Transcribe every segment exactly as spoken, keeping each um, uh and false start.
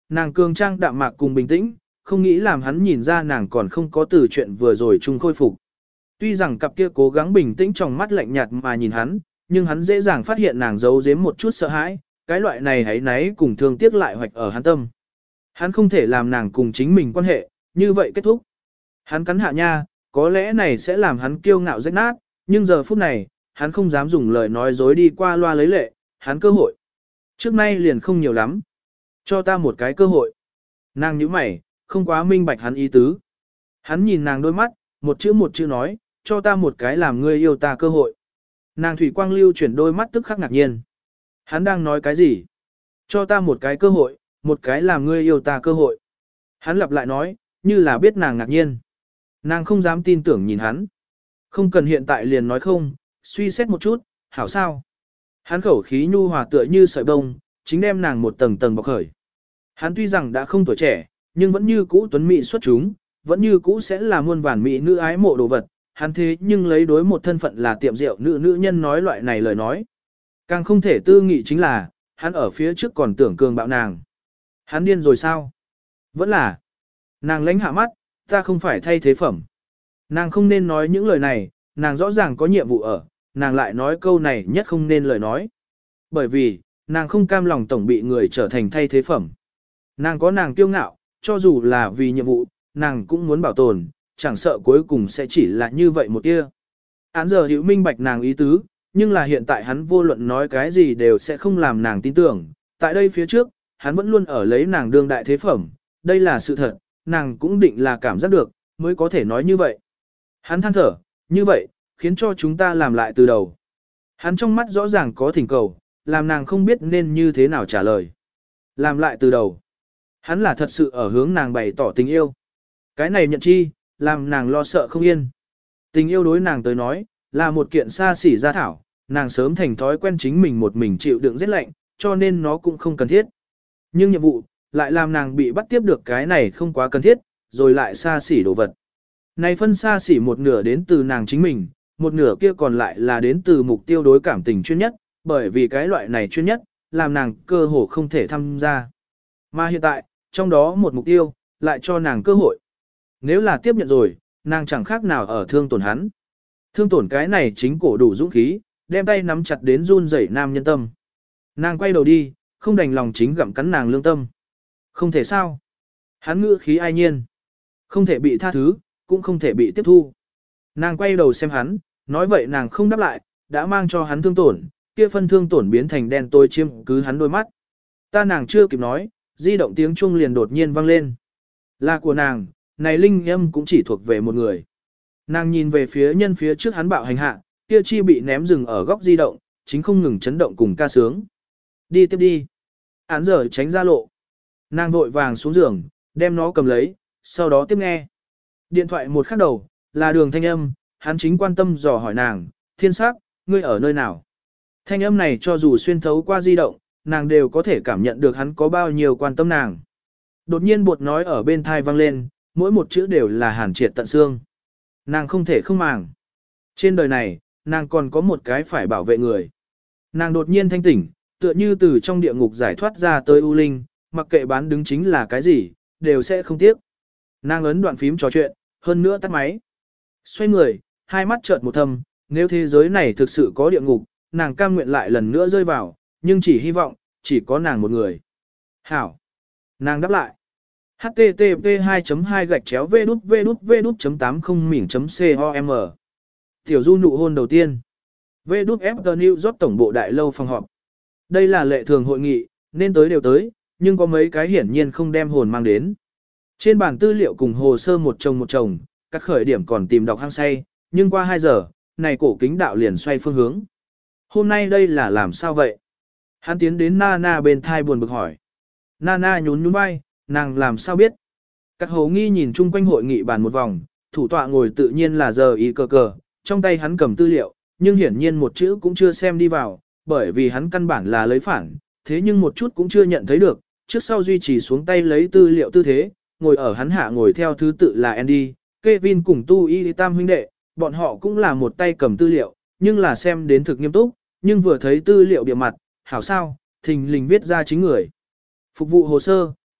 Nàng cường trang đạm mạc cùng bình tĩnh, không nghĩ làm hắn nhìn ra nàng còn không có từ chuyện vừa rồi chung khôi phục. Tuy rằng cặp kia cố gắng bình tĩnh trong mắt lạnh nhạt mà nhìn hắn, nhưng hắn dễ dàng phát hiện nàng giấu giếm một chút sợ hãi, cái loại này hãy náy cùng thương tiếc lại hoạch ở hắn tâm. Hắn không thể làm nàng cùng chính mình quan hệ, như vậy kết thúc. Hắn cắn hạ nha, có lẽ này sẽ làm hắn kiêu ngạo rách nát, nhưng giờ phút này, hắn không dám dùng lời nói dối đi qua loa lấy lệ, hắn cơ hội. Trước nay liền không nhiều lắm. Cho ta một cái cơ hội. Nàng nhíu mày, không quá minh bạch hắn ý tứ. Hắn nhìn nàng đôi mắt, một chữ một chữ nói, cho ta một cái làm ngươi yêu ta cơ hội. Nàng thủy quang lưu chuyển đôi mắt tức khắc ngạc nhiên. Hắn đang nói cái gì? Cho ta một cái cơ hội, một cái làm ngươi yêu ta cơ hội. Hắn lặp lại nói, như là biết nàng ngạc nhiên. Nàng không dám tin tưởng nhìn hắn. Không cần hiện tại liền nói không, suy xét một chút, hảo sao? Hắn khẩu khí nhu hòa tựa như sợi bông, chính đem nàng một tầng tầng bọc khởi. Hắn tuy rằng đã không tuổi trẻ, nhưng vẫn như cũ tuấn mỹ xuất chúng, vẫn như cũ sẽ là muôn vàn mỹ nữ ái mộ đồ vật. Hắn thế nhưng lấy đối một thân phận là tiệm rượu nữ nữ nhân nói loại này lời nói. Càng không thể tư nghị chính là, hắn ở phía trước còn tưởng cường bạo nàng. Hắn điên rồi sao? Vẫn là. Nàng lánh hạ mắt, ta không phải thay thế phẩm. Nàng không nên nói những lời này, nàng rõ ràng có nhiệm vụ ở, nàng lại nói câu này nhất không nên lời nói. Bởi vì, nàng không cam lòng tổng bị người trở thành thay thế phẩm. Nàng có nàng kiêu ngạo, cho dù là vì nhiệm vụ, nàng cũng muốn bảo tồn, chẳng sợ cuối cùng sẽ chỉ là như vậy một tia. Án giờ hiểu minh bạch nàng ý tứ, nhưng là hiện tại hắn vô luận nói cái gì đều sẽ không làm nàng tin tưởng. Tại đây phía trước, hắn vẫn luôn ở lấy nàng đương đại thế phẩm, đây là sự thật, nàng cũng định là cảm giác được, mới có thể nói như vậy. Hắn than thở, như vậy, khiến cho chúng ta làm lại từ đầu. Hắn trong mắt rõ ràng có thỉnh cầu, làm nàng không biết nên như thế nào trả lời. Làm lại từ đầu. Hắn là thật sự ở hướng nàng bày tỏ tình yêu. Cái này nhận chi, làm nàng lo sợ không yên. Tình yêu đối nàng tới nói, là một kiện xa xỉ gia thảo, nàng sớm thành thói quen chính mình một mình chịu đựng rét lạnh, cho nên nó cũng không cần thiết. Nhưng nhiệm vụ, lại làm nàng bị bắt tiếp được cái này không quá cần thiết, rồi lại xa xỉ đồ vật. Này phân xa xỉ một nửa đến từ nàng chính mình, một nửa kia còn lại là đến từ mục tiêu đối cảm tình chuyên nhất, bởi vì cái loại này chuyên nhất, làm nàng cơ hồ không thể tham gia. Mà hiện tại, trong đó một mục tiêu, lại cho nàng cơ hội. Nếu là tiếp nhận rồi, nàng chẳng khác nào ở thương tổn hắn. Thương tổn cái này chính cổ đủ dũng khí, đem tay nắm chặt đến run rẩy nam nhân tâm. Nàng quay đầu đi, không đành lòng chính gặm cắn nàng lương tâm. Không thể sao. Hắn ngữ khí ai nhiên. Không thể bị tha thứ, cũng không thể bị tiếp thu. Nàng quay đầu xem hắn, nói vậy nàng không đáp lại, đã mang cho hắn thương tổn, kia phân thương tổn biến thành đen tối chiếm cứ hắn đôi mắt. Ta nàng chưa kịp nói, di động tiếng chuông liền đột nhiên vang lên. Là của nàng, này linh âm cũng chỉ thuộc về một người. Nàng nhìn về phía nhân phía trước hắn bạo hành hạ, kia chi bị ném rừng ở góc di động, chính không ngừng chấn động cùng ca sướng. Đi tiếp đi. Án giờ tránh ra lộ. Nàng vội vàng xuống giường, đem nó cầm lấy, sau đó tiếp nghe. Điện thoại một khắc đầu, là đường thanh âm, hắn chính quan tâm dò hỏi nàng, thiên sắc, ngươi ở nơi nào? Thanh âm này cho dù xuyên thấu qua di động, nàng đều có thể cảm nhận được hắn có bao nhiêu quan tâm nàng. Đột nhiên bột nói ở bên thai vang lên, mỗi một chữ đều là hàn triệt tận xương. Nàng không thể không màng. Trên đời này, nàng còn có một cái phải bảo vệ người. Nàng đột nhiên thanh tỉnh, tựa như từ trong địa ngục giải thoát ra tới U Linh, mặc kệ bán đứng chính là cái gì, đều sẽ không tiếc. Nàng ấn đoạn phím trò chuyện, hơn nữa tắt máy. Xoay người, hai mắt chợt một thâm, nếu thế giới này thực sự có địa ngục, nàng cam nguyện lại lần nữa rơi vào, nhưng chỉ hy vọng, chỉ có nàng một người. Hảo. Nàng đáp lại. H T T P hai chấm hai gạch chéo v đút v đút v đút chấm tám không mỉn chấm com. Tiểu du nụ hôn đầu tiên. V đút F The New York tổng bộ đại lâu phòng họp. Đây là lệ thường hội nghị, nên tới đều tới, nhưng có mấy cái hiển nhiên không đem hồn mang đến. Trên bản tư liệu cùng hồ sơ một chồng một chồng, các khởi điểm còn tìm đọc hăng say, nhưng qua hai giờ, này cổ kính đạo liền xoay phương hướng. Hôm nay đây là làm sao vậy? Hắn tiến đến Nana bên thai buồn bực hỏi. Nana nhún nhún vai, nàng làm sao biết? Các hầu nghi nhìn chung quanh hội nghị bàn một vòng, thủ tọa ngồi tự nhiên là giờ y cờ cờ, trong tay hắn cầm tư liệu, nhưng hiển nhiên một chữ cũng chưa xem đi vào, bởi vì hắn căn bản là lấy phản, thế nhưng một chút cũng chưa nhận thấy được, trước sau duy trì xuống tay lấy tư liệu tư thế, ngồi ở hắn hạ ngồi theo thứ tự là Andy, Kevin cùng Tu Y Tam huynh đệ, bọn họ cũng là một tay cầm tư liệu, nhưng là xem đến thực nghiêm túc, nhưng vừa thấy tư liệu địa mặt, hảo sao, thình lình viết ra chính người. Phục vụ hồ sơ,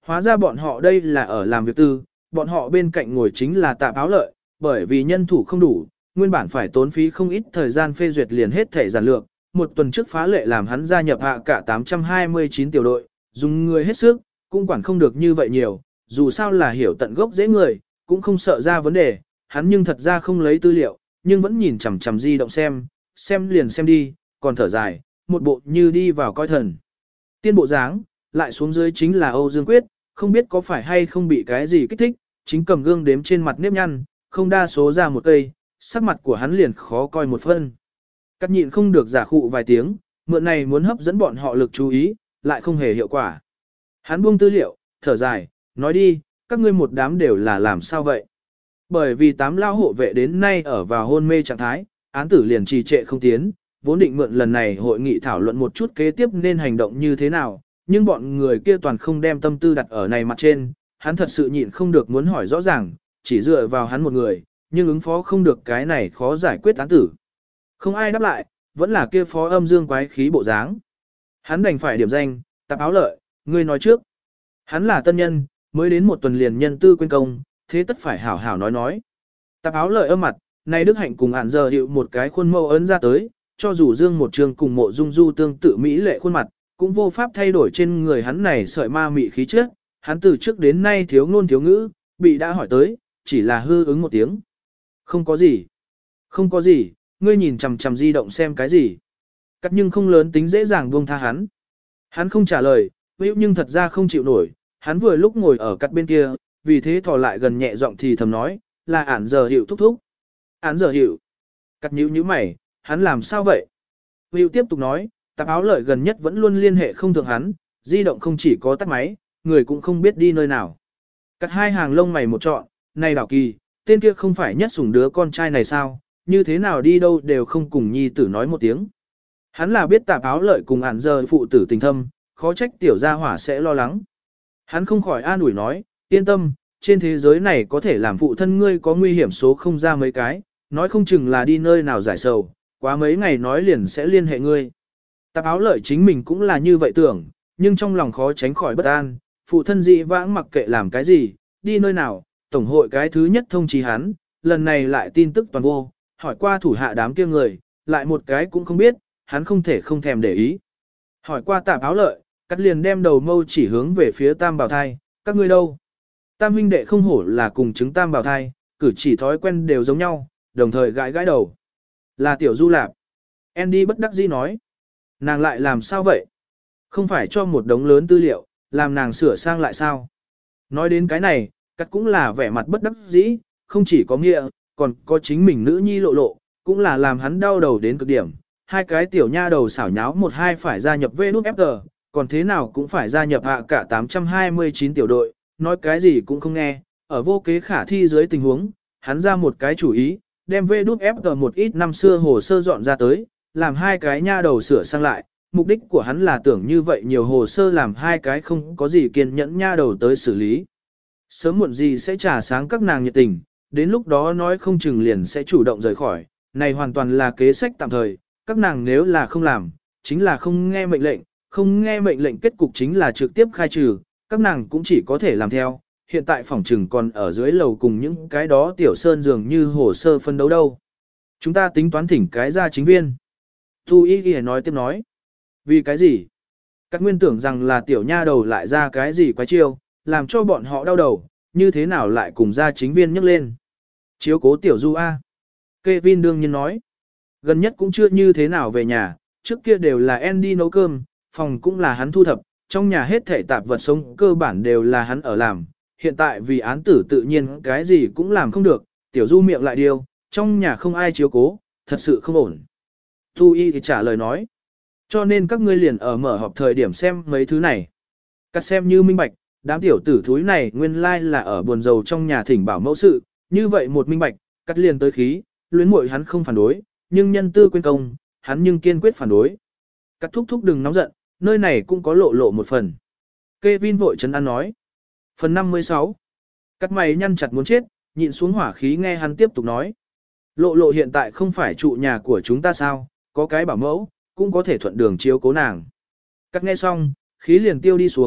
Hóa ra bọn họ đây là ở làm việc tư, bọn họ bên cạnh ngồi chính là Tạp Áo Lợi, bởi vì nhân thủ không đủ, nguyên bản phải tốn phí không ít thời gian phê duyệt liền hết thể giản lược, một tuần trước phá lệ làm hắn gia nhập hạ cả tám trăm hai mươi chín tiểu đội, dùng người hết sức, cũng quản không được như vậy nhiều, dù sao là hiểu tận gốc dễ người, cũng không sợ ra vấn đề, hắn nhưng thật ra không lấy tư liệu, nhưng vẫn nhìn chằm chằm di động xem, xem liền xem đi, còn thở dài, một bộ như đi vào coi thần. Tiên bộ dáng, lại xuống dưới chính là Âu Dương Quyết, không biết có phải hay không bị cái gì kích thích, chính cầm gương đếm trên mặt nếp nhăn, không đa số ra một cây, sắc mặt của hắn liền khó coi một phân. Cắt nhịn không được giả khụ vài tiếng, mượn này muốn hấp dẫn bọn họ lực chú ý, lại không hề hiệu quả. Hắn buông tư liệu, thở dài, nói đi, các ngươi một đám đều là làm sao vậy? Bởi vì tám lao hộ vệ đến nay ở vào hôn mê trạng thái, án tử liền trì trệ không tiến, vốn định mượn lần này hội nghị thảo luận một chút kế tiếp nên hành động như thế nào, nhưng bọn người kia toàn không đem tâm tư đặt ở này mặt trên, hắn thật sự nhịn không được muốn hỏi rõ ràng, chỉ dựa vào hắn một người, nhưng ứng phó không được cái này khó giải quyết án tử. Không ai đáp lại, vẫn là kia phó âm dương quái khí bộ dáng. Hắn đành phải điểm danh, Tạp Áo Lợi, ngươi nói trước. Hắn là tân nhân, mới đến một tuần liền nhân tư quên công, thế tất phải hảo hảo nói nói. Tạp Áo Lợi âm mặt, này Đức Hạnh cùng ản giờ hiệu một cái khuôn mẫu ấn ra tới, cho dù dương một trường cùng mộ dung du tương tự mỹ lệ khuôn mặt, cũng vô pháp thay đổi trên người hắn này sợi ma mị khí chất. Hắn từ trước đến nay thiếu ngôn thiếu ngữ, bị đã hỏi tới, chỉ là hư ứng một tiếng. Không có gì. Không có gì, ngươi nhìn chằm chằm di động xem cái gì. Cắt nhưng không lớn tính dễ dàng buông tha hắn. Hắn không trả lời, hữu nhưng thật ra không chịu nổi, hắn vừa lúc ngồi ở cắt bên kia, vì thế thò lại gần nhẹ giọng thì thầm nói, là ản giờ hiệu thúc thúc. Án giờ hiệu. Cắt nhíu nhíu mày, hắn làm sao vậy? Hữu tiếp tục nói, Tạp Áo Lợi gần nhất vẫn luôn liên hệ không thượng hắn, di động không chỉ có tắt máy, người cũng không biết đi nơi nào. Cắt hai hàng lông mày một trọn, này đảo kỳ, tên kia không phải nhất sủng đứa con trai này sao, như thế nào đi đâu đều không cùng nhi tử nói một tiếng. Hắn là biết Tạp Áo Lợi cùng ản giờ phụ tử tình thâm, khó trách tiểu gia hỏa sẽ lo lắng. Hắn không khỏi an ủi nói, yên tâm, trên thế giới này có thể làm phụ thân ngươi có nguy hiểm số không ra mấy cái, nói không chừng là đi nơi nào giải sầu, quá mấy ngày nói liền sẽ liên hệ ngươi. Tạp Áo Lợi chính mình cũng là như vậy tưởng, nhưng trong lòng khó tránh khỏi bất an, phụ thân dị vãng mặc kệ làm cái gì, đi nơi nào, tổng hội cái thứ nhất thông chí hắn, lần này lại tin tức toàn vô, hỏi qua thủ hạ đám kia người, lại một cái cũng không biết, hắn không thể không thèm để ý. Hỏi qua Tạp Áo Lợi, cắt liền đem đầu mâu chỉ hướng về phía Tam Bảo Thai, các ngươi đâu? Tam huynh đệ không hổ là cùng chứng Tam Bảo Thai, cử chỉ thói quen đều giống nhau, đồng thời gãi gãi đầu. Là Tiểu Du Lạp. Andy bất đắc dĩ nói. Nàng lại làm sao vậy? Không phải cho một đống lớn tư liệu, làm nàng sửa sang lại sao? Nói đến cái này, cắt cũng là vẻ mặt bất đắc dĩ, không chỉ có nghĩa, còn có chính mình nữ nhi Lộ Lộ, cũng là làm hắn đau đầu đến cực điểm. Hai cái tiểu nha đầu xảo nháo một hai phải gia nhập vê en ép giê, còn thế nào cũng phải gia nhập hạ cả tám trăm hai mươi chín tiểu đội, nói cái gì cũng không nghe. Ở vô kế khả thi dưới tình huống, hắn ra một cái chủ ý, đem vê en ép giê một ít năm xưa hồ sơ dọn ra tới, làm hai cái nha đầu sửa sang lại. Mục đích của hắn là tưởng như vậy nhiều hồ sơ làm hai cái không có gì kiên nhẫn nha đầu tới xử lý. Sớm muộn gì sẽ trả sáng các nàng nhiệt tình, đến lúc đó nói không chừng liền sẽ chủ động rời khỏi, này hoàn toàn là kế sách tạm thời, các nàng nếu là không làm, chính là không nghe mệnh lệnh, không nghe mệnh lệnh kết cục chính là trực tiếp khai trừ, các nàng cũng chỉ có thể làm theo, hiện tại phòng trừng còn ở dưới lầu cùng những cái đó tiểu sơn dường như hồ sơ phân đấu đâu. Chúng ta tính toán thỉnh cái ra chính viên. Tu Y Ghi nói tiếp nói. Vì cái gì? Các nguyên tưởng rằng là tiểu nha đầu lại ra cái gì quái chiêu, làm cho bọn họ đau đầu, như thế nào lại cùng ra chính viên nhắc lên. Chiếu cố tiểu Du A. Kevin đương nhiên nói. Gần nhất cũng chưa như thế nào về nhà, trước kia đều là Andy nấu cơm, phòng cũng là hắn thu thập, trong nhà hết thảy tạp vật sống cơ bản đều là hắn ở làm. Hiện tại vì án tử tự nhiên cái gì cũng làm không được, tiểu Du miệng lại điều, trong nhà không ai chiếu cố, thật sự không ổn. Tu Y thì trả lời nói. Cho nên các ngươi liền ở mở họp thời điểm xem mấy thứ này. Các xem như minh bạch, đám tiểu tử thúi này nguyên lai là ở buồn rầu trong nhà thỉnh bảo mẫu sự, như vậy một minh bạch, cắt liền tới khí, luyến muội hắn không phản đối, nhưng nhân tư quên công, hắn nhưng kiên quyết phản đối. Cắt thúc thúc đừng nóng giận, nơi này cũng có lộ lộ một phần. Kevin vội trấn an nói. Phần năm mươi sáu. Cắt mày nhăn chặt muốn chết, nhịn xuống hỏa khí nghe hắn tiếp tục nói. Lộ lộ hiện tại không phải trụ nhà của chúng ta sao, có cái bảo mẫu, cũng có thể thuận đường chiếu cố nàng. Cắt nghe xong, khí liền tiêu đi xuống,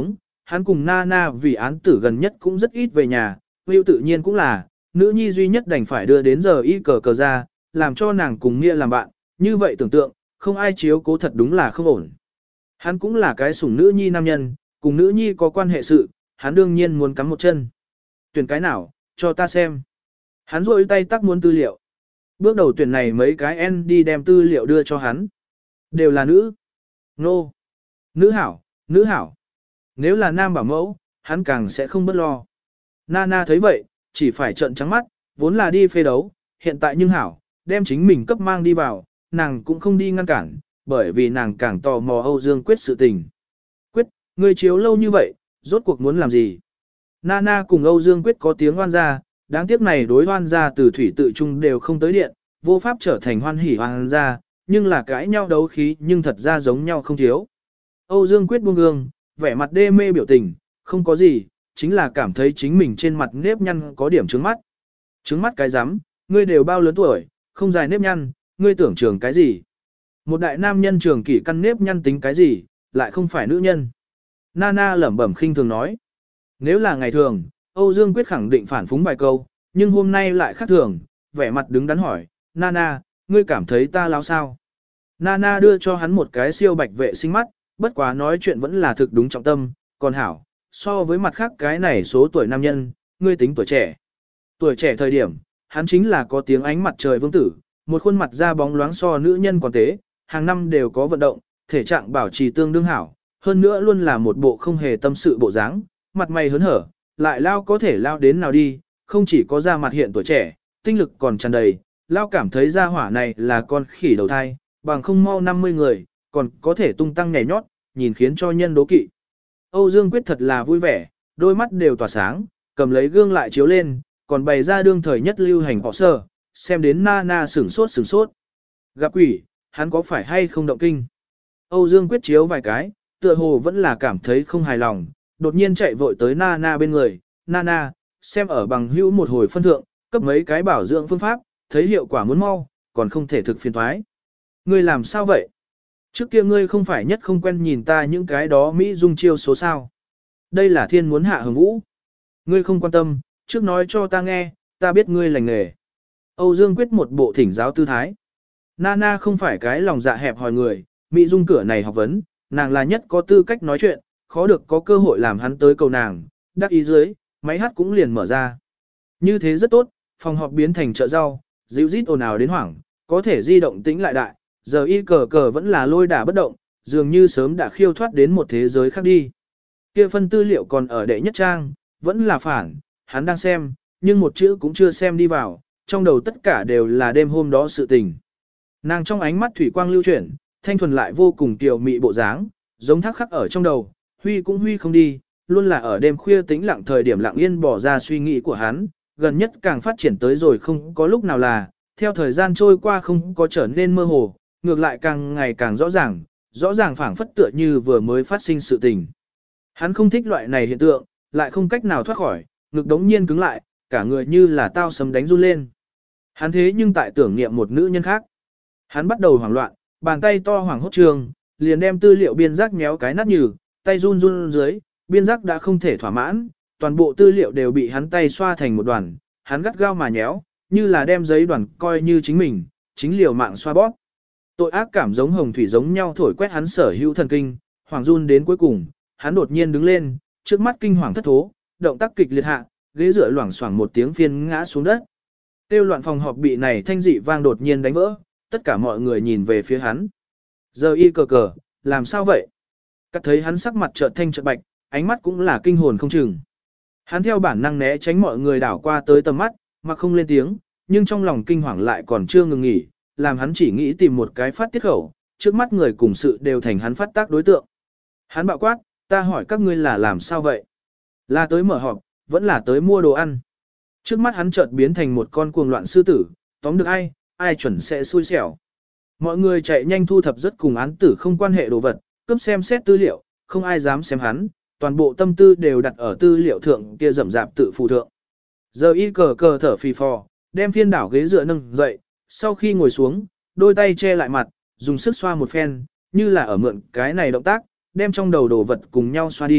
hắn cùng Nana vì án tử gần nhất cũng rất ít về nhà, Will tự nhiên cũng là, nữ nhi duy nhất đành phải đưa đến giờ y cờ cờ ra, làm cho nàng cùng Mia làm bạn, như vậy tưởng tượng, không ai chiếu cố thật đúng là không ổn. Hắn cũng là cái sủng nữ nhi nam nhân, cùng nữ nhi có quan hệ sự, hắn đương nhiên muốn cắm một chân. Tuyển cái nào, cho ta xem. Hắn rôi tay tắc muốn tư liệu. Bước đầu tuyển này mấy cái N đi đem tư liệu đưa cho hắn. Đều là nữ. Nô. No. Nữ hảo, nữ hảo. Nếu là nam bảo mẫu, hắn càng sẽ không bất lo. Nana thấy vậy, chỉ phải trợn trắng mắt, vốn là đi phê đấu, hiện tại nhưng hảo, đem chính mình cấp mang đi vào, nàng cũng không đi ngăn cản, bởi vì nàng càng tò mò Âu Dương Quyết sự tình. Quyết, người chiếu lâu như vậy, rốt cuộc muốn làm gì? Nana cùng Âu Dương Quyết có tiếng hoan gia, đáng tiếc này đối hoan gia từ thủy tự trung đều không tới điện, vô pháp trở thành hoan hỉ hoan gia, nhưng là cãi nhau đấu khí nhưng thật ra giống nhau không thiếu. Âu Dương Quyết buông gương, vẻ mặt đê mê biểu tình, không có gì, chính là cảm thấy chính mình trên mặt nếp nhăn có điểm trướng mắt. Trướng mắt cái rắm, ngươi đều bao lớn tuổi, không dài nếp nhăn, ngươi tưởng trường cái gì? Một đại nam nhân trường kỷ căn nếp nhăn tính cái gì, lại không phải nữ nhân. Nana lẩm bẩm khinh thường nói. Nếu là ngày thường, Âu Dương Quyết khẳng định phản phúng vài câu, nhưng hôm nay lại khác thường, vẻ mặt đứng đắn hỏi, Nana, ngươi cảm thấy ta láo sao? Nana đưa cho hắn một cái siêu bạch vệ sinh mắt, bất quá nói chuyện vẫn là thực đúng trọng tâm, còn hảo, so với mặt khác cái này số tuổi nam nhân, ngươi tính tuổi trẻ. Tuổi trẻ thời điểm, hắn chính là có tiếng ánh mặt trời vương tử, một khuôn mặt da bóng loáng so nữ nhân còn tế, hàng năm đều có vận động, thể trạng bảo trì tương đương hảo, hơn nữa luôn là một bộ không hề tâm sự bộ dáng, mặt mày hớn hở, lại lao có thể lao đến nào đi, không chỉ có da mặt hiện tuổi trẻ, tinh lực còn tràn đầy, lao cảm thấy da hỏa này là con khỉ đầu thai, bằng không mau năm mươi người, còn có thể tung tăng nhảy nhót, nhìn khiến cho nhân đố kỵ. Âu Dương Quyết thật là vui vẻ, đôi mắt đều tỏa sáng, cầm lấy gương lại chiếu lên, còn bày ra đương thời nhất lưu hành họ sơ, xem đến Nana sửng sốt sửng sốt. Gặp quỷ, hắn có phải hay không động kinh? Âu Dương Quyết chiếu vài cái, tựa hồ vẫn là cảm thấy không hài lòng, đột nhiên chạy vội tới Nana bên người, Nana, xem ở bằng hữu một hồi phân thượng, cấp mấy cái bảo dưỡng phương pháp, thấy hiệu quả muốn mau, còn không thể thực phiền thoái. Ngươi làm sao vậy? Trước kia ngươi không phải nhất không quen nhìn ta những cái đó Mỹ dung chiêu số sao. Đây là thiên muốn hạ hồng vũ. Ngươi không quan tâm, trước nói cho ta nghe, ta biết ngươi lành nghề. Âu Dương Quyết một bộ thỉnh giáo tư thái. Nana không phải cái lòng dạ hẹp hòi người, Mỹ dung cửa này học vấn, nàng là nhất có tư cách nói chuyện, khó được có cơ hội làm hắn tới cầu nàng, đắc ý dưới, máy hát cũng liền mở ra. Như thế rất tốt, phòng họp biến thành chợ rau, dịu rít ồn ào đến hoảng, có thể di động tĩnh lại đại, giờ y cờ cờ vẫn là lôi đả bất động, dường như sớm đã khiêu thoát đến một thế giới khác đi. Kia phân tư liệu còn ở đệ nhất trang, vẫn là phản, hắn đang xem, nhưng một chữ cũng chưa xem đi vào, trong đầu tất cả đều là đêm hôm đó sự tình. Nàng trong ánh mắt thủy quang lưu chuyển, thanh thuần lại vô cùng tiểu mị bộ dáng, giống thác khắc ở trong đầu, huy cũng huy không đi, luôn là ở đêm khuya tĩnh lặng thời điểm lặng yên bỏ ra suy nghĩ của hắn, gần nhất càng phát triển tới rồi không có lúc nào là, theo thời gian trôi qua không có trở nên mơ hồ, ngược lại càng ngày càng rõ ràng, rõ ràng phảng phất tựa như vừa mới phát sinh sự tình. Hắn không thích loại này hiện tượng, lại không cách nào thoát khỏi, ngực đống nhiên cứng lại, cả người như là tao sấm đánh run lên. Hắn thế nhưng tại tưởng niệm một nữ nhân khác. Hắn bắt đầu hoảng loạn, bàn tay to hoảng hốt trường, liền đem tư liệu biên giác méo cái nát nhừ, tay run run dưới, biên giác đã không thể thỏa mãn, toàn bộ tư liệu đều bị hắn tay xoa thành một đoàn, hắn gắt gao mà nhéo, như là đem giấy đoàn coi như chính mình, chính liều mạng xoa bóp. Tội ác cảm giống hồng thủy giống nhau thổi quét hắn sở hữu thần kinh, hoàng run đến cuối cùng, hắn đột nhiên đứng lên, trước mắt kinh hoàng thất thố, động tác kịch liệt hạ, ghế dựa loảng xoảng một tiếng phiên ngã xuống đất. Tiêu loạn phòng họp bị này thanh dị vang đột nhiên đánh vỡ, tất cả mọi người nhìn về phía hắn. Giờ y cờ cờ, làm sao vậy? Cắt thấy hắn sắc mặt chợt thanh chợt bạch, ánh mắt cũng là kinh hồn không chừng. Hắn theo bản năng né tránh mọi người đảo qua tới tầm mắt, mà không lên tiếng, nhưng trong lòng kinh hoàng lại còn chưa ngừng nghỉ, làm hắn chỉ nghĩ tìm một cái phát tiết khẩu, trước mắt người cùng sự đều thành hắn phát tác đối tượng. Hắn bạo quát, ta hỏi các ngươi là làm sao vậy? Là tới mở họp, vẫn là tới mua đồ ăn. Trước mắt hắn chợt biến thành một con cuồng loạn sư tử, tóm được ai, ai chuẩn sẽ xui xẻo. Mọi người chạy nhanh thu thập rất cùng án tử không quan hệ đồ vật, cướp xem xét tư liệu, không ai dám xem hắn, toàn bộ tâm tư đều đặt ở tư liệu thượng kia rậm rạp tự phụ thượng. Giờ y cờ cờ thở phì phò, đem phiên đảo ghế dựa nâng dậy, sau khi ngồi xuống, đôi tay che lại mặt, dùng sức xoa một phen, như là ở mượn cái này động tác, đem trong đầu đồ vật cùng nhau xoa đi,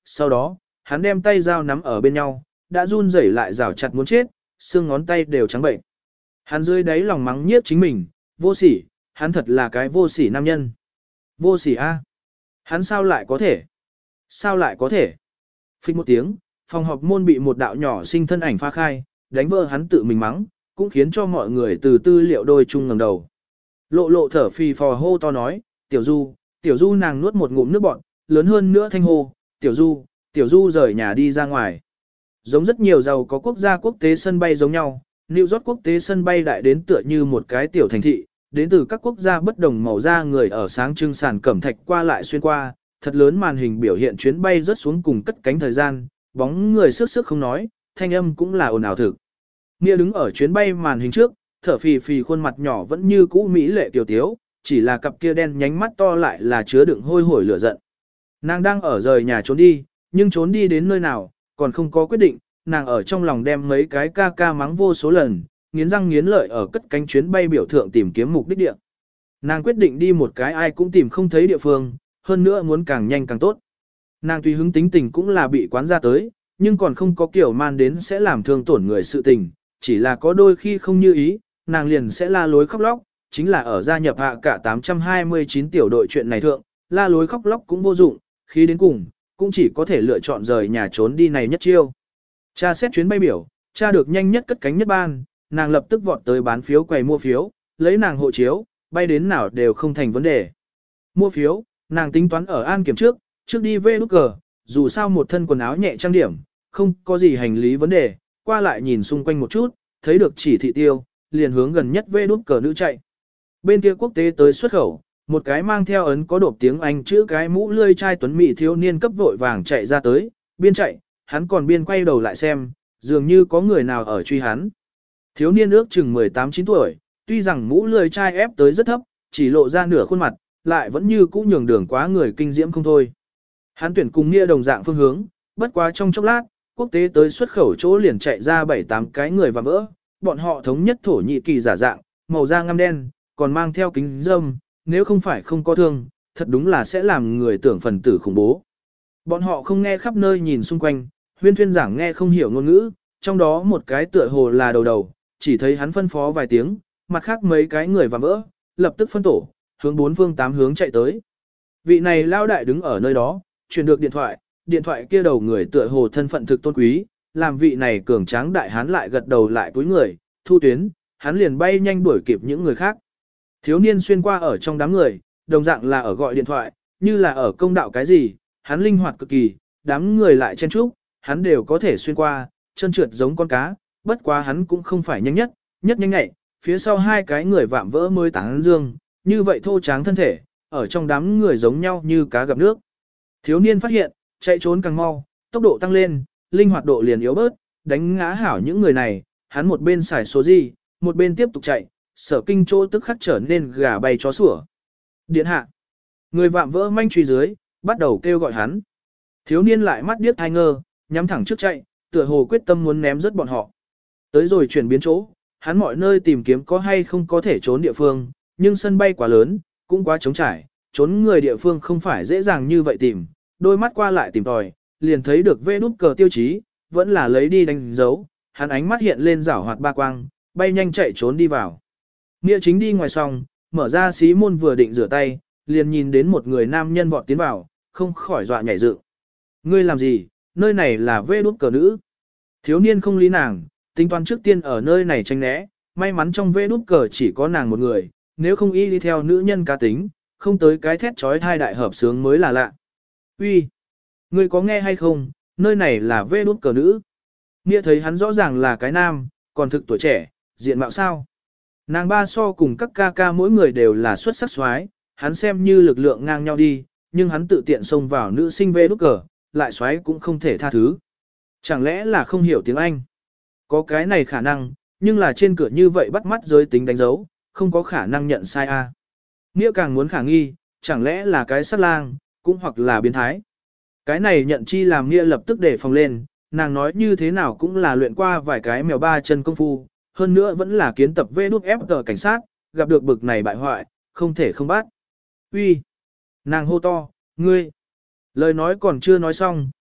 sau đó, hắn đem tay dao nắm ở bên nhau, đã run rẩy lại rào chặt muốn chết, xương ngón tay đều trắng bệnh. Hắn dưới đáy lòng mắng nhiếc chính mình, vô sỉ, hắn thật là cái vô sỉ nam nhân. Vô sỉ a, hắn sao lại có thể? Sao lại có thể? Phích một tiếng, phòng họp môn bị một đạo nhỏ sinh thân ảnh phá khai, đánh vỡ hắn tự mình mắng, cũng khiến cho mọi người từ tư liệu đôi chung ngẩng đầu. Lộ lộ thở phì phò hô to nói, tiểu du, tiểu du nàng nuốt một ngụm nước bọt, lớn hơn nữa thanh hô, tiểu du, tiểu du rời nhà đi ra ngoài. Giống rất nhiều giàu có quốc gia quốc tế sân bay giống nhau, New York quốc tế sân bay đại đến tựa như một cái tiểu thành thị, đến từ các quốc gia bất đồng màu da người ở sáng trưng sàn cẩm thạch qua lại xuyên qua, thật lớn màn hình biểu hiện chuyến bay rớt xuống cùng cất cánh thời gian, bóng người sức sức không nói, thanh âm cũng là ồn ào thực. Nghĩa đứng ở chuyến bay màn hình trước, thở phì phì khuôn mặt nhỏ vẫn như cũ mỹ lệ tiểu tiếu, chỉ là cặp kia đen nhánh mắt to lại là chứa đựng hôi hổi lửa giận. Nàng đang ở rời nhà trốn đi, nhưng trốn đi đến nơi nào, còn không có quyết định, nàng ở trong lòng đem mấy cái ca ca mắng vô số lần, nghiến răng nghiến lợi ở cất cánh chuyến bay biểu thượng tìm kiếm mục đích địa. Nàng quyết định đi một cái ai cũng tìm không thấy địa phương, hơn nữa muốn càng nhanh càng tốt. Nàng tùy hứng tính tình cũng là bị quán ra tới, nhưng còn không có kiểu man đến sẽ làm thương tổn người sự tình, chỉ là có đôi khi không như ý, nàng liền sẽ la lối khóc lóc, chính là ở gia nhập hạ cả tám trăm hai mươi chín tiểu đội chuyện này thượng, la lối khóc lóc cũng vô dụng, khi đến cùng, cũng chỉ có thể lựa chọn rời nhà trốn đi này nhất chiêu. Cha xét chuyến bay biểu, cha được nhanh nhất cất cánh nhất ban, nàng lập tức vọt tới bán phiếu quầy mua phiếu, lấy nàng hộ chiếu, bay đến nào đều không thành vấn đề. Mua phiếu, nàng tính toán ở an kiểm trước, trước đi về nút cờ, dù sao một thân quần áo nhẹ trang điểm, không có gì hành lý vấn đề, qua lại nhìn xung quanh một chút, thấy được chỉ thị tiêu, liền hướng gần nhất về nút cờ nữ chạy. Bên kia quốc tế tới xuất khẩu, một cái mang theo ấn có đột tiếng Anh chữ cái mũ lươi trai tuấn mỹ thiếu niên cấp vội vàng chạy ra tới, biên chạy, hắn còn biên quay đầu lại xem, dường như có người nào ở truy hắn. Thiếu niên ước chừng mười tám chín tuổi, tuy rằng mũ lươi trai ép tới rất thấp, chỉ lộ ra nửa khuôn mặt, lại vẫn như cũ nhường đường quá người kinh diễm không thôi. Hắn tuyển cùng nghĩa đồng dạng phương hướng, bất quá trong chốc lát, quốc tế tới xuất khẩu chỗ liền chạy ra bảy tám cái người và vỡ, bọn họ thống nhất thổ nhị kỳ giả dạng, màu da ngăm đen, còn mang theo kính râm, nếu không phải không có thương, thật đúng là sẽ làm người tưởng phần tử khủng bố. Bọn họ không nghe khắp nơi nhìn xung quanh, huyên thuyên giảng nghe không hiểu ngôn ngữ, trong đó một cái tựa hồ là đầu đầu, chỉ thấy hắn phân phó vài tiếng, mặt khác mấy cái người và vỡ, lập tức phân tổ, hướng bốn phương tám hướng chạy tới. Vị này lao đại đứng ở nơi đó, truyền được điện thoại, điện thoại kia đầu người tựa hồ thân phận thực tôn quý, làm vị này cường tráng đại hắn lại gật đầu lại túi người, thu tuyến, hắn liền bay nhanh đuổi kịp những người khác. Thiếu niên xuyên qua ở trong đám người, đồng dạng là ở gọi điện thoại, như là ở công đạo cái gì, hắn linh hoạt cực kỳ, đám người lại chen chúc, hắn đều có thể xuyên qua, chân trượt giống con cá, bất quá hắn cũng không phải nhanh nhất, nhất nhanh nhạy, phía sau hai cái người vạm vỡ mới tán dương, như vậy thô tráng thân thể, ở trong đám người giống nhau như cá gặp nước. Thiếu niên phát hiện, chạy trốn càng mau, tốc độ tăng lên, linh hoạt độ liền yếu bớt, đánh ngã hảo những người này, hắn một bên xài số gì, một bên tiếp tục chạy, sở kinh chỗ tức khắc trở nên gà bay chó sủa. Điện hạ, người vạm vỡ manh truy dưới, bắt đầu kêu gọi hắn. Thiếu niên lại mắt điếc thai ngơ, nhắm thẳng trước chạy, tựa hồ quyết tâm muốn ném rớt bọn họ. Tới rồi chuyển biến chỗ, hắn mọi nơi tìm kiếm có hay không có thể trốn địa phương, nhưng sân bay quá lớn, cũng quá trống trải, trốn người địa phương không phải dễ dàng như vậy tìm, đôi mắt qua lại tìm tòi, liền thấy được vê nút cờ tiêu chí, vẫn là lấy đi đánh dấu, hắn ánh mắt hiện lên rảo hoạt ba quang, bay nhanh chạy trốn đi vào. Nghĩa chính đi ngoài xong, mở ra xí môn vừa định rửa tay, liền nhìn đến một người nam nhân vọt tiến vào, không khỏi dọa nhảy dựng. Ngươi làm gì, nơi này là vê nút cờ nữ. Thiếu niên không lý nàng, tính toán trước tiên ở nơi này tránh né, may mắn trong vê nút cờ chỉ có nàng một người, nếu không y đi theo nữ nhân cá tính, không tới cái thét trói thai đại hợp sướng mới là lạ. Uy, ngươi có nghe hay không, nơi này là vê nút cờ nữ. Nghĩa thấy hắn rõ ràng là cái nam, còn thực tuổi trẻ, diện mạo sao. Nàng ba so cùng các ca ca mỗi người đều là xuất sắc xoái, hắn xem như lực lượng ngang nhau đi, nhưng hắn tự tiện xông vào nữ sinh vê nút cờ, lại xoái cũng không thể tha thứ. Chẳng lẽ là không hiểu tiếng Anh? Có cái này khả năng, nhưng là trên cửa như vậy bắt mắt giới tính đánh dấu, không có khả năng nhận sai a. À. Nghĩa càng muốn khả nghi, chẳng lẽ là cái sát lang, cũng hoặc là biến thái. Cái này nhận chi làm Nghĩa lập tức để phòng lên, nàng nói như thế nào cũng là luyện qua vài cái mèo ba chân công phu, hơn nữa vẫn là kiến tập vê đút ép tờ cảnh sát, gặp được bực này bại hoại, không thể không bắt. Uy, nàng hô to, ngươi. Lời nói còn chưa nói xong,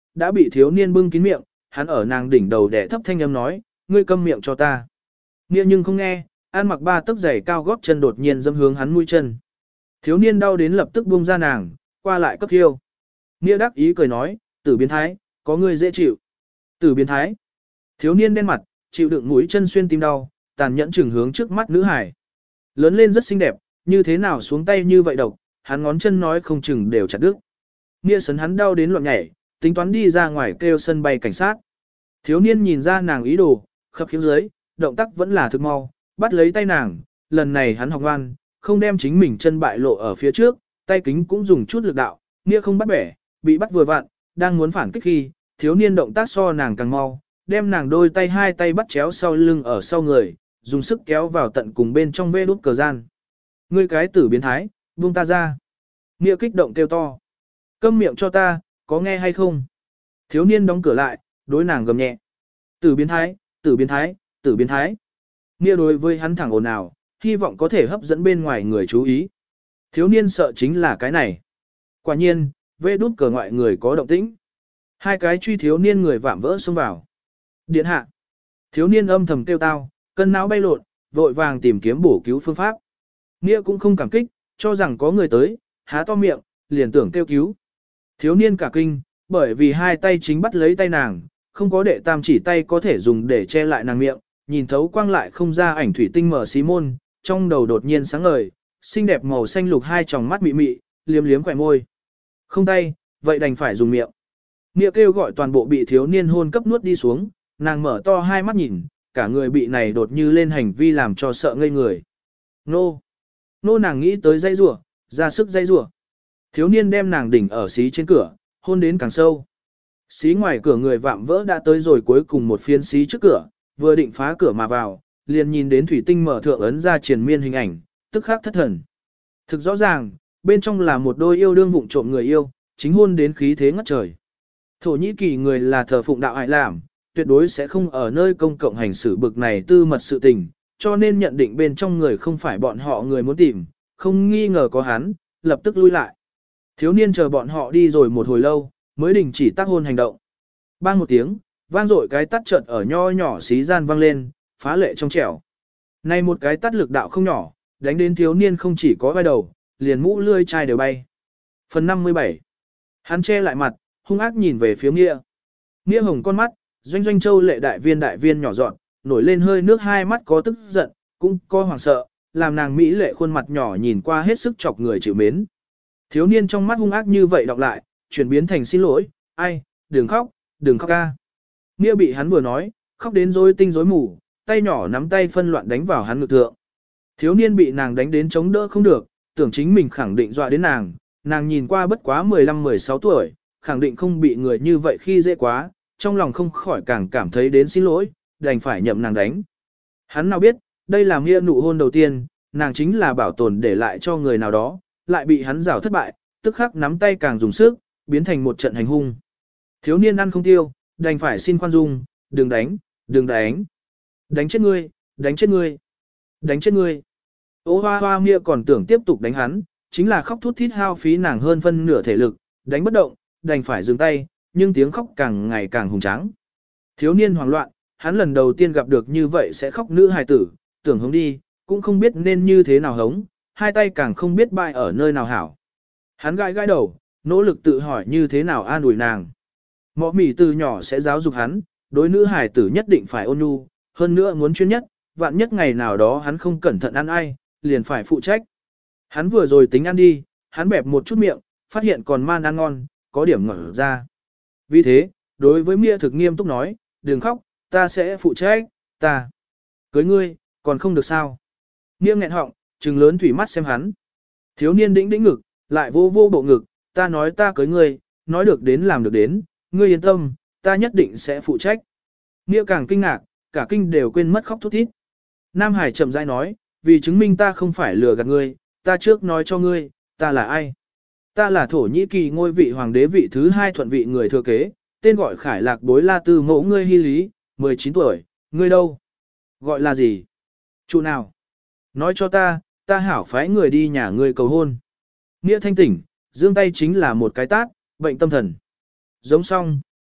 đã bị thiếu niên bưng kín miệng, hắn ở nàng đỉnh đầu đẻ thấp thanh âm nói, ngươi câm miệng cho ta. Nghĩa nhưng không nghe, An Mặc ba tấc giày cao gót chân đột nhiên dâm hướng hắn mũi chân. Thiếu niên đau đến lập tức buông ra nàng, qua lại cấp thiêu. Nghĩa đắc ý cười nói, tử biến thái, có ngươi dễ chịu. Tử biến thái. Thiếu niên đen mặt, chịu đựng mũi chân xuyên tim đau, tàn nhẫn chừng hướng trước mắt nữ hải. Lớn lên rất xinh đẹp, như thế nào xuống tay như vậy độc, hắn ngón chân nói không chừng đều chặt đứt. Nghĩa sấn hắn đau đến loạn nhảy, tính toán đi ra ngoài kêu sân bay cảnh sát. Thiếu niên nhìn ra nàng ý đồ, khập khiễng dưới, động tác vẫn là thực mau, bắt lấy tay nàng, lần này hắn học ngoan, không đem chính mình chân bại lộ ở phía trước, tay kính cũng dùng chút lực đạo, Nghĩa không bắt bẻ, bị bắt vừa vặn, đang muốn phản kích khi, thiếu niên động tác so nàng càng mau, đem nàng đôi tay hai tay bắt chéo sau lưng ở sau người, dùng sức kéo vào tận cùng bên trong vê đút cờ gian. Ngươi cái tử biến thái, buông ta ra. Nghĩa kích động kêu to. Câm miệng cho ta, có nghe hay không? Thiếu niên đóng cửa lại, đối nàng gầm nhẹ. Tử biến thái, tử biến thái, tử biến thái. Nghĩa đối với hắn thẳng ồn ào, hy vọng có thể hấp dẫn bên ngoài người chú ý. Thiếu niên sợ chính là cái này. Quả nhiên, vê đút cờ ngoại người có động tĩnh. Hai cái truy thiếu niên người vạm vỡ xông vào. Điện hạ. Thiếu niên âm thầm kêu tao, cân não bay lộn, vội vàng tìm kiếm bổ cứu phương pháp. Nghĩa cũng không cảm kích, cho rằng có người tới, há to miệng, liền tưởng kêu cứu. Thiếu niên cả kinh, bởi vì hai tay chính bắt lấy tay nàng, không có đệ tam chỉ tay có thể dùng để che lại nàng miệng, nhìn thấu quang lại không ra ảnh thủy tinh mở xí môn, trong đầu đột nhiên sáng ngời, xinh đẹp màu xanh lục hai tròng mắt mị mị, liếm liếm khỏe môi. Không tay, vậy đành phải dùng miệng. Nghĩa kêu gọi toàn bộ bị thiếu niên hôn cấp nuốt đi xuống, nàng mở to hai mắt nhìn, cả người bị này đột như lên hành vi làm cho sợ ngây người. Nô! Nô nàng nghĩ tới dây rủa, ra sức dây rủa. Thiếu niên đem nàng đỉnh ở xí trên cửa, hôn đến càng sâu. Xí ngoài cửa người vạm vỡ đã tới rồi cuối cùng một phiên xí trước cửa, vừa định phá cửa mà vào, liền nhìn đến thủy tinh mở thượng ấn ra triền miên hình ảnh, tức khắc thất thần. Thực rõ ràng, bên trong là một đôi yêu đương vụng trộm người yêu, chính hôn đến khí thế ngất trời. Thổ Nhĩ Kỳ người là thờ phụng đạo hại làm, tuyệt đối sẽ không ở nơi công cộng hành xử bực này tư mật sự tình, cho nên nhận định bên trong người không phải bọn họ người muốn tìm, không nghi ngờ có hắn, lập tức lui lại. Thiếu niên chờ bọn họ đi rồi một hồi lâu, mới đình chỉ tác hôn hành động. Bang một tiếng, vang dội cái tắt chợt ở nho nhỏ xí gian vang lên, phá lệ trong trẻo. Này một cái tắt lực đạo không nhỏ, đánh đến thiếu niên không chỉ có vai đầu, liền mũ lươi chai đều bay. Phần năm mươi bảy. Hắn che lại mặt, hung ác nhìn về phía Nghĩa. Nghĩa hồng con mắt, doanh doanh châu lệ đại viên đại viên nhỏ dọn, nổi lên hơi nước hai mắt có tức giận, cũng có hoảng sợ, làm nàng mỹ lệ khuôn mặt nhỏ nhìn qua hết sức chọc người chịu mến. Thiếu niên trong mắt hung ác như vậy đọc lại, chuyển biến thành xin lỗi, ai, đừng khóc, đừng khóc ca. Nghĩa bị hắn vừa nói, khóc đến rối tinh rối mù, tay nhỏ nắm tay phân loạn đánh vào hắn ngực thượng. Thiếu niên bị nàng đánh đến chống đỡ không được, tưởng chính mình khẳng định dọa đến nàng, nàng nhìn qua bất quá mười lăm mười sáu tuổi, khẳng định không bị người như vậy khi dễ quá, trong lòng không khỏi càng cảm thấy đến xin lỗi, đành phải nhậm nàng đánh. Hắn nào biết, đây là Nghĩa nụ hôn đầu tiên, nàng chính là bảo tồn để lại cho người nào đó, lại bị hắn rào thất bại, tức khắc nắm tay càng dùng sức, biến thành một trận hành hung. Thiếu niên ăn không tiêu, đành phải xin khoan dung, đừng đánh, đừng đánh. Đánh chết ngươi, đánh chết ngươi, đánh chết ngươi. Ô hoa hoa Nghĩa còn tưởng tiếp tục đánh hắn, chính là khóc thút thít hao phí nàng hơn phân nửa thể lực, đánh bất động, đành phải dừng tay, nhưng tiếng khóc càng ngày càng hùng tráng. Thiếu niên hoảng loạn, hắn lần đầu tiên gặp được như vậy sẽ khóc nữ hài tử, tưởng hống đi, cũng không biết nên như thế nào hống, hai tay càng không biết bại ở nơi nào hảo. Hắn gãi gãi đầu, nỗ lực tự hỏi như thế nào an ủi nàng. Mọ mỉ từ nhỏ sẽ giáo dục hắn, đối nữ hài tử nhất định phải ôn nhu, hơn nữa muốn chuyên nhất, vạn nhất ngày nào đó hắn không cẩn thận ăn ai, liền phải phụ trách. Hắn vừa rồi tính ăn đi, hắn bẹp một chút miệng, phát hiện còn man ăn ngon, có điểm ngẩn ra. Vì thế, đối với Nghĩa thực nghiêm túc nói, đừng khóc, ta sẽ phụ trách, ta. Cưới ngươi, còn không được sao. Nghĩa nghẹn họng, trừng lớn thủy mắt xem hắn. Thiếu niên đĩnh đĩnh ngực, lại vô vô bộ ngực, ta nói ta cưới ngươi, nói được đến làm được đến, ngươi yên tâm, ta nhất định sẽ phụ trách. Nghĩa càng kinh ngạc, cả kinh đều quên mất khóc thút thít. Nam Hải chậm rãi nói, vì chứng minh ta không phải lừa gạt ngươi, ta trước nói cho ngươi, ta là ai. Ta là Thổ Nhĩ Kỳ ngôi vị hoàng đế vị thứ hai thuận vị người thừa kế, tên gọi Khải Lạc Bối La Tư mẫu ngươi Hy Lý, mười chín tuổi, ngươi đâu? Gọi là gì? Chủ nào? Nói cho ta, ta hảo phái người đi nhà ngươi cầu hôn. Nghĩa thanh tỉnh, giương tay chính là một cái tát, bệnh tâm thần. Giống xong,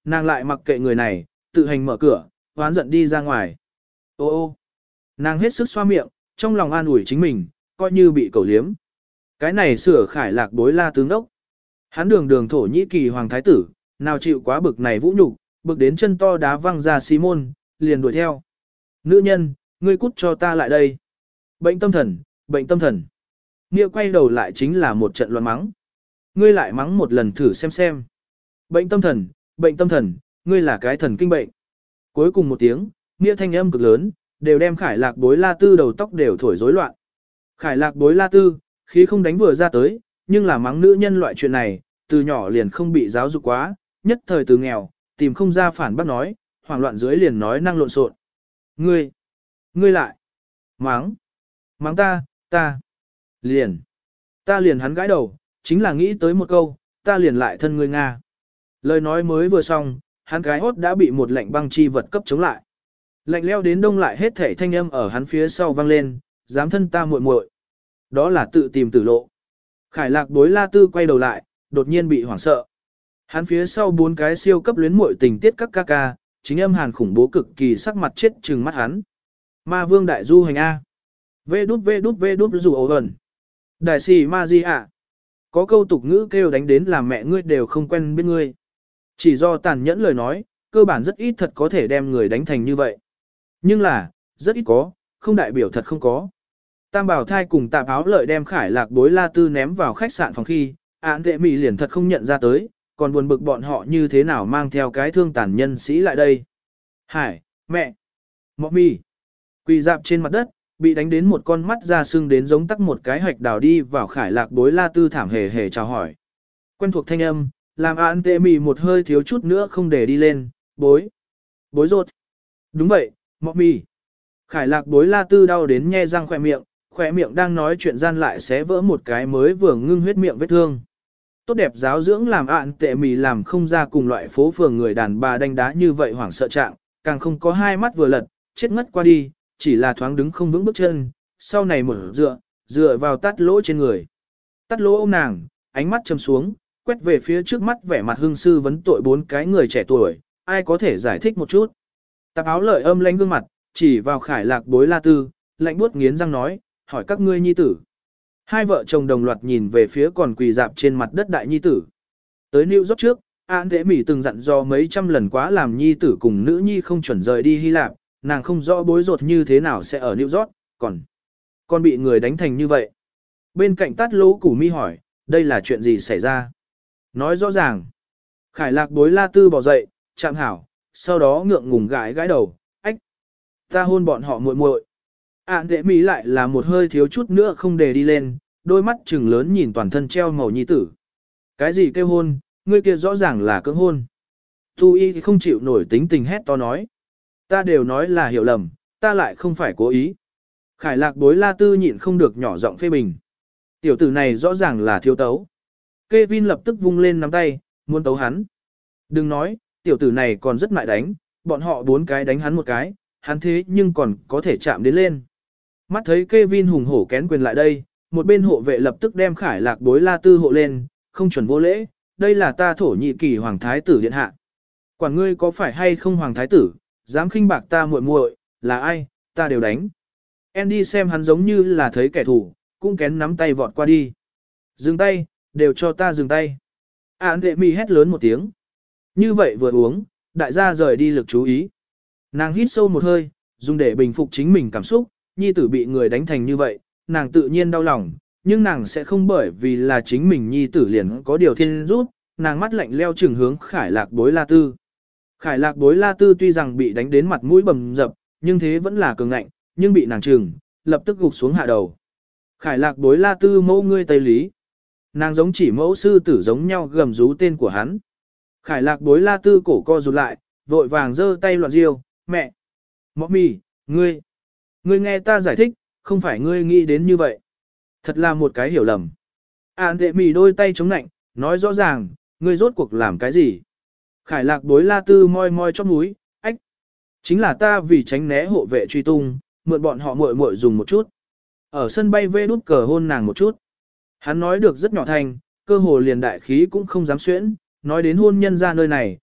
Nàng lại mặc kệ người này, tự hành mở cửa, hoán giận đi ra ngoài. Ô ô, nàng hết sức xoa miệng, trong lòng an ủi chính mình, coi như bị cầu liếm. Cái này sửa khải lạc bối la tướng đốc. Hắn đường đường thổ nhĩ kỳ hoàng thái tử, nào chịu quá bực này vũ nhục, bực đến chân to đá văng ra xi môn, liền đuổi theo. Nữ nhân, ngươi cút cho ta lại đây. Bệnh tâm thần, bệnh tâm thần. Nghĩa quay đầu lại chính là một trận loạn mắng. Ngươi lại mắng một lần thử xem xem. Bệnh tâm thần, bệnh tâm thần, ngươi là cái thần kinh bệnh. Cuối cùng một tiếng, Nghĩa thanh âm cực lớn, đều đem khải lạc bối la tư đầu tóc đều thổi rối loạn. Khải lạc bối la tư, khí không đánh vừa ra tới, nhưng là mắng nữ nhân loại chuyện này, từ nhỏ liền không bị giáo dục quá, nhất thời từ nghèo, tìm không ra phản bác nói, hoảng loạn dưới liền nói năng lộn xộn. Ngươi, ngươi lại, mắng, mắng ta, ta, liền, ta liền hắn gãi đầu, chính là nghĩ tới một câu, ta liền lại thân ngươi Nga. Lời nói mới vừa xong, hắn cái hốt đã bị một lạnh băng chi vật cấp chống lại. Lạnh leo đến đông lại hết thể thanh âm ở hắn phía sau vang lên, dám thân ta muội muội. Đó là tự tìm tử lộ. Khải lạc bối la tư quay đầu lại, đột nhiên bị hoảng sợ. Hắn phía sau bốn cái siêu cấp luyến muội tình tiết các ca ca, chính âm hàn khủng bố cực kỳ sắc mặt chết trừng mắt hắn. Ma vương đại du hành A. Vê đút vê đút vê đút dù ấu ẩn. Đại sĩ ma di ạ. Có câu tục ngữ kêu đánh đến làm mẹ ngươi đều không quen biết ngươi. Chỉ do tàn nhẫn lời nói, cơ bản rất ít thật có thể đem người đánh thành như vậy. Nhưng là, rất ít có, không đại biểu thật không có. Tam bảo thai cùng tạp áo lợi đem khải lạc bối la tư ném vào khách sạn phòng khi, án tệ mị liền thật không nhận ra tới, còn buồn bực bọn họ như thế nào mang theo cái thương tàn nhân sĩ lại đây. Hải, mẹ, mọ mì, quỳ dạp trên mặt đất, bị đánh đến một con mắt ra sưng đến giống tắc một cái hạch đào đi vào khải lạc bối la tư thảm hề hề chào hỏi. Quen thuộc thanh âm, làm án tệ mị một hơi thiếu chút nữa không để đi lên, bối, bối rột. Đúng vậy, mọ mì. Khải lạc bối la tư đau đến nhe răng khỏe miệng, khỏe miệng đang nói chuyện gian lại xé vỡ một cái mới vừa ngưng huyết miệng vết thương. Tốt đẹp giáo dưỡng làm ạn tệ mì làm không ra cùng loại phố phường người đàn bà đánh đá như vậy hoảng sợ trạng, càng không có hai mắt vừa lật, chết ngất qua đi, chỉ là thoáng đứng không vững bước chân, sau này mở dựa, dựa vào tắt lỗ trên người. Tắt lỗ ôm nàng, ánh mắt chầm xuống, quét về phía trước mắt vẻ mặt hưng sư vấn tội bốn cái người trẻ tuổi, ai có thể giải thích một chút. Tạp áo lợi âm lánh gương mặt, chỉ vào khải lạc bối la tư, lạnh buốt nghiến răng nói, hỏi các ngươi nhi tử. Hai vợ chồng đồng loạt nhìn về phía còn quỳ dạp trên mặt đất đại nhi tử. Tới New York trước, An Thế Mỹ từng dặn dò mấy trăm lần quá làm nhi tử cùng nữ nhi không chuẩn rời đi Hy Lạp, nàng không rõ bối rột như thế nào sẽ ở New York, còn còn bị người đánh thành như vậy. Bên cạnh tát lỗ củ mi hỏi, đây là chuyện gì xảy ra? Nói rõ ràng. Khải lạc bối la tư bỏ dậy, chạm hảo, sau đó ngượng ngùng gãi gãi đầu, ách. Ta hôn bọn họ muội muội. Ản đệ mỹ lại là một hơi thiếu chút nữa không để đi lên, đôi mắt trừng lớn nhìn toàn thân treo màu nhi tử. Cái gì kêu hôn, ngươi kia rõ ràng là cưỡng hôn. Tu y không chịu nổi tính tình hét to nói. Ta đều nói là hiểu lầm, ta lại không phải cố ý. Khải lạc bối la tư nhịn không được nhỏ giọng phê bình. Tiểu tử này rõ ràng là thiếu tấu. Kevin lập tức vung lên nắm tay, muốn tấu hắn. Đừng nói, tiểu tử này còn rất ngại đánh, bọn họ bốn cái đánh hắn một cái, hắn thế nhưng còn có thể chạm đến lên. Mắt thấy Kevin hùng hổ kén quyền lại đây, một bên hộ vệ lập tức đem khải lạc bối la tư hộ lên, không chuẩn vô lễ, đây là ta thổ nhị kỳ hoàng thái tử điện hạ. Quản ngươi có phải hay không hoàng thái tử, dám khinh bạc ta muội muội, là ai, ta đều đánh. Andy xem hắn giống như là thấy kẻ thù, cũng kén nắm tay vọt qua đi. Dừng tay, đều cho ta dừng tay. Án đệ mi hét lớn một tiếng. Như vậy vừa uống, đại gia rời đi lực chú ý. Nàng hít sâu một hơi, dùng để bình phục chính mình cảm xúc, nhi tử bị người đánh thành như vậy, nàng tự nhiên đau lòng, nhưng nàng sẽ không bởi vì là chính mình nhi tử liền có điều thiên rút, nàng mắt lạnh leo trừng hướng khải lạc bối la tư. Khải lạc bối la tư tuy rằng bị đánh đến mặt mũi bầm dập, nhưng thế vẫn là cường ngạnh, nhưng bị nàng trừng, lập tức gục xuống hạ đầu. Khải lạc bối la tư mẫu ngươi tây lý. Nàng giống chỉ mẫu sư tử giống nhau gầm rú tên của hắn. Khải lạc bối la tư cổ co rụt lại, vội vàng giơ tay loạn riêu, mẹ. Mọ mì, ngươi. Ngươi nghe ta giải thích, không phải ngươi nghĩ đến như vậy. Thật là một cái hiểu lầm. Ản đệ mì đôi tay chống nạnh, nói rõ ràng, ngươi rốt cuộc làm cái gì. Khải lạc bối la tư moi moi chóp mũi, ách. Chính là ta vì tránh né hộ vệ truy tung, mượn bọn họ muội muội dùng một chút. Ở sân bay vê đút cờ hôn nàng một chút. Hắn nói được rất nhỏ thanh, cơ hồ liền đại khí cũng không dám xuyễn, nói đến hôn nhân ra nơi này,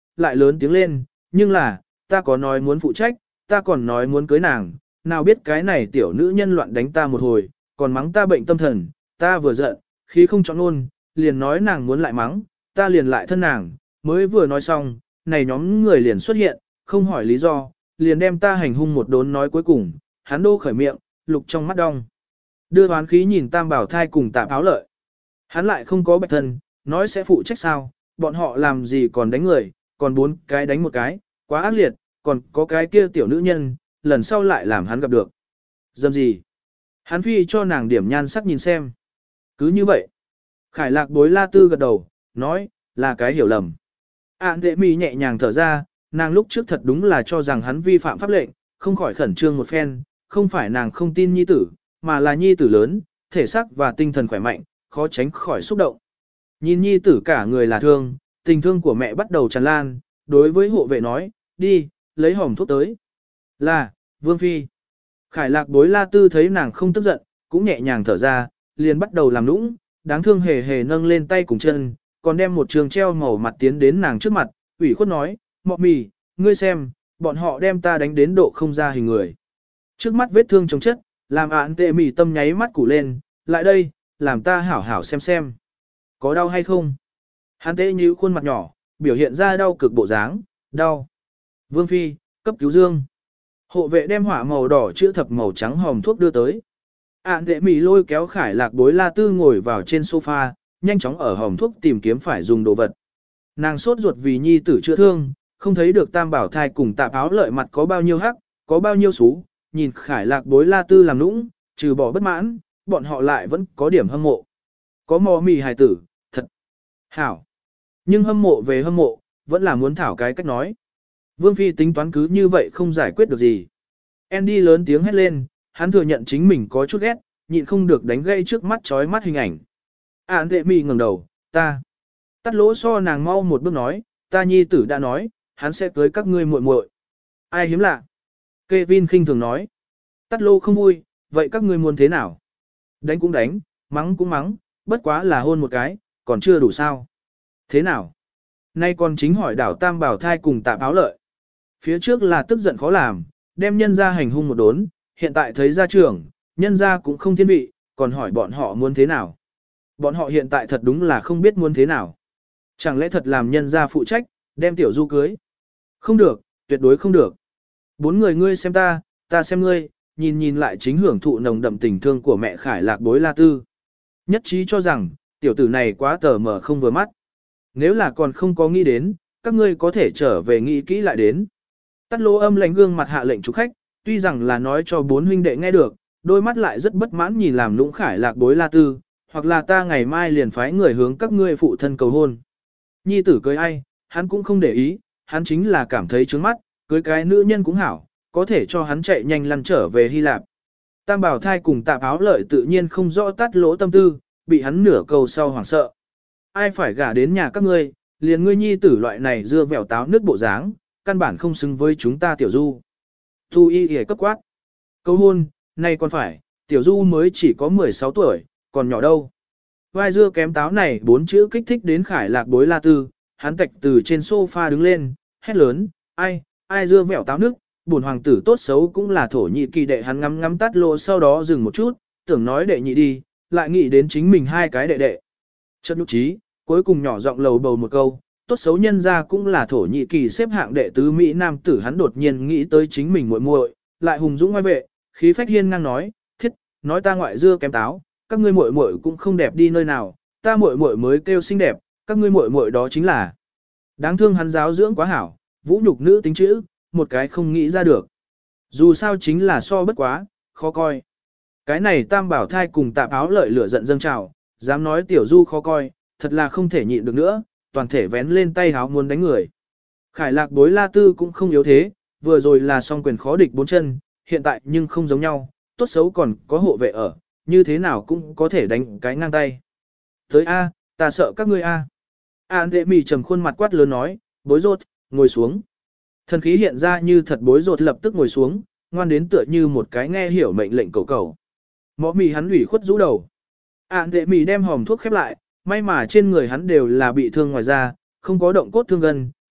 lại lớn tiếng lên, nhưng là, ta có nói muốn phụ trách, ta còn nói muốn cưới nàng, nào biết cái này tiểu nữ nhân loạn đánh ta một hồi, còn mắng ta bệnh tâm thần, ta vừa giận, khí không chọn luôn, liền nói nàng muốn lại mắng, ta liền lại thân nàng, mới vừa nói xong, này nhóm người liền xuất hiện, không hỏi lý do, liền đem ta hành hung một đốn nói cuối cùng, hắn đô khởi miệng, lục trong mắt đong. Đưa hoán khí nhìn tam bảo thai cùng tạm áo lợi. Hắn lại không có bạch thân, nói sẽ phụ trách sao, bọn họ làm gì còn đánh người, còn bốn cái đánh một cái, quá ác liệt, còn có cái kia tiểu nữ nhân, lần sau lại làm hắn gặp được. Dâm gì? Hắn phi cho nàng điểm nhan sắc nhìn xem. Cứ như vậy. Khải lạc bối la tư gật đầu, nói, là cái hiểu lầm. Ản tệ mì nhẹ nhàng thở ra, nàng lúc trước thật đúng là cho rằng hắn vi phạm pháp lệnh, không khỏi khẩn trương một phen, không phải nàng không tin nhi tử, mà là nhi tử lớn, thể xác và tinh thần khỏe mạnh, khó tránh khỏi xúc động. Nhìn nhi tử cả người là thương, tình thương của mẹ bắt đầu tràn lan, đối với hộ vệ nói, đi, lấy hòm thuốc tới. Là, Vương Phi. Khải lạc bối la tư thấy nàng không tức giận, cũng nhẹ nhàng thở ra, liền bắt đầu làm nũng, đáng thương hề hề nâng lên tay cùng chân, còn đem một trường treo màu mặt tiến đến nàng trước mặt, ủy khuất nói, mọ mì, ngươi xem, bọn họ đem ta đánh đến độ không ra hình người. Trước mắt vết thương chống chất, làm ạn tệ mì tâm nháy mắt củ lên, lại đây, làm ta hảo hảo xem xem. Có đau hay không? Hắn tệ nhíu khuôn mặt nhỏ, biểu hiện ra đau cực bộ dáng, đau. Vương Phi, cấp cứu dương. Hộ vệ đem hỏa màu đỏ chữ thập màu trắng hòm thuốc đưa tới. Ản tệ mì lôi kéo khải lạc bối la tư ngồi vào trên sofa, nhanh chóng ở hòm thuốc tìm kiếm phải dùng đồ vật. Nàng sốt ruột vì nhi tử chữa thương, không thấy được tam bảo thai cùng tạp áo lợi mặt có bao nhiêu hắc, có bao nhiêu xú, nhìn khải lạc bối la tư làm nũng, trừ bỏ bất mãn, bọn họ lại vẫn có điểm hâm mộ. Có mò mì hài tử, thật hảo. Nhưng hâm mộ về hâm mộ, vẫn là muốn thảo cái cách nói. Vương Phi tính toán cứ như vậy không giải quyết được gì. Andy lớn tiếng hét lên, hắn thừa nhận chính mình có chút ghét, nhịn không được đánh gây trước mắt chói mắt hình ảnh. Ản tệ mì ngẩng đầu, ta. Tắt lỗ so nàng mau một bước nói, ta nhi tử đã nói, hắn sẽ cưới các ngươi muội muội. Ai hiếm lạ? Kevin khinh thường nói. Tắt lô không vui, vậy các ngươi muốn thế nào? Đánh cũng đánh, mắng cũng mắng, bất quá là hôn một cái, còn chưa đủ sao. Thế nào? Nay còn chính hỏi đảo tam bảo thai cùng tạm áo lợi. Phía trước là tức giận khó làm, đem nhân ra hành hung một đốn, hiện tại thấy ra trưởng, nhân ra cũng không thiên vị, còn hỏi bọn họ muốn thế nào. Bọn họ hiện tại thật đúng là không biết muốn thế nào. Chẳng lẽ thật làm nhân ra phụ trách, đem tiểu du cưới? Không được, tuyệt đối không được. Bốn người ngươi xem ta, ta xem ngươi, nhìn nhìn lại chính hưởng thụ nồng đậm tình thương của mẹ khải lạc bối la tư. Nhất trí cho rằng, tiểu tử này quá tờ mờ không vừa mắt. Nếu là còn không có nghĩ đến, các ngươi có thể trở về nghĩ kỹ lại đến. Tắt lỗ âm lạnh gương mặt hạ lệnh chủ khách, tuy rằng là nói cho bốn huynh đệ nghe được, đôi mắt lại rất bất mãn nhìn làm lũng khải lạc bối la tư, hoặc là ta ngày mai liền phái người hướng các ngươi phụ thân cầu hôn. Nhi tử cưới ai, hắn cũng không để ý, hắn chính là cảm thấy trướng mắt, cưới cái nữ nhân cũng hảo, có thể cho hắn chạy nhanh lăn trở về Hy Lạp. Tam bảo thai cùng tạp áo lợi tự nhiên không rõ tắt lỗ tâm tư, bị hắn nửa câu sau hoảng sợ. Ai phải gả đến nhà các ngươi, liền ngươi nhi tử loại này dưa vẻo táo nước bộ dáng, căn bản không xứng với chúng ta tiểu du. Thu y hề cấp quát. Câu hôn, nay còn phải, tiểu du mới chỉ có mười sáu tuổi, còn nhỏ đâu. Vai dưa kém táo này bốn chữ kích thích đến khải lạc bối la tư, hắn tạch từ trên sofa đứng lên, hét lớn, ai, ai dưa vẻo táo nước, buồn hoàng tử tốt xấu cũng là thổ nhị kỳ đệ. Hắn ngắm ngắm tắt lỗ sau đó dừng một chút, tưởng nói đệ nhị đi, lại nghĩ đến chính mình hai cái đệ đệ. Chất nhục trí, cuối cùng nhỏ giọng lầu bầu một câu, tốt xấu nhân ra cũng là thổ nhị kỳ xếp hạng đệ tứ Mỹ Nam tử. Hắn đột nhiên nghĩ tới chính mình muội muội, lại hùng dũng ngoài vệ, khí phách hiên ngang nói, thiết, nói ta ngoại dưa kém táo, các ngươi muội muội cũng không đẹp đi nơi nào, ta muội muội mới kêu xinh đẹp, các ngươi muội muội đó chính là. Đáng thương hắn giáo dưỡng quá hảo, vũ nhục nữ tính chữ, một cái không nghĩ ra được. Dù sao chính là so bất quá, khó coi. Cái này tam bảo thai cùng tạp áo lợi lửa giận dâng trào, dám nói tiểu du khó coi, thật là không thể nhịn được nữa, toàn thể vén lên tay háo muốn đánh người. Khải lạc bối la tư cũng không yếu thế, vừa rồi là song quyền khó địch bốn chân, hiện tại nhưng không giống nhau, tốt xấu còn có hộ vệ ở, như thế nào cũng có thể đánh cái ngang tay. Tới A, ta sợ các ngươi A. An đệ mì trầm khuôn mặt quát lớn nói, bối rột, ngồi xuống. Thần khí hiện ra như thật bối rột lập tức ngồi xuống, ngoan đến tựa như một cái nghe hiểu mệnh lệnh cầu cầu. Mõ mì hắn ủy khuất rũ đầu. An đệ mì đem hòm thuốc khép lại, may mà trên người hắn đều là bị thương ngoài da, không có động cốt thương gân,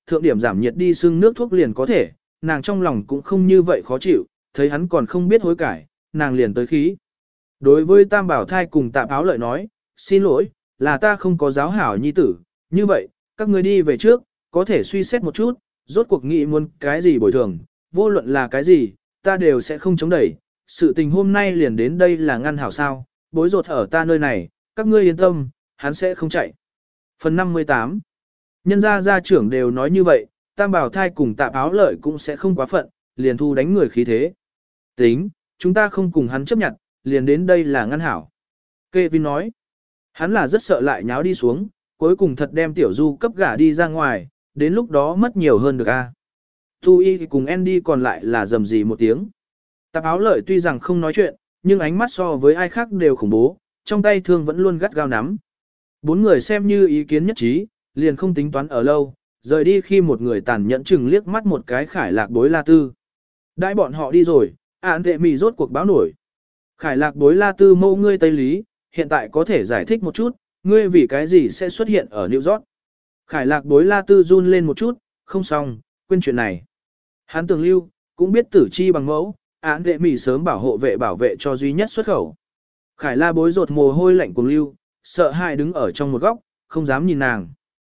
thượng điểm giảm nhiệt đi sưng nước thuốc liền có thể, nàng trong lòng cũng không như vậy khó chịu, thấy hắn còn không biết hối cải, nàng liền tới khí. Đối với Tam Bảo Thai cùng Tạp Áo Lợi nói, xin lỗi, là ta không có giáo hảo nhi tử, như vậy, các ngươi đi về trước, có thể suy xét một chút, rốt cuộc nghị muốn cái gì bồi thường, vô luận là cái gì, ta đều sẽ không chống đẩy, sự tình hôm nay liền đến đây là ngăn hảo sao, bối rột ở ta nơi này, các ngươi yên tâm, hắn sẽ không chạy. Phần năm mươi tám. Nhân gia gia trưởng đều nói như vậy, Tam Bảo Thai cùng Tạp Áo Lợi cũng sẽ không quá phận, liền thu đánh người khí thế. Tính, chúng ta không cùng hắn chấp nhận, liền đến đây là ngăn hảo. Kevin nói, hắn là rất sợ lại nháo đi xuống, cuối cùng thật đem Tiểu Du cấp gả đi ra ngoài, đến lúc đó mất nhiều hơn được a. Tu Y cùng Andy còn lại là rầm rì một tiếng. Tạp Áo Lợi tuy rằng không nói chuyện, nhưng ánh mắt so với ai khác đều khủng bố, trong tay thương vẫn luôn gắt gao nắm. Bốn người xem như ý kiến nhất trí, liền không tính toán ở lâu, rời đi khi một người tàn nhẫn chừng liếc mắt một cái Khải Lạc Bối La Tư. Đãi bọn họ đi rồi, ạn tệ mì rốt cuộc báo nổi. Khải Lạc Bối La Tư mâu ngươi Tây Lý, hiện tại có thể giải thích một chút, ngươi vì cái gì sẽ xuất hiện ở New York. Khải Lạc Bối La Tư run lên một chút, không xong, quên chuyện này. Hắn tưởng lưu, cũng biết tử chi bằng mẫu, án tệ mì sớm bảo hộ vệ bảo vệ cho duy nhất xuất khẩu. Khải La Bối rột mồ hôi lạnh cùng lưu, sợ hãi đứng ở trong một góc, không dám nhìn nàng.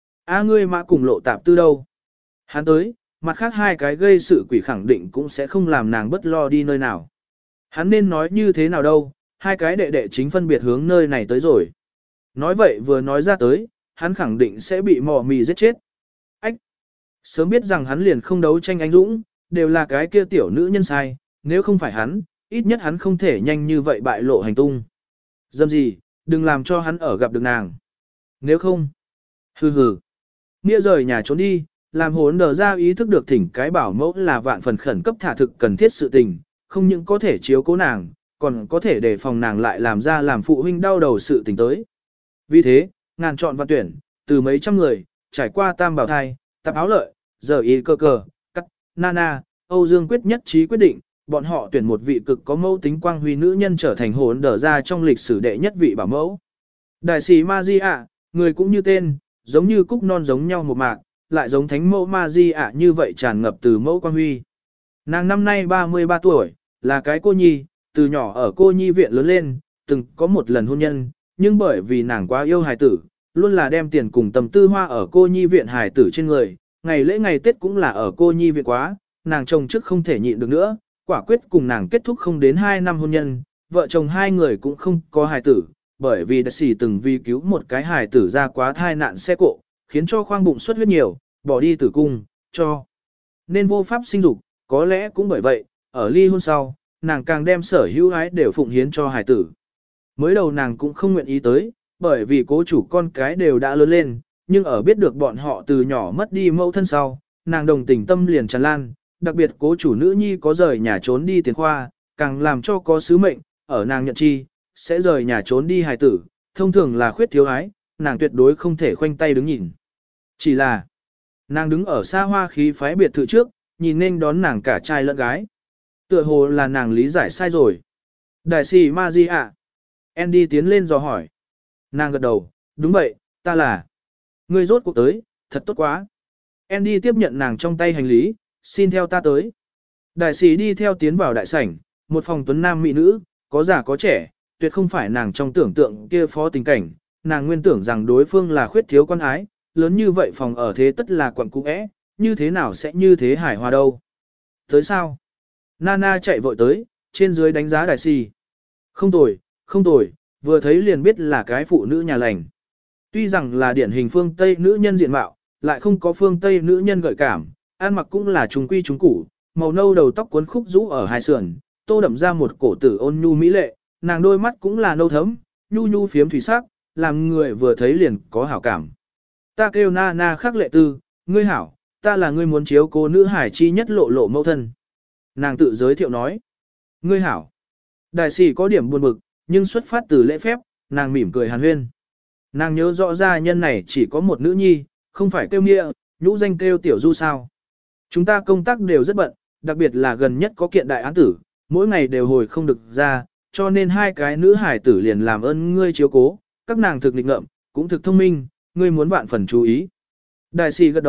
A ngươi mã cùng lộ tạp tư đâu? Hắn tới, mặt khác hai cái gây sự quỷ khẳng định cũng sẽ không làm nàng bất lo đi nơi nào. Hắn nên nói như thế nào đâu, hai cái đệ đệ chính phân biệt hướng nơi này tới rồi. Nói vậy vừa nói ra tới, hắn khẳng định sẽ bị mò mì giết chết. Ách! Sớm biết rằng hắn liền không đấu tranh anh dũng, đều là cái kia tiểu nữ nhân sai, nếu không phải hắn, ít nhất hắn không thể nhanh như vậy bại lộ hành tung. Dâm gì, đừng làm cho hắn ở gặp được nàng. Nếu không, hừ hừ. Nghĩa rời nhà trốn đi, làm hốn đờ ra ý thức được thỉnh cái bảo mẫu là vạn phần khẩn cấp thả thực cần thiết sự tình, không những có thể chiếu cố nàng, còn có thể đề phòng nàng lại làm ra làm phụ huynh đau đầu sự tình tới. Vì thế, ngàn chọn và tuyển, từ mấy trăm người, trải qua Tam Bảo Thai, Tạp Áo Lợi, giờ y cơ cờ, cắt, Nana, Âu Dương quyết nhất trí quyết định, bọn họ tuyển một vị cực có mẫu tính quang huy nữ nhân trở thành hồn đờ ra trong lịch sử đệ nhất vị bảo mẫu. Đại sĩ Magia, người cũng như tên, giống như cúc non giống nhau một mạc, lại giống thánh mẫu Magia như vậy tràn ngập từ mẫu quang huy. Nàng năm nay ba mươi ba tuổi, là cái cô nhi, từ nhỏ ở cô nhi viện lớn lên, từng có một lần hôn nhân, nhưng bởi vì nàng quá yêu hài tử, luôn là đem tiền cùng tầm tư hoa ở cô nhi viện hài tử trên người, ngày lễ ngày Tết cũng là ở cô nhi viện quá, nàng chồng trước không thể nhịn được nữa, quả quyết cùng nàng kết thúc không đến hai năm hôn nhân, vợ chồng hai người cũng không có hài tử, bởi vì đã xỉ từng vì cứu một cái hài tử ra quá thai nạn xe cộ, khiến cho khoang bụng xuất huyết nhiều, bỏ đi tử cung, cho nên vô pháp sinh dục, có lẽ cũng bởi vậy, ở ly hôn sau, nàng càng đem sở hữu ái đều phụng hiến cho hài tử. Mới đầu nàng cũng không nguyện ý tới, bởi vì cố chủ con cái đều đã lớn lên, nhưng ở biết được bọn họ từ nhỏ mất đi mẫu thân sau, nàng đồng tình tâm liền tràn lan, đặc biệt cố chủ nữ nhi có rời nhà trốn đi tiền khoa, càng làm cho có sứ mệnh, ở nàng nhận chi, sẽ rời nhà trốn đi hài tử, thông thường là khuyết thiếu ái, nàng tuyệt đối không thể khoanh tay đứng nhìn. Chỉ là, nàng đứng ở xa hoa khí phái biệt thự trước, nhìn nên đón nàng cả trai lẫn gái. Tựa hồ là nàng lý giải sai rồi. Đại sĩ Magia. Andy tiến lên dò hỏi. Nàng gật đầu, đúng vậy, ta là. Ngươi rốt cuộc tới, thật tốt quá. Andy tiếp nhận nàng trong tay hành lý, xin theo ta tới. Đại sĩ đi theo tiến vào đại sảnh, một phòng tuấn nam mỹ nữ, có già có trẻ, tuyệt không phải nàng trong tưởng tượng kia phó tình cảnh. Nàng nguyên tưởng rằng đối phương là khuyết thiếu quan ái, lớn như vậy phòng ở thế tất là quận cũ é, như thế nào sẽ như thế hài hòa đâu. Tới sao? Nana chạy vội tới, trên dưới đánh giá đại sĩ. Không tồi, không tồi, vừa thấy liền biết là cái phụ nữ nhà lành. Tuy rằng là điển hình phương Tây nữ nhân diện mạo, lại không có phương Tây nữ nhân gợi cảm, ăn mặc cũng là trùng quy trùng củ, màu nâu đầu tóc cuốn khúc rũ ở hai sườn, tô đậm ra một cổ tử ôn nhu mỹ lệ, nàng đôi mắt cũng là nâu thấm, nhu nhu phiếm thủy sắc, làm người vừa thấy liền có hảo cảm. Ta kêu na na khắc lệ tư, ngươi hảo, ta là ngươi muốn chiếu cô nữ hải chi nhất lộ lộ mẫu thân. Nàng tự giới thiệu nói, ngươi hảo. Đại sĩ có điểm buồn bực, nhưng xuất phát từ lễ phép, nàng mỉm cười hàn huyên. Nàng nhớ rõ ra nhân này chỉ có một nữ nhi, không phải kêu nghĩa, nhũ danh kêu tiểu du sao. Chúng ta công tác đều rất bận, đặc biệt là gần nhất có kiện đại án tử, mỗi ngày đều hồi không được ra, cho nên hai cái nữ hải tử liền làm ơn ngươi chiếu cố, các nàng thực lịch ngợm, cũng thực thông minh, ngươi muốn vạn phần chú ý. Đại sĩ gật đầu,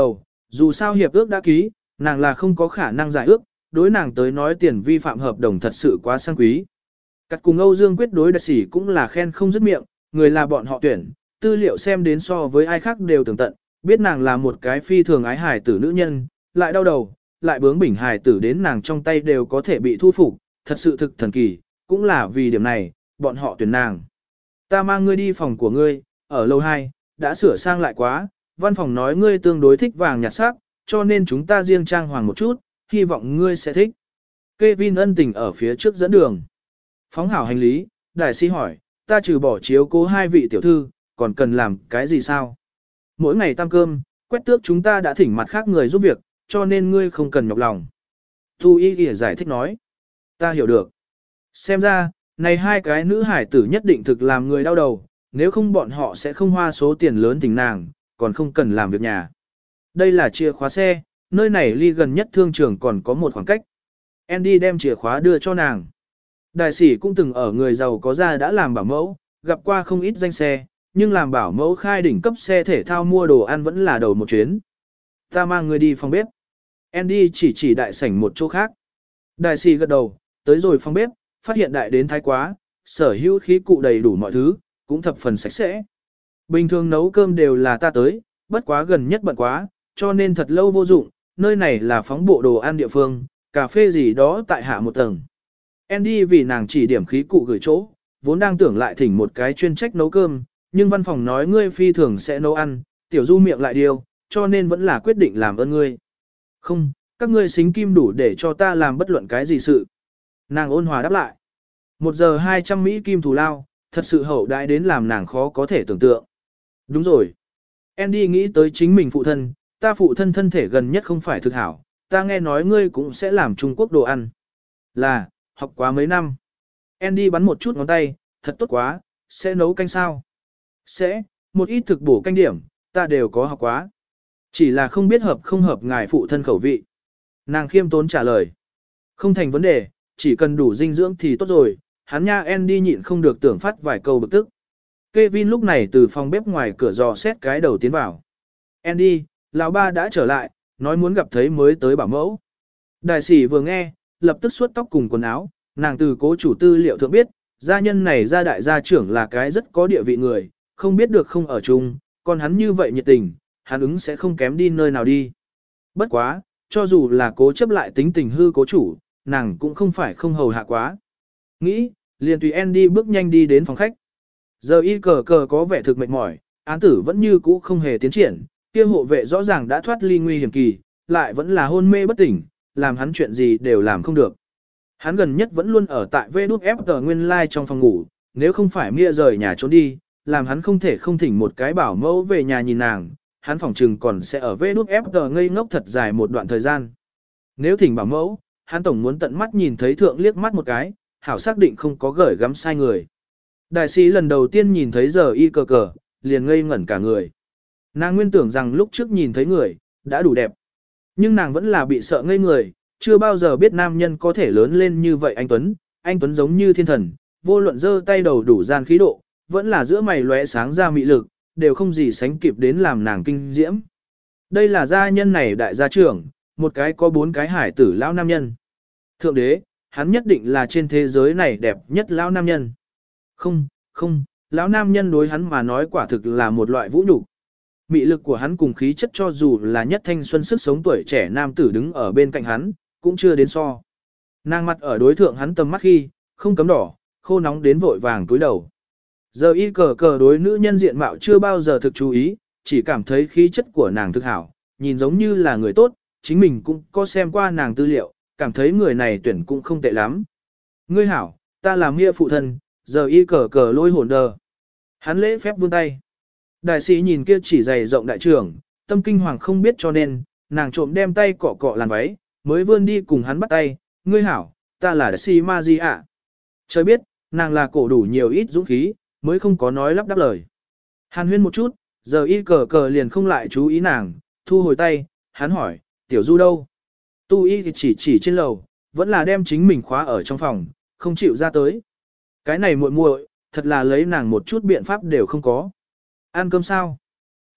Dù sao hiệp ước đã ký, nàng là không có khả năng giải ước, đối nàng tới nói tiền vi phạm hợp đồng thật sự quá sang quý. Cắt cùng Âu Dương Quyết đối đại sĩ cũng là khen không dứt miệng, người là bọn họ tuyển, tư liệu xem đến so với ai khác đều tường tận, biết nàng là một cái phi thường ái hài tử nữ nhân, lại đau đầu, lại bướng bỉnh hài tử đến nàng trong tay đều có thể bị thu phục, thật sự thực thần kỳ, cũng là vì điểm này, bọn họ tuyển nàng. Ta mang ngươi đi phòng của ngươi, ở lầu hai, đã sửa sang lại quá, văn phòng nói ngươi tương đối thích vàng nhạt sắc, cho nên chúng ta riêng trang hoàng một chút, hy vọng ngươi sẽ thích. Kevin ân tình ở phía trước dẫn đường. Phóng hảo hành lý, đại sĩ hỏi, ta trừ bỏ chiếu cố hai vị tiểu thư, còn cần làm cái gì sao? Mỗi ngày tam cơm, quét tước chúng ta đã thỉnh mặt khác người giúp việc, cho nên ngươi không cần nhọc lòng. Tu Y Y giải thích nói. Ta hiểu được. Xem ra, này hai cái nữ hải tử nhất định thực làm người đau đầu, nếu không bọn họ sẽ không hoa số tiền lớn tình nàng, còn không cần làm việc nhà. Đây là chìa khóa xe, nơi này ly gần nhất thương trường còn có một khoảng cách. Andy đem chìa khóa đưa cho nàng. Đại sĩ cũng từng ở người giàu có ra đã làm bảo mẫu, gặp qua không ít danh xe, nhưng làm bảo mẫu khai đỉnh cấp xe thể thao mua đồ ăn vẫn là đầu một chuyến. Ta mang người đi phòng bếp. Andy chỉ chỉ đại sảnh một chỗ khác. Đại sĩ gật đầu, tới rồi phòng bếp, phát hiện đại đến thái quá, sở hữu khí cụ đầy đủ mọi thứ, cũng thập phần sạch sẽ. Bình thường nấu cơm đều là ta tới, bất quá gần nhất bận quá, cho nên thật lâu vô dụng, nơi này là phóng bộ đồ ăn địa phương, cà phê gì đó tại hạ một tầng. Andy vì nàng chỉ điểm khí cụ gửi chỗ, vốn đang tưởng lại thỉnh một cái chuyên trách nấu cơm, nhưng văn phòng nói ngươi phi thường sẽ nấu ăn, tiểu du miệng lại điều, cho nên vẫn là quyết định làm ơn ngươi. Không, các ngươi xính kim đủ để cho ta làm bất luận cái gì sự. Nàng ôn hòa đáp lại. Một giờ hai trăm Mỹ kim thù lao, thật sự hậu đãi đến làm nàng khó có thể tưởng tượng. Đúng rồi. Andy nghĩ tới chính mình phụ thân, ta phụ thân thân thể gần nhất không phải thực hảo, ta nghe nói ngươi cũng sẽ làm Trung Quốc đồ ăn. Là, học quá mấy năm. Andy bắn một chút ngón tay, thật tốt quá, sẽ nấu canh sao? Sẽ, một ít thực bổ canh điểm, ta đều có học quá. Chỉ là không biết hợp không hợp ngài phụ thân khẩu vị. Nàng khiêm tốn trả lời. Không thành vấn đề, chỉ cần đủ dinh dưỡng thì tốt rồi, hắn nha Andy nhịn không được tưởng phát vài câu bực tức. Kevin lúc này từ phòng bếp ngoài cửa dò xét cái đầu tiến vào. Andy, lão ba đã trở lại, nói muốn gặp thấy mới tới bảo mẫu. Đại sĩ vừa nghe, lập tức suốt tóc cùng quần áo, nàng từ cố chủ tư liệu thượng biết, gia nhân này gia đại gia trưởng là cái rất có địa vị người, không biết được không ở chung, còn hắn như vậy nhiệt tình, hắn ứng sẽ không kém đi nơi nào đi. Bất quá, cho dù là cố chấp lại tính tình hư cố chủ, nàng cũng không phải không hầu hạ quá. Nghĩ, liền tùy Andy bước nhanh đi đến phòng khách. Giờ y cờ cờ có vẻ thực mệt mỏi, án tử vẫn như cũ không hề tiến triển, kia hộ vệ rõ ràng đã thoát ly nguy hiểm kỳ, lại vẫn là hôn mê bất tỉnh, làm hắn chuyện gì đều làm không được. Hắn gần nhất vẫn luôn ở tại vê đút ép tờ nguyên lai trong phòng ngủ, nếu không phải Mia rời nhà trốn đi, làm hắn không thể không thỉnh một cái bảo mẫu về nhà nhìn nàng, hắn phòng trừng còn sẽ ở vê đút ép tờ ngây ngốc thật dài một đoạn thời gian. Nếu thỉnh bảo mẫu, hắn tổng muốn tận mắt nhìn thấy thượng liếc mắt một cái, hảo xác định không có gởi gắm sai người. Đại sĩ lần đầu tiên nhìn thấy giờ y cờ cờ, liền ngây ngẩn cả người. Nàng nguyên tưởng rằng lúc trước nhìn thấy người, đã đủ đẹp. Nhưng nàng vẫn là bị sợ ngây người, chưa bao giờ biết nam nhân có thể lớn lên như vậy anh Tuấn. Anh Tuấn giống như thiên thần, vô luận giơ tay đầu đủ gian khí độ, vẫn là giữa mày lóe sáng ra mị lực, đều không gì sánh kịp đến làm nàng kinh diễm. Đây là gia nhân này đại gia trưởng, một cái có bốn cái hải tử lão nam nhân. Thượng đế, hắn nhất định là trên thế giới này đẹp nhất lão nam nhân. Không, không, lão nam nhân đối hắn mà nói quả thực là một loại vũ nhục. Mị lực của hắn cùng khí chất cho dù là nhất thanh xuân sức sống tuổi trẻ nam tử đứng ở bên cạnh hắn, cũng chưa đến so. Nàng mặt ở đối thượng hắn tầm mắt khi, không cấm đỏ, khô nóng đến vội vàng túi đầu. Giờ y cờ cờ đối nữ nhân diện mạo chưa bao giờ thực chú ý, chỉ cảm thấy khí chất của nàng thực hảo, nhìn giống như là người tốt, chính mình cũng có xem qua nàng tư liệu, cảm thấy người này tuyển cũng không tệ lắm. Ngươi hảo, ta là Mia phụ thân, giờ y cờ cờ lôi hồn đờ. Hắn lễ phép vươn tay. Đại sĩ nhìn kia chỉ dày rộng đại trưởng, tâm kinh hoàng không biết cho nên, nàng trộm đem tay cọ cọ làn váy, mới vươn đi cùng hắn bắt tay, ngươi hảo, ta là đại sĩ ma di ạ. Trời biết, nàng là cổ đủ nhiều ít dũng khí, mới không có nói lắp đáp lời. Hàn huyên một chút, giờ y cờ cờ liền không lại chú ý nàng, thu hồi tay, hắn hỏi, tiểu du đâu? Tu y thì chỉ chỉ trên lầu, vẫn là đem chính mình khóa ở trong phòng, không chịu ra tới. Cái này muội muội, thật là lấy nàng một chút biện pháp đều không có. Ăn cơm sao?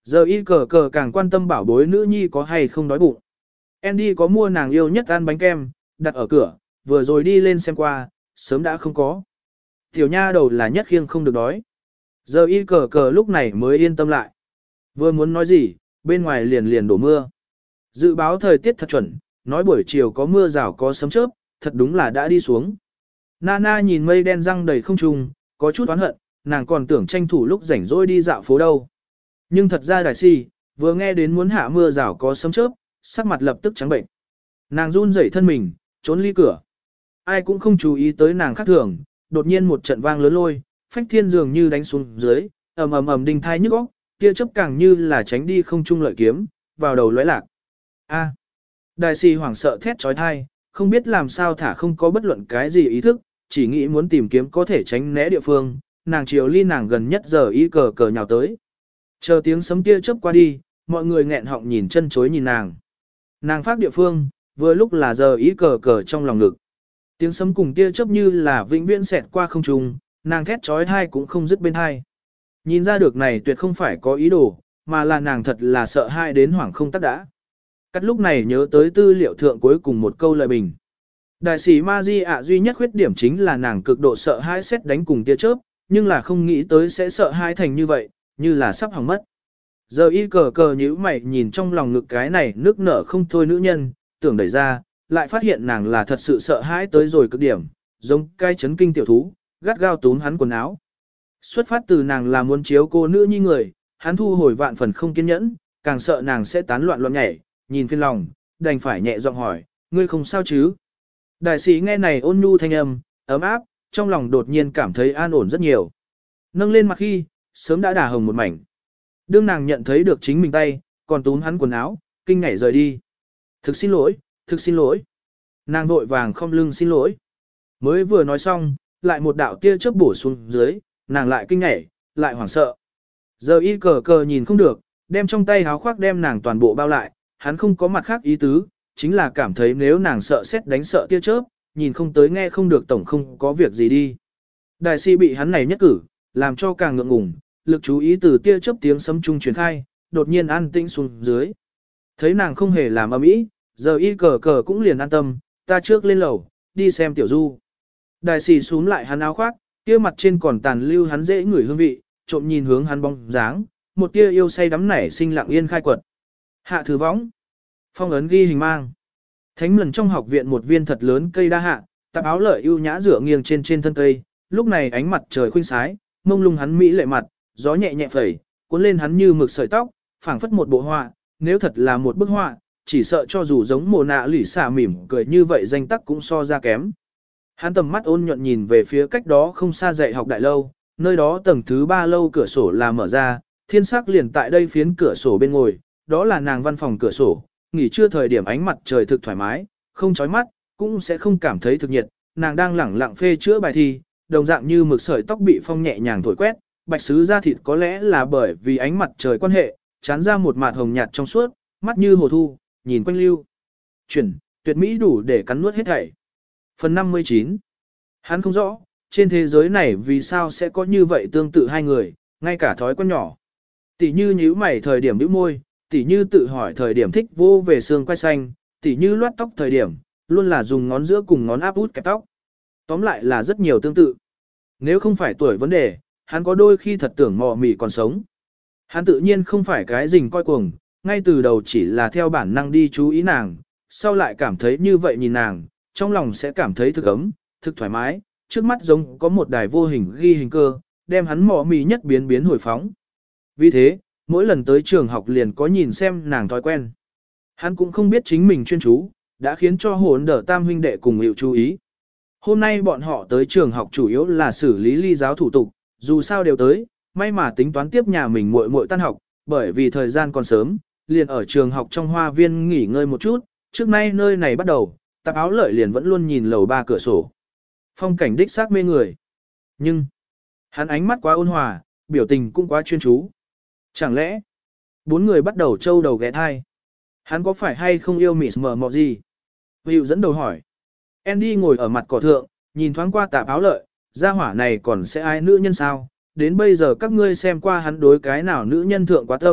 Giờ y cờ cờ càng quan tâm bảo bối nữ nhi có hay không đói bụng. Andy có mua nàng yêu nhất ăn bánh kem, đặt ở cửa, vừa rồi đi lên xem qua, sớm đã không có. Tiểu nha đầu là nhất khiêng không được đói. Giờ y cờ cờ lúc này mới yên tâm lại. Vừa muốn nói gì, bên ngoài liền liền đổ mưa. Dự báo thời tiết thật chuẩn, nói buổi chiều có mưa rào có sấm chớp, thật đúng là đã đi xuống. Nana nhìn mây đen răng đầy không trung, có chút oán hận, nàng còn tưởng tranh thủ lúc rảnh rỗi đi dạo phố đâu. Nhưng thật ra đại si, vừa nghe đến muốn hạ mưa rào có sấm chớp, sắc mặt lập tức trắng bệnh. Nàng run rẩy thân mình, trốn ly cửa. Ai cũng không chú ý tới nàng khác thường, đột nhiên một trận vang lớn lôi, phách thiên dường như đánh xuống dưới, ầm ầm ầm đinh thai nhức óc, tia chớp càng như là tránh đi không trung lợi kiếm, vào đầu lóe lạc. A. Đại si hoảng sợ thét chói tai, không biết làm sao thả không có bất luận cái gì ý thức, chỉ nghĩ muốn tìm kiếm có thể tránh né địa phương, nàng chiều ly nàng gần nhất giờ y cờ cờ nhào tới. Chờ tiếng sấm tia chớp qua đi, mọi người nghẹn họng nhìn chân chối nhìn nàng. Nàng phát địa phương, vừa lúc là giờ y cờ cờ trong lòng ngực. Tiếng sấm cùng tia chớp như là vĩnh viễn xẹt qua không trung, nàng thét chói tai cũng không dứt bên tai. Nhìn ra được này tuyệt không phải có ý đồ, mà là nàng thật là sợ hãi đến hoảng không tắc đã. Cắt lúc này nhớ tới tư liệu thượng cuối cùng một câu lời bình. Đại sĩ Ma-di ạ duy nhất khuyết điểm chính là nàng cực độ sợ hãi xét đánh cùng tia chớp, nhưng là không nghĩ tới sẽ sợ hãi thành như vậy, như là sắp hỏng mất. Giờ y cờ cờ nhíu mày nhìn trong lòng ngực cái này nước nở không thôi nữ nhân, tưởng đẩy ra, lại phát hiện nàng là thật sự sợ hãi tới rồi cực điểm, giống cái chấn kinh tiểu thú, gắt gao túm hắn quần áo. Xuất phát từ nàng là muốn chiếu cô nữ nhi người, hắn thu hồi vạn phần không kiên nhẫn, càng sợ nàng sẽ tán loạn loạn nhảy, nhìn phiền lòng, đành phải nhẹ giọng hỏi, ngươi không sao chứ? Đại sĩ nghe này ôn nhu thanh âm, ấm áp, trong lòng đột nhiên cảm thấy an ổn rất nhiều. Nâng lên mặt khi, sớm đã đả hồng một mảnh. Đương nàng nhận thấy được chính mình tay, còn túm hắn quần áo, kinh ngảy rời đi. Thực xin lỗi, thực xin lỗi. Nàng vội vàng không lưng xin lỗi. Mới vừa nói xong, lại một đạo tia chớp bổ xuống dưới, nàng lại kinh ngảy, lại hoảng sợ. Giờ y cờ cờ nhìn không được, đem trong tay háo khoác đem nàng toàn bộ bao lại, hắn không có mặt khác ý tứ, chính là cảm thấy nếu nàng sợ xét đánh sợ tia chớp, nhìn không tới nghe không được tổng không có việc gì đi. Đại sĩ bị hắn này nhất cử, làm cho càng ngượng ngùng, lực chú ý từ tia chớp tiếng sấm trung truyền khai, đột nhiên an tĩnh xuống dưới. Thấy nàng không hề làm ầm ĩ, giờ y cờ cờ cũng liền an tâm, ta trước lên lầu, đi xem tiểu du. Đại sĩ xuống lại hắn áo khoác, kia mặt trên còn tàn lưu hắn dễ ngửi hương vị, trộm nhìn hướng hắn bóng dáng, một tia yêu say đắm nảy sinh lặng yên khai quật. Hạ thử võng. Phong ấn ghi hình mang. Thánh lần trong học viện một viên thật lớn cây đa hạ, tạp áo lợi ưu nhã dựa nghiêng trên trên thân cây, lúc này ánh mặt trời khuynh sái, mông lung hắn mỹ lệ mặt, gió nhẹ nhẹ phẩy, cuốn lên hắn như mực sợi tóc, phảng phất một bộ họa, nếu thật là một bức họa, chỉ sợ cho dù giống mồ nạ lỷ xả mỉm cười như vậy danh tắc cũng so ra kém. Hắn tầm mắt ôn nhuận nhìn về phía cách đó không xa dạy học đại lâu, nơi đó tầng thứ ba lâu cửa sổ là mở ra, thiên sắc liền tại đây phiến cửa sổ bên ngồi, đó là nàng văn phòng cửa sổ, nghỉ trưa thời điểm ánh mặt trời thực thoải mái, không chói mắt, cũng sẽ không cảm thấy thực nhiệt, nàng đang lẳng lặng phê chữa bài thi, đồng dạng như mực sợi tóc bị phong nhẹ nhàng thổi quét, bạch sứ da thịt có lẽ là bởi vì ánh mặt trời quan hệ, chán ra một mạt hồng nhạt trong suốt, mắt như hồ thu, nhìn quanh lưu. Chuyển, tuyệt mỹ đủ để cắn nuốt hết thảy. Phần năm mươi chín. Hắn không rõ, trên thế giới này vì sao sẽ có như vậy tương tự hai người, ngay cả thói quen nhỏ. Tỷ như nhíu mày thời điểm bĩu môi, tỷ như tự hỏi thời điểm thích vô về xương quai xanh, tỷ như loát tóc thời điểm, luôn là dùng ngón giữa cùng ngón áp út kẹp tóc. Tóm lại là rất nhiều tương tự. Nếu không phải tuổi vấn đề, hắn có đôi khi thật tưởng mò mỉ còn sống. Hắn tự nhiên không phải cái rình coi cuồng, ngay từ đầu chỉ là theo bản năng đi chú ý nàng, sau lại cảm thấy như vậy nhìn nàng, trong lòng sẽ cảm thấy thực ấm, thực thoải mái, trước mắt giống có một đài vô hình ghi hình cơ, đem hắn mò mỉ nhất biến biến hồi phóng. Vì thế, mỗi lần tới trường học liền có nhìn xem nàng thói quen. Hắn cũng không biết chính mình chuyên chú, đã khiến cho hồn đỡ tam huynh đệ cùng hiệu chú ý. Hôm nay bọn họ tới trường học chủ yếu là xử lý ly giáo thủ tục, dù sao đều tới, may mà tính toán tiếp nhà mình muội muội tan học, bởi vì thời gian còn sớm, liền ở trường học trong hoa viên nghỉ ngơi một chút, trước nay nơi này bắt đầu, tạp áo lợi liền vẫn luôn nhìn lầu ba cửa sổ. Phong cảnh đích xác mê người. Nhưng, hắn ánh mắt quá ôn hòa, biểu tình cũng quá chuyên chú. Chẳng lẽ, bốn người bắt đầu trâu đầu ghé thai. Hắn có phải hay không yêu Miss mờ mọ gì? Hiệu dẫn đầu hỏi. Andy ngồi ở mặt cỏ thượng, nhìn thoáng qua tạp áo lợi, gia hỏa này còn sẽ ai nữ nhân sao? Đến bây giờ các ngươi xem qua hắn đối cái nào nữ nhân thượng quá tâm,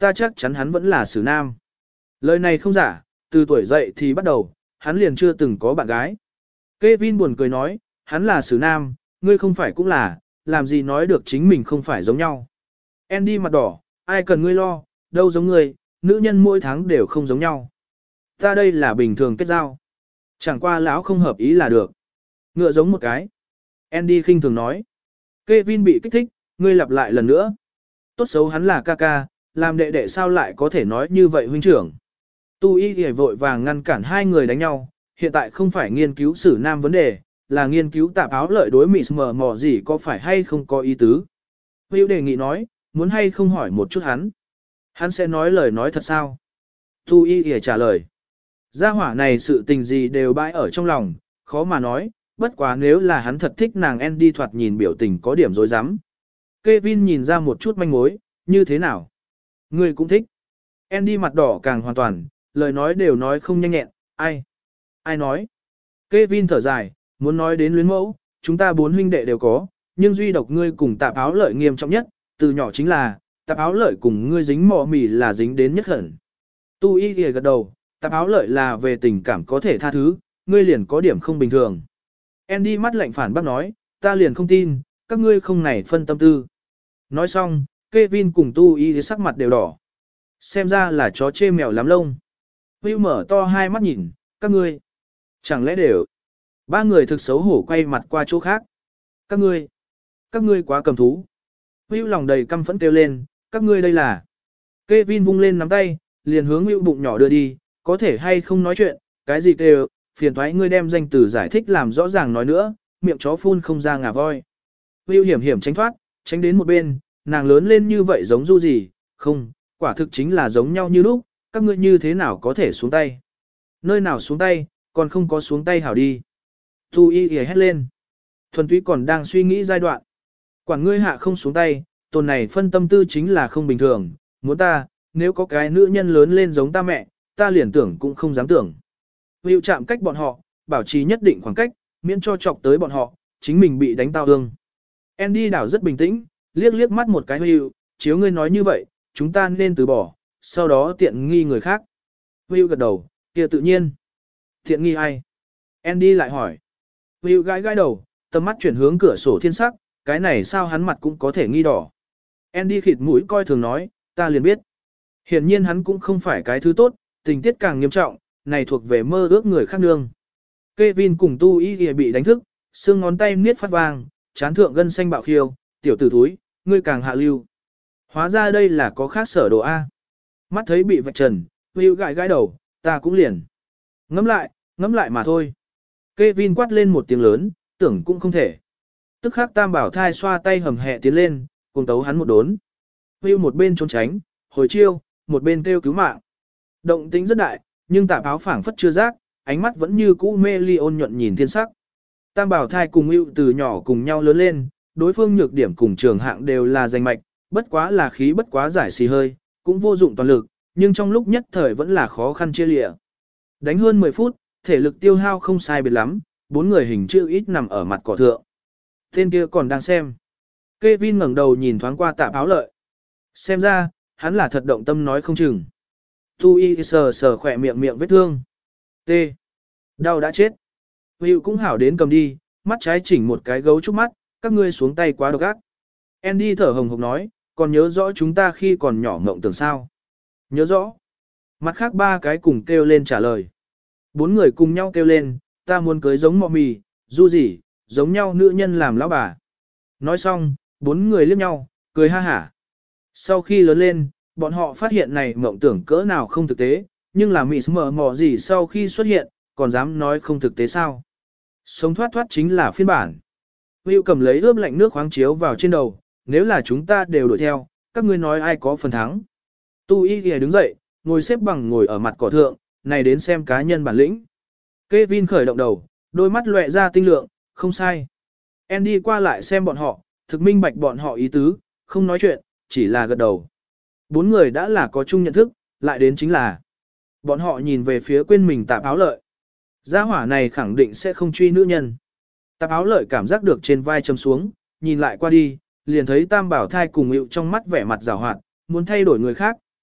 ta chắc chắn hắn vẫn là xử nam. Lời này không giả, từ tuổi dậy thì bắt đầu, hắn liền chưa từng có bạn gái. Kevin buồn cười nói, hắn là xử nam, ngươi không phải cũng là, làm gì nói được chính mình không phải giống nhau. Andy mặt đỏ, ai cần ngươi lo, đâu giống ngươi, nữ nhân mỗi tháng đều không giống nhau. Ta đây là bình thường kết giao. Chẳng qua lão không hợp ý là được. Ngựa giống một cái. Andy khinh thường nói. Kevin bị kích thích, ngươi lặp lại lần nữa. Tốt xấu hắn là ca ca, làm đệ đệ sao lại có thể nói như vậy huynh trưởng. Tu y thì vội vàng ngăn cản hai người đánh nhau, hiện tại không phải nghiên cứu xử nam vấn đề, là nghiên cứu tạp áo lợi đối mịt mờ mò gì có phải hay không có ý tứ. Hữu đề nghị nói, muốn hay không hỏi một chút hắn. Hắn sẽ nói lời nói thật sao? Tu y thì trả lời. Gia hỏa này sự tình gì đều bãi ở trong lòng, khó mà nói, bất quá nếu là hắn thật thích nàng Andy thoạt nhìn biểu tình có điểm dối rắm. Kevin nhìn ra một chút manh mối, như thế nào? Ngươi cũng thích. Andy mặt đỏ càng hoàn toàn, lời nói đều nói không nhanh nhẹn, ai? Ai nói? Kevin thở dài, muốn nói đến luyến mẫu, chúng ta bốn huynh đệ đều có, nhưng duy độc ngươi cùng tạp áo lợi nghiêm trọng nhất, từ nhỏ chính là, tạp áo lợi cùng ngươi dính mò mì là dính đến nhất khẩn. Tu y gật gật đầu, tạp áo lợi là về tình cảm có thể tha thứ, ngươi liền có điểm không bình thường. Andy mắt lạnh phản bác nói, ta liền không tin, các ngươi không này phân tâm tư. Nói xong, Kevin cùng Tu y sắc mặt đều đỏ. Xem ra là chó chê mèo lắm lông. Will mở to hai mắt nhìn, các ngươi. Chẳng lẽ đều. Ba người thực xấu hổ quay mặt qua chỗ khác. Các ngươi. Các ngươi quá cầm thú. Will lòng đầy căm phẫn kêu lên, các ngươi đây là. Kevin vung lên nắm tay, liền hướng Will bụng nhỏ đưa đi, có thể hay không nói chuyện, cái gì kêu, phiền thoái ngươi đem danh từ giải thích làm rõ ràng nói nữa, miệng chó phun không ra ngà voi. Will hiểm hiểm tránh thoát, tránh đến một bên, nàng lớn lên như vậy giống du gì, không, quả thực chính là giống nhau như lúc, các ngươi như thế nào có thể xuống tay. Nơi nào xuống tay, còn không có xuống tay hảo đi. Tu y ghé hét lên. Thuần túy còn đang suy nghĩ giai đoạn. Quản ngươi hạ không xuống tay, tồn này phân tâm tư chính là không bình thường, muốn ta, nếu có cái nữ nhân lớn lên giống ta mẹ, ta liền tưởng cũng không dám tưởng. Hữu chạm cách bọn họ, bảo trì nhất định khoảng cách, miễn cho chọc tới bọn họ, chính mình bị đánh tao ương. Andy đảo rất bình tĩnh, liếc liếc mắt một cái Hữu, chiếu ngươi nói như vậy, chúng ta nên từ bỏ, sau đó tiện nghi người khác. Hữu gật đầu, kia tự nhiên. Tiện nghi ai? Andy lại hỏi. Hữu gãi gãi đầu, tầm mắt chuyển hướng cửa sổ thiên sắc, cái này sao hắn mặt cũng có thể nghi đỏ. Andy khịt mũi coi thường nói, ta liền biết. Hiển nhiên hắn cũng không phải cái thứ tốt, tình tiết càng nghiêm trọng, này thuộc về mơ ước người khác nương. Kevin cùng Tu Y bị đánh thức, xương ngón tay niết phát vang, chán thượng gân xanh bạo khiêu, tiểu tử thúi, ngươi càng hạ lưu. Hóa ra đây là có khác sở đồ A. Mắt thấy bị vạch trần, Hữu gãi gãi đầu, ta cũng liền. Ngẫm lại, ngẫm lại mà thôi. Kevin quát lên một tiếng lớn, tưởng cũng không thể. Tức khắc Tam Bảo Thai xoa tay hầm hẹ tiến lên, cùng tấu hắn một đốn. Hữu một bên trốn tránh, hồi chiêu, một bên kêu cứu mạng. Động tính rất đại, nhưng tạp áo phảng phất chưa giác, ánh mắt vẫn như cũ mê ly ôn nhuận nhìn thiên sắc. Tam Bảo Thai cùng Hữu từ nhỏ cùng nhau lớn lên, đối phương nhược điểm cùng trường hạng đều là danh mạch, bất quá là khí bất quá giải xì hơi, cũng vô dụng toàn lực, nhưng trong lúc nhất thời vẫn là khó khăn chia lịa. Đánh hơn mười phút, thể lực tiêu hao không sai biệt lắm, bốn người hình chữ ít nằm ở mặt cỏ thượng. Tên kia còn đang xem. Kevin ngẩng đầu nhìn thoáng qua tạp áo lợi. Xem ra, hắn là thật động tâm nói không chừng. Tu y sờ sờ khỏe miệng miệng vết thương. T. Đau đã chết. Hữu cũng hảo đến cầm đi, mắt trái chỉnh một cái gấu trúc mắt, các ngươi xuống tay quá độc ác. Andy thở hồng hộc nói, còn nhớ rõ chúng ta khi còn nhỏ ngộng tưởng sao. Nhớ rõ. Mặt khác ba cái cùng kêu lên trả lời. Bốn người cùng nhau kêu lên, ta muốn cưới giống mọ mì, du gì, giống nhau nữ nhân làm lão bà. Nói xong, bốn người liếc nhau, cười ha hả. Sau khi lớn lên, bọn họ phát hiện này mộng tưởng cỡ nào không thực tế, nhưng là mị mờ mò gì sau khi xuất hiện, còn dám nói không thực tế sao. Sống thoát thoát chính là phiên bản. Hữu cầm lấy ướp lạnh nước khoáng chiếu vào trên đầu, nếu là chúng ta đều đuổi theo, các ngươi nói ai có phần thắng. Tu y ghề đứng dậy, ngồi xếp bằng ngồi ở mặt cỏ thượng, này đến xem cá nhân bản lĩnh. Kevin khởi động đầu, đôi mắt lóe ra tinh lượng, không sai. Andy qua lại xem bọn họ, thực minh bạch bọn họ ý tứ, không nói chuyện, chỉ là gật đầu. Bốn người đã là có chung nhận thức, lại đến chính là bọn họ nhìn về phía quên mình tạp áo lợi. Gia hỏa này khẳng định sẽ không truy nữ nhân. Tạp áo lợi cảm giác được trên vai châm xuống, nhìn lại qua đi, liền thấy Tam Bảo Thai cùng Hữu trong mắt vẻ mặt giảo hoạt, muốn thay đổi người khác,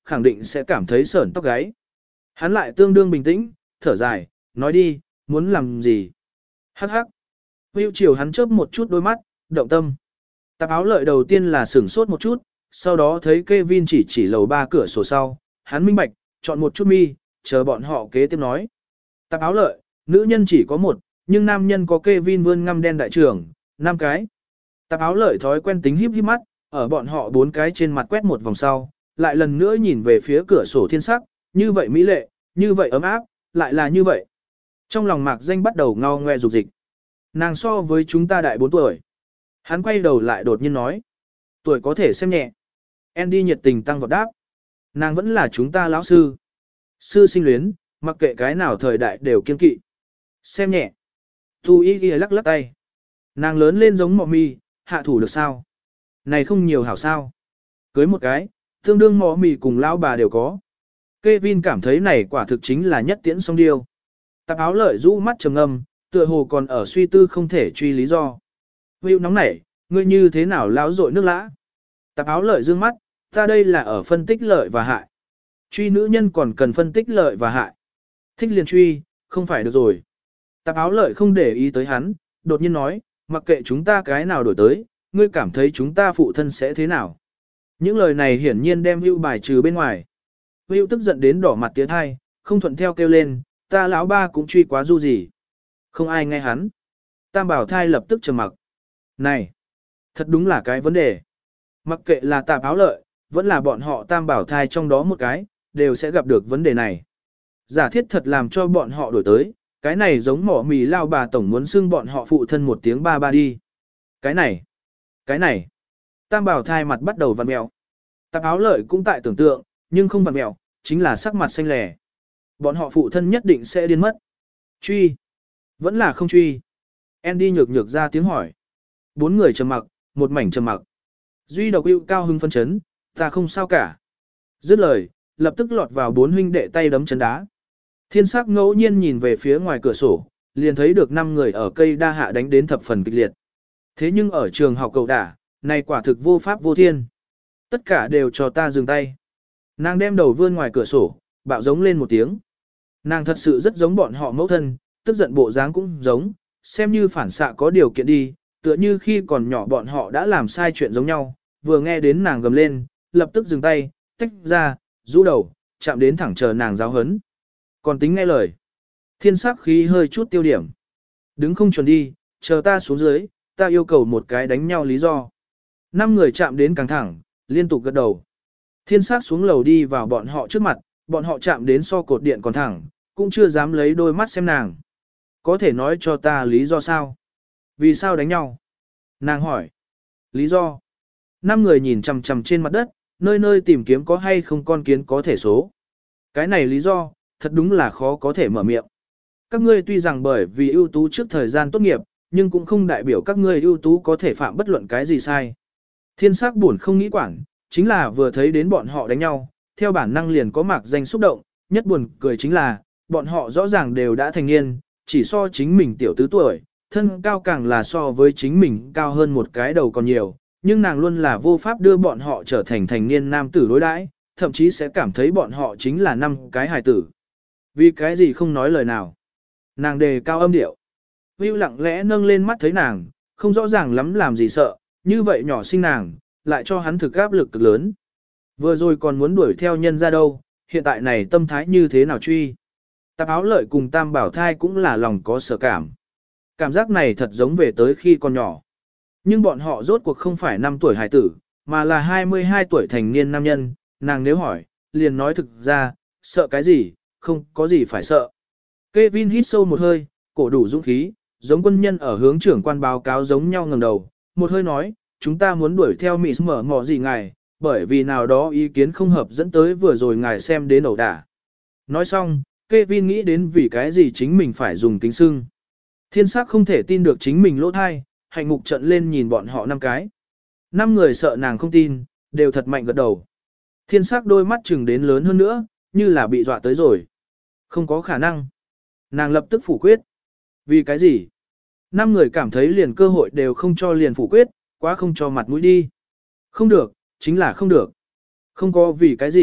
khẳng định sẽ cảm thấy sởn tóc gáy. Hắn lại tương đương bình tĩnh, thở dài, nói đi, muốn làm gì? Hắc hắc. Hữu chiều hắn chớp một chút đôi mắt, động tâm. Tạp áo lợi đầu tiên là sửng sốt một chút, sau đó thấy Kevin chỉ chỉ lầu ba cửa sổ sau, hắn minh bạch, chọn một chút mi, chờ bọn họ kế tiếp nói. Tạp áo lợi, nữ nhân chỉ có một, nhưng nam nhân có Kevin vươn ngăm đen đại trưởng, năm cái. Tạp áo lợi thói quen tính híp híp mắt, ở bọn họ bốn cái trên mặt quét một vòng sau, lại lần nữa nhìn về phía cửa sổ thiên sắc, như vậy mỹ lệ, như vậy ấm áp, lại là như vậy. Trong lòng mạc danh bắt đầu ngao ngoe dục dịch. Nàng so với chúng ta đại bốn tuổi. Hắn quay đầu lại đột nhiên nói. Tuổi có thể xem nhẹ. Andy nhiệt tình tăng vọt đáp. Nàng vẫn là chúng ta lão sư. Sư sinh luyến, mặc kệ cái nào thời đại đều kiên kỵ. Xem nhẹ. Tu y ghi lắc lắc tay. Nàng lớn lên giống mọ mì, hạ thủ được sao? Này không nhiều hảo sao. Cưới một cái, tương đương mọ mì cùng lão bà đều có. Kevin cảm thấy này quả thực chính là nhất tiễn song điêu. Tạp áo lợi rũ mắt trầm ngâm, tựa hồ còn ở suy tư không thể truy lý do. Hữu nóng nảy, ngươi như thế nào lão dội nước lã? Tạp áo lợi dương mắt, ta đây là ở phân tích lợi và hại. Truy nữ nhân còn cần phân tích lợi và hại. Thích liền truy, không phải được rồi. Tạp áo lợi không để ý tới hắn, đột nhiên nói, mặc kệ chúng ta cái nào đổi tới, ngươi cảm thấy chúng ta phụ thân sẽ thế nào? Những lời này hiển nhiên đem Hữu bài trừ bên ngoài. Hữu tức giận đến đỏ mặt tiến hai, không thuận theo kêu lên, ta lão ba cũng truy quá du gì. Không ai nghe hắn. Tam bảo thai lập tức trầm mặc. Này, thật đúng là cái vấn đề. Mặc kệ là tạp áo lợi, vẫn là bọn họ tam bảo thai trong đó một cái, đều sẽ gặp được vấn đề này. Giả thiết thật làm cho bọn họ đổi tới, cái này giống mỏ mì lao bà tổng muốn xưng bọn họ phụ thân một tiếng ba ba đi. Cái này, cái này, tam bảo thai mặt bắt đầu vặn mẹo. Tạp áo lợi cũng tại tưởng tượng, nhưng không vặn mẹo, chính là sắc mặt xanh lẻ. Bọn họ phụ thân nhất định sẽ điên mất. Truy, vẫn là không truy. Andy nhược nhược ra tiếng hỏi. Bốn người trầm mặc, một mảnh trầm mặc. Duy độc hữu cao hưng phân chấn, ta không sao cả. Dứt lời, lập tức lọt vào bốn huynh đệ tay đấm chân đá. Thiên sắc ngẫu nhiên nhìn về phía ngoài cửa sổ, liền thấy được năm người ở cây đa hạ đánh đến thập phần kịch liệt. Thế nhưng ở trường học cậu đả, này quả thực vô pháp vô thiên. Tất cả đều cho ta dừng tay. Nàng đem đầu vươn ngoài cửa sổ, bạo giống lên một tiếng. Nàng thật sự rất giống bọn họ mẫu thân, tức giận bộ dáng cũng giống, xem như phản xạ có điều kiện đi, tựa như khi còn nhỏ bọn họ đã làm sai chuyện giống nhau, vừa nghe đến nàng gầm lên, lập tức dừng tay, tách ra, rũ đầu, chạm đến thẳng chờ nàng giáo hấn. Còn tính nghe lời. Thiên sắc khí hơi chút tiêu điểm. Đứng không chuẩn đi, chờ ta xuống dưới, ta yêu cầu một cái đánh nhau lý do. Năm người chạm đến càng thẳng, liên tục gật đầu. Thiên sắc xuống lầu đi vào bọn họ trước mặt, bọn họ chạm đến so cột điện còn thẳng, cũng chưa dám lấy đôi mắt xem nàng. Có thể nói cho ta lý do sao? Vì sao đánh nhau? Nàng hỏi. Lý do? Năm người nhìn chằm chằm trên mặt đất, nơi nơi tìm kiếm có hay không con kiến có thể số. Cái này lý do, thật đúng là khó có thể mở miệng. Các ngươi tuy rằng bởi vì ưu tú trước thời gian tốt nghiệp, nhưng cũng không đại biểu các ngươi ưu tú có thể phạm bất luận cái gì sai. Thiên sắc buồn không nghĩ quản, chính là vừa thấy đến bọn họ đánh nhau, theo bản năng liền có mạc danh xúc động, nhất buồn cười chính là, bọn họ rõ ràng đều đã thành niên, chỉ so chính mình tiểu tứ tuổi, thân cao càng là so với chính mình cao hơn một cái đầu còn nhiều, nhưng nàng luôn là vô pháp đưa bọn họ trở thành thành niên nam tử đối đãi, thậm chí sẽ cảm thấy bọn họ chính là năm cái hài tử. Vì cái gì không nói lời nào? Nàng đề cao âm điệu. Vưu lặng lẽ nâng lên mắt thấy nàng, không rõ ràng lắm làm gì sợ, như vậy nhỏ sinh nàng, lại cho hắn thực áp lực cực lớn. Vừa rồi còn muốn đuổi theo nhân ra đâu, hiện tại này tâm thái như thế nào truy. Tạp áo lợi cùng tam bảo thai cũng là lòng có sở cảm. Cảm giác này thật giống về tới khi còn nhỏ. Nhưng bọn họ rốt cuộc không phải năm tuổi hài tử, mà là hai mươi hai tuổi thành niên nam nhân, nàng nếu hỏi, liền nói thực ra, sợ cái gì, không có gì phải sợ. Kevin hít sâu một hơi, cổ đủ dũng khí, giống quân nhân ở hướng trưởng quan báo cáo giống nhau ngẩng đầu, một hơi nói, chúng ta muốn đuổi theo Mỹ mở mỏ gì ngài, bởi vì nào đó ý kiến không hợp dẫn tới vừa rồi ngài xem đến ẩu đả. Nói xong, Kevin nghĩ đến vì cái gì chính mình phải dùng kính sưng. Thiên sắc không thể tin được chính mình lỗ thai, hạnh mục trận lên nhìn bọn họ năm cái. Năm người sợ nàng không tin, đều thật mạnh gật đầu. Thiên sắc đôi mắt chừng đến lớn hơn nữa, như là bị dọa tới rồi. Không có khả năng. Nàng lập tức phủ quyết. Vì cái gì? Năm người cảm thấy liền cơ hội đều không cho liền phủ quyết, quá không cho mặt mũi đi. Không được, chính là không được. Không có vì cái gì,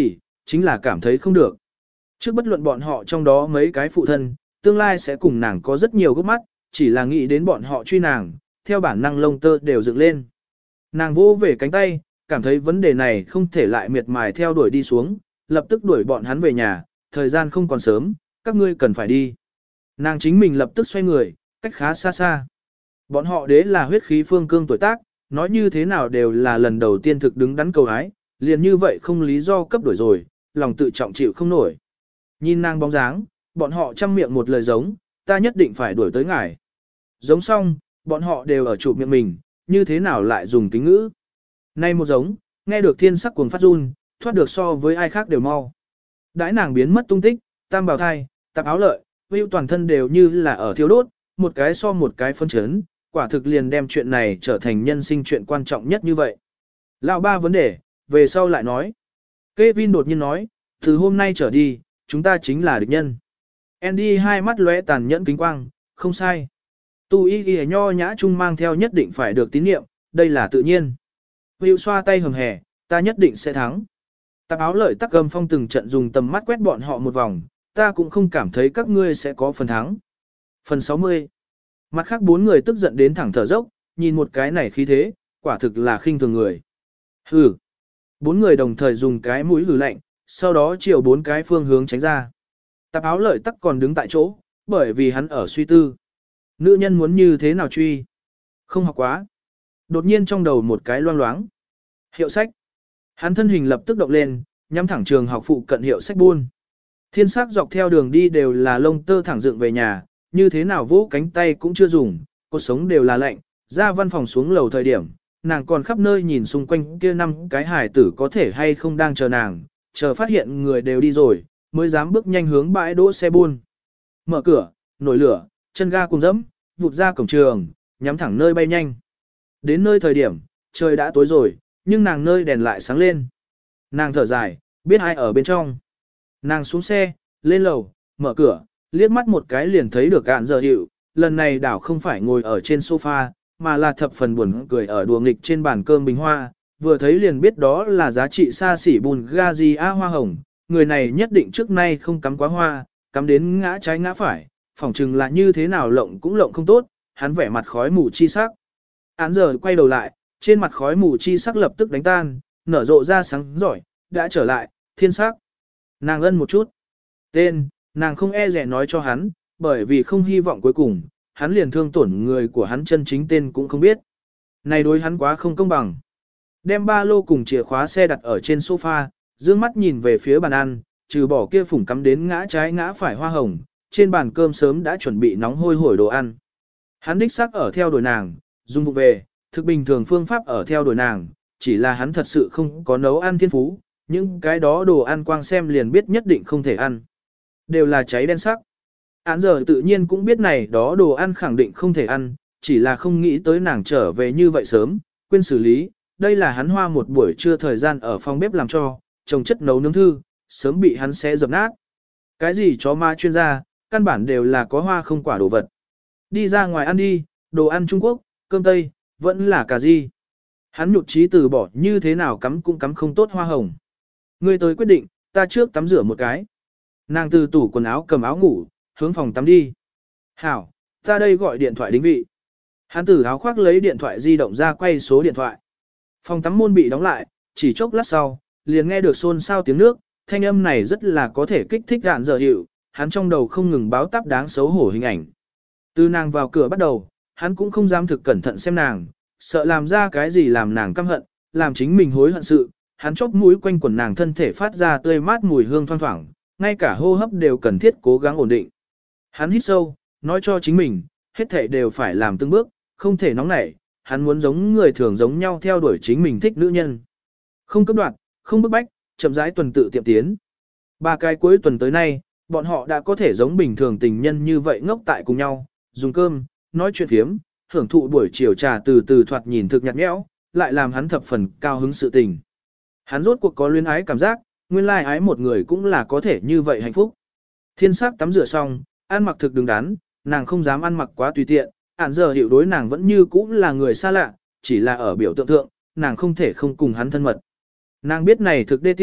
chính là cảm thấy không được. Trước bất luận bọn họ trong đó mấy cái phụ thân, tương lai sẽ cùng nàng có rất nhiều gốc mắt, chỉ là nghĩ đến bọn họ truy nàng, theo bản năng lông tơ đều dựng lên. Nàng vô về cánh tay, cảm thấy vấn đề này không thể lại miệt mài theo đuổi đi xuống, lập tức đuổi bọn hắn về nhà, thời gian không còn sớm, các ngươi cần phải đi. Nàng chính mình lập tức xoay người, cách khá xa xa. Bọn họ đế là huyết khí phương cương tuổi tác, nói như thế nào đều là lần đầu tiên thực đứng đắn cầu hái, liền như vậy không lý do cấp đổi rồi, lòng tự trọng chịu không nổi. Nhìn nàng bóng dáng, bọn họ chăm miệng một lời giống, ta nhất định phải đuổi tới ngài. Giống xong, bọn họ đều ở chụp miệng mình, như thế nào lại dùng kính ngữ. Nay một giống, nghe được thiên sắc cuồng phát run, thoát được so với ai khác đều mau. Đãi nàng biến mất tung tích, tam bào thai, tạp áo lợi, hữu toàn thân đều như là ở thiêu đốt, một cái so một cái phân chấn, quả thực liền đem chuyện này trở thành nhân sinh chuyện quan trọng nhất như vậy. Lão ba vấn đề, về sau lại nói. Kevin đột nhiên nói, từ hôm nay trở đi, chúng ta chính là địch nhân. Andy hai mắt lóe tàn nhẫn kính quang, không sai. Tu y ghi nho nhã chung mang theo nhất định phải được tín nhiệm, đây là tự nhiên. Hữu xoa tay hầm hè, ta nhất định sẽ thắng. Tạp áo lợi tắc gầm phong từng trận dùng tầm mắt quét bọn họ một vòng, ta cũng không cảm thấy các ngươi sẽ có phần thắng. Phần sáu mươi. Mặt khác bốn người tức giận đến thẳng thở dốc, nhìn một cái này khí thế, quả thực là khinh thường người. Hừ. Bốn người đồng thời dùng cái mũi hừ lạnh, sau đó chiều bốn cái phương hướng tránh ra. Tạp áo lợi tắc còn đứng tại chỗ, bởi vì hắn ở suy tư. Nữ nhân muốn như thế nào truy? Không học quá. Đột nhiên trong đầu một cái loang loáng. Hiệu sách. Hắn thân hình lập tức động lên, nhắm thẳng trường học phụ cận hiệu sách buôn. Thiên sắc dọc theo đường đi đều là lông tơ thẳng dựng về nhà, như thế nào vỗ cánh tay cũng chưa dùng, cột sống đều là lạnh. Ra văn phòng xuống lầu thời điểm, nàng còn khắp nơi nhìn xung quanh kia năm cái hải tử có thể hay không đang chờ nàng, chờ phát hiện người đều đi rồi, mới dám bước nhanh hướng bãi đỗ xe buôn. Mở cửa, nổi lửa, chân ga cùng dẫm, vụt ra cổng trường, nhắm thẳng nơi bay nhanh. Đến nơi thời điểm, trời đã tối rồi, nhưng nàng nơi đèn lại sáng lên. Nàng thở dài, biết ai ở bên trong. Nàng xuống xe, lên lầu, mở cửa, liếc mắt một cái liền thấy được Ản Giờ Hiệu, lần này đảo không phải ngồi ở trên sofa, mà là thập phần buồn cười ở đùa nghịch trên bàn cơm bình hoa, vừa thấy liền biết đó là giá trị xa xỉ Bulgaria hoa hồng, người này nhất định trước nay không cắm quá hoa, cắm đến ngã trái ngã phải, phỏng chừng là như thế nào lộng cũng lộng không tốt, hắn vẻ mặt khói mù chi sắc. Án giờ quay đầu lại, trên mặt khói mù chi sắc lập tức đánh tan, nở rộ ra sáng giỏi, đã trở lại, thiên sắc. Nàng ân một chút. Tên, nàng không e rẻ nói cho hắn, bởi vì không hy vọng cuối cùng, hắn liền thương tổn người của hắn chân chính tên cũng không biết. Này đối hắn quá không công bằng. Đem ba lô cùng chìa khóa xe đặt ở trên sofa, dương mắt nhìn về phía bàn ăn, trừ bỏ kia phủng cắm đến ngã trái ngã phải hoa hồng, trên bàn cơm sớm đã chuẩn bị nóng hôi hổi đồ ăn. Hắn đích xác ở theo đuổi nàng, dung vụ về, thực bình thường phương pháp ở theo đuổi nàng, chỉ là hắn thật sự không có nấu ăn thiên phú, những cái đó đồ ăn quang xem liền biết nhất định không thể ăn. Đều là cháy đen sắc. Án giờ tự nhiên cũng biết này đó đồ ăn khẳng định không thể ăn, chỉ là không nghĩ tới nàng trở về như vậy sớm, quên xử lý, đây là hắn hoa một buổi trưa thời gian ở phòng bếp làm cho, trồng chất nấu nướng thư, sớm bị hắn xé dập nát. Cái gì chó ma chuyên gia, căn bản đều là có hoa không quả đồ vật. Đi ra ngoài ăn đi, đồ ăn Trung Quốc, cơm Tây, vẫn là cà ri. Hắn nhụt chí từ bỏ như thế nào cắm cũng cắm không tốt hoa hồng. Ngươi tới quyết định, ta trước tắm rửa một cái. Nàng từ tủ quần áo cầm áo ngủ, hướng phòng tắm đi. Hảo, ta đây gọi điện thoại đính vị. Hắn từ áo khoác lấy điện thoại di động ra quay số điện thoại. Phòng tắm môn bị đóng lại, chỉ chốc lát sau, liền nghe được xôn xao tiếng nước, thanh âm này rất là có thể kích thích Ản Giờ Hiệu, hắn trong đầu không ngừng báo táp đáng xấu hổ hình ảnh. Từ nàng vào cửa bắt đầu, hắn cũng không dám thực cẩn thận xem nàng, sợ làm ra cái gì làm nàng căm hận, làm chính mình hối hận sự, hắn chóp mũi quanh quần nàng thân thể phát ra tươi mát mùi hương thoang thoảng, ngay cả hô hấp đều cần thiết cố gắng ổn định. Hắn hít sâu, nói cho chính mình, hết thảy đều phải làm từng bước, không thể nóng nảy, hắn muốn giống người thường giống nhau theo đuổi chính mình thích nữ nhân. Không cấp đoạt, không bức bách, chậm rãi tuần tự tiệm tiến. Ba cái cuối tuần tới nay, bọn họ đã có thể giống bình thường tình nhân như vậy ngốc tại cùng nhau, dùng cơm, nói chuyện phiếm, hưởng thụ buổi chiều trà từ từ thoạt nhìn thực nhạt nhẽo, lại làm hắn thập phần cao hứng sự tình. Hắn rốt cuộc có luyến ái cảm giác, nguyên lai ái một người cũng là có thể như vậy hạnh phúc. Thiên sắc tắm rửa xong, ăn mặc thực đứng đắn, nàng không dám ăn mặc quá tùy tiện, Ản Giờ Hiệu đối nàng vẫn như cũ là người xa lạ, chỉ là ở biểu tượng thượng, nàng không thể không cùng hắn thân mật. Nàng biết này thực đê tiện,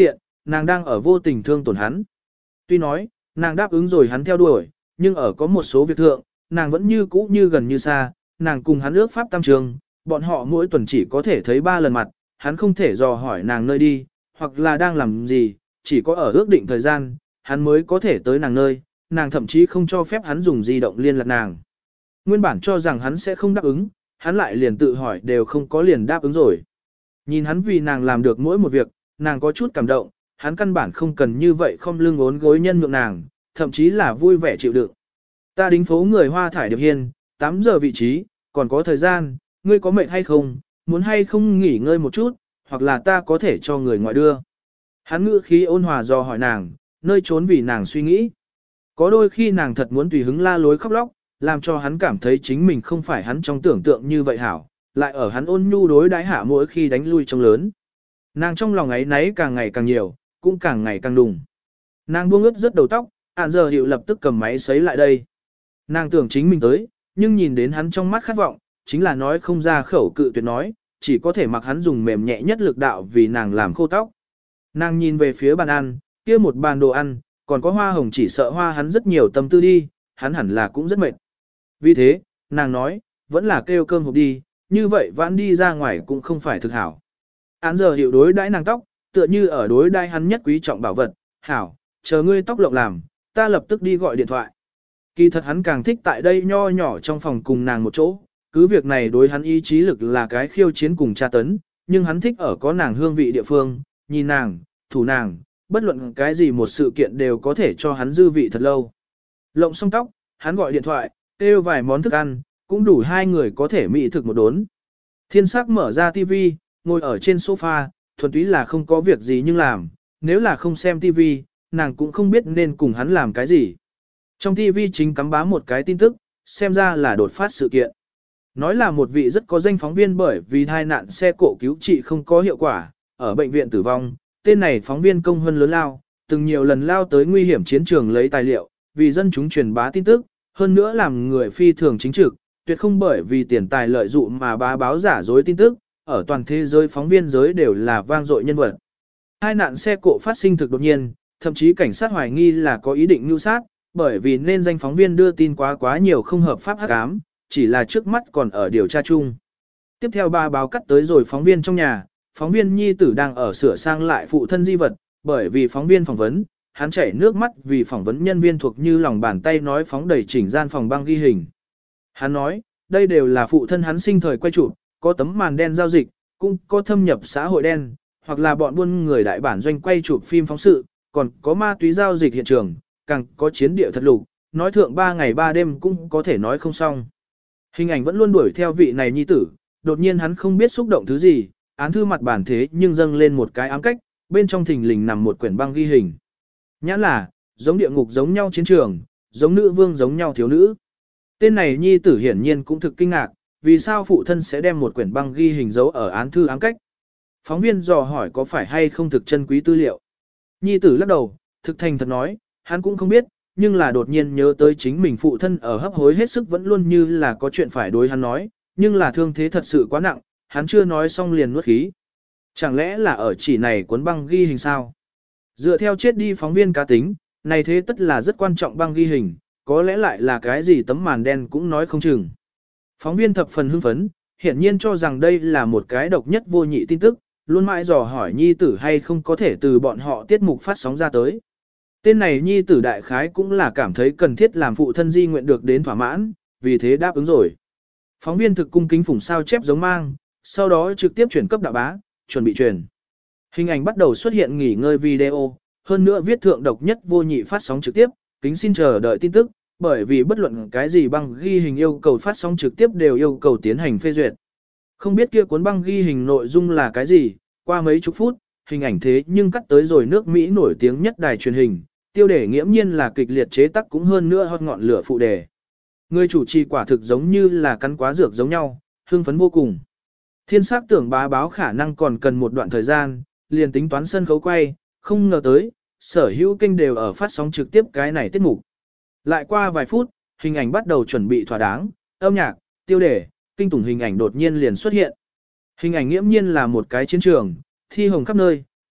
nàng đang ở vô tình thương tổn hắn. Tuy nói, nàng đáp ứng rồi hắn theo đuổi, nhưng ở có một số việc thượng, nàng vẫn như cũ như gần như xa, nàng cùng hắn ước pháp tam trường, bọn họ mỗi tuần chỉ có thể thấy ba lần mặt, hắn không thể dò hỏi nàng nơi đi, hoặc là đang làm gì, chỉ có ở ước định thời gian, hắn mới có thể tới nàng nơi, nàng thậm chí không cho phép hắn dùng di động liên lạc nàng. Nguyên bản cho rằng hắn sẽ không đáp ứng, hắn lại liền tự hỏi đều không có liền đáp ứng rồi. Nhìn hắn vì nàng làm được mỗi một việc, nàng có chút cảm động, hắn căn bản không cần như vậy không lưng ốn gối nhân nhượng nàng, thậm chí là vui vẻ chịu đựng. Ta đính phố người Hoa Thải Điệp Hiên, tám giờ vị trí, còn có thời gian, ngươi có mệt hay không, muốn hay không nghỉ ngơi một chút, hoặc là ta có thể cho người ngoại đưa. Hắn ngữ khí ôn hòa do hỏi nàng, nơi trốn vì nàng suy nghĩ. Có đôi khi nàng thật muốn tùy hứng la lối khóc lóc, làm cho hắn cảm thấy chính mình không phải hắn trong tưởng tượng như vậy hảo, lại ở hắn ôn nhu đối đái hạ mỗi khi đánh lui trong lớn. Nàng trong lòng ấy nấy càng ngày càng nhiều, cũng càng ngày càng đùng. Nàng buông ướt rất đầu tóc, ạn giờ hiệu lập tức cầm máy sấy lại đây. Nàng tưởng chính mình tới, nhưng nhìn đến hắn trong mắt khát vọng, chính là nói không ra khẩu cự tuyệt nói, chỉ có thể mặc hắn dùng mềm nhẹ nhất lực đạo vì nàng làm khô tóc. Nàng nhìn về phía bàn ăn, kia một bàn đồ ăn, còn có hoa hồng chỉ sợ hoa hắn rất nhiều tâm tư đi, hắn hẳn là cũng rất mệt. Vì thế, nàng nói, vẫn là kêu cơm hộp đi, như vậy vãn đi ra ngoài cũng không phải thực hảo. Án giờ hiệu đối đãi nàng tóc, tựa như ở đối đãi hắn nhất quý trọng bảo vật, hảo, chờ ngươi tóc lộng làm, ta lập tức đi gọi điện thoại. Kỳ thật hắn càng thích tại đây nho nhỏ trong phòng cùng nàng một chỗ, cứ việc này đối hắn ý chí lực là cái khiêu chiến cùng tra tấn, nhưng hắn thích ở có nàng hương vị địa phương, nhìn nàng, thủ nàng, bất luận cái gì một sự kiện đều có thể cho hắn dư vị thật lâu. Lộng xong tóc, hắn gọi điện thoại, kêu vài món thức ăn, cũng đủ hai người có thể mỹ thực một đốn. Thiên sắc mở ra tivi, ngồi ở trên sofa, thuần túy là không có việc gì nhưng làm, nếu là không xem tivi, nàng cũng không biết nên cùng hắn làm cái gì. Trong tivi chính cắm bá một cái tin tức, xem ra là đột phát sự kiện. Nói là một vị rất có danh phóng viên bởi vì tai nạn xe cộ cứu trị không có hiệu quả, ở bệnh viện tử vong, tên này phóng viên công hơn lớn lao, từng nhiều lần lao tới nguy hiểm chiến trường lấy tài liệu, vì dân chúng truyền bá tin tức, hơn nữa làm người phi thường chính trực, tuyệt không bởi vì tiền tài lợi dụng mà bá báo giả dối tin tức, ở toàn thế giới phóng viên giới đều là vang dội nhân vật. Hai nạn xe cộ phát sinh thực đột nhiên, thậm chí cảnh sát hoài nghi là có ý định mưu sát, bởi vì nên danh phóng viên đưa tin quá quá nhiều không hợp pháp hắc ám, chỉ là trước mắt còn ở điều tra chung. Tiếp theo ba báo cắt tới rồi phóng viên trong nhà, phóng viên nhi tử đang ở sửa sang lại phụ thân di vật, bởi vì phóng viên phỏng vấn, hắn chảy nước mắt vì phỏng vấn nhân viên thuộc như lòng bàn tay nói phóng đầy chỉnh gian phòng băng ghi hình. Hắn nói, đây đều là phụ thân hắn sinh thời quay chụp, có tấm màn đen giao dịch, cũng có thâm nhập xã hội đen, hoặc là bọn buôn người đại bản doanh quay chụp phim phóng sự, còn có ma túy giao dịch hiện trường, càng có chiến địa thật lục, nói thượng ba ngày ba đêm cũng có thể nói không xong. Hình ảnh vẫn luôn đuổi theo vị này nhi tử, đột nhiên hắn không biết xúc động thứ gì, án thư mặt bản thế nhưng dâng lên một cái ám cách, bên trong thình lình nằm một quyển băng ghi hình. Nhãn là, giống địa ngục giống nhau chiến trường, giống nữ vương giống nhau thiếu nữ. Tên này nhi tử hiển nhiên cũng thực kinh ngạc, vì sao phụ thân sẽ đem một quyển băng ghi hình dấu ở án thư ám cách. Phóng viên dò hỏi có phải hay không thực chân quý tư liệu. Nhi tử lắc đầu, thực thành thật nói, hắn cũng không biết, nhưng là đột nhiên nhớ tới chính mình phụ thân ở hấp hối hết sức vẫn luôn như là có chuyện phải đối hắn nói, nhưng là thương thế thật sự quá nặng, hắn chưa nói xong liền nuốt khí. Chẳng lẽ là ở chỉ này cuốn băng ghi hình sao? Dựa theo chết đi phóng viên cá tính, này thế tất là rất quan trọng băng ghi hình, có lẽ lại là cái gì tấm màn đen cũng nói không chừng. Phóng viên thập phần hưng phấn, hiển nhiên cho rằng đây là một cái độc nhất vô nhị tin tức, luôn mãi dò hỏi nhi tử hay không có thể từ bọn họ tiết mục phát sóng ra tới. Tên này nhi tử đại khái cũng là cảm thấy cần thiết làm phụ thân di nguyện được đến thỏa mãn, vì thế đáp ứng rồi. Phóng viên thực cung kính phủng sao chép giống mang, sau đó trực tiếp chuyển cấp đạo bá, chuẩn bị truyền. Hình ảnh bắt đầu xuất hiện nghỉ ngơi video, hơn nữa viết thượng độc nhất vô nhị phát sóng trực tiếp, kính xin chờ đợi tin tức, bởi vì bất luận cái gì băng ghi hình yêu cầu phát sóng trực tiếp đều yêu cầu tiến hành phê duyệt. Không biết kia cuốn băng ghi hình nội dung là cái gì, qua mấy chục phút, hình ảnh thế nhưng cắt tới rồi nước Mỹ nổi tiếng nhất đài truyền hình, tiêu đề nghiễm nhiên là kịch liệt chế tác cũng hơn nữa hot ngọn lửa phụ đề. Người chủ trì quả thực giống như là cắn quá dược giống nhau, hưng phấn vô cùng. Thiên sắc tưởng bá báo khả năng còn cần một đoạn thời gian, liền tính toán sân khấu quay, không ngờ tới, sở hữu kênh đều ở phát sóng trực tiếp cái này tiết mục. Lại qua vài phút, hình ảnh bắt đầu chuẩn bị thỏa đáng, âm nhạc, tiêu đề, kinh tủng hình ảnh đột nhiên liền xuất hiện. Hình ảnh nghiễm nhiên là một cái chiến trường, thi hồng khắp nơi,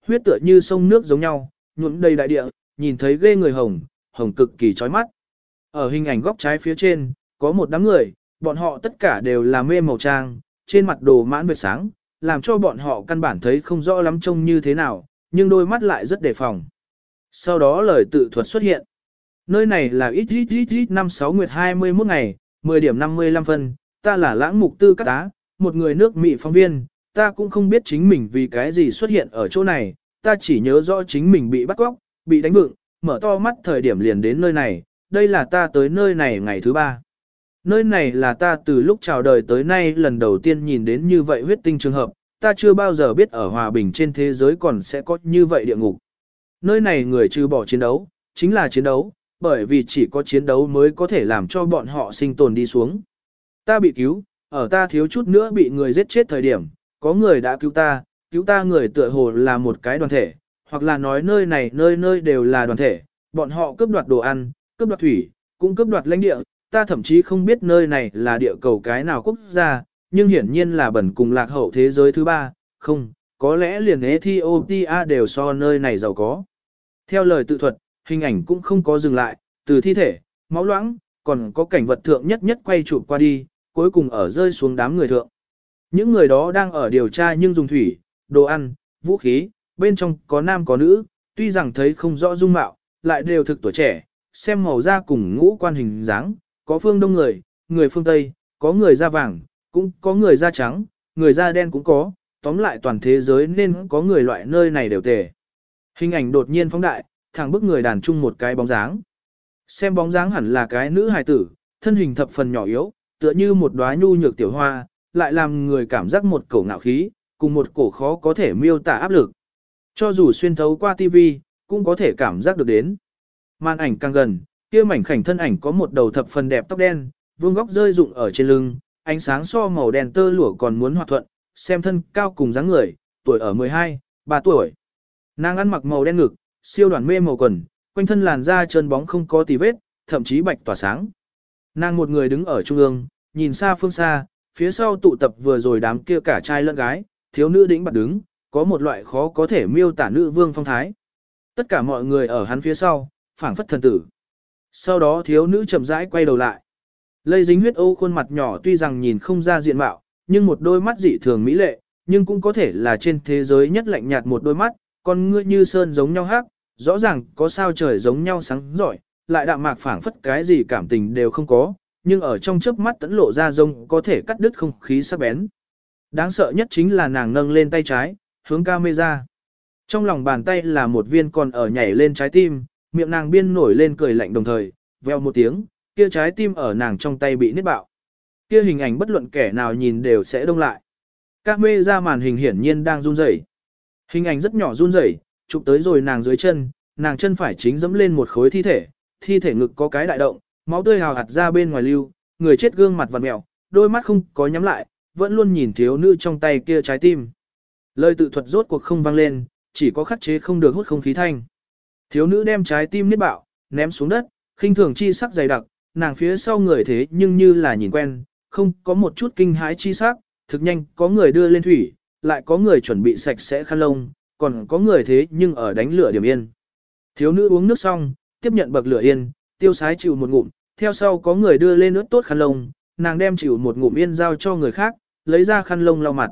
huyết tựa như sông nước giống nhau, nhuộm đầy đại địa, nhìn thấy ghê người hồng, hồng cực kỳ chói mắt. Ở hình ảnh góc trái phía trên, có một đám người, bọn họ tất cả đều là mê màu trang, trên mặt đồ mãn vệt sáng, làm cho bọn họ căn bản thấy không rõ lắm trông như thế nào, nhưng đôi mắt lại rất đề phòng. Sau đó lời tự thuật xuất hiện. Nơi này là ít ít ít ít năm sáu nguyệt hai mươi mốt ngày, mười điểm năm mươi lăm phân, ta là lãng mục tư cát tá, một người nước Mỹ phóng viên, ta cũng không biết chính mình vì cái gì xuất hiện ở chỗ này, ta chỉ nhớ rõ chính mình bị bắt cóc, bị đánh vựng, mở to mắt thời điểm liền đến nơi này, đây là ta tới nơi này ngày thứ ba. Nơi này là ta từ lúc chào đời tới nay lần đầu tiên nhìn đến như vậy huyết tinh trường hợp, ta chưa bao giờ biết ở hòa bình trên thế giới còn sẽ có như vậy địa ngục. Nơi này người trừ bỏ chiến đấu, chính là chiến đấu, bởi vì chỉ có chiến đấu mới có thể làm cho bọn họ sinh tồn đi xuống. Ta bị cứu, ở ta thiếu chút nữa bị người giết chết thời điểm, có người đã cứu ta, cứu ta người tựa hồ là một cái đoàn thể, hoặc là nói nơi này nơi nơi đều là đoàn thể, bọn họ cướp đoạt đồ ăn, cướp đoạt thủy, cũng cướp đoạt lãnh địa, ta thậm chí không biết nơi này là địa cầu cái nào quốc gia, nhưng hiển nhiên là bẩn cùng lạc hậu thế giới thứ ba, không, có lẽ liền Ethiopia đều so nơi này giàu có. Theo lời tự thuật, hình ảnh cũng không có dừng lại, từ thi thể, máu loãng, còn có cảnh vật thượng nhất nhất quay chụp qua đi, cuối cùng ở rơi xuống đám người thượng. Những người đó đang ở điều tra nhưng dùng thủy, đồ ăn, vũ khí, bên trong có nam có nữ, tuy rằng thấy không rõ dung mạo, lại đều thực tuổi trẻ, xem màu da cùng ngũ quan hình dáng, có phương đông người, người phương Tây, có người da vàng, cũng có người da trắng, người da đen cũng có, tóm lại toàn thế giới nên có người loại nơi này đều tề. Hình ảnh đột nhiên phóng đại, thẳng bức người đàn chung một cái bóng dáng. Xem bóng dáng hẳn là cái nữ hài tử, thân hình thập phần nhỏ yếu, tựa như một đóa nhu nhược tiểu hoa, lại làm người cảm giác một cổ ngạo khí, cùng một cổ khó có thể miêu tả áp lực. Cho dù xuyên thấu qua tivi, cũng có thể cảm giác được đến. Màn ảnh càng gần, kia mảnh khảnh thân ảnh có một đầu thập phần đẹp tóc đen, vương góc rơi rụng ở trên lưng, ánh sáng so màu đen tơ lụa còn muốn hòa thuận, xem thân cao cùng dáng người, tuổi ở mười hai, ba tuổi. Nàng ăn mặc màu đen ngực, siêu đoàn mê màu quần, quanh thân làn da trơn bóng không có tì vết, thậm chí bạch tỏa sáng. Nàng một người đứng ở trung ương, nhìn xa phương xa, phía sau tụ tập vừa rồi đám kia cả trai lẫn gái, thiếu nữ đĩnh bạt đứng, có một loại khó có thể miêu tả nữ vương phong thái. Tất cả mọi người ở hắn phía sau, phảng phất thần tử. Sau đó thiếu nữ chậm rãi quay đầu lại. Lây dính huyết ô khuôn mặt nhỏ tuy rằng nhìn không ra diện mạo, nhưng một đôi mắt dị thường mỹ lệ, nhưng cũng có thể là trên thế giới nhất lạnh nhạt một đôi mắt, con ngươi như sơn giống nhau hắc, rõ ràng có sao trời giống nhau sáng giỏi, lại đạm mạc phảng phất cái gì cảm tình đều không có, nhưng ở trong chớp mắt tẫn lộ ra rông có thể cắt đứt không khí sắc bén. Đáng sợ nhất chính là nàng nâng lên tay trái, hướng camera. Trong lòng bàn tay là một viên còn ở nhảy lên trái tim, miệng nàng biên nổi lên cười lạnh đồng thời, veo một tiếng, kia trái tim ở nàng trong tay bị nứt bạo. Kia hình ảnh bất luận kẻ nào nhìn đều sẽ đông lại. Camera màn hình hiển nhiên đang run rẩy. Hình ảnh rất nhỏ run rẩy, chụp tới rồi nàng dưới chân, nàng chân phải chính dẫm lên một khối thi thể, thi thể ngực có cái đại động, máu tươi hào hạt ra bên ngoài lưu, người chết gương mặt vặn mèo, đôi mắt không có nhắm lại, vẫn luôn nhìn thiếu nữ trong tay kia trái tim. Lời tự thuật rốt cuộc không vang lên, chỉ có khắc chế không được hút không khí thanh. Thiếu nữ đem trái tim niết bạo, ném xuống đất, khinh thường chi sắc dày đặc, nàng phía sau người thế nhưng như là nhìn quen, không có một chút kinh hãi chi sắc, thực nhanh có người đưa lên thủy, lại có người chuẩn bị sạch sẽ khăn lông, còn có người thế nhưng ở đánh lửa điểm yên. Thiếu nữ uống nước xong, tiếp nhận bậc lửa yên, tiêu sái chịu một ngụm, theo sau có người đưa lên nước tốt khăn lông, nàng đem chịu một ngụm yên giao cho người khác, lấy ra khăn lông lau mặt.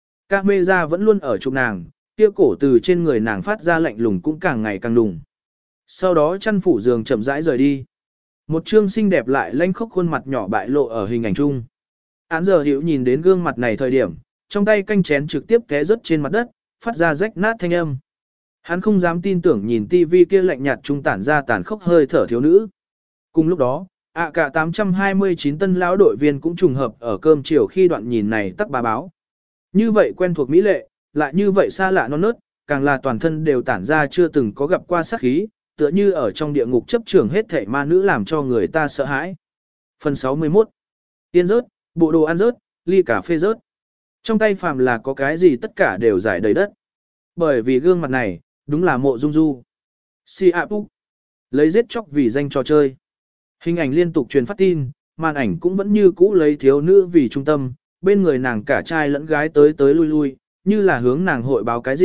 Camera vẫn luôn ở chụp nàng, kia cổ từ trên người nàng phát ra lạnh lùng cũng càng ngày càng đùng. Sau đó chăn phủ giường chậm rãi rời đi. Một trương xinh đẹp lại lanh khóc khuôn mặt nhỏ bại lộ ở hình ảnh chung. Án giờ hiểu nhìn đến gương mặt này thời điểm, trong tay canh chén trực tiếp té rớt trên mặt đất, phát ra rách nát thanh âm. Hắn không dám tin tưởng nhìn tivi kia lạnh nhạt trung tản ra tàn khốc hơi thở thiếu nữ. Cùng lúc đó, ạ cả tám trăm hai mươi chín tân lão đội viên cũng trùng hợp ở cơm chiều khi đoạn nhìn này tắc bà báo. Như vậy quen thuộc mỹ lệ, lại như vậy xa lạ non nớt, càng là toàn thân đều tản ra chưa từng có gặp qua sát khí, tựa như ở trong địa ngục chấp trường hết thảy ma nữ làm cho người ta sợ hãi. Phần sáu mươi mốt. Tiên rớt, bộ đồ ăn rớt, ly cà phê rớt. Trong tay phàm là có cái gì tất cả đều giải đầy đất. Bởi vì gương mặt này, đúng là Mộ Dung Du. Si A Púc. Lấy giết chóc vì danh trò chơi. Hình ảnh liên tục truyền phát tin, màn ảnh cũng vẫn như cũ lấy thiếu nữ vì trung tâm, bên người nàng cả trai lẫn gái tới tới lui lui, như là hướng nàng hội báo cái gì,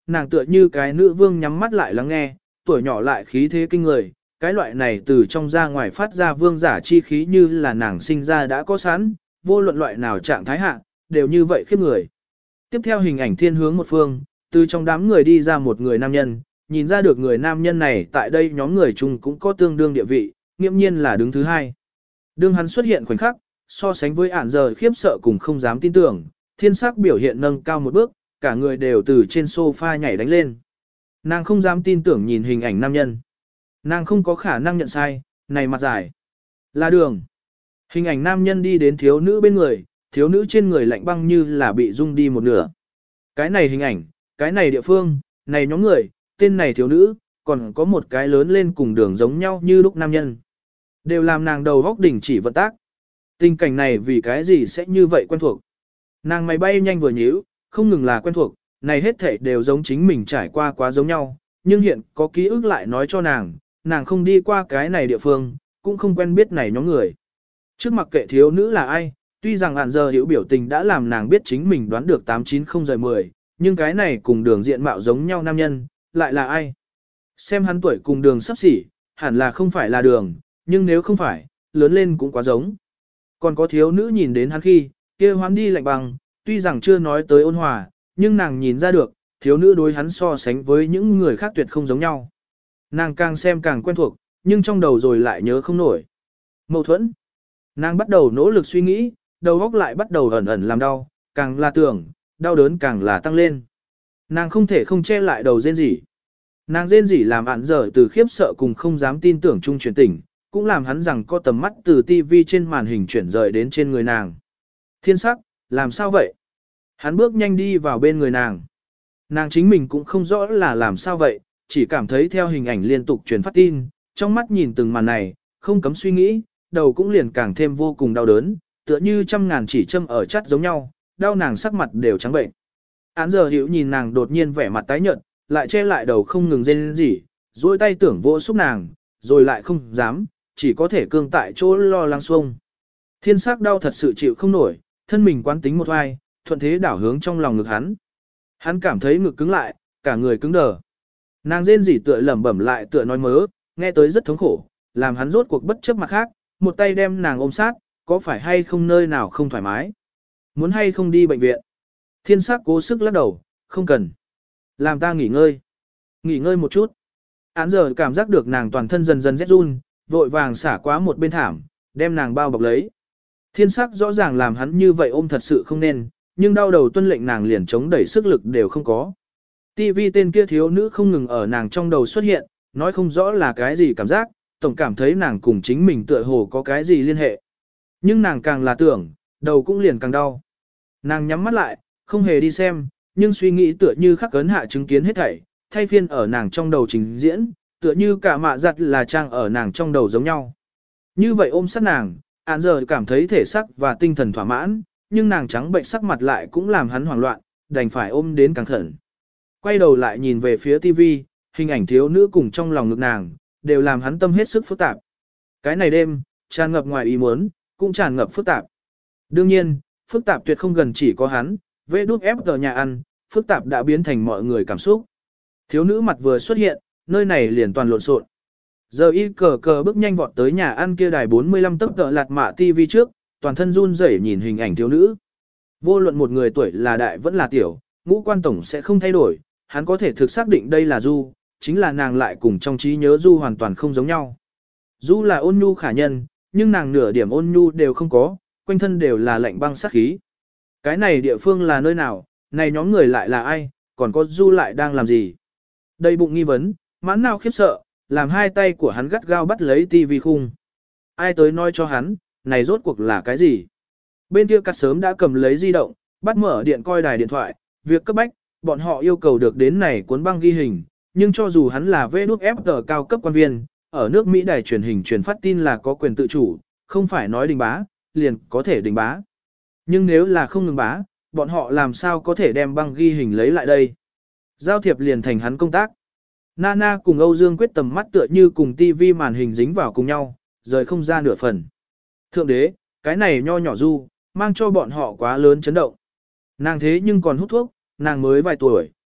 nàng tựa như cái nữ vương nhắm mắt lại lắng nghe, tuổi nhỏ lại khí thế kinh người, cái loại này từ trong ra ngoài phát ra vương giả chi khí như là nàng sinh ra đã có sẵn, vô luận loại nào trạng thái hạ, đều như vậy khiếp người. Tiếp theo hình ảnh thiên hướng một phương, từ trong đám người đi ra một người nam nhân, nhìn ra được người nam nhân này tại đây nhóm người chung cũng có tương đương địa vị, nghiễm nhiên là đứng thứ hai. Đương hắn xuất hiện khoảnh khắc, so sánh với ản giờ khiếp sợ cùng không dám tin tưởng, thiên sắc biểu hiện nâng cao một bước, cả người đều từ trên sofa nhảy đánh lên. Nàng không dám tin tưởng nhìn hình ảnh nam nhân. Nàng không có khả năng nhận sai, này mặt dài. Là đường. Hình ảnh nam nhân đi đến thiếu nữ bên người, thiếu nữ trên người lạnh băng như là bị rung đi một nửa. Cái này hình ảnh, cái này địa phương, này nhóm người, tên này thiếu nữ, còn có một cái lớn lên cùng đường giống nhau như lúc nam nhân. Đều làm nàng đầu góc đỉnh chỉ vận tác. Tình cảnh này vì cái gì sẽ như vậy quen thuộc. Nàng máy bay nhanh vừa nhíu, không ngừng là quen thuộc, này hết thảy đều giống chính mình trải qua quá giống nhau, nhưng hiện có ký ức lại nói cho nàng, nàng không đi qua cái này địa phương, cũng không quen biết này nhóm người. Trước mặc kệ thiếu nữ là ai, tuy rằng hạn giờ hiểu biểu tình đã làm nàng biết chính mình đoán được tám chín không rời mười, nhưng cái này cùng đường diện mạo giống nhau nam nhân, lại là ai? Xem hắn tuổi cùng đường sắp xỉ, hẳn là không phải là đường, nhưng nếu không phải, lớn lên cũng quá giống. Còn có thiếu nữ nhìn đến hắn khi, kia hoán đi lạnh băng, tuy rằng chưa nói tới ôn hòa, nhưng nàng nhìn ra được, thiếu nữ đối hắn so sánh với những người khác tuyệt không giống nhau. Nàng càng xem càng quen thuộc, nhưng trong đầu rồi lại nhớ không nổi. Mâu thuẫn. Nàng bắt đầu nỗ lực suy nghĩ, đầu óc lại bắt đầu ẩn ẩn làm đau, càng là tưởng, đau đớn càng là tăng lên. Nàng không thể không che lại đầu rên rỉ. Nàng rên rỉ làm ản dở từ khiếp sợ cùng không dám tin tưởng chung chuyển tỉnh, cũng làm hắn rằng có tầm mắt từ tivi trên màn hình chuyển rời đến trên người nàng. Thiên sắc, làm sao vậy? Hắn bước nhanh đi vào bên người nàng. Nàng chính mình cũng không rõ là làm sao vậy, chỉ cảm thấy theo hình ảnh liên tục truyền phát tin, trong mắt nhìn từng màn này, không cấm suy nghĩ, đầu cũng liền càng thêm vô cùng đau đớn, tựa như trăm ngàn chỉ châm ở chắt giống nhau, đau nàng sắc mặt đều trắng bệnh. Án giờ hiểu nhìn nàng đột nhiên vẻ mặt tái nhợt, lại che lại đầu không ngừng rên rỉ, duỗi tay tưởng vỗ xúc nàng, rồi lại không dám, chỉ có thể cương tại chỗ lo lắng xuông. Thiên sắc đau thật sự chịu không nổi, thân mình quán tính một hoài, thuận thế đảo hướng trong lòng ngực hắn. Hắn cảm thấy ngực cứng lại, cả người cứng đờ. Nàng rên rỉ tựa lẩm bẩm lại tựa nói mớ, nghe tới rất thống khổ, làm hắn rốt cuộc bất chấp mặt khác, một tay đem nàng ôm sát, có phải hay không nơi nào không thoải mái? Muốn hay không đi bệnh viện? Thiên sắc cố sức lắc đầu, không cần. Làm ta nghỉ ngơi. Nghỉ ngơi một chút. Án giờ cảm giác được nàng toàn thân dần dần rét run, vội vàng xả qua một bên thảm, đem nàng bao bọc lấy. Thiên sắc rõ ràng làm hắn như vậy ôm thật sự không nên, nhưng đau đầu tuân lệnh nàng liền chống đẩy sức lực đều không có. Tivi tên kia thiếu nữ không ngừng ở nàng trong đầu xuất hiện, nói không rõ là cái gì cảm giác, tổng cảm thấy nàng cùng chính mình tựa hồ có cái gì liên hệ. Nhưng nàng càng là tưởng, đầu cũng liền càng đau. Nàng nhắm mắt lại, không hề đi xem, nhưng suy nghĩ tựa như khắc cấn hạ chứng kiến hết thảy, thay phiên ở nàng trong đầu trình diễn, tựa như cả mạ giặt là trang ở nàng trong đầu giống nhau. Như vậy ôm sát nàng, án giờ cảm thấy thể sắc và tinh thần thỏa mãn, nhưng nàng trắng bệnh sắc mặt lại cũng làm hắn hoảng loạn, đành phải ôm đến càng khẩn. Quay đầu lại nhìn về phía tivi, hình ảnh thiếu nữ cùng trong lòng ngực nàng, đều làm hắn tâm hết sức phức tạp. Cái này đêm, tràn ngập ngoài ý muốn, cũng tràn ngập phức tạp. Đương nhiên, phức tạp tuyệt không gần chỉ có hắn, vê đút ép tờ nhà ăn, phức tạp đã biến thành mọi người cảm xúc. Thiếu nữ mặt vừa xuất hiện, nơi này liền toàn lộn xộn. Giờ y cờ cờ bước nhanh vọt tới nhà ăn kia đài bốn mươi lăm tấc tợ lạt mạ tivi trước, toàn thân run rẩy nhìn hình ảnh thiếu nữ. Vô luận một người tuổi là đại vẫn là tiểu, ngũ quan tổng sẽ không thay đổi, hắn có thể thực xác định đây là Du, chính là nàng lại cùng trong trí nhớ Du hoàn toàn không giống nhau. Du là ôn nhu khả nhân, nhưng nàng nửa điểm ôn nhu đều không có, quanh thân đều là lạnh băng sát khí. Cái này địa phương là nơi nào, này nhóm người lại là ai, còn có Du lại đang làm gì? Đầy bụng nghi vấn, mãn nào khiếp sợ, làm hai tay của hắn gắt gao bắt lấy tivi khung. Ai tới nói cho hắn, này rốt cuộc là cái gì? Bên kia cắt sớm đã cầm lấy di động, bắt mở điện coi đài điện thoại, việc cấp bách, bọn họ yêu cầu được đến này cuốn băng ghi hình, nhưng cho dù hắn là vê đút ép tờ cao cấp quan viên, ở nước Mỹ đài truyền hình truyền phát tin là có quyền tự chủ, không phải nói đình bá, liền có thể đình bá. Nhưng nếu là không ngừng bá, bọn họ làm sao có thể đem băng ghi hình lấy lại đây? Giao thiệp liền thành hắn công tác. Nana cùng Âu Dương quyết tầm mắt tựa như cùng tivi màn hình dính vào cùng nhau, rời không ra nửa phần. Thượng đế, cái này nho nhỏ Du, mang cho bọn họ quá lớn chấn động. Nàng thế nhưng còn hút thuốc, nàng mới vài tuổi,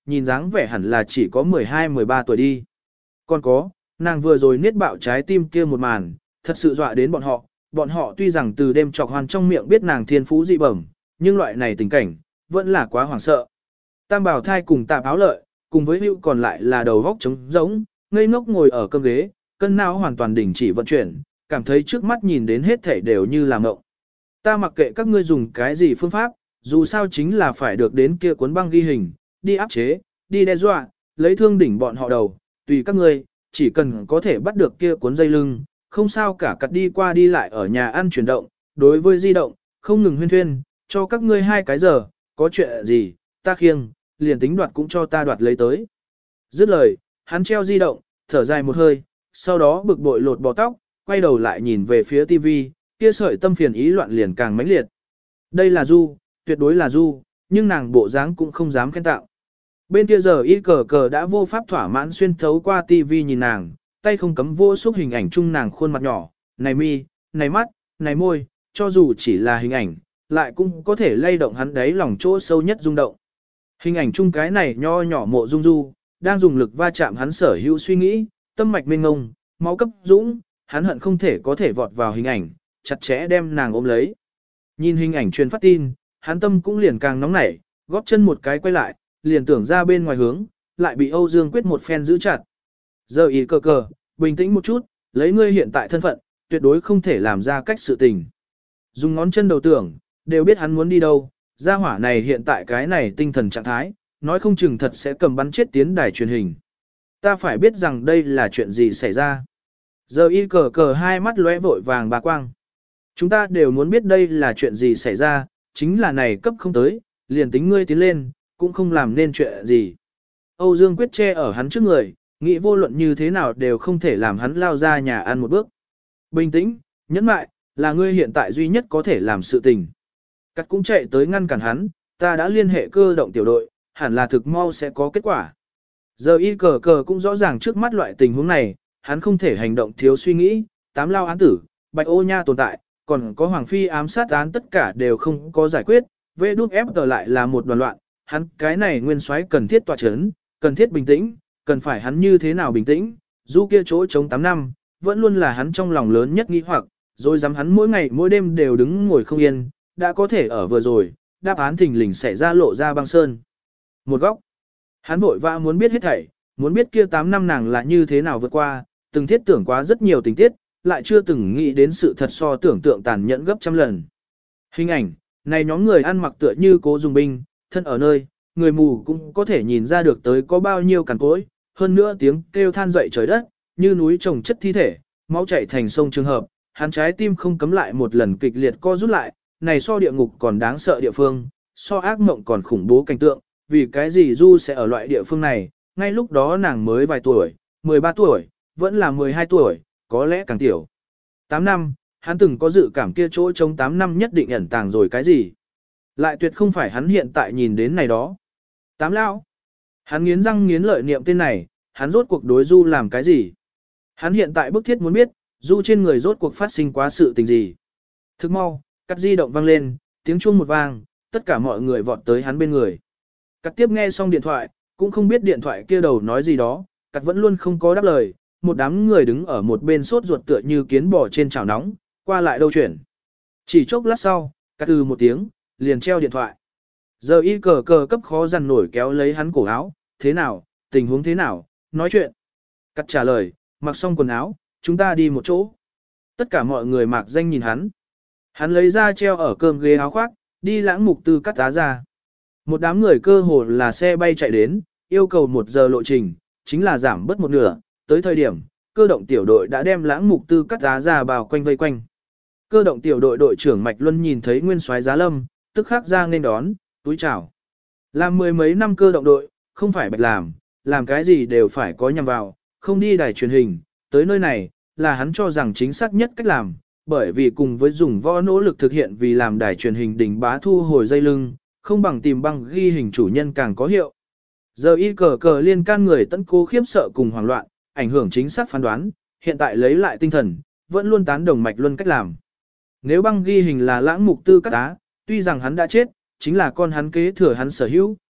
nhìn dáng vẻ hẳn là chỉ có mười hai mười ba tuổi đi. Còn có, nàng vừa rồi niết bạo trái tim kia một màn, thật sự dọa đến bọn họ, bọn họ tuy rằng từ đêm chọc hoàn trong miệng biết nàng thiên phú dị bẩm, nhưng loại này tình cảnh, vẫn là quá hoảng sợ. Tam bảo thai cùng tạp áo lợi, cùng với hữu còn lại là đầu góc trống rỗng, ngây ngốc ngồi ở cơm ghế, cân não hoàn toàn đình chỉ vận chuyển, cảm thấy trước mắt nhìn đến hết thảy đều như là mộng. Ta mặc kệ các ngươi dùng cái gì phương pháp, dù sao chính là phải được đến kia cuốn băng ghi hình, đi áp chế, đi đe dọa, lấy thương đỉnh bọn họ đầu, tùy các ngươi, chỉ cần có thể bắt được kia cuốn dây lưng, không sao cả cắt đi qua đi lại ở nhà ăn chuyển động, đối với di động, không ngừng huyên thuyên, cho các ngươi hai cái giờ, có chuyện gì, ta khiêng, liền tính đoạt cũng cho ta đoạt lấy tới. Dứt lời, hắn treo di động, thở dài một hơi, sau đó bực bội lột bò tóc, quay đầu lại nhìn về phía tivi, kia sợi tâm phiền ý loạn liền càng mãnh liệt. Đây là Du, tuyệt đối là Du, nhưng nàng bộ dáng cũng không dám khen tạo. Bên kia giờ y cờ cờ đã vô pháp thỏa mãn xuyên thấu qua tivi nhìn nàng, tay không cấm vô xúc hình ảnh chung nàng khuôn mặt nhỏ, này mi, này mắt, này môi, cho dù chỉ là hình ảnh, lại cũng có thể lay động hắn đáy lòng chỗ sâu nhất rung động. Hình ảnh chung cái này nho nhỏ mộ dung Du, đang dùng lực va chạm hắn sở hữu suy nghĩ, tâm mạch mênh ngông, máu cấp dũng, hắn hận không thể có thể vọt vào hình ảnh, chặt chẽ đem nàng ôm lấy. Nhìn hình ảnh truyền phát tin, hắn tâm cũng liền càng nóng nảy, góp chân một cái quay lại, liền tưởng ra bên ngoài hướng, lại bị Âu Dương Quyết một phen giữ chặt. Giờ ý cờ cờ, bình tĩnh một chút, lấy ngươi hiện tại thân phận, tuyệt đối không thể làm ra cách sự tình. Dùng ngón chân đầu tưởng, đều biết hắn muốn đi đâu, gia hỏa này hiện tại cái này tinh thần trạng thái, nói không chừng thật sẽ cầm bắn chết tiến đài truyền hình. Ta phải biết rằng đây là chuyện gì xảy ra. Giờ y cờ cờ hai mắt lóe vội vàng bà quang. Chúng ta đều muốn biết đây là chuyện gì xảy ra, chính là này cấp không tới, liền tính ngươi tiến lên, cũng không làm nên chuyện gì. Âu Dương Quyết che ở hắn trước người, nghĩ vô luận như thế nào đều không thể làm hắn lao ra nhà ăn một bước. Bình tĩnh, nhẫn mại, là ngươi hiện tại duy nhất có thể làm sự tình. Cắt cũng chạy tới ngăn cản hắn, ta đã liên hệ cơ động tiểu đội, hẳn là thực mau sẽ có kết quả. Giờ y cờ cờ cũng rõ ràng trước mắt loại tình huống này, hắn không thể hành động thiếu suy nghĩ, tám lao án tử, bạch ô nha tồn tại, còn có Hoàng Phi ám sát án tất cả đều không có giải quyết, vê đút ép tờ lại là một đoàn loạn, hắn cái này nguyên soái cần thiết tọa chấn, cần thiết bình tĩnh, cần phải hắn như thế nào bình tĩnh, dù kia chỗ chống tám năm, vẫn luôn là hắn trong lòng lớn nhất nghi hoặc, rồi dám hắn mỗi ngày mỗi đêm đều đứng ngồi không yên, đã có thể ở vừa rồi, đáp án thình lình xảy ra lộ ra băng sơn. Một góc, hắn vội vã muốn biết hết thảy, muốn biết kia tám năm nàng là như thế nào vượt qua, từng thiết tưởng quá rất nhiều tình tiết, lại chưa từng nghĩ đến sự thật so tưởng tượng tàn nhẫn gấp trăm lần. Hình ảnh, này nhóm người ăn mặc tựa như cố dùng binh, thân ở nơi, người mù cũng có thể nhìn ra được tới có bao nhiêu cằn cỗi, hơn nữa tiếng kêu than dậy trời đất, như núi trồng chất thi thể, máu chảy thành sông trường hợp, hắn trái tim không cấm lại một lần kịch liệt co rút lại, này so địa ngục còn đáng sợ địa phương, so ác mộng còn khủng bố cảnh tượng, vì cái gì Du sẽ ở loại địa phương này, ngay lúc đó nàng mới vài tuổi, mười ba tuổi, vẫn là mười hai tuổi, có lẽ càng tiểu. tám năm, hắn từng có dự cảm kia chỗ trong tám năm nhất định ẩn tàng rồi cái gì. Lại tuyệt không phải hắn hiện tại nhìn đến này đó. Tám lão. Hắn nghiến răng nghiến lợi niệm tên này, hắn rốt cuộc đối Du làm cái gì. Hắn hiện tại bức thiết muốn biết, Du trên người rốt cuộc phát sinh quá sự tình gì. Thức mau, cắt di động vang lên, tiếng chuông một vang, tất cả mọi người vọt tới hắn bên người. Cắt tiếp nghe xong điện thoại, cũng không biết điện thoại kia đầu nói gì đó, cắt vẫn luôn không có đáp lời, một đám người đứng ở một bên sốt ruột tựa như kiến bò trên chảo nóng, qua lại đâu chuyển. Chỉ chốc lát sau, cắt từ một tiếng, liền treo điện thoại. Giờ y cờ cờ cấp khó dằn nổi kéo lấy hắn cổ áo, thế nào, tình huống thế nào, nói chuyện. Cắt trả lời, mặc xong quần áo, chúng ta đi một chỗ. Tất cả mọi người mạc danh nhìn hắn. Hắn lấy ra treo ở cơm ghế áo khoác, đi lãng mục tư cắt tá ra. Một đám người cơ hồ là xe bay chạy đến, yêu cầu một giờ lộ trình, chính là giảm bớt một nửa, tới thời điểm, cơ động tiểu đội đã đem lãng mục tư cắt tá ra bao quanh vây quanh. Cơ động tiểu đội đội trưởng Mạch Luân nhìn thấy nguyên soái Giá Lâm, tức khắc ra nên đón, túi chào. Làm mười mấy năm cơ động đội, không phải bạch làm, làm cái gì đều phải có nhằm vào, không đi đài truyền hình, tới nơi này, là hắn cho rằng chính xác nhất cách làm, bởi vì cùng với dùng võ nỗ lực thực hiện vì làm đài truyền hình đỉnh bá thu hồi dây lưng, không bằng tìm băng ghi hình chủ nhân càng có hiệu. Giờ y cờ cờ liên can người tấn cố khiếp sợ cùng hoảng loạn, ảnh hưởng chính xác phán đoán, hiện tại lấy lại tinh thần, vẫn luôn tán đồng Mạch Luân cách làm. Nếu băng ghi hình là lãng mục tư cắt tá, tuy rằng hắn đã chết, chính là con hắn kế thừa hắn sở hữu,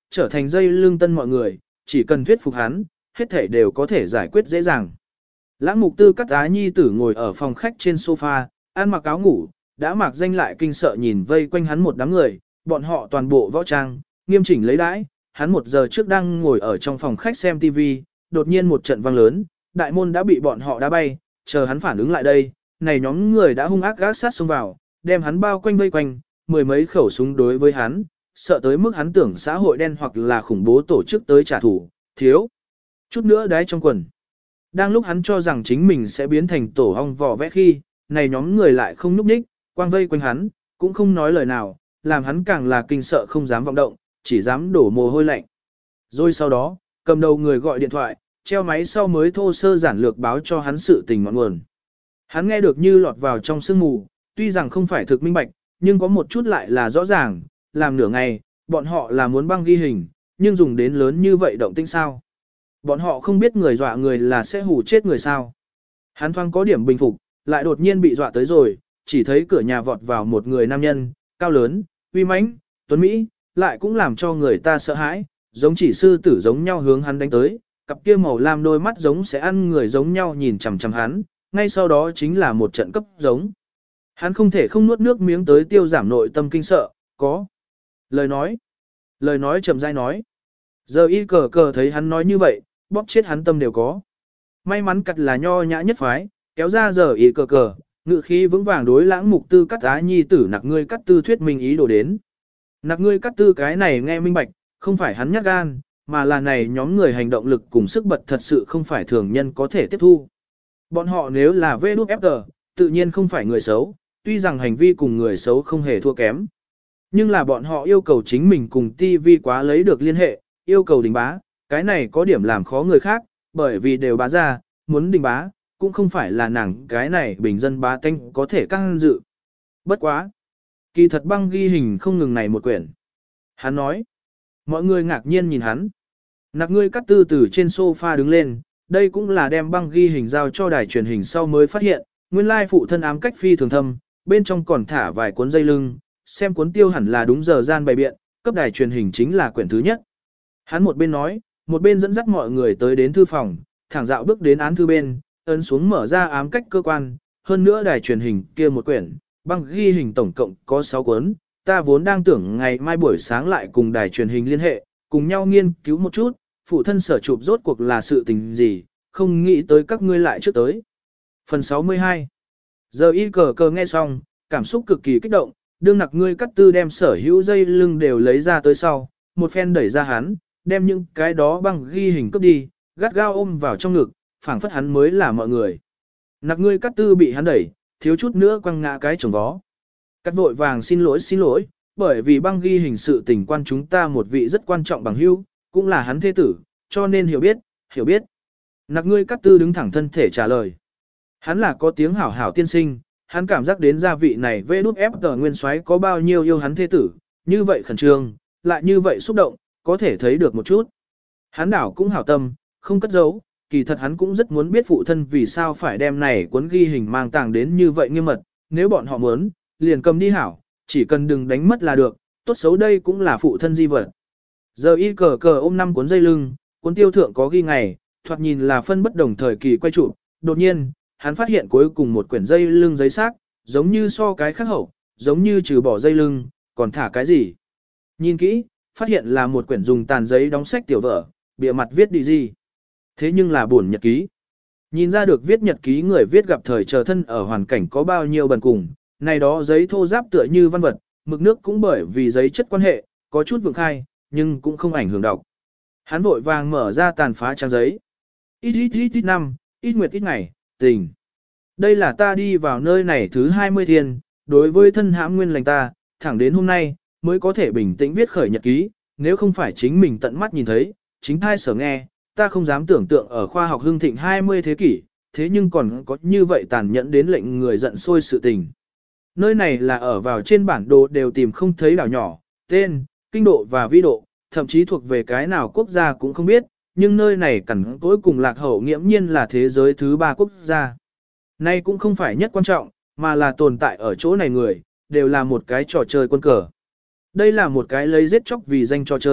trở thành dây lưng tân mọi người, chỉ cần thuyết phục hắn, hết thể đều có thể giải quyết dễ dàng. Lãng Mục Tư Cắt Á nhi tử ngồi ở phòng khách trên sofa, ăn mặc áo ngủ, đã mặc danh lại kinh sợ nhìn vây quanh hắn một đám người, bọn họ toàn bộ võ trang, nghiêm chỉnh lấy đãi, hắn một giờ trước đang ngồi ở trong phòng khách xem ti vi, đột nhiên một trận vang lớn, đại môn đã bị bọn họ đá bay, chờ hắn phản ứng lại đây, này nhóm người đã hung ác gác sát xông vào, đem hắn bao quanh vây quanh, mười mấy khẩu súng đối với hắn, sợ tới mức hắn tưởng xã hội đen hoặc là khủng bố tổ chức tới trả thù, thiếu chút nữa đái trong quần. Đang lúc hắn cho rằng chính mình sẽ biến thành tổ ong vò vẽ khi, này nhóm người lại không núp đích, quang vây quanh hắn, cũng không nói lời nào, làm hắn càng là kinh sợ không dám vọng động, chỉ dám đổ mồ hôi lạnh. Rồi sau đó, cầm đầu người gọi điện thoại, treo máy sau mới thô sơ giản lược báo cho hắn sự tình ngọn nguồn. Hắn nghe được như lọt vào trong sương mù, tuy rằng không phải thực minh bạch, nhưng có một chút lại là rõ ràng, làm nửa ngày, bọn họ là muốn băng ghi hình, nhưng dùng đến lớn như vậy động tĩnh sao. Bọn họ không biết người dọa người là sẽ hù chết người sao. Hắn thoáng có điểm bình phục, lại đột nhiên bị dọa tới rồi, chỉ thấy cửa nhà vọt vào một người nam nhân, cao lớn, uy mãnh, tuấn Mỹ, lại cũng làm cho người ta sợ hãi, giống chỉ sư tử giống nhau hướng hắn đánh tới, cặp kia màu lam đôi mắt giống sẽ ăn người giống nhau nhìn chằm chằm hắn, ngay sau đó chính là một trận cấp giống. Hắn không thể không nuốt nước miếng tới tiêu giảm nội tâm kinh sợ, có. Lời nói. Lời nói chậm rãi nói. Giờ y cờ cờ thấy hắn nói như vậy, bóp chết hắn tâm đều có. May mắn cặt là nho nhã nhất phái, kéo ra giờ y cờ cờ, ngự khí vững vàng đối Lãng Mục Tư Cắt Á nhi tử nặc ngươi cắt tư thuyết minh ý đồ đến. Nặc ngươi cắt tư cái này nghe minh bạch, không phải hắn nhát gan, mà là này nhóm người hành động lực cùng sức bật thật sự không phải thường nhân có thể tiếp thu. Bọn họ nếu là vê đút ép giê, tự nhiên không phải người xấu, tuy rằng hành vi cùng người xấu không hề thua kém. Nhưng là bọn họ yêu cầu chính mình cùng ti vi quá lấy được liên hệ, yêu cầu đình bá, cái này có điểm làm khó người khác, bởi vì đều bá ra, muốn đình bá, cũng không phải là nàng cái này bình dân bá tanh có thể căng dự. Bất quá. Kỳ thật băng ghi hình không ngừng này một quyển. Hắn nói. Mọi người ngạc nhiên nhìn hắn. Nặc ngươi cắt tư từ trên sofa đứng lên, đây cũng là đem băng ghi hình giao cho đài truyền hình sau mới phát hiện, nguyên lai phụ thân ám cách phi thường thâm, bên trong còn thả vài cuốn dây lưng, xem cuốn tiêu hẳn là đúng giờ gian bày biện, cấp đài truyền hình chính là quyển thứ nhất. Hắn một bên nói, một bên dẫn dắt mọi người tới đến thư phòng, thẳng dạo bước đến án thư bên, ấn xuống mở ra ám cách cơ quan, hơn nữa đài truyền hình kia một quyển, băng ghi hình tổng cộng có sáu cuốn, ta vốn đang tưởng ngày mai buổi sáng lại cùng đài truyền hình liên hệ, cùng nhau nghiên cứu một chút, phụ thân sở chụp rốt cuộc là sự tình gì, không nghĩ tới các ngươi lại trước tới. Phần sáu mươi hai. Giờ y cờ cờ nghe xong, cảm xúc cực kỳ kích động, đương nặc ngươi cắt tư đem sở hữu dây lưng đều lấy ra tới sau, một phen đẩy ra hắn, đem những cái đó băng ghi hình cướp đi, gắt gao ôm vào trong ngực, phảng phất hắn mới là mọi người. Nặc ngươi cắt tư bị hắn đẩy, thiếu chút nữa quăng ngã cái chồng vó. Cắt vội vàng xin lỗi xin lỗi, bởi vì băng ghi hình sự tình quan chúng ta một vị rất quan trọng bằng hữu, cũng là hắn thế tử, cho nên hiểu biết, hiểu biết. Nặc ngươi cắt tư đứng thẳng thân thể trả lời. Hắn là có tiếng hảo hảo tiên sinh, hắn cảm giác đến gia vị này vê đút ép tờ nguyên soái có bao nhiêu yêu hắn thế tử, như vậy khẩn trương, lại như vậy xúc động, có thể thấy được một chút. Hắn đảo cũng hảo tâm, không cất giấu, kỳ thật hắn cũng rất muốn biết phụ thân vì sao phải đem này cuốn ghi hình mang tàng đến như vậy nghiêm mật, nếu bọn họ muốn, liền cầm đi hảo, chỉ cần đừng đánh mất là được, tốt xấu đây cũng là phụ thân di vật. Giờ y cờ cờ ôm năm cuốn dây lưng, cuốn tiêu thượng có ghi ngày, thoạt nhìn là phân bất đồng thời kỳ quay chụp, đột nhiên, hắn phát hiện cuối cùng một quyển dây lưng giấy xác, giống như so cái khác hậu, giống như trừ bỏ dây lưng, còn thả cái gì. Nhìn kỹ, phát hiện là một quyển dùng tàn giấy đóng sách tiểu vở, bìa mặt viết đi gì. Thế nhưng là buồn nhật ký. Nhìn ra được viết nhật ký người viết gặp thời chờ thân ở hoàn cảnh có bao nhiêu bần cùng, này đó giấy thô ráp tựa như văn vật, mực nước cũng bởi vì giấy chất quan hệ, có chút vượng khai, nhưng cũng không ảnh hưởng đọc. Hắn vội vàng mở ra tàn phá trang giấy. Ít ít ít ít năm, ít nguyệt ít ngày, tình. Đây là ta đi vào nơi này thứ hai mươi thiên, đối với thân hãm nguyên lành ta, thẳng đến hôm nay, mới có thể bình tĩnh viết khởi nhật ký, nếu không phải chính mình tận mắt nhìn thấy, chính thai sở nghe, ta không dám tưởng tượng ở khoa học hưng thịnh hai mươi thế kỷ, thế nhưng còn có như vậy tàn nhẫn đến lệnh người giận sôi sự tình. Nơi này là ở vào trên bản đồ đều tìm không thấy đảo nhỏ, tên, kinh độ và vĩ độ, thậm chí thuộc về cái nào quốc gia cũng không biết, nhưng nơi này cẩn tối cùng lạc hậu nghiễm nhiên là thế giới thứ ba quốc gia. Nay cũng không phải nhất quan trọng, mà là tồn tại ở chỗ này người, đều là một cái trò chơi quân cờ. Đây là một cái lấy giết chóc vì danh trò chơi,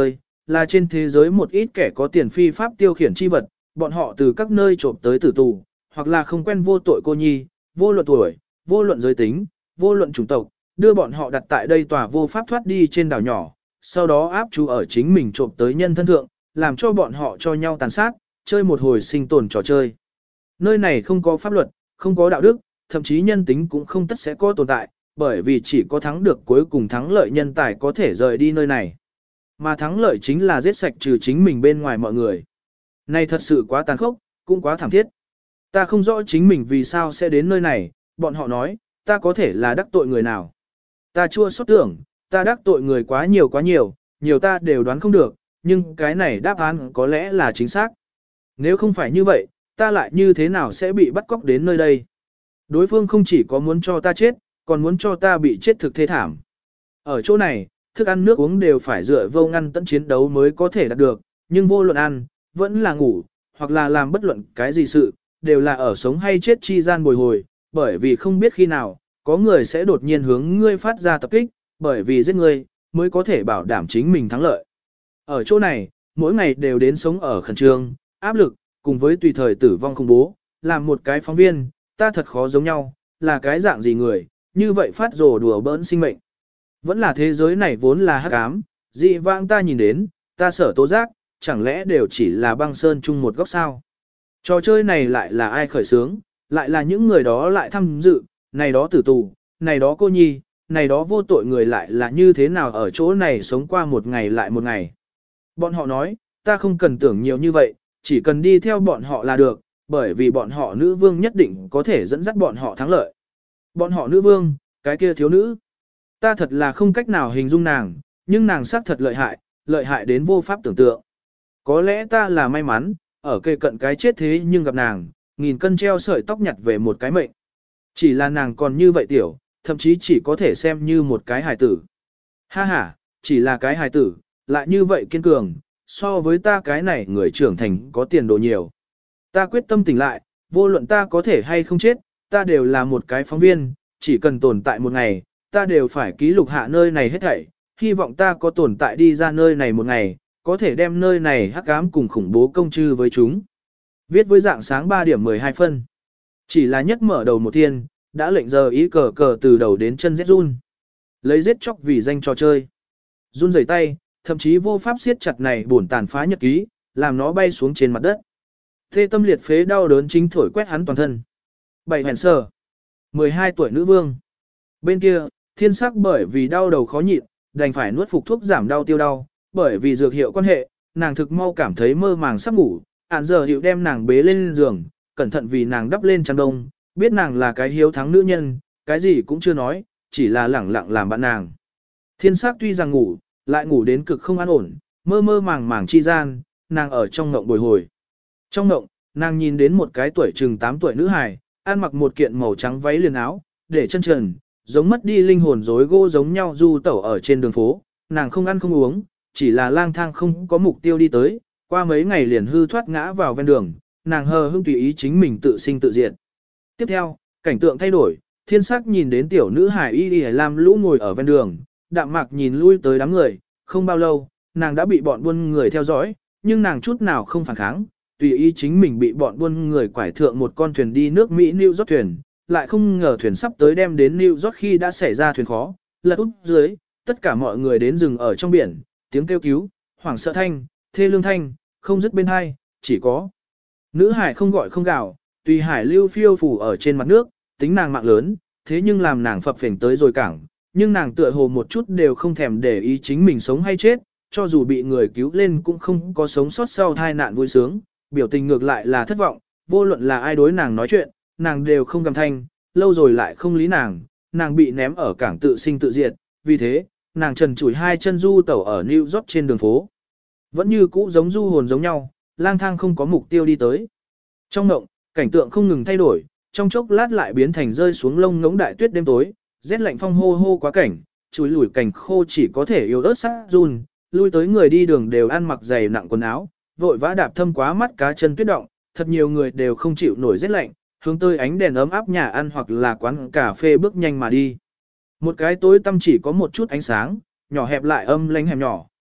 là trên thế giới một ít kẻ có tiền phi pháp tiêu khiển chi vật, bọn họ từ các nơi trộm tới tử tù, hoặc là không quen vô tội cô nhi, vô luận tuổi, vô luận giới tính, vô luận chủng tộc, đưa bọn họ đặt tại đây tòa vô pháp thoát đi trên đảo nhỏ, sau đó áp chú ở chính mình trộm tới nhân thân thượng, làm cho bọn họ cho nhau tàn sát, chơi một hồi sinh tồn trò chơi. Nơi này không có pháp luật, không có đạo đức, thậm chí nhân tính cũng không tất sẽ có tồn tại, bởi vì chỉ có thắng được cuối cùng thắng lợi nhân tài có thể rời đi nơi này. Mà thắng lợi chính là giết sạch trừ chính mình bên ngoài mọi người. Này thật sự quá tàn khốc, cũng quá thảm thiết. Ta không rõ chính mình vì sao sẽ đến nơi này, bọn họ nói, ta có thể là đắc tội người nào. Ta chua xót tưởng, ta đắc tội người quá nhiều quá nhiều, nhiều ta đều đoán không được, nhưng cái này đáp án có lẽ là chính xác. Nếu không phải như vậy, ta lại như thế nào sẽ bị bắt cóc đến nơi đây? Đối phương không chỉ có muốn cho ta chết, còn muốn cho ta bị chết thực thê thảm. Ở chỗ này, thức ăn nước uống đều phải dựa vô ngăn tận chiến đấu mới có thể đạt được, nhưng vô luận ăn, vẫn là ngủ, hoặc là làm bất luận cái gì sự, đều là ở sống hay chết chi gian bồi hồi, bởi vì không biết khi nào, có người sẽ đột nhiên hướng ngươi phát ra tập kích, bởi vì giết ngươi, mới có thể bảo đảm chính mình thắng lợi. Ở chỗ này, mỗi ngày đều đến sống ở khẩn trương, áp lực, cùng với tùy thời tử vong khủng bố, làm một cái phóng viên, ta thật khó giống nhau, là cái dạng gì người, như vậy phát rồ đùa bỡn sinh mệnh. Vẫn là thế giới này vốn là hắc ám, dị vãng ta nhìn đến, ta sở tố giác, chẳng lẽ đều chỉ là băng sơn chung một góc sao. Trò chơi này lại là ai khởi xướng, lại là những người đó lại tham dự, này đó tử tù, này đó cô nhi, này đó vô tội người lại là như thế nào ở chỗ này sống qua một ngày lại một ngày. Bọn họ nói, ta không cần tưởng nhiều như vậy, chỉ cần đi theo bọn họ là được, bởi vì bọn họ nữ vương nhất định có thể dẫn dắt bọn họ thắng lợi. Bọn họ nữ vương, cái kia thiếu nữ. Ta thật là không cách nào hình dung nàng, nhưng nàng xác thật lợi hại, lợi hại đến vô pháp tưởng tượng. Có lẽ ta là may mắn, ở kề cận cái chết thế nhưng gặp nàng, nghìn cân treo sợi tóc nhặt về một cái mệnh. Chỉ là nàng còn như vậy tiểu, thậm chí chỉ có thể xem như một cái hài tử. Ha ha, chỉ là cái hài tử, lại như vậy kiên cường, so với ta cái này người trưởng thành có tiền đồ nhiều. Ta quyết tâm tỉnh lại, vô luận ta có thể hay không chết, ta đều là một cái phóng viên, chỉ cần tồn tại một ngày, ta đều phải ký lục hạ nơi này hết thảy, hy vọng ta có tồn tại đi ra nơi này một ngày, có thể đem nơi này hắc ám cùng khủng bố công chư với chúng. Viết với dạng sáng ba điểm mười hai phân. Chỉ là nhất mở đầu một thiên, đã lệnh giờ ý cờ cờ từ đầu đến chân rét run. Lấy giết chóc vì danh trò chơi. Run rẩy tay, thậm chí vô pháp siết chặt này buồn tàn phá nhật ký, làm nó bay xuống trên mặt đất. Thê tâm liệt phế đau đớn chính thổi quét hắn toàn thân. Bảy hèn sờ. mười hai tuổi nữ vương. Bên kia, thiên sắc bởi vì đau đầu khó nhịn, đành phải nuốt phục thuốc giảm đau tiêu đau, bởi vì dược hiệu quan hệ, nàng thực mau cảm thấy mơ màng sắp ngủ, ản giờ hiệu đem nàng bế lên giường, cẩn thận vì nàng đắp lên chăn đông, biết nàng là cái hiếu thắng nữ nhân, cái gì cũng chưa nói, chỉ là lẳng lặng làm bạn nàng. Thiên sắc tuy rằng ngủ, lại ngủ đến cực không an ổn, mơ mơ màng màng chi gian, nàng ở trong ngộng bồi hồi. Trong ngộng, nàng nhìn đến một cái tuổi chừng tám tuổi nữ hài, ăn mặc một kiện màu trắng váy liền áo, để chân trần, giống mất đi linh hồn rối gỗ giống nhau du tẩu ở trên đường phố, nàng không ăn không uống, chỉ là lang thang không có mục tiêu đi tới, qua mấy ngày liền hư thoát ngã vào ven đường, nàng hờ hững tùy ý chính mình tự sinh tự diệt. Tiếp theo, cảnh tượng thay đổi, thiên sắc nhìn đến tiểu nữ hải y y lam lũ ngồi ở ven đường, đạm mạc nhìn lui tới đám người, không bao lâu, nàng đã bị bọn buôn người theo dõi, nhưng nàng chút nào không phản kháng, tùy ý chính mình bị bọn buôn người quải thượng một con thuyền đi nước Mỹ New York thuyền, lại không ngờ thuyền sắp tới đem đến New York khi đã xảy ra thuyền khó, lật úp dưới, tất cả mọi người đến rừng ở trong biển, tiếng kêu cứu, hoảng sợ thanh, thê lương thanh, không dứt bên hai, chỉ có nữ hải không gọi không gào, tùy hải lưu phiêu phủ ở trên mặt nước, tính nàng mạng lớn, thế nhưng làm nàng phập phình tới rồi cảng, nhưng nàng tựa hồ một chút đều không thèm để ý chính mình sống hay chết, cho dù bị người cứu lên cũng không có sống sót sau tai nạn vui sướng, biểu tình ngược lại là thất vọng, vô luận là ai đối nàng nói chuyện, nàng đều không gầm thanh, lâu rồi lại không lý nàng, nàng bị ném ở cảng tự sinh tự diệt, vì thế, nàng trần chủi hai chân du tẩu ở New York trên đường phố. Vẫn như cũ giống du hồn giống nhau, lang thang không có mục tiêu đi tới. Trong mộng, cảnh tượng không ngừng thay đổi, trong chốc lát lại biến thành rơi xuống lông ngỗng đại tuyết đêm tối, rét lạnh phong hô hô quá cảnh, chuối lủi cảnh khô chỉ có thể yếu ớt sát run, lui tới người đi đường đều ăn mặc dày nặng quần áo, vội vã đạp thâm quá mắt cá chân tuyết động, thật nhiều người đều không chịu nổi rét lạnh, hướng tới ánh đèn ấm áp nhà ăn hoặc là quán cà phê bước nhanh mà đi. Một cái tối tăm chỉ có một chút ánh sáng, nhỏ hẹp lại âm lánh hẻm nhỏ,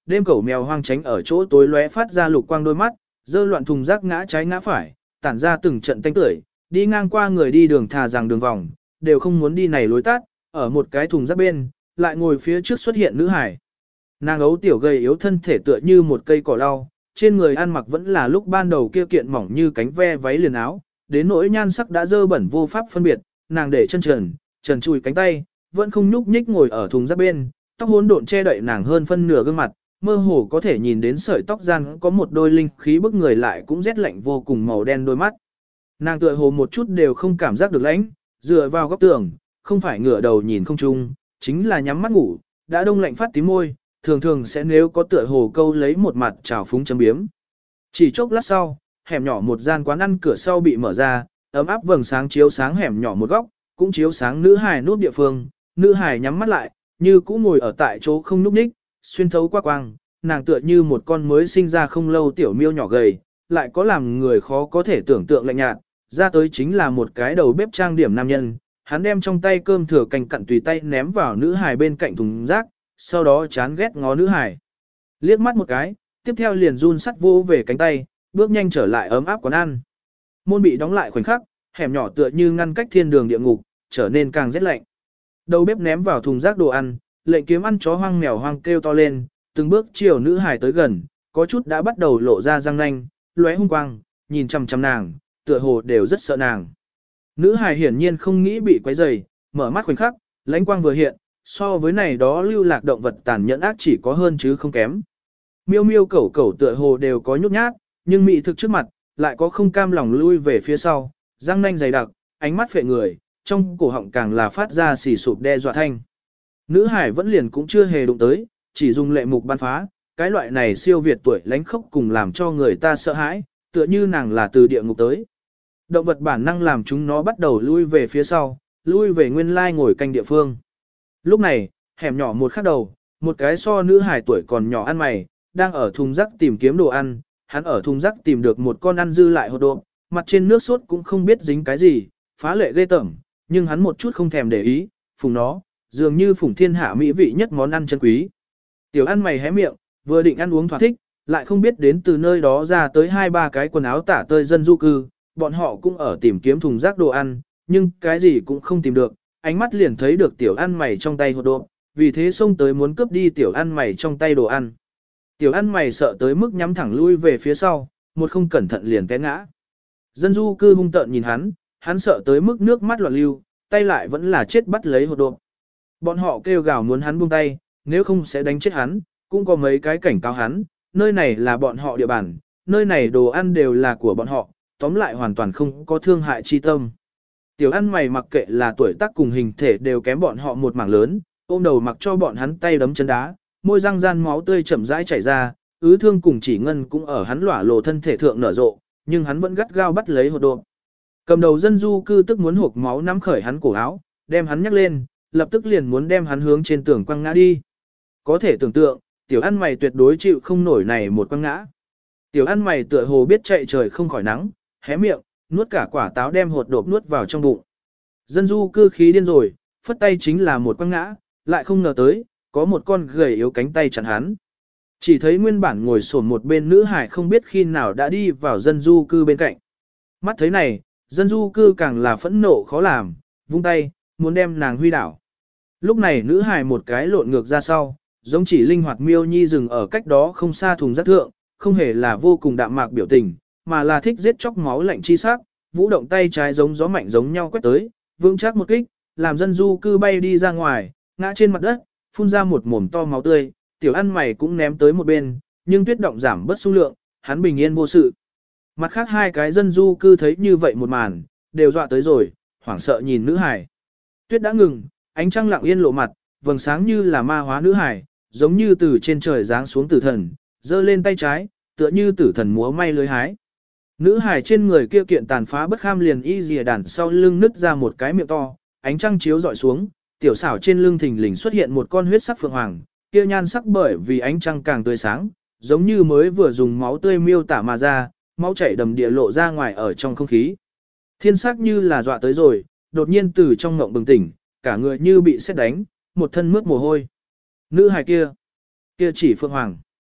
đêm cẩu mèo hoang tránh ở chỗ tối lóe phát ra lục quang đôi mắt, dơ loạn thùng rác ngã trái ngã phải, tản ra từng trận tanh tưởi, đi ngang qua người đi đường thà rằng đường vòng, đều không muốn đi này lối tắt, ở một cái thùng rác bên, lại ngồi phía trước xuất hiện nữ hải. Nàng ấu tiểu gầy yếu thân thể tựa như một cây cỏ lau, trên người ăn mặc vẫn là lúc ban đầu kia kiện mỏng như cánh ve váy liền áo, đến nỗi nhan sắc đã dơ bẩn vô pháp phân biệt, nàng để chân trần, trần chùi cánh tay, vẫn không nhúc nhích ngồi ở thùng rác bên, tóc hỗn độn che đậy nàng hơn phân nửa gương mặt, mơ hồ có thể nhìn đến sợi tóc gian có một đôi linh khí bức người lại cũng rét lạnh vô cùng màu đen đôi mắt. Nàng tựa hồ một chút đều không cảm giác được lãnh, dựa vào góc tường, không phải ngửa đầu nhìn không trung, chính là nhắm mắt ngủ, đã đông lạnh phát tím môi, thường thường sẽ nếu có tựa hồ câu lấy một mặt trào phúng chấm biếm. Chỉ chốc lát sau, hẻm nhỏ một gian quán ăn cửa sau bị mở ra, ấm áp vầng sáng chiếu sáng hẻm nhỏ một góc, cũng chiếu sáng nữ hài nút địa phương, nữ hài nhắm mắt lại, như cũ ngồi ở tại chỗ không núp ních, xuyên thấu qua quang, nàng tựa như một con mới sinh ra không lâu tiểu miêu nhỏ gầy, lại có làm người khó có thể tưởng tượng lạnh nhạt, ra tới chính là một cái đầu bếp trang điểm nam nhân, hắn đem trong tay cơm thừa canh cặn tùy tay ném vào nữ hài bên cạnh thùng rác, sau đó chán ghét ngó nữ hài. Liếc mắt một cái, tiếp theo liền run sắt vô về cánh tay, bước nhanh trở lại ấm áp quán ăn. Môn bị đóng lại khoảnh khắc, hẻm nhỏ tựa như ngăn cách thiên đường địa ngục, trở nên càng rét lạnh. Đầu bếp ném vào thùng rác đồ ăn, lệnh kiếm ăn chó hoang mèo hoang kêu to lên, từng bước chiều nữ hài tới gần, có chút đã bắt đầu lộ ra răng nanh, lóe hung quang, nhìn chằm chằm nàng, tựa hồ đều rất sợ nàng. Nữ hài hiển nhiên không nghĩ bị quấy rầy, mở mắt khoảnh khắc, lãnh quang vừa hiện, so với này đó lưu lạc động vật tàn nhẫn ác chỉ có hơn chứ không kém. Miêu miêu cẩu cẩu tựa hồ đều có nhút nhát, nhưng mị thực trước mặt, lại có không cam lòng lui về phía sau, răng nanh dày đặc, ánh mắt phệ người, trong cổ họng càng là phát ra xì sụp đe dọa thanh. Nữ hải vẫn liền cũng chưa hề đụng tới, chỉ dùng lệ mục ban phá, cái loại này siêu việt tuổi lánh khốc cùng làm cho người ta sợ hãi, tựa như nàng là từ địa ngục tới. Động vật bản năng làm chúng nó bắt đầu lui về phía sau, lui về nguyên lai ngồi canh địa phương. Lúc này, hẻm nhỏ một khắc đầu, một cái so nữ hải tuổi còn nhỏ ăn mày, đang ở thùng rác tìm kiếm đồ ăn, hắn ở thùng rác tìm được một con ăn dư lại hột độn, mặt trên nước sốt cũng không biết dính cái gì, phá lệ ghê tởm, nhưng hắn một chút không thèm để ý, phùng nó, dường như phùng thiên hạ mỹ vị nhất món ăn chân quý. Tiểu ăn mày hé miệng, vừa định ăn uống thỏa thích, lại không biết đến từ nơi đó ra tới hai ba cái quần áo tả tơi dân du cư, bọn họ cũng ở tìm kiếm thùng rác đồ ăn, nhưng cái gì cũng không tìm được, ánh mắt liền thấy được tiểu ăn mày trong tay hột độn, vì thế xông tới muốn cướp đi tiểu ăn mày trong tay đồ ăn. Tiểu ăn mày sợ tới mức nhắm thẳng lui về phía sau, một không cẩn thận liền té ngã. Dân du cư hung tợn nhìn hắn, hắn sợ tới mức nước mắt loạn lưu, tay lại vẫn là chết bắt lấy hột độn. Bọn họ kêu gào muốn hắn buông tay, nếu không sẽ đánh chết hắn, cũng có mấy cái cảnh cáo hắn, nơi này là bọn họ địa bàn, nơi này đồ ăn đều là của bọn họ, tóm lại hoàn toàn không có thương hại chi tâm. Tiểu ăn mày mặc kệ là tuổi tác cùng hình thể đều kém bọn họ một mảng lớn, ôm đầu mặc cho bọn hắn tay đấm chân đá, môi răng gian máu tươi chậm rãi chảy ra, ứ thương cùng chỉ ngân cũng ở hắn lỏa lộ thân thể thượng nở rộ, nhưng hắn vẫn gắt gao bắt lấy hột độn. Cầm đầu dân du cư tức muốn hộc máu nắm khởi hắn cổ áo, đem hắn nhắc lên, lập tức liền muốn đem hắn hướng trên tường quăng ngã đi. Có thể tưởng tượng, tiểu ăn mày tuyệt đối chịu không nổi này một quăng ngã. Tiểu ăn mày tựa hồ biết chạy trời không khỏi nắng, hé miệng, nuốt cả quả táo đem hột độn nuốt vào trong bụng. Dân du cư khí điên rồi, phất tay chính là một quăng ngã, lại không ngờ tới, có một con gầy yếu cánh tay chặn hắn. Chỉ thấy nguyên bản ngồi xổm một bên nữ hải không biết khi nào đã đi vào dân du cư bên cạnh. Mắt thấy này, dân du cư càng là phẫn nộ khó làm, vung tay, muốn đem nàng huy đảo. Lúc này nữ hải một cái lộn ngược ra sau, giống chỉ linh hoạt miêu nhi dừng ở cách đó không xa thùng rác thượng, không hề là vô cùng đạm mạc biểu tình, mà là thích giết chóc máu lạnh chi sắc, vũ động tay trái giống gió mạnh giống nhau quét tới, vững chắc một kích, làm dân du cư bay đi ra ngoài, ngã trên mặt đất, phun ra một mồm to máu tươi, tiểu ăn mày cũng ném tới một bên, nhưng tuyết động giảm bớt số lượng, hắn bình yên vô sự. Mặt khác hai cái dân du cư thấy như vậy một màn, đều dọa tới rồi, hoảng sợ nhìn nữ hải. Tuyết đã ngừng, ánh trăng lặng yên lộ mặt, vầng sáng như là ma hóa nữ hải, giống như từ trên trời giáng xuống tử thần, giơ lên tay trái, tựa như tử thần múa may lưới hái. Nữ hải trên người kia kiện tàn phá bất kham liền y dìa đàn sau lưng nứt ra một cái miệng to, ánh trăng chiếu dọi xuống, tiểu xảo trên lưng thình lình xuất hiện một con huyết sắc phượng hoàng, kia nhan sắc bởi vì ánh trăng càng tươi sáng, giống như mới vừa dùng máu tươi miêu tả mà ra, máu chảy đầm địa lộ ra ngoài ở trong không khí. Thiên sắc như là dọa tới rồi, đột nhiên từ trong ngộng bừng tỉnh, cả người như bị sét đánh, một thân mướt mồ hôi. Nữ hài kia, kia chỉ phượng hoàng.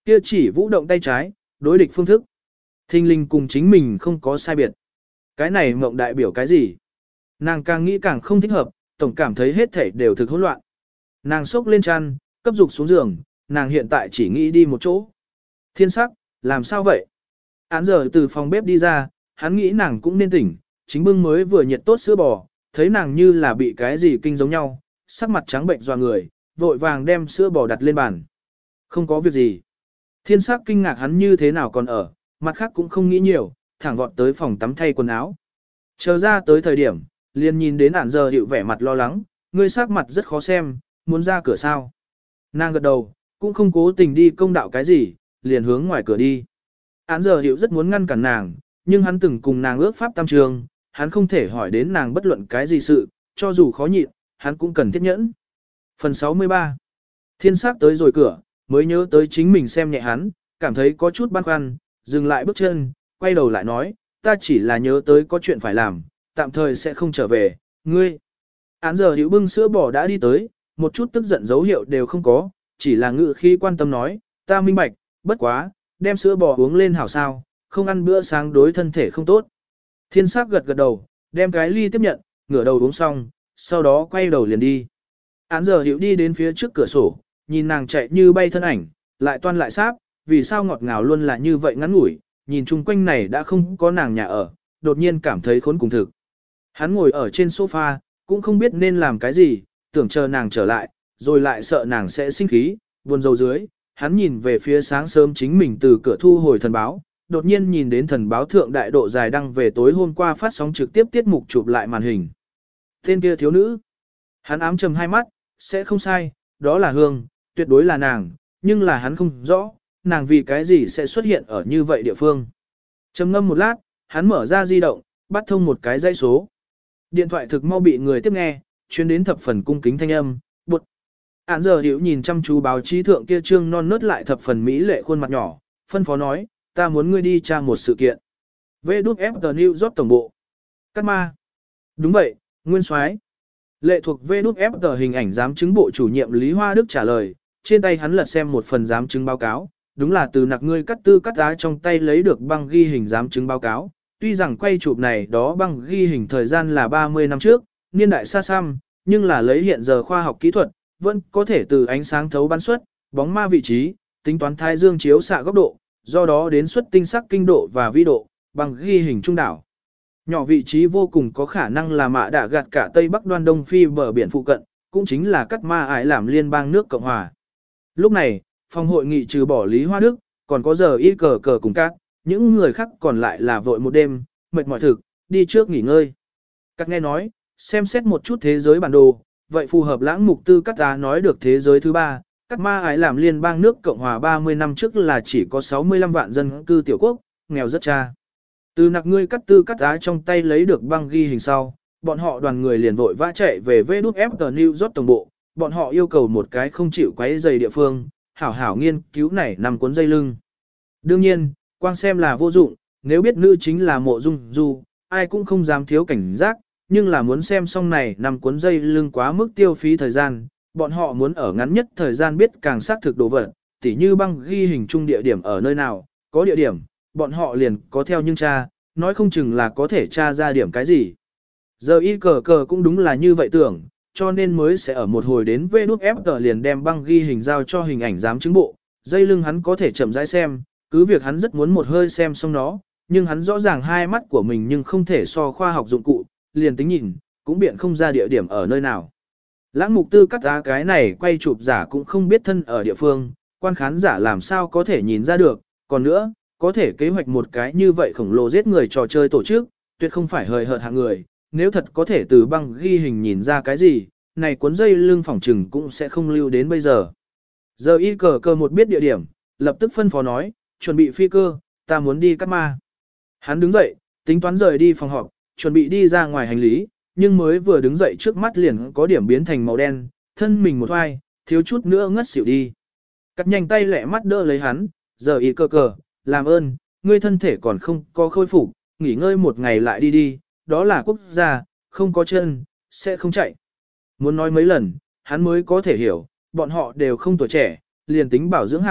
Kia chỉ vũ động tay trái, đối địch phương thức. Thinh linh cùng chính mình không có sai biệt. Cái này mộng đại biểu cái gì? Nàng càng nghĩ càng không thích hợp, tổng cảm thấy hết thảy đều thực hỗn loạn. Nàng sốc lên chăn, cấp dục xuống giường, nàng hiện tại chỉ nghĩ đi một chỗ. Thiên sắc, làm sao vậy? Án giờ từ phòng bếp đi ra, hắn nghĩ nàng cũng nên tỉnh, chính bưng mới vừa nhiệt tốt sữa bò, thấy nàng như là bị cái gì kinh giống nhau, sắc mặt trắng bệnh doa người, vội vàng đem sữa bò đặt lên bàn. Không có việc gì. Thiên sắc kinh ngạc hắn như thế nào còn ở, mặt khác cũng không nghĩ nhiều, thẳng vọt tới phòng tắm thay quần áo. Chờ ra tới thời điểm, liền nhìn đến ản giờ hiệu vẻ mặt lo lắng, ngươi sắc mặt rất khó xem, muốn ra cửa sao. Nàng gật đầu, cũng không cố tình đi công đạo cái gì, liền hướng ngoài cửa đi. Án giờ hiệu rất muốn ngăn cản nàng, nhưng hắn từng cùng nàng ước pháp tam trường, hắn không thể hỏi đến nàng bất luận cái gì sự, cho dù khó nhịn, hắn cũng cần thiết nhẫn. Phần sáu mươi ba. Thiên sắc tới rồi cửa, mới nhớ tới chính mình xem nhẹ hắn, cảm thấy có chút băn khoăn, dừng lại bước chân, quay đầu lại nói, ta chỉ là nhớ tới có chuyện phải làm, tạm thời sẽ không trở về, ngươi. Án giờ hiệu bưng sữa bò đã đi tới, một chút tức giận dấu hiệu đều không có, chỉ là ngự khi quan tâm nói, ta minh bạch, bất quá, đem sữa bò uống lên hảo sao, không ăn bữa sáng đối thân thể không tốt. Thiên sắc gật gật đầu, đem cái ly tiếp nhận, ngửa đầu uống xong, sau đó quay đầu liền đi. Án giờ hiệu đi đến phía trước cửa sổ, nhìn nàng chạy như bay thân ảnh, lại toan lại sáp, vì sao ngọt ngào luôn là như vậy ngắn ngủi, nhìn chung quanh này đã không có nàng nhà ở, đột nhiên cảm thấy khốn cùng thực. Hắn ngồi ở trên sofa, cũng không biết nên làm cái gì, tưởng chờ nàng trở lại, rồi lại sợ nàng sẽ sinh khí, buồn rầu dưới, hắn nhìn về phía sáng sớm chính mình từ cửa thu hồi thần báo, đột nhiên nhìn đến thần báo thượng đại độ dài đăng về tối hôm qua phát sóng trực tiếp tiết mục chụp lại màn hình. Tên kia thiếu nữ. Hắn ám trầm hai mắt, sẽ không sai, đó là Hương, tuyệt đối là nàng, nhưng là hắn không rõ, nàng vì cái gì sẽ xuất hiện ở như vậy địa phương. Trầm ngâm một lát, hắn mở ra di động, bắt thông một cái dãy số. Điện thoại thực mau bị người tiếp nghe, chuyến đến thập phần cung kính thanh âm, bụt. Án giờ hiểu nhìn chăm chú báo chí thượng kia trương non nớt lại thập phần mỹ lệ khuôn mặt nhỏ, phân phó nói, ta muốn ngươi đi tra một sự kiện. vê đút ép tê New York tổng bộ. Cát ma. Đúng vậy, Nguyên Soái. Lệ thuộc vê đút ép tê hình ảnh giám chứng bộ chủ nhiệm Lý Hoa Đức trả lời, trên tay hắn lật xem một phần giám chứng báo cáo, đúng là từ nặc ngươi cắt tư cắt giá trong tay lấy được băng ghi hình giám chứng báo cáo. Tuy rằng quay chụp này đó băng ghi hình thời gian là ba mươi năm trước, niên đại xa xăm, nhưng là lấy hiện giờ khoa học kỹ thuật, vẫn có thể từ ánh sáng thấu bắn xuất, bóng ma vị trí, tính toán thái dương chiếu xạ góc độ, do đó đến xuất tinh sắc kinh độ và vi độ, bằng ghi hình trung đảo. Nhỏ vị trí vô cùng có khả năng là mạ đạ gạt cả Tây Bắc đoan Đông Phi bờ biển phụ cận, cũng chính là cắt ma ải làm liên bang nước Cộng Hòa. Lúc này, phòng hội nghị trừ bỏ Lý Hoa Đức, còn có giờ y cờ cờ cùng các, những người khác còn lại là vội một đêm, mệt mỏi thực, đi trước nghỉ ngơi. Các nghe nói, xem xét một chút thế giới bản đồ, vậy phù hợp lãng mục tư cắt giá nói được thế giới thứ ba, cắt ma ái làm liên bang nước Cộng Hòa ba mươi năm trước là chỉ có sáu mươi lăm vạn dân cư tiểu quốc, nghèo rất cha. Từ nặc ngươi cắt tư cắt giá trong tay lấy được băng ghi hình sau, bọn họ đoàn người liền vội vã chạy về vê đút ép tê New York tổng bộ, bọn họ yêu cầu một cái không chịu quấy dày địa phương, hảo hảo nghiên cứu này nằm cuốn dây lưng. Đương nhiên, quang xem là vô dụng, nếu biết nữ chính là Mộ Dung Du, ai cũng không dám thiếu cảnh giác, nhưng là muốn xem xong này nằm cuốn dây lưng quá mức tiêu phí thời gian, bọn họ muốn ở ngắn nhất thời gian biết càng xác thực đồ vật, tỉ như băng ghi hình chung địa điểm ở nơi nào, có địa điểm, bọn họ liền có theo nhưng tra, nói không chừng là có thể tra ra điểm cái gì. Giờ y cờ cờ cũng đúng là như vậy tưởng, cho nên mới sẽ ở một hồi đến vê đút ép tê liền đem băng ghi hình giao cho hình ảnh giám chứng bộ, dây lưng hắn có thể chậm rãi xem, cứ việc hắn rất muốn một hơi xem xong nó, nhưng hắn rõ ràng hai mắt của mình nhưng không thể so khoa học dụng cụ, liền tính nhìn, cũng biện không ra địa điểm ở nơi nào. Lãng mục tư cắt giá cái này quay chụp giả cũng không biết thân ở địa phương, quan khán giả làm sao có thể nhìn ra được, còn nữa, có thể kế hoạch một cái như vậy khổng lồ giết người trò chơi tổ chức, tuyệt không phải hời hợt hạng người, nếu thật có thể từ băng ghi hình nhìn ra cái gì, này cuốn dây lưng phỏng trừng cũng sẽ không lưu đến bây giờ. Giờ y cờ cờ một biết địa điểm, lập tức phân phó nói, chuẩn bị phi cơ, ta muốn đi cắt ma. Hắn đứng dậy, tính toán rời đi phòng họp, chuẩn bị đi ra ngoài hành lý, nhưng mới vừa đứng dậy trước mắt liền có điểm biến thành màu đen, thân mình một hoài, thiếu chút nữa ngất xỉu đi. Cắt nhanh tay lẹ mắt đỡ lấy hắn, giờ y cờ cờ, làm ơn, ngươi thân thể còn không có khôi phục, nghỉ ngơi một ngày lại đi đi, đó là quốc gia, không có chân, sẽ không chạy. Muốn nói mấy lần, hắn mới có thể hiểu, bọn họ đều không tuổi trẻ, liền tính bảo dưỡng hảo,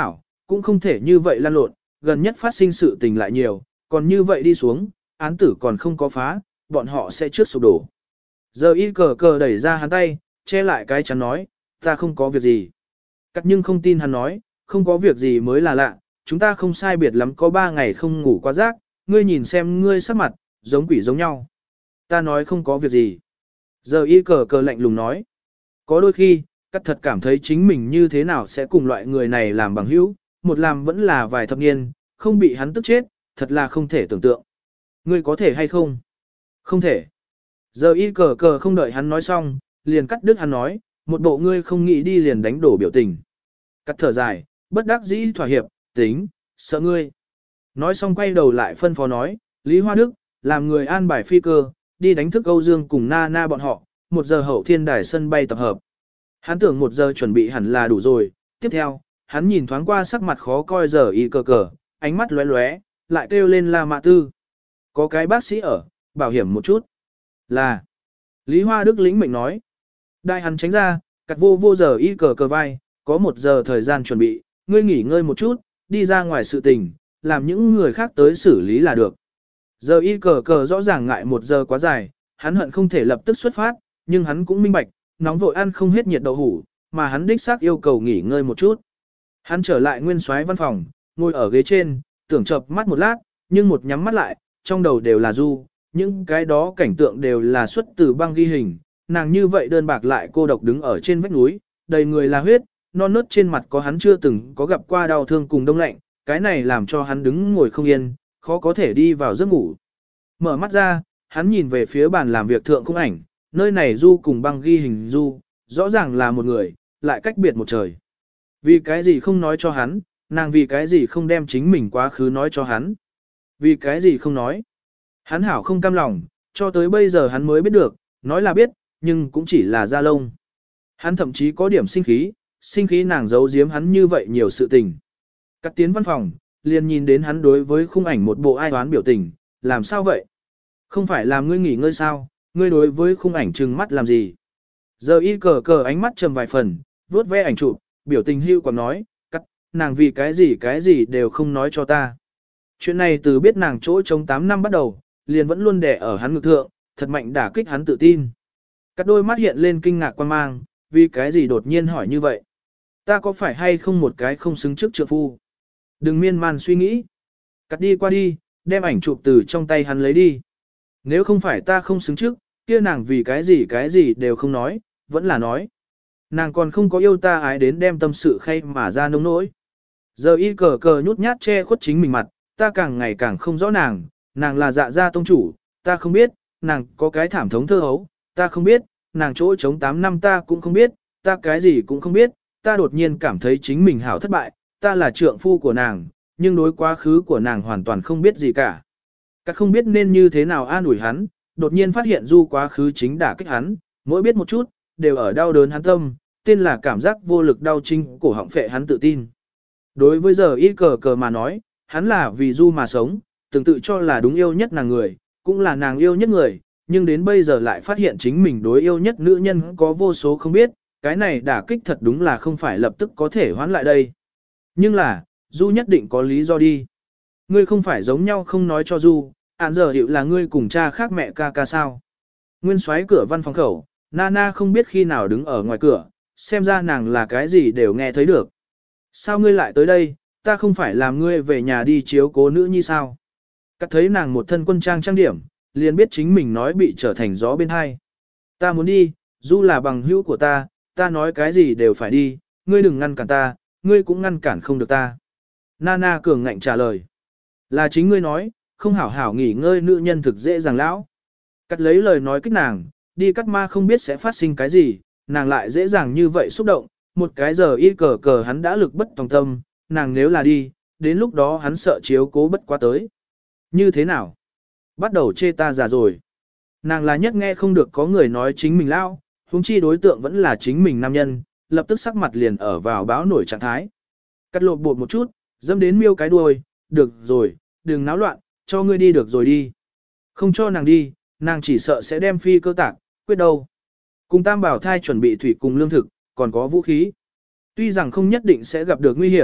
cũng không thể như vậy lan lộn, gần nhất phát sinh sự tình lại nhiều, còn như vậy đi xuống, án tử còn không có phá, bọn họ sẽ trước sụp đổ. Giờ y cờ cờ đẩy ra hắn tay, che lại cái chắn nói, ta không có việc gì. Cắt nhưng không tin hắn nói, không có việc gì mới là lạ, chúng ta không sai biệt lắm có ba ngày không ngủ qua giấc, ngươi nhìn xem ngươi sắc mặt, giống quỷ giống nhau. Ta nói không có việc gì. Giờ y cờ cờ lạnh lùng nói, có đôi khi, cắt thật cảm thấy chính mình như thế nào sẽ cùng loại người này làm bằng hữu, một làm vẫn là vài thập niên, không bị hắn tức chết, thật là không thể tưởng tượng. Ngươi có thể hay không? Không thể. Giờ y cờ cờ không đợi hắn nói xong, liền cắt đứt hắn nói, một bộ ngươi không nghĩ đi liền đánh đổ biểu tình. Cắt thở dài, bất đắc dĩ thỏa hiệp, tính, sợ ngươi. Nói xong quay đầu lại phân phó nói, Lý Hoa Đức, làm người an bài phi cơ, đi đánh thức Âu Dương cùng Na Na bọn họ, một giờ hậu thiên đài sân bay tập hợp. Hắn tưởng một giờ chuẩn bị hẳn là đủ rồi, tiếp theo, hắn nhìn thoáng qua sắc mặt khó coi giờ y cờ cờ, ánh mắt lóe lóe, lại kêu lên La Mạ Tư. Có cái bác sĩ ở, bảo hiểm một chút. Là. Lý Hoa Đức lĩnh mệnh nói. Đại hắn tránh ra, cắt vô vô giờ y cờ cờ vai, có một giờ thời gian chuẩn bị, ngươi nghỉ ngơi một chút, đi ra ngoài sự tình, làm những người khác tới xử lý là được. Giờ y cờ cờ rõ ràng ngại một giờ quá dài, hắn hận không thể lập tức xuất phát, nhưng hắn cũng minh bạch, nóng vội ăn không hết nhiệt đậu hủ, mà hắn đích xác yêu cầu nghỉ ngơi một chút. Hắn trở lại nguyên soái văn phòng, ngồi ở ghế trên, tưởng chợp mắt một lát, nhưng một nhắm mắt lại, trong đầu đều là Du, những cái đó cảnh tượng đều là xuất từ băng ghi hình, nàng như vậy đơn bạc lại cô độc đứng ở trên vách núi, đầy người là huyết, non nớt trên mặt có hắn chưa từng có gặp qua đau thương cùng đông lạnh, cái này làm cho hắn đứng ngồi không yên, khó có thể đi vào giấc ngủ. Mở mắt ra, hắn nhìn về phía bàn làm việc thượng khung ảnh, nơi này Du cùng băng ghi hình Du, rõ ràng là một người, lại cách biệt một trời. Vì cái gì không nói cho hắn, nàng vì cái gì không đem chính mình quá khứ nói cho hắn. Vì cái gì không nói. Hắn hảo không cam lòng, cho tới bây giờ hắn mới biết được, nói là biết, nhưng cũng chỉ là da lông. Hắn thậm chí có điểm sinh khí, sinh khí nàng giấu giếm hắn như vậy nhiều sự tình. Cắt tiến văn phòng, liền nhìn đến hắn đối với khung ảnh một bộ ai toán biểu tình, làm sao vậy? Không phải làm ngươi nghỉ ngơi sao, ngươi đối với khung ảnh trừng mắt làm gì? Giờ y cờ cờ ánh mắt trầm vài phần, vuốt ve ảnh chụp, biểu tình hưu còn nói, cắt, nàng vì cái gì cái gì đều không nói cho ta. Chuyện này từ biết nàng chỗ chống tám năm bắt đầu, liền vẫn luôn đè ở hắn ngực thượng, thật mạnh đả kích hắn tự tin. Cắt đôi mắt hiện lên kinh ngạc quan mang, vì cái gì đột nhiên hỏi như vậy? Ta có phải hay không một cái không xứng trước trượng phu? Đừng miên man suy nghĩ. Cắt đi qua đi, đem ảnh chụp từ trong tay hắn lấy đi. Nếu không phải ta không xứng trước, kia nàng vì cái gì cái gì đều không nói, vẫn là nói. Nàng còn không có yêu ta ái đến đem tâm sự khay mà ra nông nỗi. Giờ y cờ cờ nhút nhát che khuất chính mình mặt, ta càng ngày càng không rõ nàng, nàng là dạ gia tông chủ, ta không biết, nàng có cái thảm thống thơ hấu, ta không biết, nàng chỗ chống tám năm ta cũng không biết, ta cái gì cũng không biết, ta đột nhiên cảm thấy chính mình hảo thất bại, ta là trượng phu của nàng, nhưng đối quá khứ của nàng hoàn toàn không biết gì cả. Các không biết nên như thế nào an ủi hắn, đột nhiên phát hiện Du quá khứ chính đả kích hắn, mỗi biết một chút, đều ở đau đớn hắn tâm, tên là cảm giác vô lực đau trinh cổ họng phệ hắn tự tin. Đối với giờ y cờ cờ mà nói, hắn là vì Du mà sống, từng tự cho là đúng yêu nhất nàng người, cũng là nàng yêu nhất người, nhưng đến bây giờ lại phát hiện chính mình đối yêu nhất nữ nhân có vô số không biết, cái này đả kích thật đúng là không phải lập tức có thể hoãn lại đây. Nhưng là, Du nhất định có lý do đi. Ngươi không phải giống nhau không nói cho Du, ản giờ hiệu là ngươi cùng cha khác mẹ ca ca sao. Nguyên xoáy cửa văn phòng khẩu, Nana không biết khi nào đứng ở ngoài cửa, xem ra nàng là cái gì đều nghe thấy được. Sao ngươi lại tới đây, ta không phải làm ngươi về nhà đi chiếu cố nữ nhi sao. Cắt thấy nàng một thân quân trang trang điểm, liền biết chính mình nói bị trở thành gió bên hai. Ta muốn đi, Du là bằng hữu của ta, ta nói cái gì đều phải đi, ngươi đừng ngăn cản ta, ngươi cũng ngăn cản không được ta. Nana cường ngạnh trả lời. Là chính ngươi nói, không hảo hảo nghỉ ngơi nữ nhân thực dễ dàng lão. Cắt lấy lời nói kích nàng, đi cắt ma không biết sẽ phát sinh cái gì, nàng lại dễ dàng như vậy xúc động, một cái giờ y cờ cờ hắn đã lực bất tòng tâm, nàng nếu là đi, đến lúc đó hắn sợ chiếu cố bất quá tới. Như thế nào? Bắt đầu chê ta già rồi. Nàng là nhất nghe không được có người nói chính mình lao, huống chi đối tượng vẫn là chính mình nam nhân, lập tức sắc mặt liền ở vào báo nổi trạng thái. Cắt lột bột một chút, dâm đến miêu cái đuôi, được rồi, đừng náo loạn, cho ngươi đi được rồi đi. Không cho nàng đi, nàng chỉ sợ sẽ đem phi cơ tạc, quyết đâu. Cùng tam bảo thai chuẩn bị thủy cùng lương thực, còn có vũ khí. Tuy rằng không nhất định sẽ gặp được nguy hiểm,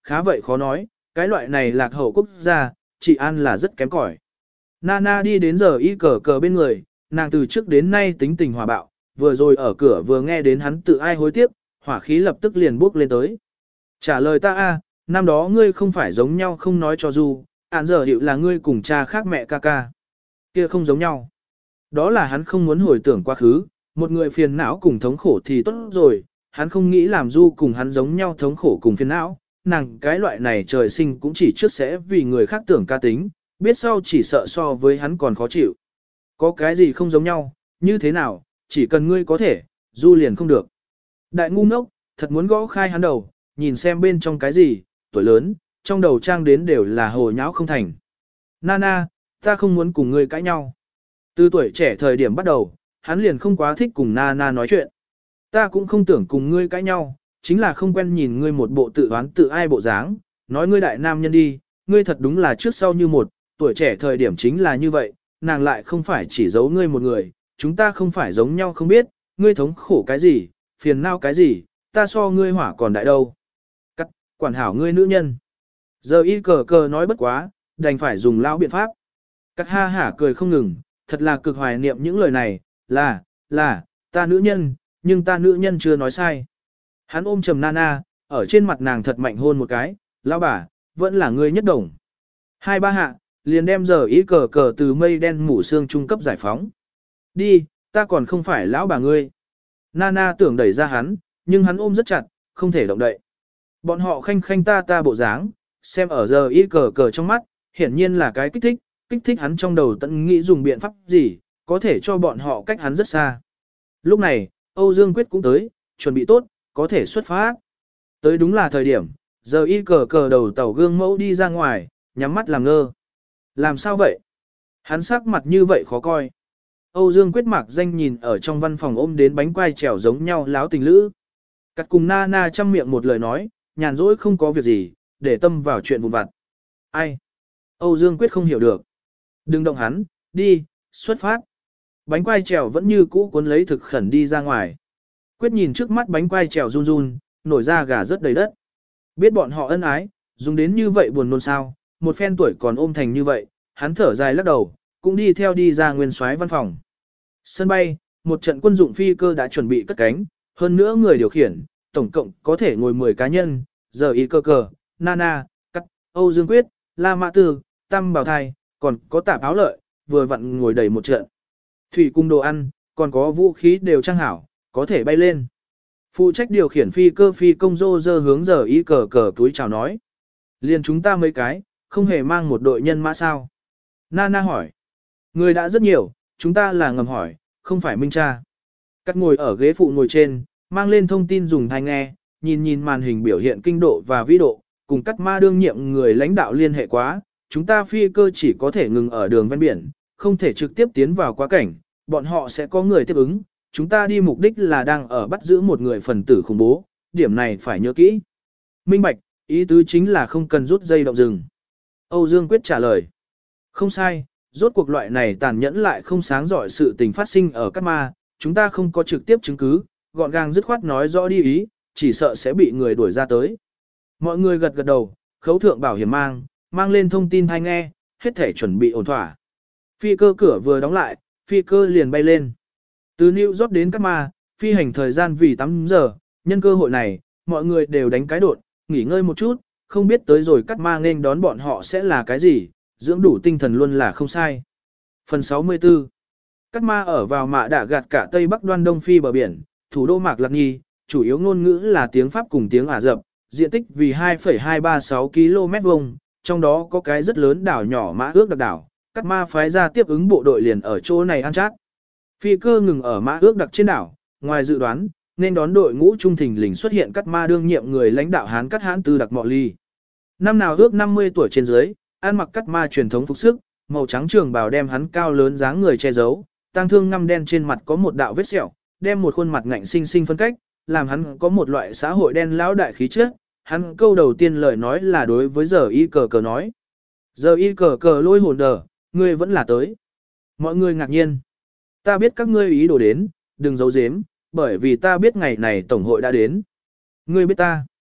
Khá vậy khó nói, cái loại này lạc hậu quốc gia, trị an là rất kém cỏi. Nana đi đến giờ y cờ cờ bên người, nàng từ trước đến nay tính tình hòa bạo, vừa rồi ở cửa vừa nghe đến hắn tự ai hối tiếc, hỏa khí lập tức liền bốc lên tới. Trả lời ta a, năm đó ngươi không phải giống nhau không nói cho Du, ản giờ hiệu là ngươi cùng cha khác mẹ ca ca. Kia không giống nhau. Đó là hắn không muốn hồi tưởng quá khứ, một người phiền não cùng thống khổ thì tốt rồi, hắn không nghĩ làm Du cùng hắn giống nhau thống khổ cùng phiền não, nàng cái loại này trời sinh cũng chỉ trước sẽ vì người khác tưởng ca tính, biết sau chỉ sợ so với hắn còn khó chịu. Có cái gì không giống nhau, như thế nào, chỉ cần ngươi có thể, Du liền không được. Đại ngu ngốc, thật muốn gõ khai hắn đầu, nhìn xem bên trong cái gì, tuổi lớn, trong đầu trang đến đều là hồ nháo không thành. Nana, ta không muốn cùng ngươi cãi nhau. Từ tuổi trẻ thời điểm bắt đầu, hắn liền không quá thích cùng Nana nói chuyện. Ta cũng không tưởng cùng ngươi cãi nhau, chính là không quen nhìn ngươi một bộ tự oán tự ai bộ dáng, nói ngươi đại nam nhân đi, ngươi thật đúng là trước sau như một, tuổi trẻ thời điểm chính là như vậy, nàng lại không phải chỉ giấu ngươi một người, chúng ta không phải giống nhau không biết, ngươi thống khổ cái gì, phiền não cái gì, ta so ngươi hỏa còn đại đâu. Cắt, quản hảo ngươi nữ nhân. Giờ y cờ cờ nói bất quá, đành phải dùng lão biện pháp. Cắt ha hả cười không ngừng, thật là cực hoài niệm những lời này, là, là, ta nữ nhân, nhưng ta nữ nhân chưa nói sai. Hắn ôm trầm Nana, ở trên mặt nàng thật mạnh hôn một cái, lão bà, vẫn là ngươi nhất đồng. Hai ba hạ, liền đem giờ ý cờ cờ từ mây đen mù sương trung cấp giải phóng. Đi, ta còn không phải lão bà ngươi. Nana tưởng đẩy ra hắn, nhưng hắn ôm rất chặt, không thể động đậy. Bọn họ khanh khanh ta ta bộ dáng, xem ở giờ ý cờ cờ trong mắt, hiển nhiên là cái kích thích, kích thích hắn trong đầu tận nghĩ dùng biện pháp gì, có thể cho bọn họ cách hắn rất xa. Lúc này, Âu Dương Quyết cũng tới, chuẩn bị tốt, có thể xuất phát. Tới đúng là thời điểm, giờ y cờ cờ đầu tàu gương mẫu đi ra ngoài, nhắm mắt làm ngơ. Làm sao vậy? Hắn sắc mặt như vậy khó coi. Âu Dương Quyết mặc danh nhìn ở trong văn phòng ôm đến bánh quai trèo giống nhau láo tình lữ. Cắt cùng Nana chăm miệng một lời nói, nhàn rỗi không có việc gì, để tâm vào chuyện vụn vặt. Ai? Âu Dương Quyết không hiểu được. Đừng động hắn, đi, xuất phát. Bánh quai trèo vẫn như cũ cuốn lấy thực khẩn đi ra ngoài. Quyết nhìn trước mắt bánh quai trèo run run, nổi ra gà rất đầy đất. Biết bọn họ ân ái, dùng đến như vậy buồn nôn sao, một phen tuổi còn ôm thành như vậy, hắn thở dài lắc đầu, cũng đi theo đi ra nguyên soái văn phòng. Sân bay, một trận quân dụng phi cơ đã chuẩn bị cất cánh, hơn nữa người điều khiển, tổng cộng có thể ngồi mười cá nhân, giờ y cơ cờ, Nana, Cắt, Âu Dương Quyết, La Mã Tư, Tam Bảo Thai, còn có Tạp Áo Lợi, vừa vặn ngồi đầy một trận. Thủy cung đồ ăn, còn có vũ khí đều trang hảo, có thể bay lên. Phụ trách điều khiển phi cơ phi công rô rơ hướng giờ y cờ cờ túi chào nói. Liền chúng ta mấy cái, không hề mang một đội nhân mã sao. Nana hỏi. Người đã rất nhiều, chúng ta là ngầm hỏi, không phải minh tra. Cắt ngồi ở ghế phụ ngồi trên, mang lên thông tin dùng tai nghe, nhìn nhìn màn hình biểu hiện kinh độ và vĩ độ, cùng cắt ma đương nhiệm người lãnh đạo liên hệ quá. Chúng ta phi cơ chỉ có thể ngừng ở đường ven biển, không thể trực tiếp tiến vào quá cảnh, bọn họ sẽ có người tiếp ứng. Chúng ta đi mục đích là đang ở bắt giữ một người phần tử khủng bố, điểm này phải nhớ kỹ. Minh bạch, ý tứ chính là không cần rút dây động rừng. Âu Dương Quyết trả lời. Không sai, rốt cuộc loại này tàn nhẫn lại không sáng giỏi sự tình phát sinh ở Cát Ma, chúng ta không có trực tiếp chứng cứ, gọn gàng dứt khoát nói rõ đi ý, chỉ sợ sẽ bị người đuổi ra tới. Mọi người gật gật đầu, khấu thượng bảo hiểm mang, mang lên thông tin hay nghe, hết thể chuẩn bị ổn thỏa. Phi cơ cửa vừa đóng lại, phi cơ liền bay lên. Từ New York đến Cát Ma, phi hành thời gian vì tám giờ, nhân cơ hội này, mọi người đều đánh cái đột, nghỉ ngơi một chút, không biết tới rồi Cát Ma nên đón bọn họ sẽ là cái gì, dưỡng đủ tinh thần luôn là không sai. Phần sáu mươi tư. Cát Ma ở vào mạ đạ gạt cả Tây Bắc đoan Đông Phi bờ biển, thủ đô Mạc Lạc Nhi, chủ yếu ngôn ngữ là tiếng Pháp cùng tiếng Ả Rập, diện tích vì hai phẩy hai ba sáu ki lô mét vuông, trong đó có cái rất lớn đảo nhỏ Mã Ước đặc đảo, Cát Ma phái ra tiếp ứng bộ đội liền ở chỗ này ăn chát. Phi cơ ngừng ở Mã Ước đặc trên đảo, ngoài dự đoán, nên đón đội ngũ trung thình lình xuất hiện Cát Ma đương nhiệm người lãnh đạo Hán Cát Hãn Tư Đặc Mọ Ly. Năm nào ước năm mươi tuổi trên dưới, ăn mặc Cát Ma truyền thống phục sức, màu trắng trường bào đem hắn cao lớn dáng người che giấu, tang thương ngăm đen trên mặt có một đạo vết sẹo, đem một khuôn mặt ngạnh sinh sinh phân cách, làm hắn có một loại xã hội đen lão đại khí chất. Hắn câu đầu tiên lời nói là đối với giờ y cờ cờ nói. Giờ y cờ cờ lôi hồn đờ, ngươi vẫn là tới. Mọi người ngạc nhiên. Ta biết các ngươi ý đồ đến, đừng giấu giếm, bởi vì ta biết ngày này tổng hội đã đến. Ngươi biết ta.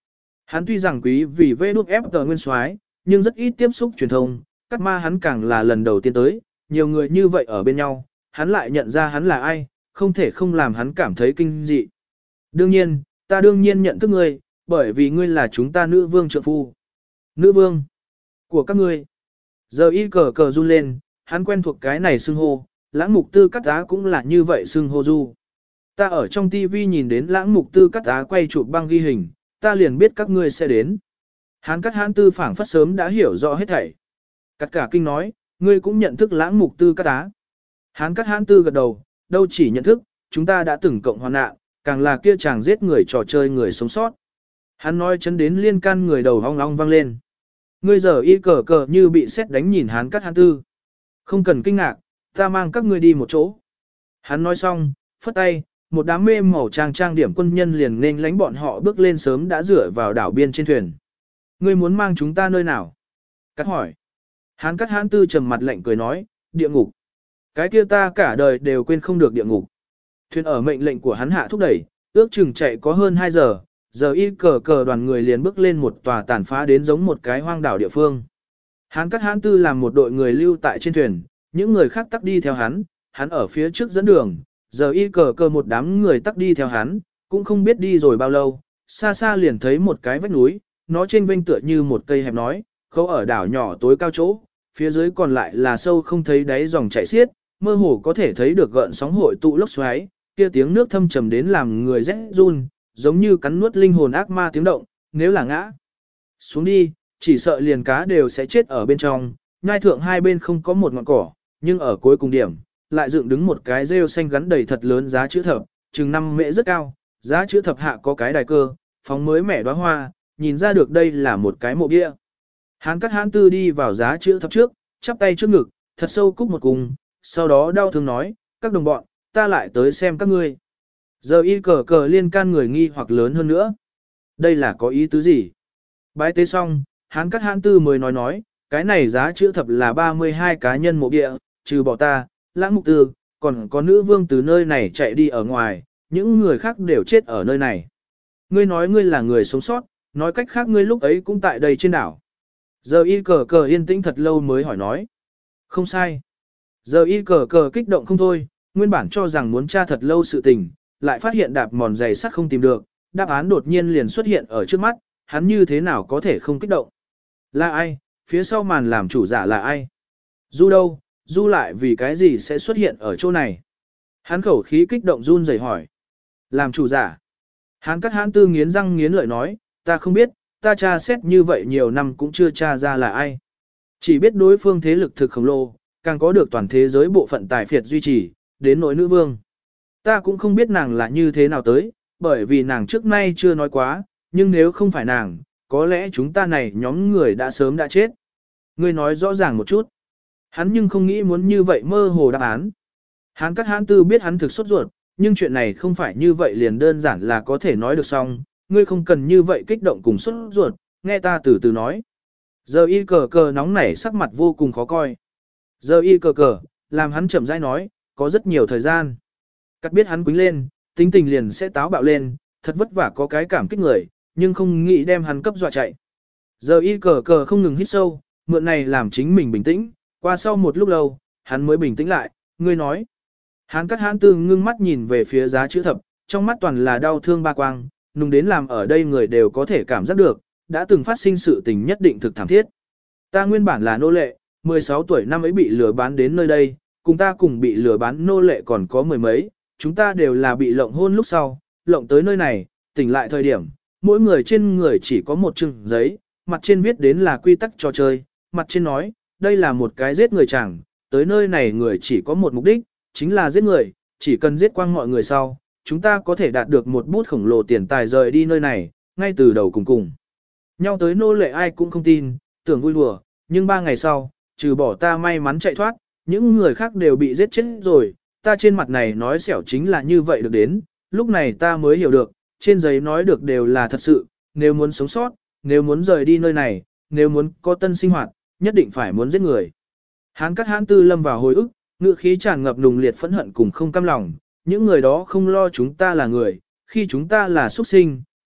Hắn tuy rằng quý vì vê đút ép tờ nguyên soái, nhưng rất ít tiếp xúc truyền thông, cắt ma hắn càng là lần đầu tiên tới, nhiều người như vậy ở bên nhau, hắn lại nhận ra hắn là ai, không thể không làm hắn cảm thấy kinh dị. Đương nhiên, ta đương nhiên nhận thức ngươi, bởi vì ngươi là chúng ta nữ vương trượng phu. Nữ vương của các ngươi. Giờ y cờ cờ run lên, hắn quen thuộc cái này xưng hô, lãng mục tư cắt á cũng là như vậy xưng hô du. Ta ở trong tivi nhìn đến lãng mục tư cắt á quay chụp băng ghi hình, ta liền biết các ngươi sẽ đến. Hán cắt hán tư phảng phất sớm đã hiểu rõ hết thảy. Cắt cả kinh nói, ngươi cũng nhận thức lãng mục tư cắt á. Hán cắt hán tư gật đầu, đâu chỉ nhận thức, chúng ta đã từng cộng hoàn nạn, càng là kia chàng giết người trò chơi người sống sót. Hắn nói chấn đến liên can người đầu ong ong vang lên. Ngươi giờ y cờ cờ như bị sét đánh nhìn hán cắt hán tư. Không cần kinh ngạc, ta mang các ngươi đi một chỗ. Hắn nói xong, phất tay, một đám mê màu trang trang điểm quân nhân liền nên lánh bọn họ bước lên sớm đã rửa vào đảo biên trên thuyền. Ngươi muốn mang chúng ta nơi nào? Cắt hỏi. Hán cắt hán tư trầm mặt lạnh cười nói, địa ngục. Cái kia ta cả đời đều quên không được địa ngục. Thuyền ở mệnh lệnh của hắn hạ thúc đẩy, ước chừng chạy có hơn hai giờ, giờ y cờ cờ đoàn người liền bước lên một tòa tàn phá đến giống một cái hoang đảo địa phương. Hán cắt hán tư làm một đội người lưu tại trên thuyền, những người khác tắc đi theo hắn, hắn ở phía trước dẫn đường, giờ y cờ cờ một đám người tắc đi theo hắn, cũng không biết đi rồi bao lâu, xa xa liền thấy một cái vách núi, nó trên vênh tựa như một cây hẹp nói, khâu ở đảo nhỏ tối cao chỗ, phía dưới còn lại là sâu không thấy đáy dòng chảy xiết, mơ hồ có thể thấy được gợn sóng hội tụ lốc xoáy, kia tiếng nước thâm trầm đến làm người rét run, giống như cắn nuốt linh hồn ác ma tiếng động, nếu là ngã xuống đi, chỉ sợ liền cá đều sẽ chết ở bên trong, nhai thượng hai bên không có một ngọn cỏ, nhưng ở cuối cùng điểm, lại dựng đứng một cái rêu xanh gắn đầy thật lớn giá chữ thập, chừng năm mễ rất cao, giá chữ thập hạ có cái đài cơ, phóng mới mẻ đóa hoa, nhìn ra được đây là một cái mộ bia. Hán cắt hán tư đi vào giá chữ thập trước, chắp tay trước ngực, thật sâu cúc một cùng, sau đó đau thương nói, các đồng bọn, ta lại tới xem các ngươi. Giờ y cờ cờ liên can người nghi hoặc lớn hơn nữa. Đây là có ý tứ gì? Bái tế xong, hán cắt hán tư mới nói nói, cái này giá chữ thập là ba mươi hai cá nhân mộ bia, trừ bỏ ta, lãng mục tư, còn có nữ vương từ nơi này chạy đi ở ngoài, những người khác đều chết ở nơi này. Ngươi nói ngươi là người sống sót, nói cách khác ngươi lúc ấy cũng tại đây trên đảo. Giờ y cờ cờ yên tĩnh thật lâu mới hỏi nói. Không sai. Giờ y cờ cờ kích động không thôi, nguyên bản cho rằng muốn tra thật lâu sự tình, lại phát hiện đạp mòn giày sắt không tìm được, đáp án đột nhiên liền xuất hiện ở trước mắt, hắn như thế nào có thể không kích động. Là ai, phía sau màn làm chủ giả là ai? Du đâu, Du lại vì cái gì sẽ xuất hiện ở chỗ này? Hắn khẩu khí kích động run rẩy hỏi. Làm chủ giả. Hắn cắt hắn tư nghiến răng nghiến lợi nói, ta không biết, ta tra xét như vậy nhiều năm cũng chưa tra ra là ai. Chỉ biết đối phương thế lực thực khổng lồ, càng có được toàn thế giới bộ phận tài phiệt duy trì, đến nỗi nữ vương. Ta cũng không biết nàng là như thế nào tới, bởi vì nàng trước nay chưa nói quá, nhưng nếu không phải nàng, có lẽ chúng ta này nhóm người đã sớm đã chết. Ngươi nói rõ ràng một chút. Hắn nhưng không nghĩ muốn như vậy mơ hồ đáp án. Hắn cắt hắn tư biết hắn thực sốt ruột, nhưng chuyện này không phải như vậy liền đơn giản là có thể nói được xong, ngươi không cần như vậy kích động cùng sốt ruột, nghe ta từ từ nói. Giờ y cờ cờ nóng nảy sắc mặt vô cùng khó coi. Giờ y cờ cờ, làm hắn chậm rãi nói, có rất nhiều thời gian. Cắt biết hắn quính lên, tính tình liền sẽ táo bạo lên, thật vất vả có cái cảm kích người, nhưng không nghĩ đem hắn cấp dọa chạy. Giờ y cờ cờ không ngừng hít sâu, mượn này làm chính mình bình tĩnh, qua sau một lúc lâu, hắn mới bình tĩnh lại, ngươi nói. Hắn cắt hắn tư ngưng mắt nhìn về phía giá chữ thập, trong mắt toàn là đau thương ba quang, nung đến làm ở đây người đều có thể cảm giác được, đã từng phát sinh sự tình nhất định thực thảm thiết. Ta nguyên bản là nô lệ, mười sáu tuổi năm ấy bị lừa bán đến nơi đây, cùng ta cùng bị lừa bán nô lệ còn có mười mấy, chúng ta đều là bị lộng hôn lúc sau, lộng tới nơi này, tỉnh lại thời điểm, mỗi người trên người chỉ có một chừng giấy, mặt trên viết đến là quy tắc trò chơi, mặt trên nói, đây là một cái giết người chẳng, tới nơi này người chỉ có một mục đích, chính là giết người, chỉ cần giết quang mọi người sau, chúng ta có thể đạt được một bút khổng lồ tiền tài rời đi nơi này, ngay từ đầu cùng cùng. Nhau tới nô lệ ai cũng không tin, tưởng vui đùa, nhưng ba ngày sau, trừ bỏ ta may mắn chạy thoát, những người khác đều bị giết chết rồi, ta trên mặt này nói xẻo chính là như vậy được đến, lúc này ta mới hiểu được, trên giấy nói được đều là thật sự, nếu muốn sống sót, nếu muốn rời đi nơi này, nếu muốn có tân sinh hoạt, nhất định phải muốn giết người. Hán cắt hán tư lâm vào hồi ức, ngự khí tràn ngập nùng liệt phẫn hận cùng không cam lòng, những người đó không lo chúng ta là người, khi chúng ta là xuất sinh,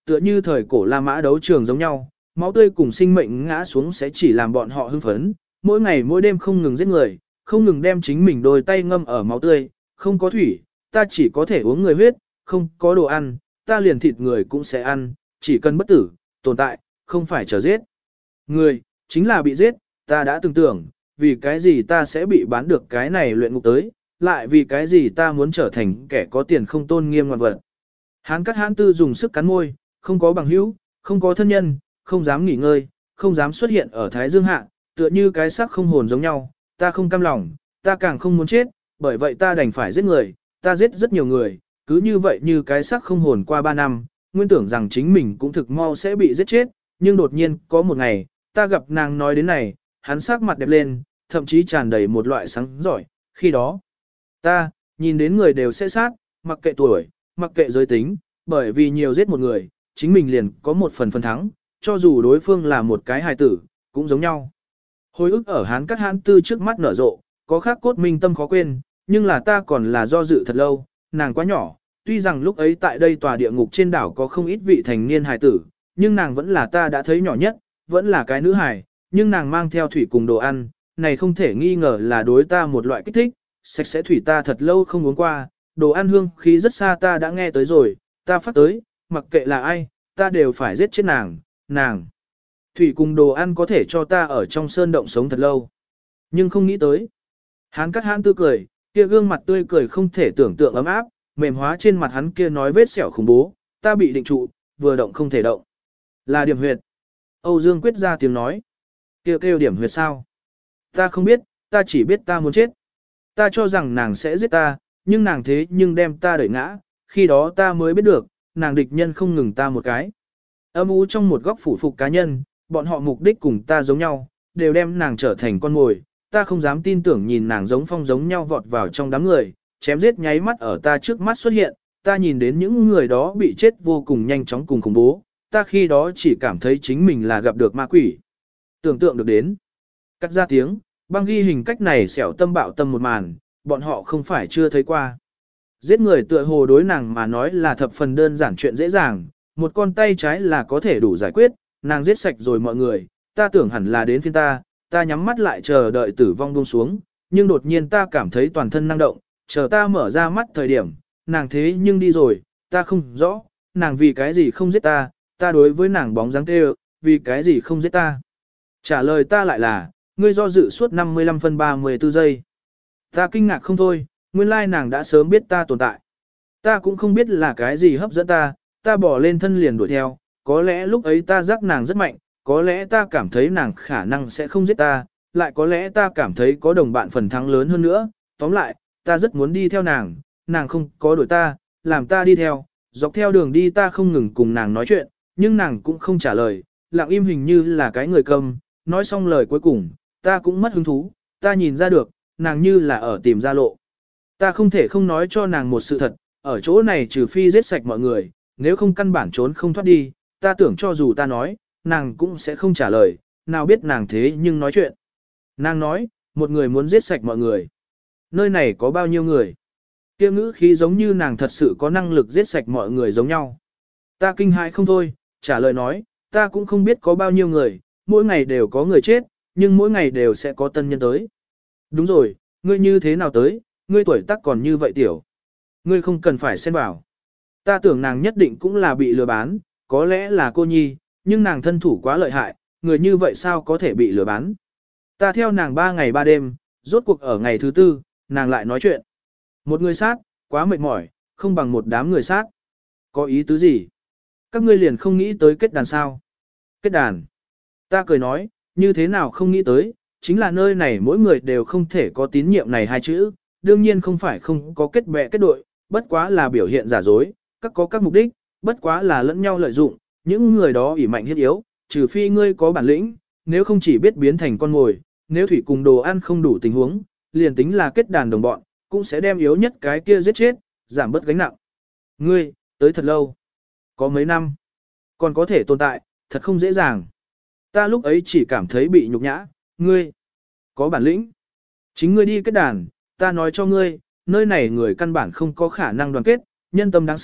tựa như thời cổ La Mã đấu trường giống nhau, máu tươi cùng sinh mệnh ngã xuống sẽ chỉ làm bọn họ hưng phấn, mỗi ngày mỗi đêm không ngừng giết người, không ngừng đem chính mình đôi tay ngâm ở máu tươi, không có thủy, ta chỉ có thể uống người huyết, không có đồ ăn, ta liền thịt người cũng sẽ ăn, chỉ cần bất tử, tồn tại, không phải chờ giết. Người, chính là bị giết, ta đã từng tưởng, vì cái gì ta sẽ bị bán được cái này luyện ngục tới, lại vì cái gì ta muốn trở thành kẻ có tiền không tôn nghiêm ngoan vật. Hán cắt hán tư dùng sức cắn môi, không có bằng hữu, không có thân nhân, không dám nghỉ ngơi, không dám xuất hiện ở Thái Dương hạ, tựa như cái xác không hồn giống nhau, ta không cam lòng, ta càng không muốn chết, bởi vậy ta đành phải giết người, ta giết rất nhiều người, cứ như vậy như cái xác không hồn qua ba năm, nguyên tưởng rằng chính mình cũng thực mau sẽ bị giết chết, nhưng đột nhiên, có một ngày, ta gặp nàng nói đến này, hắn sắc mặt đẹp lên, thậm chí tràn đầy một loại sáng giỏi, khi đó, ta, nhìn đến người đều sẽ sát, mặc kệ tuổi, mặc kệ giới tính, bởi vì nhiều giết một người, chính mình liền có một phần phần thắng, cho dù đối phương là một cái hài tử, cũng giống nhau. Hồi ức ở hán cắt hán tư trước mắt nở rộ, có khác cốt minh tâm khó quên, nhưng là ta còn là do dự thật lâu, nàng quá nhỏ, tuy rằng lúc ấy tại đây tòa địa ngục trên đảo có không ít vị thành niên hài tử, nhưng nàng vẫn là ta đã thấy nhỏ nhất, vẫn là cái nữ hài, nhưng nàng mang theo thủy cùng đồ ăn, này không thể nghi ngờ là đối ta một loại kích thích, sạch sẽ thủy ta thật lâu không uống qua, đồ ăn hương khí rất xa ta đã nghe tới rồi, ta phát tới, mặc kệ là ai, ta đều phải giết chết nàng, nàng. Thủy cùng đồ ăn có thể cho ta ở trong sơn động sống thật lâu. Nhưng không nghĩ tới. Hán cắt hán tư cười, kia gương mặt tươi cười không thể tưởng tượng ấm áp, mềm hóa trên mặt hắn kia nói vết sẹo khủng bố, ta bị định trụ, vừa động không thể động. Là điểm huyệt. Âu Dương quyết ra tiếng nói. Kêu kêu điểm huyệt sao? Ta không biết, ta chỉ biết ta muốn chết. Ta cho rằng nàng sẽ giết ta, nhưng nàng thế nhưng đem ta đẩy ngã, khi đó ta mới biết được, nàng địch nhân không ngừng ta một cái. Âm u trong một góc phủ phục cá nhân, bọn họ mục đích cùng ta giống nhau, đều đem nàng trở thành con mồi. Ta không dám tin tưởng nhìn nàng giống phong giống nhau vọt vào trong đám người, chém giết nháy mắt ở ta trước mắt xuất hiện, ta nhìn đến những người đó bị chết vô cùng nhanh chóng cùng khủng bố, ta khi đó chỉ cảm thấy chính mình là gặp được ma quỷ. Tưởng tượng được đến. Cắt ra tiếng, băng ghi hình cách này xẻo tâm bạo tâm một màn, bọn họ không phải chưa thấy qua. Giết người tựa hồ đối nàng mà nói là thập phần đơn giản chuyện dễ dàng, một con tay trái là có thể đủ giải quyết, nàng giết sạch rồi mọi người, ta tưởng hẳn là đến phiên ta, ta nhắm mắt lại chờ đợi tử vong buông xuống, nhưng đột nhiên ta cảm thấy toàn thân năng động, chờ ta mở ra mắt thời điểm, nàng thế nhưng đi rồi, ta không rõ, nàng vì cái gì không giết ta, ta đối với nàng bóng dáng kêu, vì cái gì không giết ta. Trả lời ta lại là, ngươi do dự suốt năm mươi lăm phân ba mươi tư giây. Ta kinh ngạc không thôi, nguyên lai nàng đã sớm biết ta tồn tại. Ta cũng không biết là cái gì hấp dẫn ta, ta bỏ lên thân liền đuổi theo, có lẽ lúc ấy ta giác nàng rất mạnh, có lẽ ta cảm thấy nàng khả năng sẽ không giết ta, lại có lẽ ta cảm thấy có đồng bạn phần thắng lớn hơn nữa, tóm lại, ta rất muốn đi theo nàng, nàng không có đuổi ta, làm ta đi theo, dọc theo đường đi ta không ngừng cùng nàng nói chuyện, nhưng nàng cũng không trả lời, lặng im hình như là cái người câm, nói xong lời cuối cùng, ta cũng mất hứng thú, ta nhìn ra được, nàng như là ở tìm ra lộ. Ta không thể không nói cho nàng một sự thật, ở chỗ này trừ phi giết sạch mọi người, nếu không căn bản trốn không thoát đi, ta tưởng cho dù ta nói, nàng cũng sẽ không trả lời, nào biết nàng thế nhưng nói chuyện. Nàng nói, một người muốn giết sạch mọi người. Nơi này có bao nhiêu người? Kia ngữ khí giống như nàng thật sự có năng lực giết sạch mọi người giống nhau. Ta kinh hãi không thôi, trả lời nói, ta cũng không biết có bao nhiêu người, mỗi ngày đều có người chết, nhưng mỗi ngày đều sẽ có tân nhân tới. Đúng rồi, ngươi như thế nào tới, ngươi tuổi tác còn như vậy tiểu. Ngươi không cần phải xen vào. Ta tưởng nàng nhất định cũng là bị lừa bán, có lẽ là cô nhi, nhưng nàng thân thủ quá lợi hại, người như vậy sao có thể bị lừa bán. Ta theo nàng ba ngày ba đêm, rốt cuộc ở ngày thứ tư, nàng lại nói chuyện. Một người sát, quá mệt mỏi, không bằng một đám người sát. Có ý tứ gì? Các ngươi liền không nghĩ tới kết đàn sao? Kết đàn. Ta cười nói, như thế nào không nghĩ tới, chính là nơi này mỗi người đều không thể có tín nhiệm này hai chữ, đương nhiên không phải không có kết bè kết đội, bất quá là biểu hiện giả dối, các có các mục đích, bất quá là lẫn nhau lợi dụng, những người đó ỷ mạnh hiết yếu, trừ phi ngươi có bản lĩnh, nếu không chỉ biết biến thành con mồi, nếu thủy cùng đồ ăn không đủ tình huống, liền tính là kết đàn đồng bọn, cũng sẽ đem yếu nhất cái kia giết chết, giảm bớt gánh nặng. Ngươi, tới thật lâu, có mấy năm, còn có thể tồn tại, thật không dễ dàng. Ta lúc ấy chỉ cảm thấy bị nhục nhã, ngươi, có bản lĩnh. Chính ngươi đi kết đàn, ta nói cho ngươi, nơi này người căn bản không có khả năng đoàn kết, nhân tâm đáng sợ,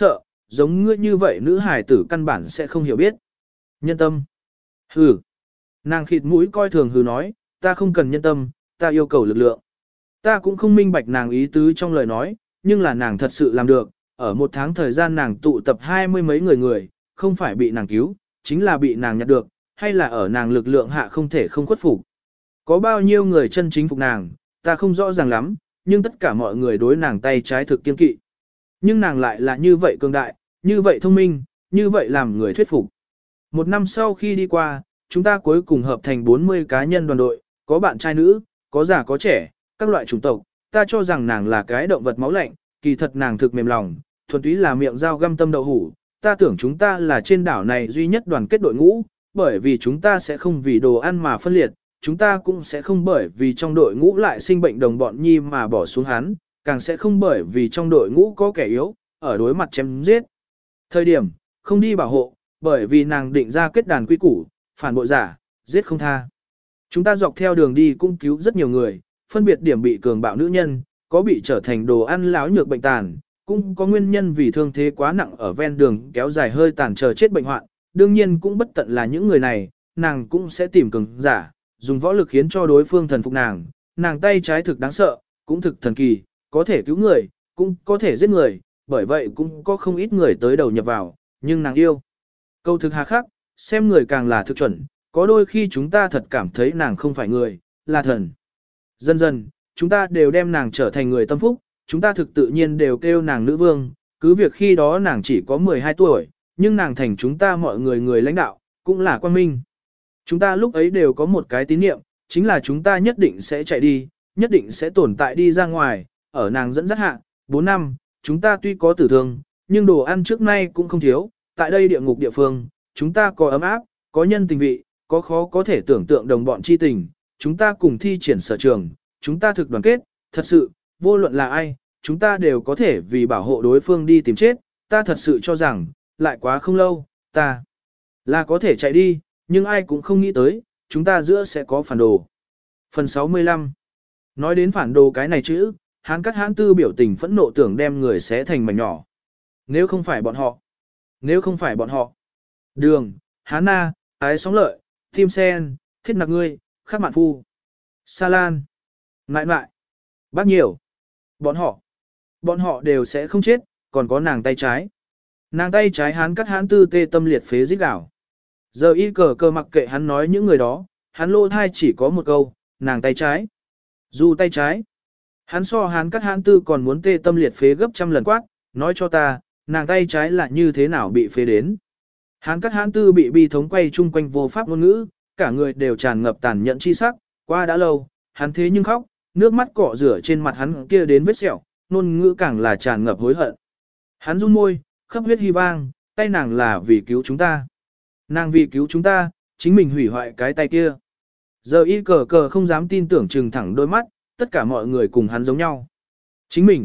giống ngươi như vậy nữ hài tử căn bản sẽ không hiểu biết. Nhân tâm. Hừ. Nàng khịt mũi coi thường hừ nói, ta không cần nhân tâm, ta yêu cầu lực lượng. Ta cũng không minh bạch nàng ý tứ trong lời nói, nhưng là nàng thật sự làm được, ở một tháng thời gian nàng tụ tập hai mươi mấy người người, không phải bị nàng cứu, chính là bị nàng nhặt được, hay là ở nàng lực lượng hạ không thể không khuất phục. Có bao nhiêu người chân chính phục nàng, ta không rõ ràng lắm, nhưng tất cả mọi người đối nàng tay trái thực kiên kỵ. Nhưng nàng lại là như vậy cường đại, như vậy thông minh, như vậy làm người thuyết phục. Một năm sau khi đi qua, chúng ta cuối cùng hợp thành bốn mươi cá nhân đoàn đội, có bạn trai nữ, có già có trẻ, các loại chủng tộc, ta cho rằng nàng là cái động vật máu lạnh, kỳ thật nàng thực mềm lòng, thuần túy là miệng dao găm tâm đậu hủ, ta tưởng chúng ta là trên đảo này duy nhất đoàn kết đội ngũ, bởi vì chúng ta sẽ không vì đồ ăn mà phân liệt, chúng ta cũng sẽ không bởi vì trong đội ngũ lại sinh bệnh đồng bọn nhi mà bỏ xuống hắn, càng sẽ không bởi vì trong đội ngũ có kẻ yếu, ở đối mặt chém giết. Thời điểm, không đi bảo hộ, bởi vì nàng định ra kết đàn quy củ, phản bội giả, giết không tha. Chúng ta dọc theo đường đi cũng cứu rất nhiều người, phân biệt điểm bị cường bạo nữ nhân, có bị trở thành đồ ăn láo nhược bệnh tàn, cũng có nguyên nhân vì thương thế quá nặng ở ven đường kéo dài hơi tàn chờ chết bệnh hoạn, đương nhiên cũng bất tận là những người này, nàng cũng sẽ tìm cường giả, dùng võ lực khiến cho đối phương thần phục nàng, nàng tay trái thực đáng sợ, cũng thực thần kỳ, có thể cứu người, cũng có thể giết người, bởi vậy cũng có không ít người tới đầu nhập vào, nhưng nàng yêu. Câu thực hà khắc, xem người càng là thực chuẩn, có đôi khi chúng ta thật cảm thấy nàng không phải người, là thần. Dần dần, chúng ta đều đem nàng trở thành người tâm phúc, chúng ta thực tự nhiên đều kêu nàng nữ vương, cứ việc khi đó nàng chỉ có mười hai tuổi, nhưng nàng thành chúng ta mọi người người lãnh đạo, cũng là quan minh. Chúng ta lúc ấy đều có một cái tín niệm, chính là chúng ta nhất định sẽ chạy đi, nhất định sẽ tồn tại đi ra ngoài, ở nàng dẫn dắt hạ, bốn năm, chúng ta tuy có tử thương, nhưng đồ ăn trước nay cũng không thiếu, tại đây địa ngục địa phương, chúng ta có ấm áp, có nhân tình vị, có khó có thể tưởng tượng đồng bọn chi tình, chúng ta cùng thi triển sở trường, chúng ta thực đoàn kết, thật sự, vô luận là ai, chúng ta đều có thể vì bảo hộ đối phương đi tìm chết, ta thật sự cho rằng, lại quá không lâu, ta là có thể chạy đi, nhưng ai cũng không nghĩ tới, chúng ta giữa sẽ có phản đồ. Phần sáu mươi lăm. Nói đến phản đồ cái này chữ, Hán Cắt Hán Tư biểu tình phẫn nộ tưởng đem người xé thành mảnh nhỏ. Nếu không phải bọn họ, nếu không phải bọn họ, Đường, Hán Na, Ái Sóng Lợi, Tim Sen, Thiết Nặc Ngươi, Khắc Mạn Phu, Sa Lan, Ngại Ngại, Bác Nhiều, bọn họ, bọn họ đều sẽ không chết, còn có nàng tay trái. Nàng tay trái Hán Cắt Hán Tư tê tâm liệt phế rít gào. Giờ y cờ cờ mặc kệ hắn nói những người đó, hắn lô thai chỉ có một câu, nàng tay trái. Dù tay trái, hắn so Hán Cắt Hán Tư còn muốn tê tâm liệt phế gấp trăm lần quát, nói cho ta, nàng tay trái là như thế nào bị phế đến. Hán Cắt Hán Tư bị bi thống quay chung quanh vô pháp ngôn ngữ, cả người đều tràn ngập tàn nhẫn chi sắc, qua đã lâu, hắn thế nhưng khóc, nước mắt cọ rửa trên mặt hắn kia đến vết sẹo, ngôn ngữ càng là tràn ngập hối hận. Hắn run môi, khắp huyết hy vang, tay nàng là vì cứu chúng ta. Nàng vì cứu chúng ta, chính mình hủy hoại cái tay kia. Giờ y cờ cờ không dám tin tưởng trừng thẳng đôi mắt, tất cả mọi người cùng hắn giống nhau. Chính mình.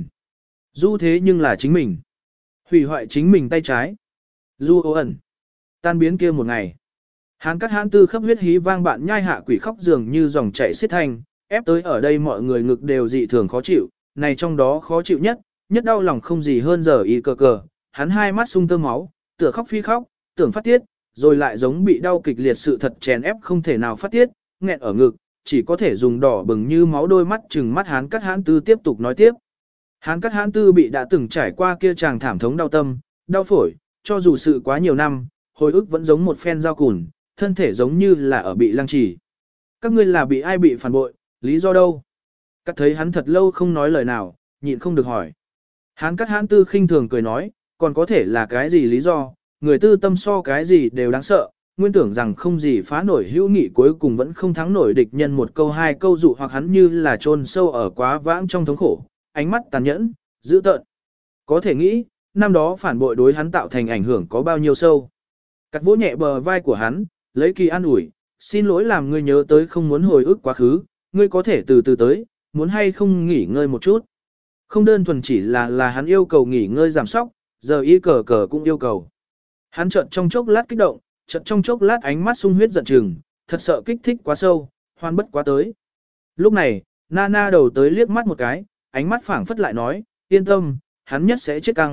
Du thế nhưng là chính mình. Hủy hoại chính mình tay trái. Du ô ẩn. Tan biến kia một ngày. Hán Cắt Hán Tư khắp huyết hí vang bạn nhai hạ quỷ khóc dường như dòng chảy xiết thanh, ép tới ở đây mọi người ngực đều dị thường khó chịu, này trong đó khó chịu nhất, nhất đau lòng không gì hơn giờ y cờ cờ, hắn hai mắt sung tơ máu, tựa khóc phi khóc, tưởng phát tiết, rồi lại giống bị đau kịch liệt sự thật chèn ép không thể nào phát tiết, nghẹn ở ngực, chỉ có thể dùng đỏ bừng như máu đôi mắt trừng mắt Hán Cắt Hán Tư tiếp tục nói tiếp. Hán Cắt Hán Tư bị đã từng trải qua kia chàng thảm thống đau tâm, đau phổi, cho dù sự quá nhiều năm, hồi ức vẫn giống một phen dao cùn, thân thể giống như là ở bị lăng trì. Các ngươi là bị ai bị phản bội, lý do đâu? Cắt thấy hắn thật lâu không nói lời nào, nhịn không được hỏi. Hán Cắt Hán Tư khinh thường cười nói, còn có thể là cái gì lý do, người tư tâm so cái gì đều đáng sợ, nguyên tưởng rằng không gì phá nổi hữu nghị cuối cùng vẫn không thắng nổi địch nhân một câu hai câu dụ hoặc hắn như là chôn sâu ở quá vãng trong thống khổ, ánh mắt tàn nhẫn, dữ tợn. Có thể nghĩ, năm đó phản bội đối hắn tạo thành ảnh hưởng có bao nhiêu sâu. Cắt vỗ nhẹ bờ vai của hắn, lấy kỳ an ủi, xin lỗi làm ngươi nhớ tới không muốn hồi ức quá khứ, ngươi có thể từ từ tới, muốn hay không nghỉ ngơi một chút. Không đơn thuần chỉ là là hắn yêu cầu nghỉ ngơi giảm sóc, giờ y cờ cờ cũng yêu cầu. Hắn chợt trong chốc lát kích động, chợt trong chốc lát ánh mắt sung huyết giận chừng, thật sợ kích thích quá sâu, hoan bất quá tới. Lúc này, Nana đầu tới liếc mắt một cái, ánh mắt phảng phất lại nói, yên tâm, hắn nhất sẽ chết căng,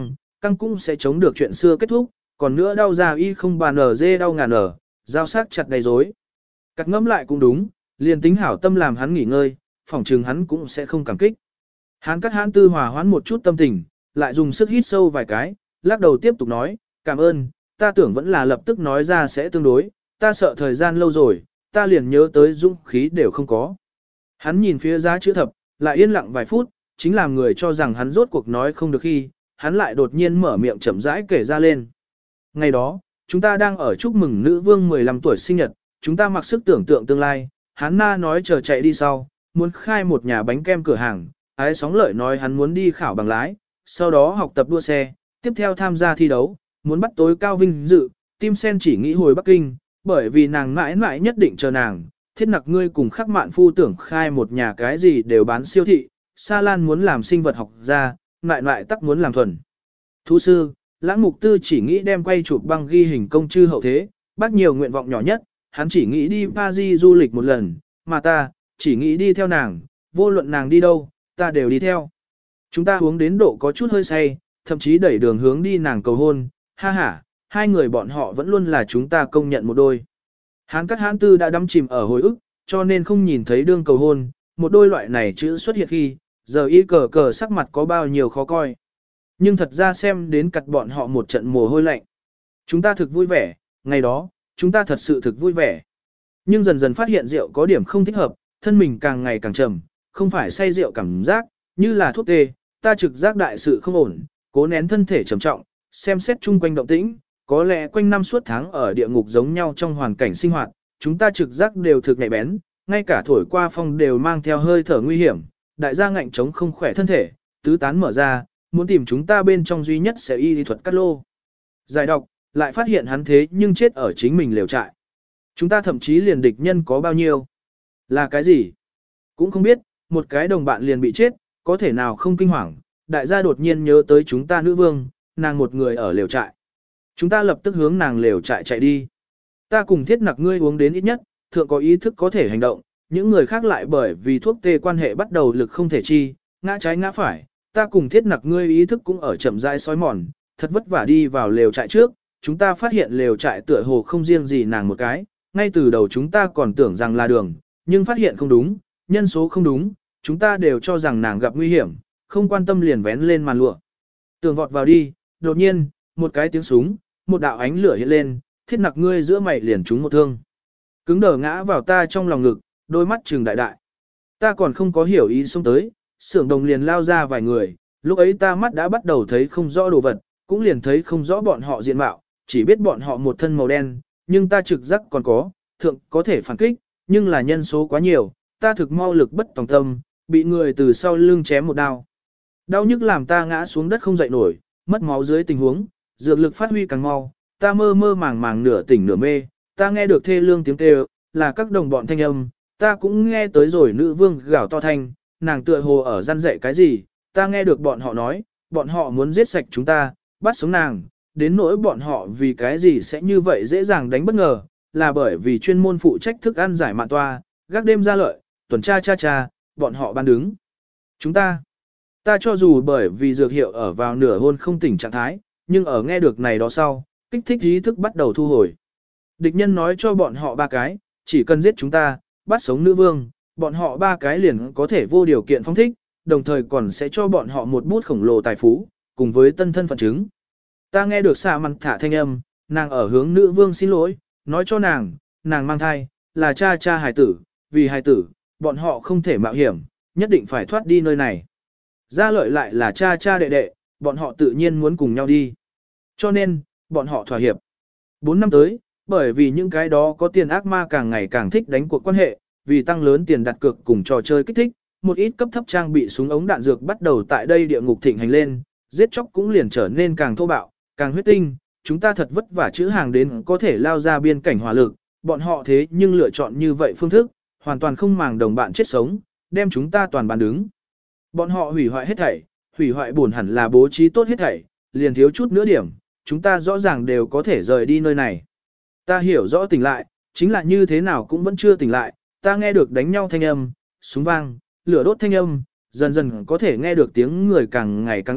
căng cũng sẽ chống được chuyện xưa kết thúc, còn nữa đau già y không bàn ở dê đau ngàn ở, giao sắc chặt đầy rối. Cắt ngẫm lại cũng đúng, liền tính hảo tâm làm hắn nghỉ ngơi, phỏng chừng hắn cũng sẽ không cảm kích. Hắn cắt hắn tư hòa hoãn một chút tâm tình, lại dùng sức hít sâu vài cái, lắc đầu tiếp tục nói, cảm ơn, ta tưởng vẫn là lập tức nói ra sẽ tương đối, ta sợ thời gian lâu rồi, ta liền nhớ tới dũng khí đều không có. Hắn nhìn phía giá chữ thập, lại yên lặng vài phút, chính làm người cho rằng hắn rốt cuộc nói không được khi, hắn lại đột nhiên mở miệng chậm rãi kể ra lên. Ngày đó, chúng ta đang ở chúc mừng nữ vương mười lăm tuổi sinh nhật, chúng ta mặc sức tưởng tượng tương lai, hắn na nói chờ chạy đi sau, muốn khai một nhà bánh kem cửa hàng, ái sóng lợi nói hắn muốn đi khảo bằng lái, sau đó học tập đua xe, tiếp theo tham gia thi đấu, muốn bắt tối cao vinh dự, Tim Sen chỉ nghĩ hồi Bắc Kinh, bởi vì nàng mãi mãi nhất định chờ nàng, thiết nặc ngươi cùng khắc mạn phu tưởng khai một nhà cái gì đều bán siêu thị, Sa Lan muốn làm sinh vật học gia, lại lại tắc muốn làm thuần. Thú sư, lãng mục tư chỉ nghĩ đem quay chụp băng ghi hình công chư hậu thế, bác nhiều nguyện vọng nhỏ nhất, hắn chỉ nghĩ đi Paris du lịch một lần, mà ta, chỉ nghĩ đi theo nàng, vô luận nàng đi đâu, ta đều đi theo. Chúng ta uống đến độ có chút hơi say, thậm chí đẩy đường hướng đi nàng cầu hôn, ha ha, hai người bọn họ vẫn luôn là chúng ta công nhận một đôi. Hán cắt hán tư đã đắm chìm ở hồi ức, cho nên không nhìn thấy đương cầu hôn, một đôi loại này chữ xuất hiện khi, giờ y cờ cờ sắc mặt có bao nhiêu khó coi. Nhưng thật ra xem đến cặt bọn họ một trận mồ hôi lạnh. Chúng ta thực vui vẻ, ngày đó, chúng ta thật sự thực vui vẻ. Nhưng dần dần phát hiện rượu có điểm không thích hợp, thân mình càng ngày càng trầm, không phải say rượu cảm giác, như là thuốc tê, ta trực giác đại sự không ổn, cố nén thân thể trầm trọng, xem xét chung quanh động tĩnh, có lẽ quanh năm suốt tháng ở địa ngục giống nhau trong hoàn cảnh sinh hoạt, chúng ta trực giác đều thực nhạy bén, ngay cả thổi qua phong đều mang theo hơi thở nguy hiểm, đại gia ngạnh chống không khỏe thân thể, tứ tán mở ra, muốn tìm chúng ta bên trong duy nhất sẽ y lý thuật cắt lô. Giải độc, lại phát hiện hắn thế nhưng chết ở chính mình liều trại. Chúng ta thậm chí liền địch nhân có bao nhiêu? Là cái gì? Cũng không biết, một cái đồng bạn liền bị chết, có thể nào không kinh hoàng, đại gia đột nhiên nhớ tới chúng ta nữ vương, nàng một người ở liều trại. Chúng ta lập tức hướng nàng liều trại chạy đi. Ta cùng thiết nặc ngươi uống đến ít nhất, thượng có ý thức có thể hành động, những người khác lại bởi vì thuốc tê quan hệ bắt đầu lực không thể chi, ngã trái ngã phải, ta cùng thiết nặc ngươi ý thức cũng ở chậm rãi sói mòn, thật vất vả đi vào lều trại trước, chúng ta phát hiện lều trại tựa hồ không riêng gì nàng một cái, ngay từ đầu chúng ta còn tưởng rằng là đường, nhưng phát hiện không đúng, nhân số không đúng, chúng ta đều cho rằng nàng gặp nguy hiểm, không quan tâm liền vén lên màn lụa. Tường vọt vào đi, đột nhiên, một cái tiếng súng, một đạo ánh lửa hiện lên, thiết nặc ngươi giữa mày liền trúng một thương. Cứng đờ ngã vào ta trong lòng ngực, đôi mắt trừng đại đại. Ta còn không có hiểu ý xông tới, xưởng đồng liền lao ra vài người, lúc ấy ta mắt đã bắt đầu thấy không rõ đồ vật, cũng liền thấy không rõ bọn họ diện mạo, chỉ biết bọn họ một thân màu đen, nhưng ta trực giác còn có, thượng có thể phản kích, nhưng là nhân số quá nhiều, ta thực mau lực bất tòng tâm, bị người từ sau lưng chém một đao. Đau nhức làm ta ngã xuống đất không dậy nổi, mất máu dưới tình huống, dược lực phát huy càng mau, ta mơ mơ màng màng nửa tỉnh nửa mê, ta nghe được thê lương tiếng kêu, là các đồng bọn thanh âm, ta cũng nghe tới rồi nữ vương gào to thanh, nàng tựa hồ ở gian dạy cái gì, ta nghe được bọn họ nói, bọn họ muốn giết sạch chúng ta, bắt sống nàng, đến nỗi bọn họ vì cái gì sẽ như vậy dễ dàng đánh bất ngờ, là bởi vì chuyên môn phụ trách thức ăn giải mạn toa, gác đêm ra lợi, tuần tra cha cha, bọn họ ban đứng. Chúng ta, ta cho dù bởi vì dược hiệu ở vào nửa hôn không tỉnh trạng thái, nhưng ở nghe được này đó sau, kích thích ý thức bắt đầu thu hồi. Địch nhân nói cho bọn họ ba cái, chỉ cần giết chúng ta, bắt sống nữ vương, bọn họ ba cái liền có thể vô điều kiện phong thích, đồng thời còn sẽ cho bọn họ một bút khổng lồ tài phú, cùng với tân thân phận chứng. Ta nghe được xạ mặn thả thanh âm, nàng ở hướng nữ vương xin lỗi, nói cho nàng, nàng mang thai, là cha cha hài tử, vì hài tử, bọn họ không thể mạo hiểm, nhất định phải thoát đi nơi này. Gia lợi lại là cha cha đệ đệ, bọn họ tự nhiên muốn cùng nhau đi. Cho nên, bọn họ thỏa hiệp. Bốn năm tới, bởi vì những cái đó có tiền ác ma càng ngày càng thích đánh cuộc quan hệ, vì tăng lớn tiền đặt cược cùng trò chơi kích thích, một ít cấp thấp trang bị súng ống đạn dược bắt đầu tại đây địa ngục thịnh hành lên, giết chóc cũng liền trở nên càng thô bạo, càng huyết tinh, chúng ta thật vất vả chữ hàng đến có thể lao ra biên cảnh hỏa lực, bọn họ thế nhưng lựa chọn như vậy phương thức, hoàn toàn không màng đồng bạn chết sống, đem chúng ta toàn bàn đứng. Bọn họ hủy hoại hết thảy, hủy hoại buồn hẳn là bố trí tốt hết thảy, liền thiếu chút nữa điểm, chúng ta rõ ràng đều có thể rời đi nơi này. Ta hiểu rõ tỉnh lại, chính là như thế nào cũng vẫn chưa tỉnh lại, ta nghe được đánh nhau thanh âm, súng vang, lửa đốt thanh âm, dần dần có thể nghe được tiếng người càng ngày càng ít,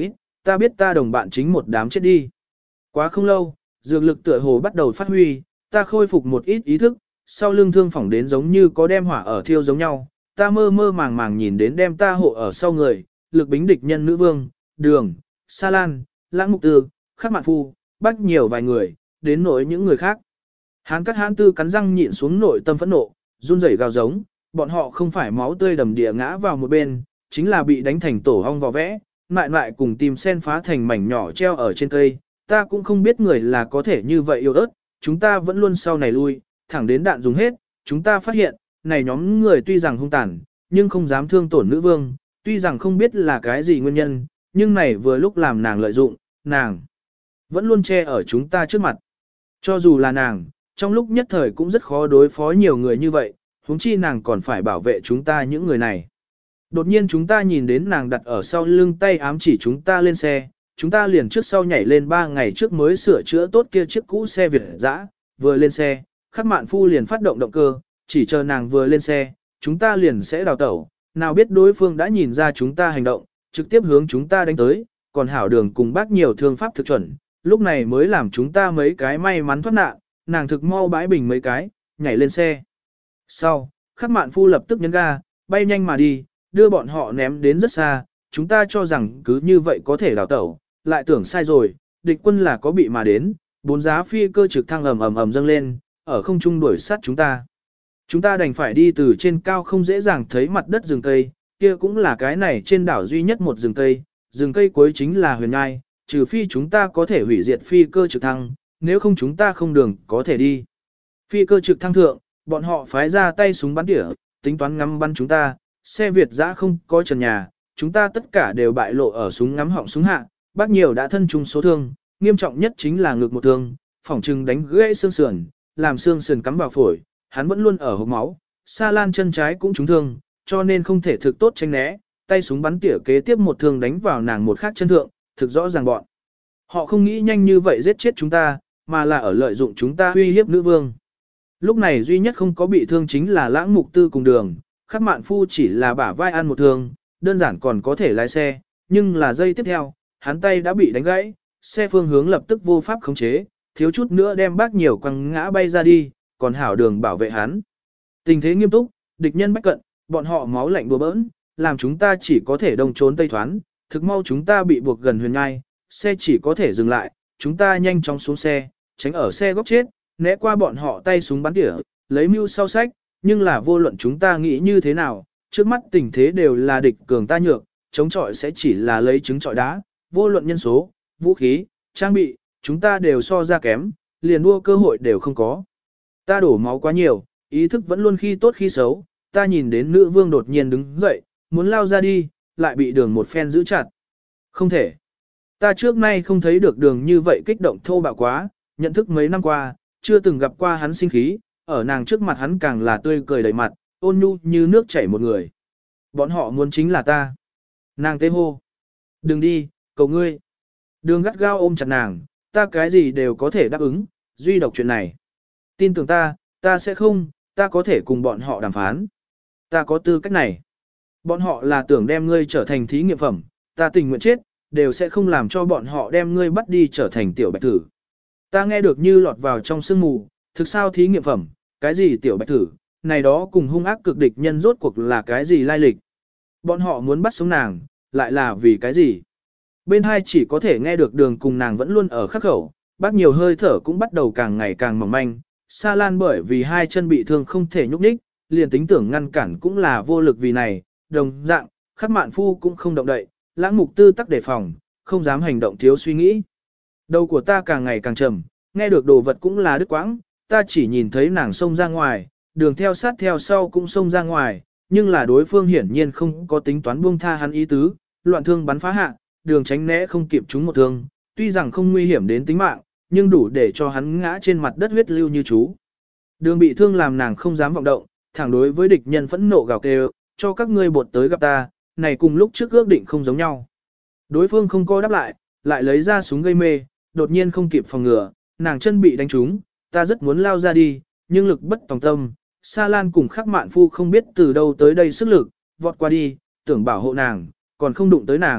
ta biết ta đồng bạn chính một đám chết đi. Quá không lâu, dược lực tựa hồ bắt đầu phát huy, ta khôi phục một ít ý thức, sau lưng thương phỏng đến giống như có đem hỏa ở thiêu giống nhau, ta mơ mơ màng màng nhìn đến đem ta hộ ở sau người, lực bính địch nhân nữ vương, đường, sa lan, lãng mục tư, khắc mạn phu, bắt nhiều vài người, đến nỗi những người khác. Hán cắt hán tư cắn răng nhịn xuống nội tâm phẫn nộ, run rẩy gào giống, bọn họ không phải máu tươi đầm địa ngã vào một bên, chính là bị đánh thành tổ hong vò vẽ, lại lại cùng tìm sen phá thành mảnh nhỏ treo ở trên cây. Ta cũng không biết người là có thể như vậy yêu ớt, chúng ta vẫn luôn sau này lui, thẳng đến đạn dùng hết, chúng ta phát hiện, này nhóm người tuy rằng hung tàn, nhưng không dám thương tổn nữ vương, tuy rằng không biết là cái gì nguyên nhân, nhưng này vừa lúc làm nàng lợi dụng, nàng vẫn luôn che ở chúng ta trước mặt. Cho dù là nàng, trong lúc nhất thời cũng rất khó đối phó nhiều người như vậy, huống chi nàng còn phải bảo vệ chúng ta những người này. Đột nhiên chúng ta nhìn đến nàng đặt ở sau lưng tay ám chỉ chúng ta lên xe, chúng ta liền trước sau nhảy lên ba ngày trước mới sửa chữa tốt kia chiếc cũ xe Việt dã, vừa lên xe, Khắc Mạn Phu liền phát động động cơ, chỉ chờ nàng vừa lên xe, chúng ta liền sẽ đào tẩu, nào biết đối phương đã nhìn ra chúng ta hành động, trực tiếp hướng chúng ta đánh tới, còn hảo đường cùng bác nhiều thương pháp thực chuẩn, lúc này mới làm chúng ta mấy cái may mắn thoát nạn, nàng thực mau bãi bình mấy cái, nhảy lên xe. Sau, Khắc Mạn Phu lập tức nhấn ga, bay nhanh mà đi, đưa bọn họ ném đến rất xa, chúng ta cho rằng cứ như vậy có thể đào tẩu, lại tưởng sai rồi, địch quân là có bị mà đến, bốn giá phi cơ trực thăng ầm ầm ầm dâng lên, ở không trung đuổi sát chúng ta. Chúng ta đành phải đi từ trên cao không dễ dàng thấy mặt đất rừng cây, kia cũng là cái này trên đảo duy nhất một rừng cây, rừng cây cuối chính là huyền ngai, trừ phi chúng ta có thể hủy diệt phi cơ trực thăng, nếu không chúng ta không đường có thể đi. Phi cơ trực thăng thượng, bọn họ phái ra tay súng bắn tỉa, tính toán ngắm bắn chúng ta, xe Việt dã không có trần nhà, chúng ta tất cả đều bại lộ ở súng ngắm họng súng hạ, bác nhiều đã thân chung số thương, nghiêm trọng nhất chính là ngực một thương, phỏng trừng đánh gãy xương sườn, làm xương sườn cắm vào phổi, hắn vẫn luôn ở hộc máu, Sa Lan chân trái cũng trúng thương, cho nên không thể thực tốt tránh né, tay súng bắn tỉa kế tiếp một thương đánh vào nàng một khác chân thượng, thực rõ ràng bọn. Họ không nghĩ nhanh như vậy giết chết chúng ta, mà là ở lợi dụng chúng ta uy hiếp nữ vương. Lúc này duy nhất không có bị thương chính là Lãng Mục Tư cùng đường, Khắc Mạn Phu chỉ là bả vai ăn một thương, đơn giản còn có thể lái xe, nhưng là giây tiếp theo, hắn tay đã bị đánh gãy, xe phương hướng lập tức vô pháp khống chế, thiếu chút nữa đem bác nhiều quăng ngã bay ra đi, còn hảo đường bảo vệ hắn. Tình thế nghiêm túc, địch nhân bách cận, bọn họ máu lạnh đùa bỡn, làm chúng ta chỉ có thể đông trốn tây thoán, thực mau chúng ta bị buộc gần huyền ngai, xe chỉ có thể dừng lại, chúng ta nhanh chóng xuống xe, tránh ở xe góc chết, né qua bọn họ tay súng bắn tỉa, lấy mưu sau sách, nhưng là vô luận chúng ta nghĩ như thế nào, trước mắt tình thế đều là địch cường ta nhược, chống chọi sẽ chỉ là lấy trứng chọi đá, vô luận nhân số, vũ khí, trang bị, chúng ta đều so ra kém, liền đua cơ hội đều không có. Ta đổ máu quá nhiều, ý thức vẫn luôn khi tốt khi xấu, ta nhìn đến nữ vương đột nhiên đứng dậy, muốn lao ra đi, lại bị đường một phen giữ chặt. Không thể. Ta trước nay không thấy được đường như vậy kích động thô bạo quá, nhận thức mấy năm qua, chưa từng gặp qua hắn sinh khí, ở nàng trước mặt hắn càng là tươi cười đầy mặt, ôn nhu như nước chảy một người. Bọn họ muốn chính là ta. Nàng tê hô. Đừng đi, cầu ngươi. Đường gắt gao ôm chặt nàng, ta cái gì đều có thể đáp ứng, duy độc chuyện này. Tin tưởng ta, ta sẽ không, ta có thể cùng bọn họ đàm phán. Ta có tư cách này. Bọn họ là tưởng đem ngươi trở thành thí nghiệm phẩm, ta tình nguyện chết, đều sẽ không làm cho bọn họ đem ngươi bắt đi trở thành tiểu bạch thử. Ta nghe được như lọt vào trong sương mù, thực sao thí nghiệm phẩm, cái gì tiểu bạch thử, này đó cùng hung ác cực địch nhân rốt cuộc là cái gì lai lịch. Bọn họ muốn bắt sống nàng, lại là vì cái gì. Bên hai chỉ có thể nghe được đường cùng nàng vẫn luôn ở khắc khẩu, bác nhiều hơi thở cũng bắt đầu càng ngày càng mỏng manh. Sa Lan bởi vì hai chân bị thương không thể nhúc nhích, liền tính tưởng ngăn cản cũng là vô lực vì này, đồng dạng, Khắc Mạn Phu cũng không động đậy, Lãng Mục Tư tắc đề phòng, không dám hành động thiếu suy nghĩ. Đầu của ta càng ngày càng trầm, nghe được đồ vật cũng là đứt quãng, ta chỉ nhìn thấy nàng xông ra ngoài, đường theo sát theo sau cũng xông ra ngoài, nhưng là đối phương hiển nhiên không có tính toán buông tha hắn ý tứ, loạn thương bắn phá hạ, đường tránh né không kịp trúng một thương, tuy rằng không nguy hiểm đến tính mạng, nhưng đủ để cho hắn ngã trên mặt đất huyết lưu như chú. Đường bị thương làm nàng không dám vọng động, thẳng đối với địch nhân phẫn nộ gào kêu, cho các ngươi bột tới gặp ta, này cùng lúc trước ước định không giống nhau. Đối phương không có đáp lại, lại lấy ra súng gây mê, đột nhiên không kịp phòng ngừa, nàng chân bị đánh trúng, ta rất muốn lao ra đi, nhưng lực bất tòng tâm. Sa Lan cùng Khắc Mạn Phu không biết từ đâu tới đây sức lực, vọt qua đi, tưởng bảo hộ nàng, còn không đụng tới nàng,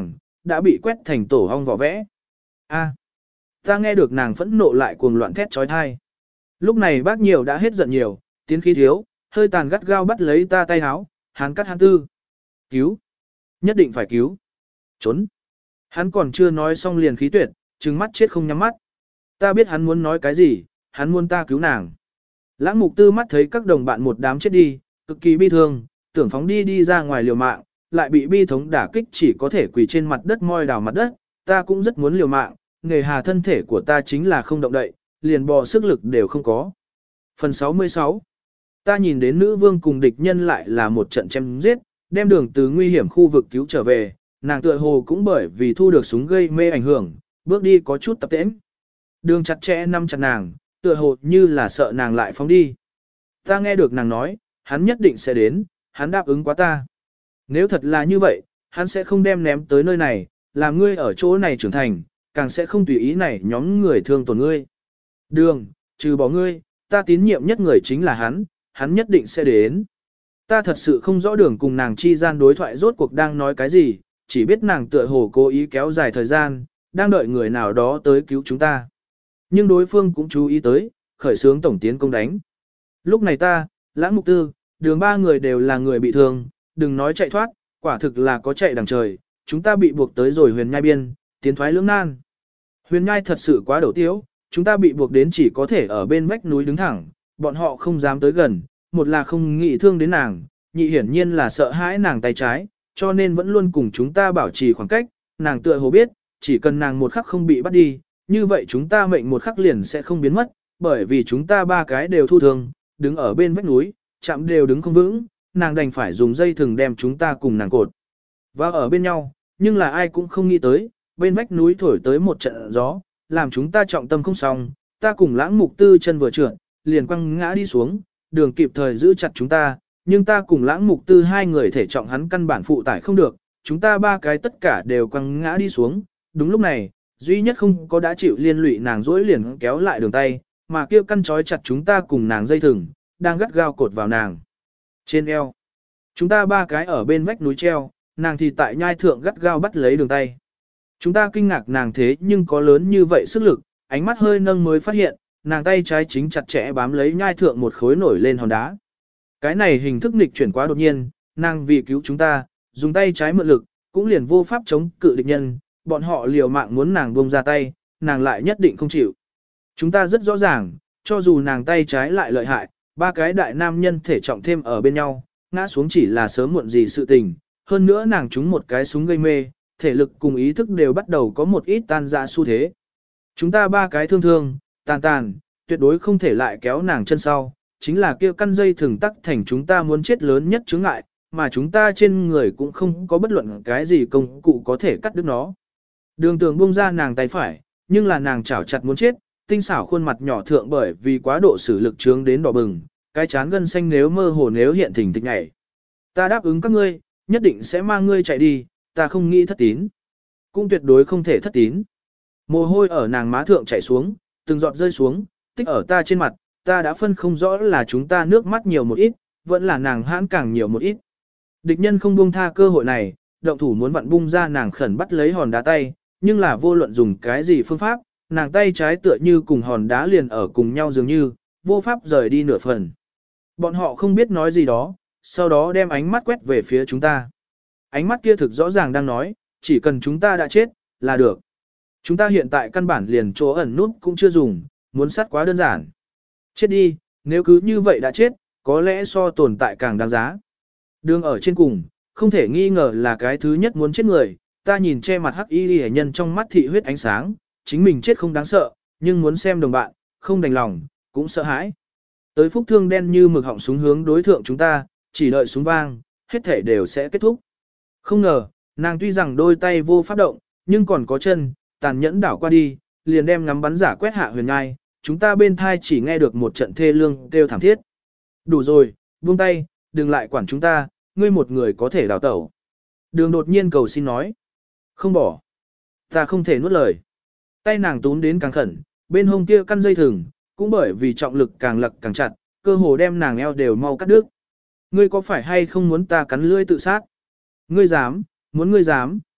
đã bị quét thành tổ ong vỏ vẽ. A, ta nghe được nàng phẫn nộ lại cuồng loạn thét trói thai. Lúc này bác nhiều đã hết giận nhiều, tiến khí thiếu, hơi tàn gắt gao bắt lấy ta tay háo, hắn cắt hắn tư. Cứu! Nhất định phải cứu! Trốn! Hắn còn chưa nói xong liền khí tuyệt, trừng mắt chết không nhắm mắt. Ta biết hắn muốn nói cái gì, hắn muốn ta cứu nàng. Lãng mục tư mắt thấy các đồng bạn một đám chết đi, cực kỳ bi thương, tưởng phóng đi đi ra ngoài liều mạng, lại bị bi thống đả kích chỉ có thể quỳ trên mặt đất moi đào mặt đất. Ta cũng rất muốn liều mạng, nghề hà thân thể của ta chính là không động đậy, liền bò sức lực đều không có. Phần sáu mươi sáu. Ta nhìn đến nữ vương cùng địch nhân lại là một trận chém giết, đem đường từ nguy hiểm khu vực cứu trở về, nàng tựa hồ cũng bởi vì thu được súng gây mê ảnh hưởng, bước đi có chút tập tễnh. Đường chặt chẽ nắm chặt nàng, tựa hồ như là sợ nàng lại phóng đi. Ta nghe được nàng nói, hắn nhất định sẽ đến, hắn đáp ứng quá ta. Nếu thật là như vậy, hắn sẽ không đem ném tới nơi này, làm ngươi ở chỗ này trưởng thành, càng sẽ không tùy ý này nhóm người thương tổn ngươi. Đường, trừ bỏ ngươi, ta tín nhiệm nhất người chính là hắn, hắn nhất định sẽ đến. Ta thật sự không rõ đường cùng nàng chi gian đối thoại rốt cuộc đang nói cái gì, chỉ biết nàng tựa hồ cố ý kéo dài thời gian, đang đợi người nào đó tới cứu chúng ta. Nhưng đối phương cũng chú ý tới, khởi xướng tổng tiến công đánh. Lúc này ta, Lãng Mục Tư, đường ba người đều là người bị thương, đừng nói chạy thoát, quả thực là có chạy đằng trời, chúng ta bị buộc tới rồi huyền nhai biên, tiến thoái lưỡng nan. Huyền nhai thật sự quá đổ tiếu, chúng ta bị buộc đến chỉ có thể ở bên vách núi đứng thẳng, bọn họ không dám tới gần, một là không nghĩ thương đến nàng, nhị hiển nhiên là sợ hãi nàng tay trái, cho nên vẫn luôn cùng chúng ta bảo trì khoảng cách, nàng tựa hồ biết, chỉ cần nàng một khắc không bị bắt đi, như vậy chúng ta mệnh một khắc liền sẽ không biến mất, bởi vì chúng ta ba cái đều thu thương, đứng ở bên vách núi, chạm đều đứng không vững, nàng đành phải dùng dây thừng đem chúng ta cùng nàng cột. Và ở bên nhau, nhưng là ai cũng không nghĩ tới, bên vách núi thổi tới một trận gió, làm chúng ta trọng tâm không xong, ta cùng Lãng Mục Tư chân vừa trượt, liền quăng ngã đi xuống, đường kịp thời giữ chặt chúng ta, nhưng ta cùng Lãng Mục Tư hai người thể trọng hắn căn bản phụ tải không được, chúng ta ba cái tất cả đều quăng ngã đi xuống, đúng lúc này, duy nhất không có đã chịu liên lụy nàng dỗi liền kéo lại đường tay, mà kia căn trói chặt chúng ta cùng nàng dây thừng, đang gắt gao cột vào nàng. Trên eo, chúng ta ba cái ở bên vách núi treo, nàng thì tại nhai thượng gắt gao bắt lấy đường tay. Chúng ta kinh ngạc nàng thế nhưng có lớn như vậy sức lực, ánh mắt hơi nâng mới phát hiện, nàng tay trái chính chặt chẽ bám lấy nhai thượng một khối nổi lên hòn đá. Cái này hình thức nghịch chuyển quá đột nhiên, nàng vì cứu chúng ta, dùng tay trái mượn lực, cũng liền vô pháp chống cự địch nhân, bọn họ liều mạng muốn nàng buông ra tay, nàng lại nhất định không chịu. Chúng ta rất rõ ràng, cho dù nàng tay trái lại lợi hại, ba cái đại nam nhân thể trọng thêm ở bên nhau, ngã xuống chỉ là sớm muộn gì sự tình, hơn nữa nàng trúng một cái súng gây mê, thể lực cùng ý thức đều bắt đầu có một ít tan ra xu thế. Chúng ta ba cái thương thương, tàn tàn, tuyệt đối không thể lại kéo nàng chân sau, chính là kia căn dây thường tắc thành chúng ta muốn chết lớn nhất chướng ngại, mà chúng ta trên người cũng không có bất luận cái gì công cụ có thể cắt đứt nó. Đường Tường buông ra nàng tay phải, nhưng là nàng chảo chặt muốn chết, tinh xảo khuôn mặt nhỏ thượng bởi vì quá độ sử lực trướng đến đỏ bừng, cái chán gân xanh nếu mơ hồ nếu hiện thình thịch nhảy. Ta đáp ứng các ngươi, nhất định sẽ mang ngươi chạy đi, ta không nghĩ thất tín. Cũng tuyệt đối không thể thất tín. Mồ hôi ở nàng má thượng chảy xuống, từng giọt rơi xuống, tích ở ta trên mặt, ta đã phân không rõ là chúng ta nước mắt nhiều một ít, vẫn là nàng hãn càng nhiều một ít. Địch nhân không buông tha cơ hội này, động thủ muốn vặn bung ra nàng khẩn bắt lấy hòn đá tay, nhưng là vô luận dùng cái gì phương pháp, nàng tay trái tựa như cùng hòn đá liền ở cùng nhau dường như, vô pháp rời đi nửa phần. Bọn họ không biết nói gì đó, sau đó đem ánh mắt quét về phía chúng ta. Ánh mắt kia thực rõ ràng đang nói, chỉ cần chúng ta đã chết, là được. Chúng ta hiện tại căn bản liền chỗ ẩn nút cũng chưa dùng, muốn sát quá đơn giản. Chết đi, nếu cứ như vậy đã chết, có lẽ so tồn tại càng đáng giá. Đường ở trên cùng, không thể nghi ngờ là cái thứ nhất muốn chết người, ta nhìn che mặt hắc y hệ nhân trong mắt thị huyết ánh sáng, chính mình chết không đáng sợ, nhưng muốn xem đồng bạn, không đành lòng, cũng sợ hãi. Tới phúc thương đen như mực họng súng hướng đối thượng chúng ta, chỉ đợi súng vang, hết thể đều sẽ kết thúc. Không ngờ, nàng tuy rằng đôi tay vô pháp động, nhưng còn có chân, tàn nhẫn đảo qua đi, liền đem ngắm bắn giả quét hạ huyền ngai, chúng ta bên thai chỉ nghe được một trận thê lương kêu thảm thiết. Đủ rồi, buông tay, đừng lại quản chúng ta, ngươi một người có thể đào tẩu. Đường đột nhiên cầu xin nói. Không bỏ. Ta không thể nuốt lời. Tay nàng túm đến càng khẩn, bên hông kia căn dây thừng, cũng bởi vì trọng lực càng lật càng chặt, cơ hồ đem nàng eo đều mau cắt đứt. Ngươi có phải hay không muốn ta cắn lưỡi tự sát? Ngươi dám, muốn ngươi dám,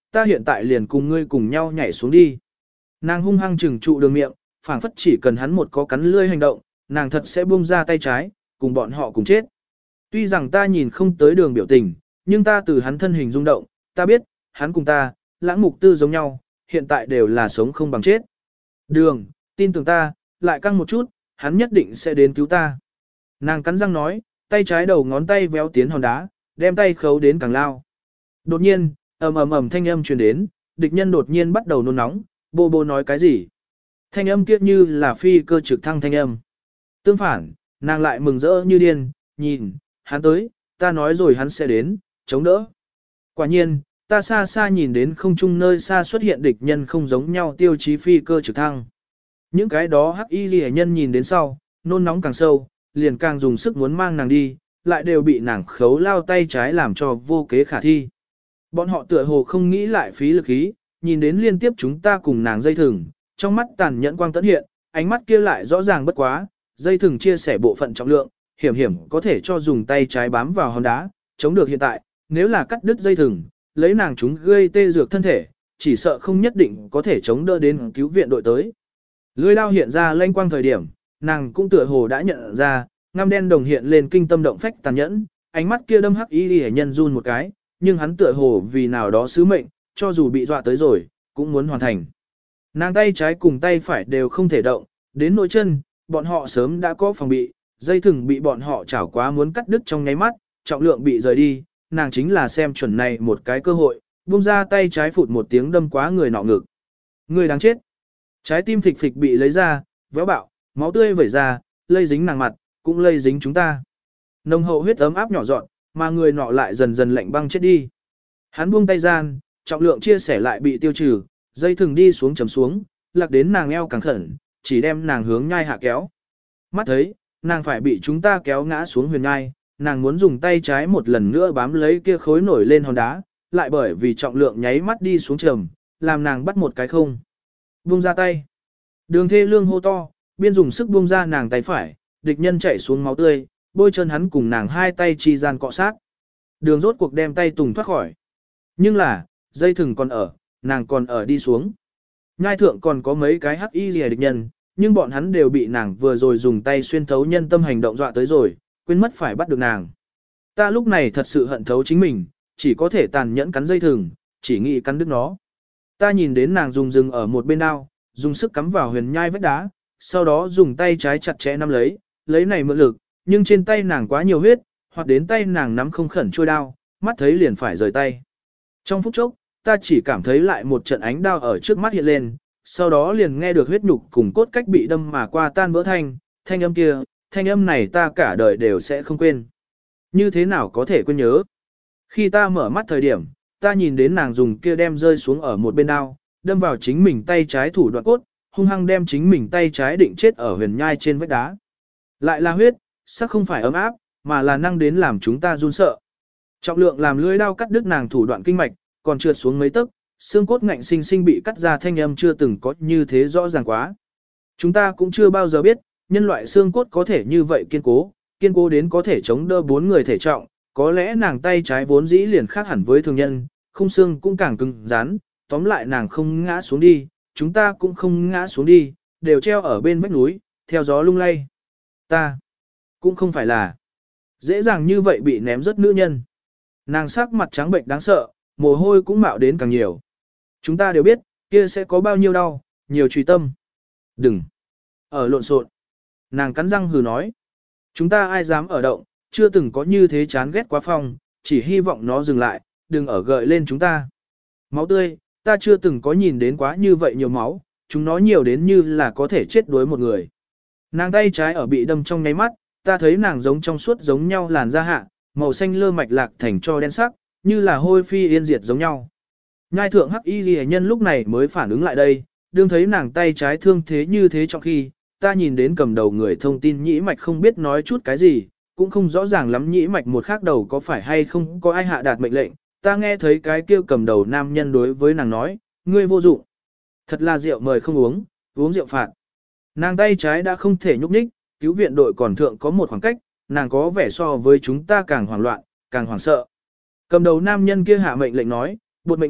ta hiện tại liền cùng ngươi cùng nhau nhảy xuống đi. Nàng hung hăng trừng trụ đường miệng, phảng phất chỉ cần hắn một có cắn lươi hành động, nàng thật sẽ buông ra tay trái, cùng bọn họ cùng chết. Tuy rằng ta nhìn không tới đường biểu tình, nhưng ta từ hắn thân hình rung động, ta biết, hắn cùng ta, lãng mục tư giống nhau, hiện tại đều là sống không bằng chết. Đường, tin tưởng ta, lại căng một chút, hắn nhất định sẽ đến cứu ta. Nàng cắn răng nói, tay trái đầu ngón tay véo tiến hòn đá, đem tay khấu đến càng lao. Đột nhiên, ầm ầm ầm thanh âm truyền đến, địch nhân đột nhiên bắt đầu nôn nóng, bô bô nói cái gì. Thanh âm kia như là phi cơ trực thăng thanh âm. Tương phản, nàng lại mừng rỡ như điên, nhìn, hắn tới, ta nói rồi hắn sẽ đến, chống đỡ. Quả nhiên, ta xa xa nhìn đến không trung nơi xa xuất hiện địch nhân không giống nhau tiêu chí phi cơ trực thăng. Những cái đó hắc y ghi nhân nhìn đến sau, nôn nóng càng sâu, liền càng dùng sức muốn mang nàng đi, lại đều bị nàng khấu lao tay trái làm cho vô kế khả thi. Bọn họ tựa hồ không nghĩ lại phí lực khí, nhìn đến liên tiếp chúng ta cùng nàng dây thừng, trong mắt tàn nhẫn quang tấn hiện, ánh mắt kia lại rõ ràng bất quá, dây thừng chia sẻ bộ phận trọng lượng, hiểm hiểm có thể cho dùng tay trái bám vào hòn đá, chống được hiện tại, nếu là cắt đứt dây thừng, lấy nàng chúng gây tê dược thân thể, chỉ sợ không nhất định có thể chống đỡ đến cứu viện đội tới. Lưỡi lao hiện ra lanh quang thời điểm, nàng cũng tựa hồ đã nhận ra, ngăm đen đồng hiện lên kinh tâm động phách tàn nhẫn, ánh mắt kia đâm hắc y hệ nhân run một cái, nhưng hắn tựa hồ vì nào đó sứ mệnh, cho dù bị dọa tới rồi, cũng muốn hoàn thành. Nàng tay trái cùng tay phải đều không thể động, đến nỗi chân, bọn họ sớm đã có phòng bị, dây thừng bị bọn họ chảo quá muốn cắt đứt trong nháy mắt, trọng lượng bị rời đi, nàng chính là xem chuẩn này một cái cơ hội, buông ra tay trái phụt một tiếng đâm quá người nọ ngực. Người đáng chết. Trái tim phịch phịch bị lấy ra, véo bạo, máu tươi vẩy ra, lây dính nàng mặt, cũng lây dính chúng ta. Nồng hậu huyết ấm áp nhỏ dọn, mà người nọ lại dần dần lạnh băng chết đi. Hắn buông tay gian, trọng lượng chia sẻ lại bị tiêu trừ, dây thừng đi xuống chấm xuống, lạc đến nàng eo càng khẩn, chỉ đem nàng hướng nhai hạ kéo. Mắt thấy, nàng phải bị chúng ta kéo ngã xuống huyền nhai, nàng muốn dùng tay trái một lần nữa bám lấy kia khối nổi lên hòn đá, lại bởi vì trọng lượng nháy mắt đi xuống trầm, làm nàng bắt một cái không. Buông ra tay. Đường thê lương hô to, biên dùng sức buông ra nàng tay phải, địch nhân chạy xuống máu tươi, bôi chân hắn cùng nàng hai tay chi gian cọ sát. Đường rốt cuộc đem tay tùng thoát khỏi. Nhưng là, dây thừng còn ở, nàng còn ở đi xuống. Nhai thượng còn có mấy cái hắc y rìa địch nhân, nhưng bọn hắn đều bị nàng vừa rồi dùng tay xuyên thấu nhân tâm hành động dọa tới rồi, quên mất phải bắt được nàng. Ta lúc này thật sự hận thấu chính mình, chỉ có thể tàn nhẫn cắn dây thừng, chỉ nghĩ cắn đứt nó. Ta nhìn đến nàng dùng rừng ở một bên đao, dùng sức cắm vào huyền nhai vách đá, sau đó dùng tay trái chặt chẽ nắm lấy, lấy này mượn lực, nhưng trên tay nàng quá nhiều huyết, hoặc đến tay nàng nắm không khẩn trôi đao, mắt thấy liền phải rời tay. Trong phút chốc, ta chỉ cảm thấy lại một trận ánh đao ở trước mắt hiện lên, sau đó liền nghe được huyết nhục cùng cốt cách bị đâm mà qua tan vỡ thanh, thanh âm kia, thanh âm này ta cả đời đều sẽ không quên. Như thế nào có thể quên nhớ? Khi ta mở mắt thời điểm, ta nhìn đến nàng dùng kia đem rơi xuống ở một bên đao, đâm vào chính mình tay trái thủ đoạn cốt, hung hăng đem chính mình tay trái định chết ở huyền nhai trên vách đá. Lại là huyết, sắc không phải ấm áp, mà là năng đến làm chúng ta run sợ. Trọng lượng làm lưỡi đao cắt đứt nàng thủ đoạn kinh mạch, còn trượt xuống mấy tấc, xương cốt ngạnh sinh sinh bị cắt ra thanh âm chưa từng có như thế rõ ràng quá. Chúng ta cũng chưa bao giờ biết, nhân loại xương cốt có thể như vậy kiên cố, kiên cố đến có thể chống đỡ bốn người thể trọng, có lẽ nàng tay trái vốn dĩ liền khác hẳn với thường nhân, khung xương cũng càng cứng rắn, tóm lại nàng không ngã xuống đi, chúng ta cũng không ngã xuống đi, đều treo ở bên vách núi, theo gió lung lay. Ta cũng không phải là dễ dàng như vậy bị ném rớt nữ nhân. Nàng sắc mặt trắng bệnh đáng sợ, mồ hôi cũng mạo đến càng nhiều. Chúng ta đều biết, kia sẽ có bao nhiêu đau, nhiều truy tâm. Đừng ở lộn xộn. Nàng cắn răng hừ nói. Chúng ta ai dám ở động, chưa từng có như thế chán ghét quá phong, chỉ hy vọng nó dừng lại, đừng ở gợi lên chúng ta. Máu tươi, ta chưa từng có nhìn đến quá như vậy nhiều máu, chúng nó nhiều đến như là có thể chết đuối một người. Nàng tay trái ở bị đâm trong nháy mắt, ta thấy nàng giống trong suốt giống nhau làn da hạ, màu xanh lơ mạch lạc thành cho đen sắc, như là hôi phi yên diệt giống nhau. Nhai thượng hắc y ghi nhân lúc này mới phản ứng lại đây, đương thấy nàng tay trái thương thế như thế trong khi, ta nhìn đến cầm đầu người thông tin nhĩ mạch không biết nói chút cái gì, cũng không rõ ràng lắm nhĩ mạch một khác đầu có phải hay không có ai hạ đạt mệnh lệnh, ta nghe thấy cái kia cầm đầu nam nhân đối với nàng nói, ngươi vô dụng. Thật là rượu mời không uống, uống rượu phạt. Nàng tay trái đã không thể nhúc nhích, cứu viện đội còn thượng có một khoảng cách, nàng có vẻ so với chúng ta càng hoảng loạn, càng hoảng sợ. Cầm đầu nam nhân kia hạ mệnh lệnh nói, buộc mệnh lệnh,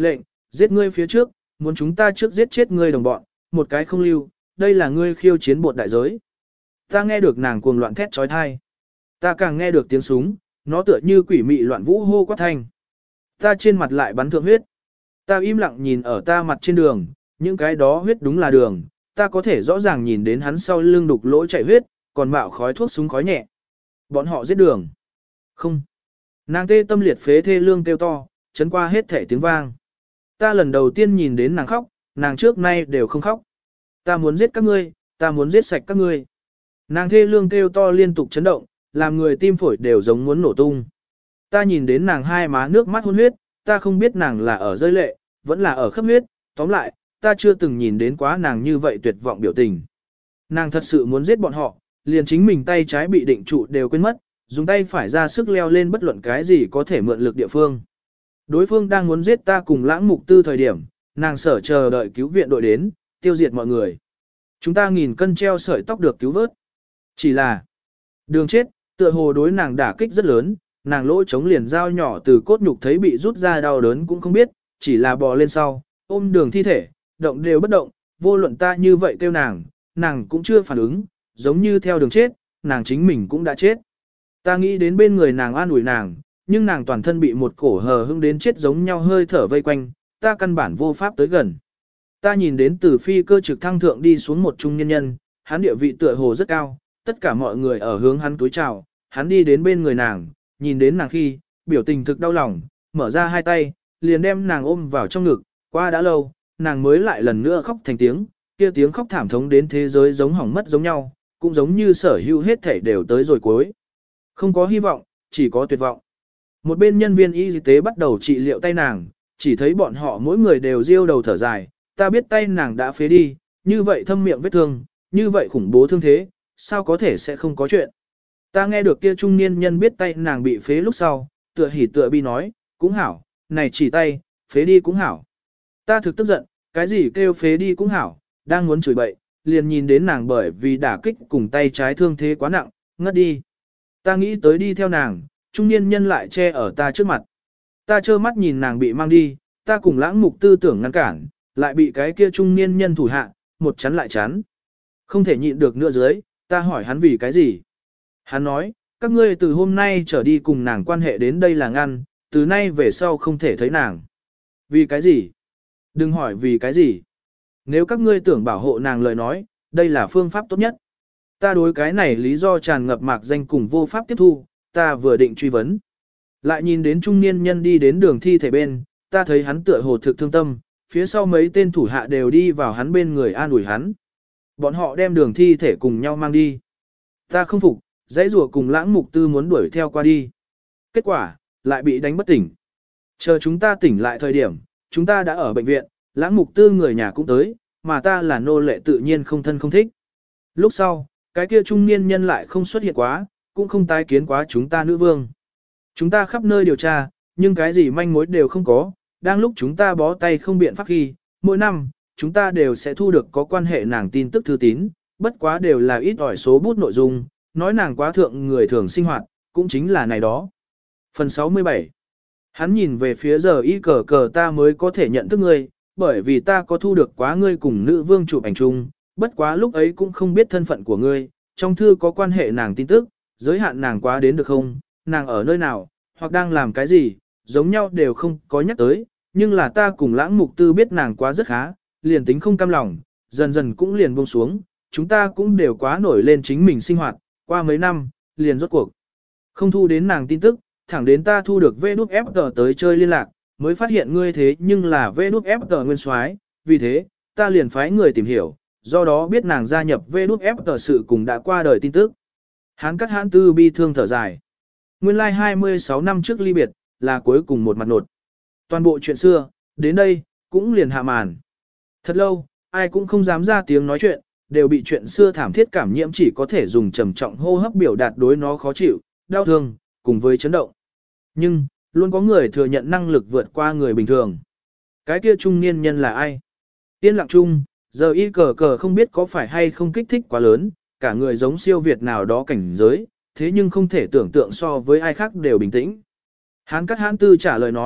giết ngươi phía trước, muốn chúng ta trước giết chết ngươi đồng bọn, một cái không lưu, đây là ngươi khiêu chiến bột đại giới. Ta nghe được nàng cuồng loạn thét trói thai. Ta càng nghe được tiếng súng, nó tựa như quỷ mị loạn vũ hô quát thanh. Ta trên mặt lại bắn thượng huyết. Ta im lặng nhìn ở ta mặt trên đường, những cái đó huyết đúng là đường, ta có thể rõ ràng nhìn đến hắn sau lưng đục lỗ chảy huyết, còn mạo khói thuốc súng khói nhẹ. Bọn họ giết đường. Không. Nàng tê tâm liệt phế thê lương kêu to, chấn qua hết thể tiếng vang. Ta lần đầu tiên nhìn đến nàng khóc, nàng trước nay đều không khóc. Ta muốn giết các ngươi, ta muốn giết sạch các ngươi. Nàng thê lương kêu to liên tục chấn động, làm người tim phổi đều giống muốn nổ tung. Ta nhìn đến nàng hai má nước mắt hôn huyết, ta không biết nàng là ở rơi lệ, vẫn là ở khắp huyết, tóm lại, ta chưa từng nhìn đến quá nàng như vậy tuyệt vọng biểu tình. Nàng thật sự muốn giết bọn họ, liền chính mình tay trái bị định trụ đều quên mất, dùng tay phải ra sức leo lên bất luận cái gì có thể mượn lực địa phương. Đối phương đang muốn giết ta cùng lãng mục tư thời điểm, nàng sở chờ đợi cứu viện đội đến, tiêu diệt mọi người. Chúng ta nghìn cân treo sợi tóc được cứu vớt. Chỉ là đường chết, tựa hồ đối nàng đả kích rất lớn, nàng lỗ chống liền dao nhỏ từ cốt nhục thấy bị rút ra đau đớn cũng không biết, chỉ là bò lên sau, ôm đường thi thể, động đều bất động, vô luận ta như vậy kêu nàng, nàng cũng chưa phản ứng, giống như theo đường chết, nàng chính mình cũng đã chết. Ta nghĩ đến bên người nàng an ủi nàng, nhưng nàng toàn thân bị một cổ hờ hững đến chết giống nhau hơi thở vây quanh, ta căn bản vô pháp tới gần. Ta nhìn đến từ phi cơ trực thăng thượng đi xuống một trung nhân nhân, hắn địa vị tựa hồ rất cao, tất cả mọi người ở hướng hắn túi chào, hắn đi đến bên người nàng, nhìn đến nàng khi, biểu tình thực đau lòng, mở ra hai tay, liền đem nàng ôm vào trong ngực, qua đã lâu, nàng mới lại lần nữa khóc thành tiếng, kia tiếng khóc thảm thống đến thế giới giống hỏng mất giống nhau, cũng giống như sở hữu hết thảy đều tới rồi cuối. Không có hy vọng, chỉ có tuyệt vọng. Một bên nhân viên y tế bắt đầu trị liệu tay nàng, chỉ thấy bọn họ mỗi người đều riêu đầu thở dài, ta biết tay nàng đã phế đi, như vậy thâm miệng vết thương, như vậy khủng bố thương thế, sao có thể sẽ không có chuyện. Ta nghe được kia trung niên nhân biết tay nàng bị phế lúc sau, tựa hỉ tựa bi nói, cũng hảo, này chỉ tay, phế đi cũng hảo. Ta thực tức giận, cái gì kêu phế đi cũng hảo, đang muốn chửi bậy, liền nhìn đến nàng bởi vì đả kích cùng tay trái thương thế quá nặng, ngất đi. Ta nghĩ tới đi theo nàng, trung niên nhân lại che ở ta trước mặt. Ta trơ mắt nhìn nàng bị mang đi, ta cùng lãng mục tư tưởng ngăn cản, lại bị cái kia trung niên nhân thủ hạ, một chắn lại chắn. Không thể nhịn được nữa dưới, ta hỏi hắn vì cái gì. Hắn nói, các ngươi từ hôm nay trở đi cùng nàng quan hệ đến đây là ngăn, từ nay về sau không thể thấy nàng. Vì cái gì? Đừng hỏi vì cái gì. Nếu các ngươi tưởng bảo hộ nàng lời nói, đây là phương pháp tốt nhất. Ta đối cái này lý do tràn ngập mạc danh cùng vô pháp tiếp thu, ta vừa định truy vấn. Lại nhìn đến trung niên nhân đi đến đường thi thể bên, ta thấy hắn tựa hồ thực thương tâm, phía sau mấy tên thủ hạ đều đi vào hắn bên người an ủi hắn. Bọn họ đem đường thi thể cùng nhau mang đi. Ta không phục, dãy rùa cùng lãng mục tư muốn đuổi theo qua đi. Kết quả, lại bị đánh bất tỉnh. Chờ chúng ta tỉnh lại thời điểm, chúng ta đã ở bệnh viện, lãng mục tư người nhà cũng tới, mà ta là nô lệ tự nhiên không thân không thích. Lúc sau, cái kia trung niên nhân lại không xuất hiện quá, cũng không tái kiến quá chúng ta nữ vương. Chúng ta khắp nơi điều tra, nhưng cái gì manh mối đều không có, đang lúc chúng ta bó tay không biện pháp khi, mỗi năm, chúng ta đều sẽ thu được có quan hệ nàng tin tức thư tín, bất quá đều là ít ỏi số bút nội dung, nói nàng quá thượng người thường sinh hoạt, cũng chính là này đó. Phần sáu mươi bảy. Hắn nhìn về phía giờ y cờ cờ ta mới có thể nhận thức ngươi, bởi vì ta có thu được quá ngươi cùng nữ vương chụp ảnh chung, bất quá lúc ấy cũng không biết thân phận của ngươi, trong thư có quan hệ nàng tin tức, giới hạn nàng quá đến được không, nàng ở nơi nào, hoặc đang làm cái gì, giống nhau đều không có nhắc tới, nhưng là ta cùng lãng mục tư biết nàng quá rất khá, liền tính không cam lòng, dần dần cũng liền buông xuống, chúng ta cũng đều quá nổi lên chính mình sinh hoạt, qua mấy năm, liền rốt cuộc. Không thu đến nàng tin tức, thẳng đến ta thu được vê đút ép tờ tới chơi liên lạc, mới phát hiện ngươi thế nhưng là vê đút ép tờ nguyên soái, vì thế, ta liền phái người tìm hiểu, do đó biết nàng gia nhập vê đút ép tờ sự cùng đã qua đời tin tức. Hán cắt hãn tư bi thương thở dài. Nguyên lai like hai mươi sáu năm trước ly biệt, là cuối cùng một mặt nột. Toàn bộ chuyện xưa, đến đây, cũng liền hạ màn. Thật lâu, ai cũng không dám ra tiếng nói chuyện, đều bị chuyện xưa thảm thiết cảm nhiễm chỉ có thể dùng trầm trọng hô hấp biểu đạt đối nó khó chịu, đau thương, cùng với chấn động. Nhưng, luôn có người thừa nhận năng lực vượt qua người bình thường. Cái kia trung niên nhân là ai? Tiên lặng chung, giờ y cờ cờ không biết có phải hay không kích thích quá lớn, cả người giống siêu việt nào đó cảnh giới, thế nhưng không thể tưởng tượng so với ai khác đều bình tĩnh. Hán cắt hãn tư trả lời nói,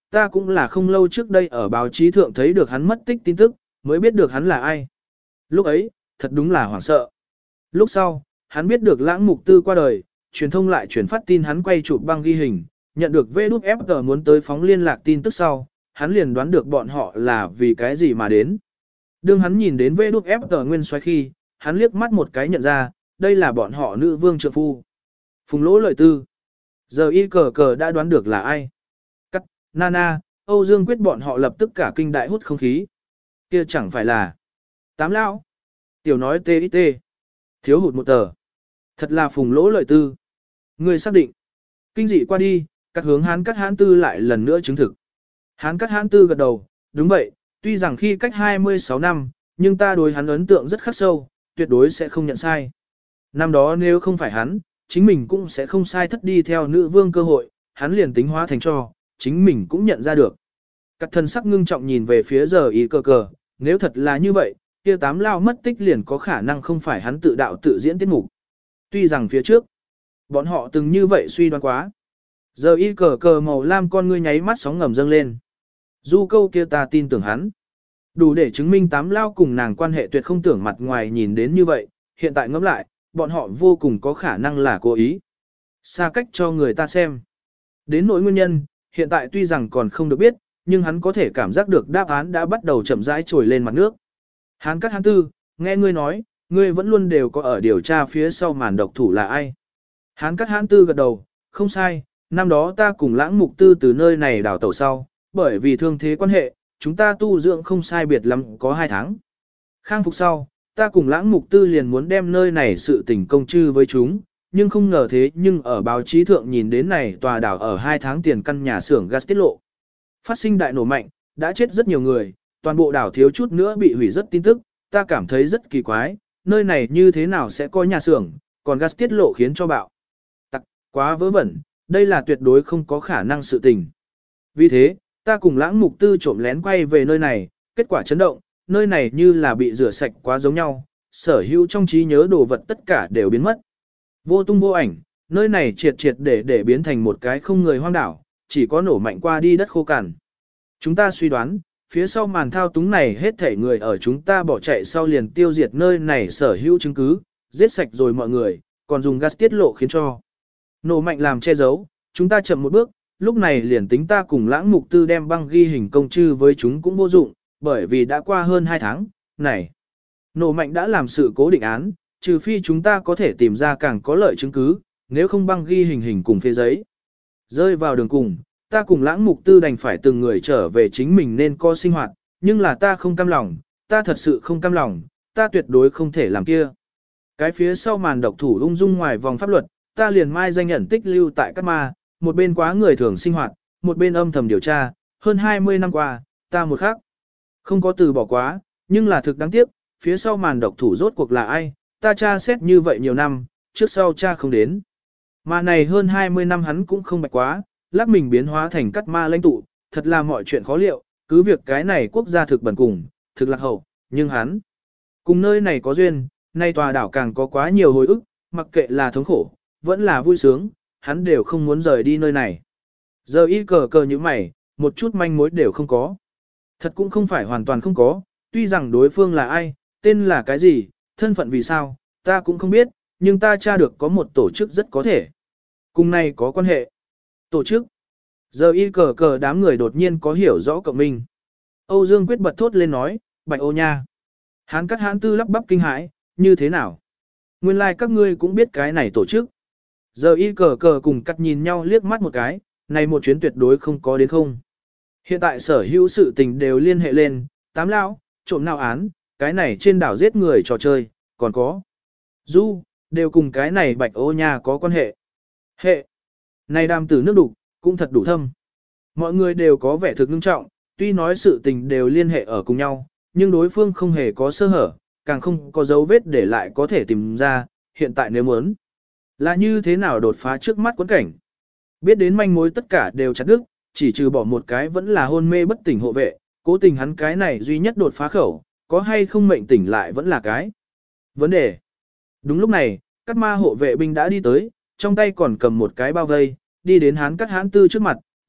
ta cũng là không lâu trước đây ở báo chí thượng thấy được hắn mất tích tin tức, mới biết được hắn là ai. Lúc ấy, thật đúng là hoảng sợ. Lúc sau, hắn biết được lãng mục tư qua đời, truyền thông lại truyền phát tin hắn quay chụp băng ghi hình, nhận được vê đút ép tờ muốn tới phóng liên lạc tin tức sau, hắn liền đoán được bọn họ là vì cái gì mà đến. Đương hắn nhìn đến vê đút ép tờ nguyên xoáy khi, hắn liếc mắt một cái nhận ra, đây là bọn họ nữ vương trượng phu. Phùng Lỗ Lợi Tư. Giờ y cờ cờ đã đoán được là ai. Cắt, Nana, Âu Dương Quyết bọn họ lập tức cả kinh đại hút không khí. Kia chẳng phải là Tám lão. Tiểu nói tê ít tê. Thiếu hụt một tờ. Thật là Phùng Lỗ Lợi Tư. Người xác định. Kinh dị qua đi, các hướng Hán Cắt Hán Tư lại lần nữa chứng thực. Hán Cắt Hán Tư gật đầu, đúng vậy, tuy rằng khi cách hai mươi sáu năm, nhưng ta đối hắn ấn tượng rất khắc sâu, tuyệt đối sẽ không nhận sai. Năm đó nếu không phải hắn, chính mình cũng sẽ không sai thất đi theo nữ vương cơ hội, hắn liền tính hóa thành cho, chính mình cũng nhận ra được. Các thần sắc ngưng trọng nhìn về phía giờ ý cờ cờ, nếu thật là như vậy, kia tám lao mất tích liền có khả năng không phải hắn tự đạo tự diễn tiết mục. Tuy rằng phía trước, bọn họ từng như vậy suy đoán quá. Giờ y cờ cờ màu lam con ngươi nháy mắt sóng ngầm dâng lên. Du câu kia ta tin tưởng hắn. Đủ để chứng minh tám lao cùng nàng quan hệ tuyệt không tưởng mặt ngoài nhìn đến như vậy, hiện tại ngẫm lại, bọn họ vô cùng có khả năng là cố ý. Xa cách cho người ta xem. Đến nỗi nguyên nhân, hiện tại tuy rằng còn không được biết, nhưng hắn có thể cảm giác được đáp án đã bắt đầu chậm rãi trồi lên mặt nước. Hán Cắt Hán Tư, nghe ngươi nói, ngươi vẫn luôn đều có ở điều tra phía sau màn độc thủ là ai. Hán Cắt Hán Tư gật đầu, không sai, năm đó ta cùng lãng mục tư từ nơi này đào tẩu sau, bởi vì thương thế quan hệ, chúng ta tu dưỡng không sai biệt lắm có hai tháng. Khang phục sau, ta cùng lãng mục tư liền muốn đem nơi này sự tình công chư với chúng, nhưng không ngờ thế nhưng ở báo chí thượng nhìn đến này tòa đảo ở hai tháng tiền căn nhà xưởng gas tiết lộ. Phát sinh đại nổ mạnh, đã chết rất nhiều người, toàn bộ đảo thiếu chút nữa bị hủy rất tin tức, ta cảm thấy rất kỳ quái, nơi này như thế nào sẽ có nhà xưởng, còn gas tiết lộ khiến cho bạo. Tặc, quá vớ vẩn, đây là tuyệt đối không có khả năng sự tình. Vì thế, ta cùng lãng mục tư trộm lén quay về nơi này, kết quả chấn động, nơi này như là bị rửa sạch quá giống nhau, sở hữu trong trí nhớ đồ vật tất cả đều biến mất. Vô tung vô ảnh, nơi này triệt triệt để để biến thành một cái không người hoang đảo, chỉ có nổ mạnh qua đi đất khô cằn. Chúng ta suy đoán, phía sau màn thao túng này hết thảy người ở chúng ta bỏ chạy sau liền tiêu diệt nơi này sở hữu chứng cứ, giết sạch rồi mọi người, còn dùng gas tiết lộ khiến cho nổ mạnh làm che giấu, chúng ta chậm một bước, lúc này liền tính ta cùng lãng mục tư đem băng ghi hình công chư với chúng cũng vô dụng, bởi vì đã qua hơn hai tháng, này, nổ mạnh đã làm sự cố định án, trừ phi chúng ta có thể tìm ra càng có lợi chứng cứ, nếu không băng ghi hình hình cùng phê giấy. Rơi vào đường cùng, ta cùng lãng mục tư đành phải từng người trở về chính mình nên có sinh hoạt, nhưng là ta không cam lòng, ta thật sự không cam lòng, ta tuyệt đối không thể làm kia. Cái phía sau màn độc thủ ung dung ngoài vòng pháp luật, ta liền mai danh nhận tích lưu tại các ma, một bên quá người thường sinh hoạt, một bên âm thầm điều tra, hơn hai mươi năm qua, ta một khắc không có từ bỏ quá, nhưng là thực đáng tiếc, phía sau màn độc thủ rốt cuộc là ai, ta tra xét như vậy nhiều năm, trước sau cha không đến. Mà này hơn hai mươi năm hắn cũng không bạch quá, lắc mình biến hóa thành cắt ma lãnh tụ, thật là mọi chuyện khó liệu, cứ việc cái này quốc gia thực bẩn cùng, thực lạc hậu, nhưng hắn cùng nơi này có duyên, nay tòa đảo càng có quá nhiều hồi ức, mặc kệ là thống khổ, vẫn là vui sướng, hắn đều không muốn rời đi nơi này. Giờ y cờ cờ như mày, một chút manh mối đều không có. Thật cũng không phải hoàn toàn không có, tuy rằng đối phương là ai, tên là cái gì, thân phận vì sao, ta cũng không biết, nhưng ta tra được có một tổ chức rất có thể. Cùng này có quan hệ. Tổ chức. Giờ y cờ cờ đám người đột nhiên có hiểu rõ cộng minh. Âu Dương Quyết bật thốt lên nói, Bạch Ô nha. Hán Cắt Hán Tư lắp bắp kinh hãi, như thế nào? Nguyên lai like các ngươi cũng biết cái này tổ chức. Giờ y cờ cờ cùng cắt nhìn nhau liếc mắt một cái, này một chuyến tuyệt đối không có đến không. Hiện tại sở hữu sự tình đều liên hệ lên, tám lão, trộm nào án, cái này trên đảo giết người trò chơi, còn có. Du, đều cùng cái này Bạch Ô nha có quan hệ. Hệ. Này đàm tử nước đục, cũng thật đủ thâm. Mọi người đều có vẻ thực nghiêm trọng, tuy nói sự tình đều liên hệ ở cùng nhau, nhưng đối phương không hề có sơ hở, càng không có dấu vết để lại có thể tìm ra, hiện tại nếu muốn. Là như thế nào đột phá trước mắt quẫn cảnh? Biết đến manh mối tất cả đều chặt đứt, chỉ trừ bỏ một cái vẫn là hôn mê bất tỉnh hộ vệ, cố tình hắn cái này duy nhất đột phá khẩu, có hay không mệnh tỉnh lại vẫn là cái vấn đề. Đúng lúc này, các ma hộ vệ binh đã đi tới, trong tay còn cầm một cái bao vây, đi đến Hán Cắt Hán Tư trước mặt,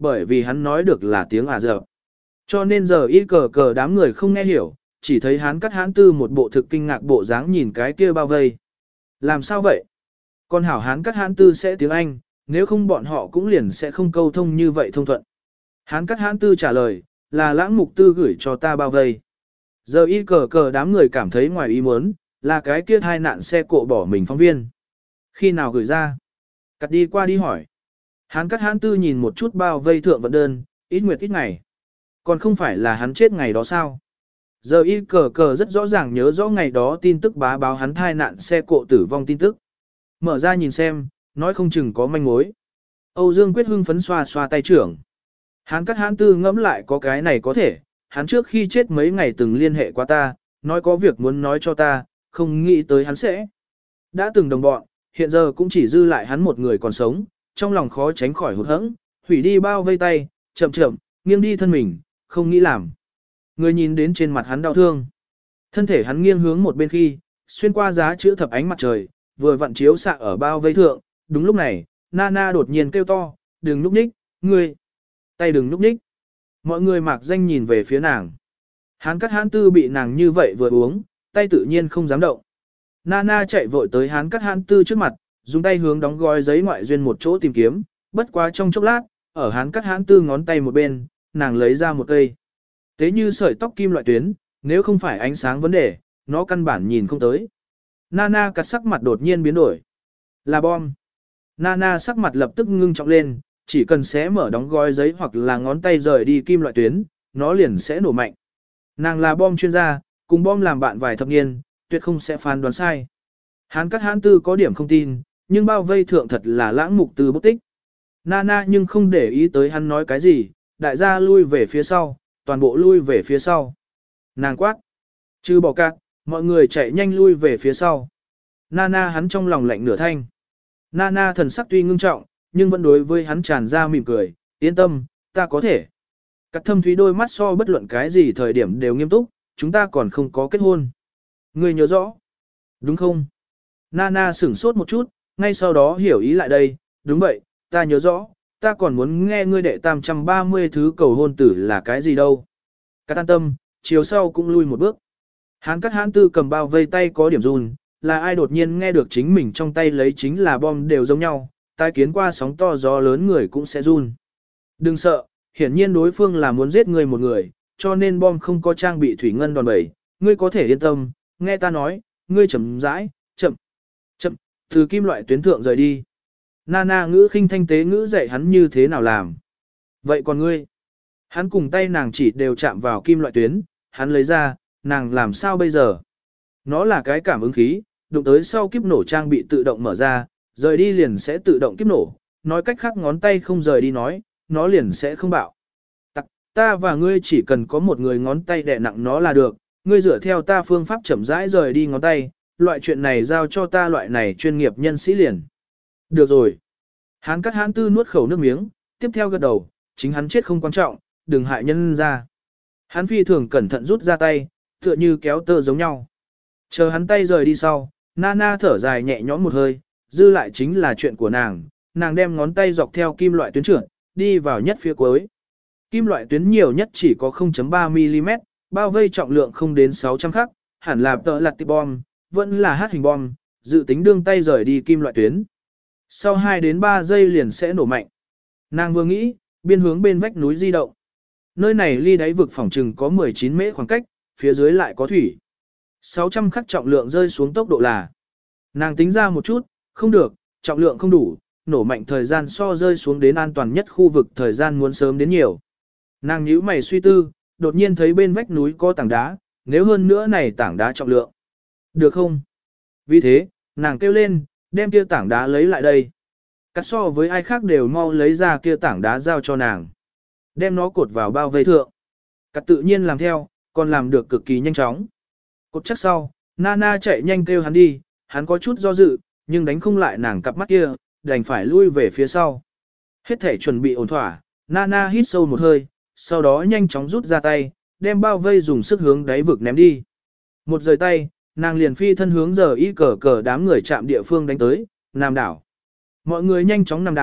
bởi vì hắn nói được là tiếng Ả Rập. Cho nên giờ y cờ cờ đám người không nghe hiểu, chỉ thấy hắn cắt hãn tư một bộ thực kinh ngạc bộ dáng nhìn cái kia bao vây. Làm sao vậy? Còn hảo hán cắt hãn tư sẽ tiếng Anh, nếu không bọn họ cũng liền sẽ không câu thông như vậy thông thuận. Hán cắt hãn tư trả lời, là lãng mục tư gửi cho ta bao vây. Giờ y cờ cờ đám người cảm thấy ngoài ý muốn, là cái kia thai nạn xe cộ bỏ mình phóng viên. Khi nào gửi ra? Cắt đi qua đi hỏi. Hán cắt hãn tư nhìn một chút bao vây thượng vận đơn, ít nguyệt ít ngày. Còn không phải là hắn chết ngày đó sao? Giờ y cờ cờ rất rõ ràng nhớ rõ ngày đó tin tức bá báo hắn thai nạn xe cộ tử vong tin tức. Mở ra nhìn xem, nói không chừng có manh mối. Âu Dương Quyết hưng phấn xoa xoa tay trưởng. Hán cắt hãn tư ngẫm lại có cái này có thể, hắn trước khi chết mấy ngày từng liên hệ qua ta, nói có việc muốn nói cho ta, không nghĩ tới hắn sẽ. Đã từng đồng bọn, hiện giờ cũng chỉ dư lại hắn một người còn sống, trong lòng khó tránh khỏi hụt hẫng, hủy đi bao vây tay, chậm chậm, nghiêng đi thân mình, không nghĩ làm. Người nhìn đến trên mặt hắn đau thương. Thân thể hắn nghiêng hướng một bên khi, xuyên qua giá chữ thập ánh mặt trời, vừa vặn chiếu xạ ở bao vây thượng, đúng lúc này, Nana đột nhiên kêu to, đừng núp nhích, ngươi, tay đừng núp nhích. Mọi người mạc danh nhìn về phía nàng. Hán cắt hãn tư bị nàng như vậy vừa uống, tay tự nhiên không dám động. Nana chạy vội tới hán cắt hãn tư trước mặt, dùng tay hướng đóng gói giấy ngoại duyên một chỗ tìm kiếm, bất quá trong chốc lát, ở hán cắt hãn tư ngón tay một bên, nàng lấy ra một cây. Tế như sợi tóc kim loại tuyến, nếu không phải ánh sáng vấn đề, nó căn bản nhìn không tới. Nana cắt sắc mặt đột nhiên biến đổi. Là bom. Nana sắc mặt lập tức ngưng trọng lên, chỉ cần xé mở đóng gói giấy hoặc là ngón tay rời đi kim loại tuyến, nó liền sẽ nổ mạnh. Nàng là bom chuyên gia, cùng bom làm bạn vài thập niên, tuyệt không sẽ phán đoán sai. Hán cắt hãn tư có điểm không tin, nhưng bao vây thượng thật là lãng mục tư bút tích. Nana nhưng không để ý tới hắn nói cái gì, đại gia lui về phía sau, toàn bộ lui về phía sau. Nàng quát. Chứ bỏ cát, mọi người chạy nhanh lui về phía sau. Nana hắn trong lòng lạnh nửa thanh. Nana thần sắc tuy ngưng trọng, nhưng vẫn đối với hắn tràn ra mỉm cười, yên tâm, ta có thể. Cắt thâm thúy đôi mắt so bất luận cái gì thời điểm đều nghiêm túc, chúng ta còn không có kết hôn. Ngươi nhớ rõ. Đúng không? Nana sửng sốt một chút, ngay sau đó hiểu ý lại đây, đúng vậy, ta nhớ rõ, ta còn muốn nghe ngươi đệ tam trăm ba mươi thứ cầu hôn tử là cái gì đâu. Cắt an tâm, chiều sau cũng lui một bước. Hán cắt hãn tư cầm bao vây tay có điểm run, là ai đột nhiên nghe được chính mình trong tay lấy chính là bom đều giống nhau, tai kiến qua sóng to gió lớn người cũng sẽ run. Đừng sợ, hiển nhiên đối phương là muốn giết ngươi một người, cho nên bom không có trang bị thủy ngân đòn bẩy, ngươi có thể yên tâm, nghe ta nói, ngươi chậm rãi, chậm, chậm, từ kim loại tuyến thượng rời đi. Nana ngữ khinh thanh tế ngữ dạy hắn như thế nào làm. Vậy còn ngươi? Hắn cùng tay nàng chỉ đều chạm vào kim loại tuyến, hắn lấy ra, nàng làm sao bây giờ? Nó là cái cảm ứng khí, đụng tới sau kiếp nổ trang bị tự động mở ra, rời đi liền sẽ tự động kiếp nổ, nói cách khác ngón tay không rời đi nói, nó liền sẽ không bạo. Tặc, ta và ngươi chỉ cần có một người ngón tay đè nặng nó là được, ngươi dựa theo ta phương pháp chậm rãi rời đi ngón tay, loại chuyện này giao cho ta loại này chuyên nghiệp nhân sĩ liền. Được rồi. Hán cắt hãn tư nuốt khẩu nước miếng, tiếp theo gật đầu, chính hắn chết không quan trọng, đừng hại nhân ra. Hắn phi thường cẩn thận rút ra tay, tựa như kéo tơ giống nhau. Chờ hắn tay rời đi sau, Nana thở dài nhẹ nhõm một hơi, dư lại chính là chuyện của nàng, nàng đem ngón tay dọc theo kim loại tuyến trưởng, đi vào nhất phía cuối. Kim loại tuyến nhiều nhất chỉ có không chấm ba mi li mét, bao vây trọng lượng không đến sáu trăm khắc, hẳn là tợ lặt tip bom, vẫn là hát hình bom, dự tính đương tay rời đi kim loại tuyến. Sau hai đến ba giây liền sẽ nổ mạnh. Nàng vừa nghĩ, biên hướng bên vách núi di động. Nơi này ly đáy vực phòng trừng có mười chín mễ khoảng cách, phía dưới lại có thủy. sáu trăm khắc trọng lượng rơi xuống tốc độ là. Nàng tính ra một chút, không được, trọng lượng không đủ, nổ mạnh thời gian so rơi xuống đến an toàn nhất khu vực thời gian muốn sớm đến nhiều. Nàng nhíu mày suy tư, đột nhiên thấy bên vách núi có tảng đá, nếu hơn nữa này tảng đá trọng lượng. Được không? Vì thế, nàng kêu lên, đem kia tảng đá lấy lại đây. Cắt so với ai khác đều mau lấy ra kia tảng đá giao cho nàng. Đem nó cột vào bao vây thượng. Cắt tự nhiên làm theo, còn làm được cực kỳ nhanh chóng. Cột chắc sau, Nana chạy nhanh kêu hắn đi, hắn có chút do dự, nhưng đánh không lại nàng cặp mắt kia, đành phải lui về phía sau. Hết thể chuẩn bị ổn thỏa, Nana hít sâu một hơi, sau đó nhanh chóng rút ra tay, đem bao vây dùng sức hướng đáy vực ném đi. Một rời tay, nàng liền phi thân hướng giờ y cờ cờ đám người chạm địa phương đánh tới, Nam đảo. Mọi người nhanh chóng nằm đảo,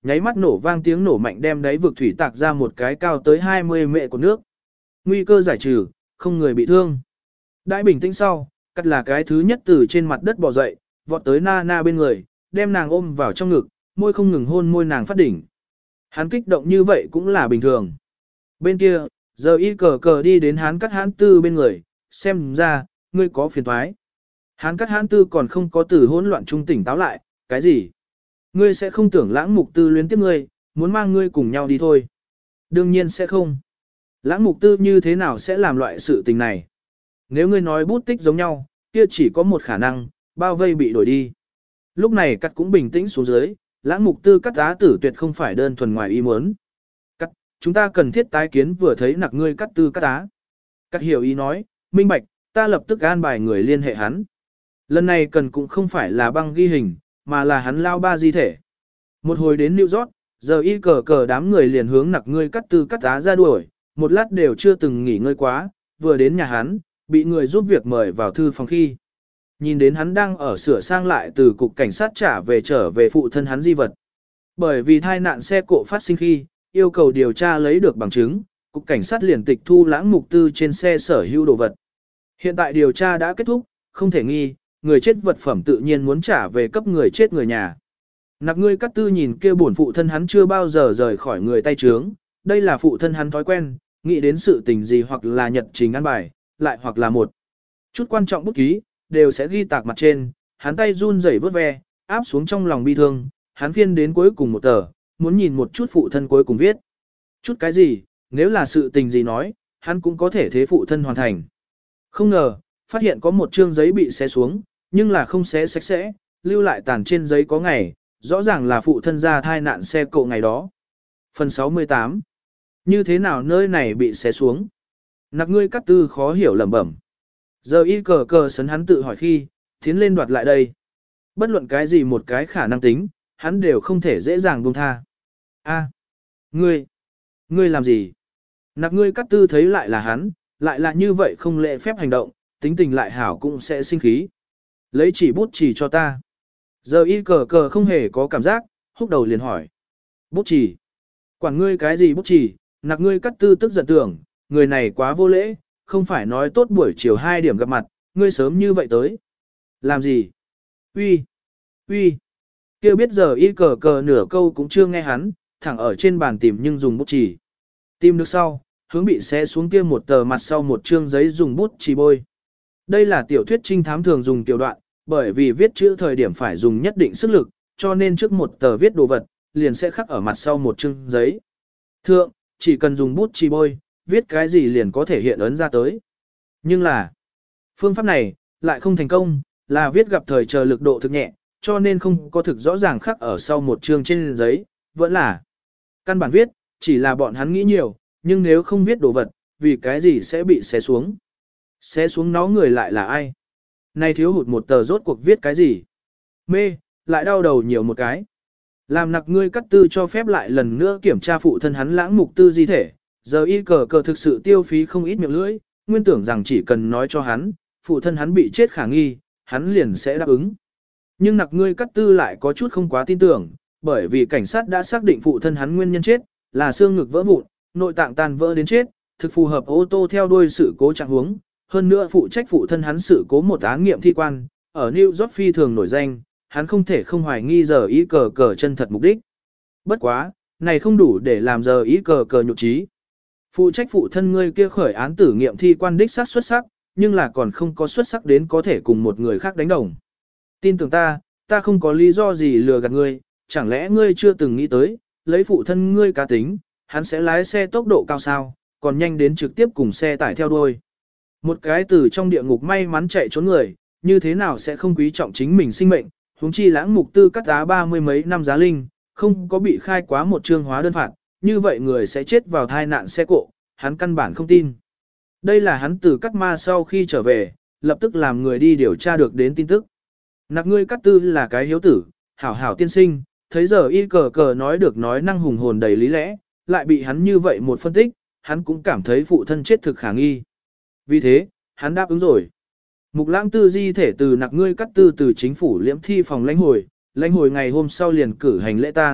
nháy mắt nổ vang tiếng nổ mạnh đem đáy vực thủy tạc ra một cái cao tới hai mươi mệ của nước. Nguy cơ giải trừ, không người bị thương. Đãi bình tĩnh sau, cắt là cái thứ nhất từ trên mặt đất bò dậy, vọt tới Nana bên người, đem nàng ôm vào trong ngực, môi không ngừng hôn môi nàng phát đỉnh. Hắn kích động như vậy cũng là bình thường. Bên kia, giờ y cờ cờ đi đến hắn cắt hãn tư bên người, xem ra, ngươi có phiền thoái. Hắn cắt hãn tư còn không có từ hỗn loạn trung tỉnh táo lại, cái gì? Ngươi sẽ không tưởng lãng mục tư luyến tiếp ngươi, muốn mang ngươi cùng nhau đi thôi. Đương nhiên sẽ không. Lãng mục tư như thế nào sẽ làm loại sự tình này? Nếu ngươi nói bút tích giống nhau, kia chỉ có một khả năng, bao vây bị đổi đi. Lúc này cắt cũng bình tĩnh xuống dưới, lãng mục tư cắt giá tử tuyệt không phải đơn thuần ngoài ý muốn. Cắt, chúng ta cần thiết tái kiến vừa thấy nặc ngươi cắt tư cắt á. Cắt hiểu ý nói, minh bạch, ta lập tức an bài người liên hệ hắn. Lần này cần cũng không phải là băng ghi hình, mà là hắn lao ba di thể. Một hồi đến New York, giờ y cờ cờ đám người liền hướng nặc ngươi cắt tư cắt á ra đuổi, một lát đều chưa từng nghỉ ngơi quá, vừa đến nhà hắn, bị người giúp việc mời vào thư phòng khi. Nhìn đến hắn đang ở sửa sang lại từ cục cảnh sát trả về trở về phụ thân hắn di vật. Bởi vì tai nạn xe cộ phát sinh khi, yêu cầu điều tra lấy được bằng chứng, cục cảnh sát liền tịch thu lãng mục tư trên xe sở hữu đồ vật. Hiện tại điều tra đã kết thúc, không thể nghi, người chết vật phẩm tự nhiên muốn trả về cấp người chết người nhà. Nặc ngươi cắt tư nhìn kia buồn phụ thân hắn chưa bao giờ rời khỏi người tay trướng, đây là phụ thân hắn thói quen, nghĩ đến sự tình gì hoặc là nhật trình ăn bài, lại hoặc là một chút quan trọng bút ký, đều sẽ ghi tạc mặt trên, hắn tay run rẩy vớt ve, áp xuống trong lòng bi thương, hắn phiên đến cuối cùng một tờ, muốn nhìn một chút phụ thân cuối cùng viết. Chút cái gì, nếu là sự tình gì nói, hắn cũng có thể thế phụ thân hoàn thành. Không ngờ, phát hiện có một chương giấy bị xé xuống, nhưng là không xé sạch sẽ, lưu lại tàn trên giấy có ngày, rõ ràng là phụ thân ra thai nạn xe cộ ngày đó. Phần sáu mươi tám. Như thế nào nơi này bị xé xuống? Nặc ngươi cắt tư khó hiểu lẩm bẩm. Giờ y cờ cờ sấn hắn tự hỏi khi, tiến lên đoạt lại đây. Bất luận cái gì một cái khả năng tính, hắn đều không thể dễ dàng buông tha. A, ngươi, ngươi làm gì? Nặc ngươi cắt tư thấy lại là hắn, lại là như vậy không lễ phép hành động, tính tình lại hảo cũng sẽ sinh khí. Lấy chỉ bút chỉ cho ta. Giờ y cờ cờ không hề có cảm giác, húc đầu liền hỏi. Bút chỉ. Quản ngươi cái gì bút chỉ, nặc ngươi cắt tư tức giận tưởng, người này quá vô lễ, không phải nói tốt buổi chiều hai điểm gặp mặt, ngươi sớm như vậy tới. Làm gì? Uy, uy. Kêu biết giờ y cờ cờ nửa câu cũng chưa nghe hắn, thẳng ở trên bàn tìm nhưng dùng bút chỉ. Tìm được sau, hướng bị xé xuống kia một tờ mặt sau một chương giấy dùng bút chỉ bôi. Đây là tiểu thuyết trinh thám thường dùng tiểu đoạn, bởi vì viết chữ thời điểm phải dùng nhất định sức lực, cho nên trước một tờ viết đồ vật, liền sẽ khắc ở mặt sau một chương giấy. Thượng, chỉ cần dùng bút chỉ bôi, viết cái gì liền có thể hiện ấn ra tới. Nhưng là, phương pháp này, lại không thành công, là viết gặp thời chờ lực độ thực nhẹ, cho nên không có thực rõ ràng khắc ở sau một chương trên giấy, vẫn là căn bản viết, chỉ là bọn hắn nghĩ nhiều, nhưng nếu không viết đồ vật, vì cái gì sẽ bị xé xuống. Xé xuống nó người lại là ai? Này thiếu hụt một tờ rốt cuộc viết cái gì? Mê, lại đau đầu nhiều một cái. Làm nặc ngươi cắt tư cho phép lại lần nữa kiểm tra phụ thân hắn lãng mục tư di thể, giờ y cờ cờ thực sự tiêu phí không ít miệng lưỡi, nguyên tưởng rằng chỉ cần nói cho hắn, phụ thân hắn bị chết khả nghi, hắn liền sẽ đáp ứng. Nhưng nặc ngươi cắt tư lại có chút không quá tin tưởng, bởi vì cảnh sát đã xác định phụ thân hắn nguyên nhân chết, là xương ngực vỡ vụn, nội tạng tan vỡ đến chết, thực phù hợp ô tô theo đuôi sự cố trạng huống. Hơn nữa phụ trách phụ thân hắn sự cố một án nghiệm thi quan, ở New York phi thường nổi danh, hắn không thể không hoài nghi giờ ý cờ cờ chân thật mục đích. Bất quá, này không đủ để làm giờ ý cờ cờ nhục trí. Phụ trách phụ thân ngươi kia khởi án tử nghiệm thi quan đích xác xuất sắc, nhưng là còn không có xuất sắc đến có thể cùng một người khác đánh đồng. Tin tưởng ta, ta không có lý do gì lừa gạt ngươi, chẳng lẽ ngươi chưa từng nghĩ tới, lấy phụ thân ngươi cá tính, hắn sẽ lái xe tốc độ cao sao, còn nhanh đến trực tiếp cùng xe tải theo đuôi. Một cái từ trong địa ngục may mắn chạy trốn người, như thế nào sẽ không quý trọng chính mình sinh mệnh, huống chi lãng mục tư cắt giá ba mươi mấy năm giá linh, không có bị khai quá một chương hóa đơn phạt, như vậy người sẽ chết vào thai nạn xe cộ, hắn căn bản không tin. Đây là hắn từ cắt ma sau khi trở về, lập tức làm người đi điều tra được đến tin tức. Nặc ngươi cắt tư là cái hiếu tử, hảo hảo tiên sinh, thấy giờ y cờ cờ nói được nói năng hùng hồn đầy lý lẽ, lại bị hắn như vậy một phân tích, hắn cũng cảm thấy phụ thân chết thực khả nghi. Vì thế, hắn đáp ứng rồi. Mục lãng tư di thể từ nặc ngươi cắt tư từ chính phủ liễm thi phòng lãnh hồi, lãnh hồi ngày hôm sau liền cử hành lễ tang,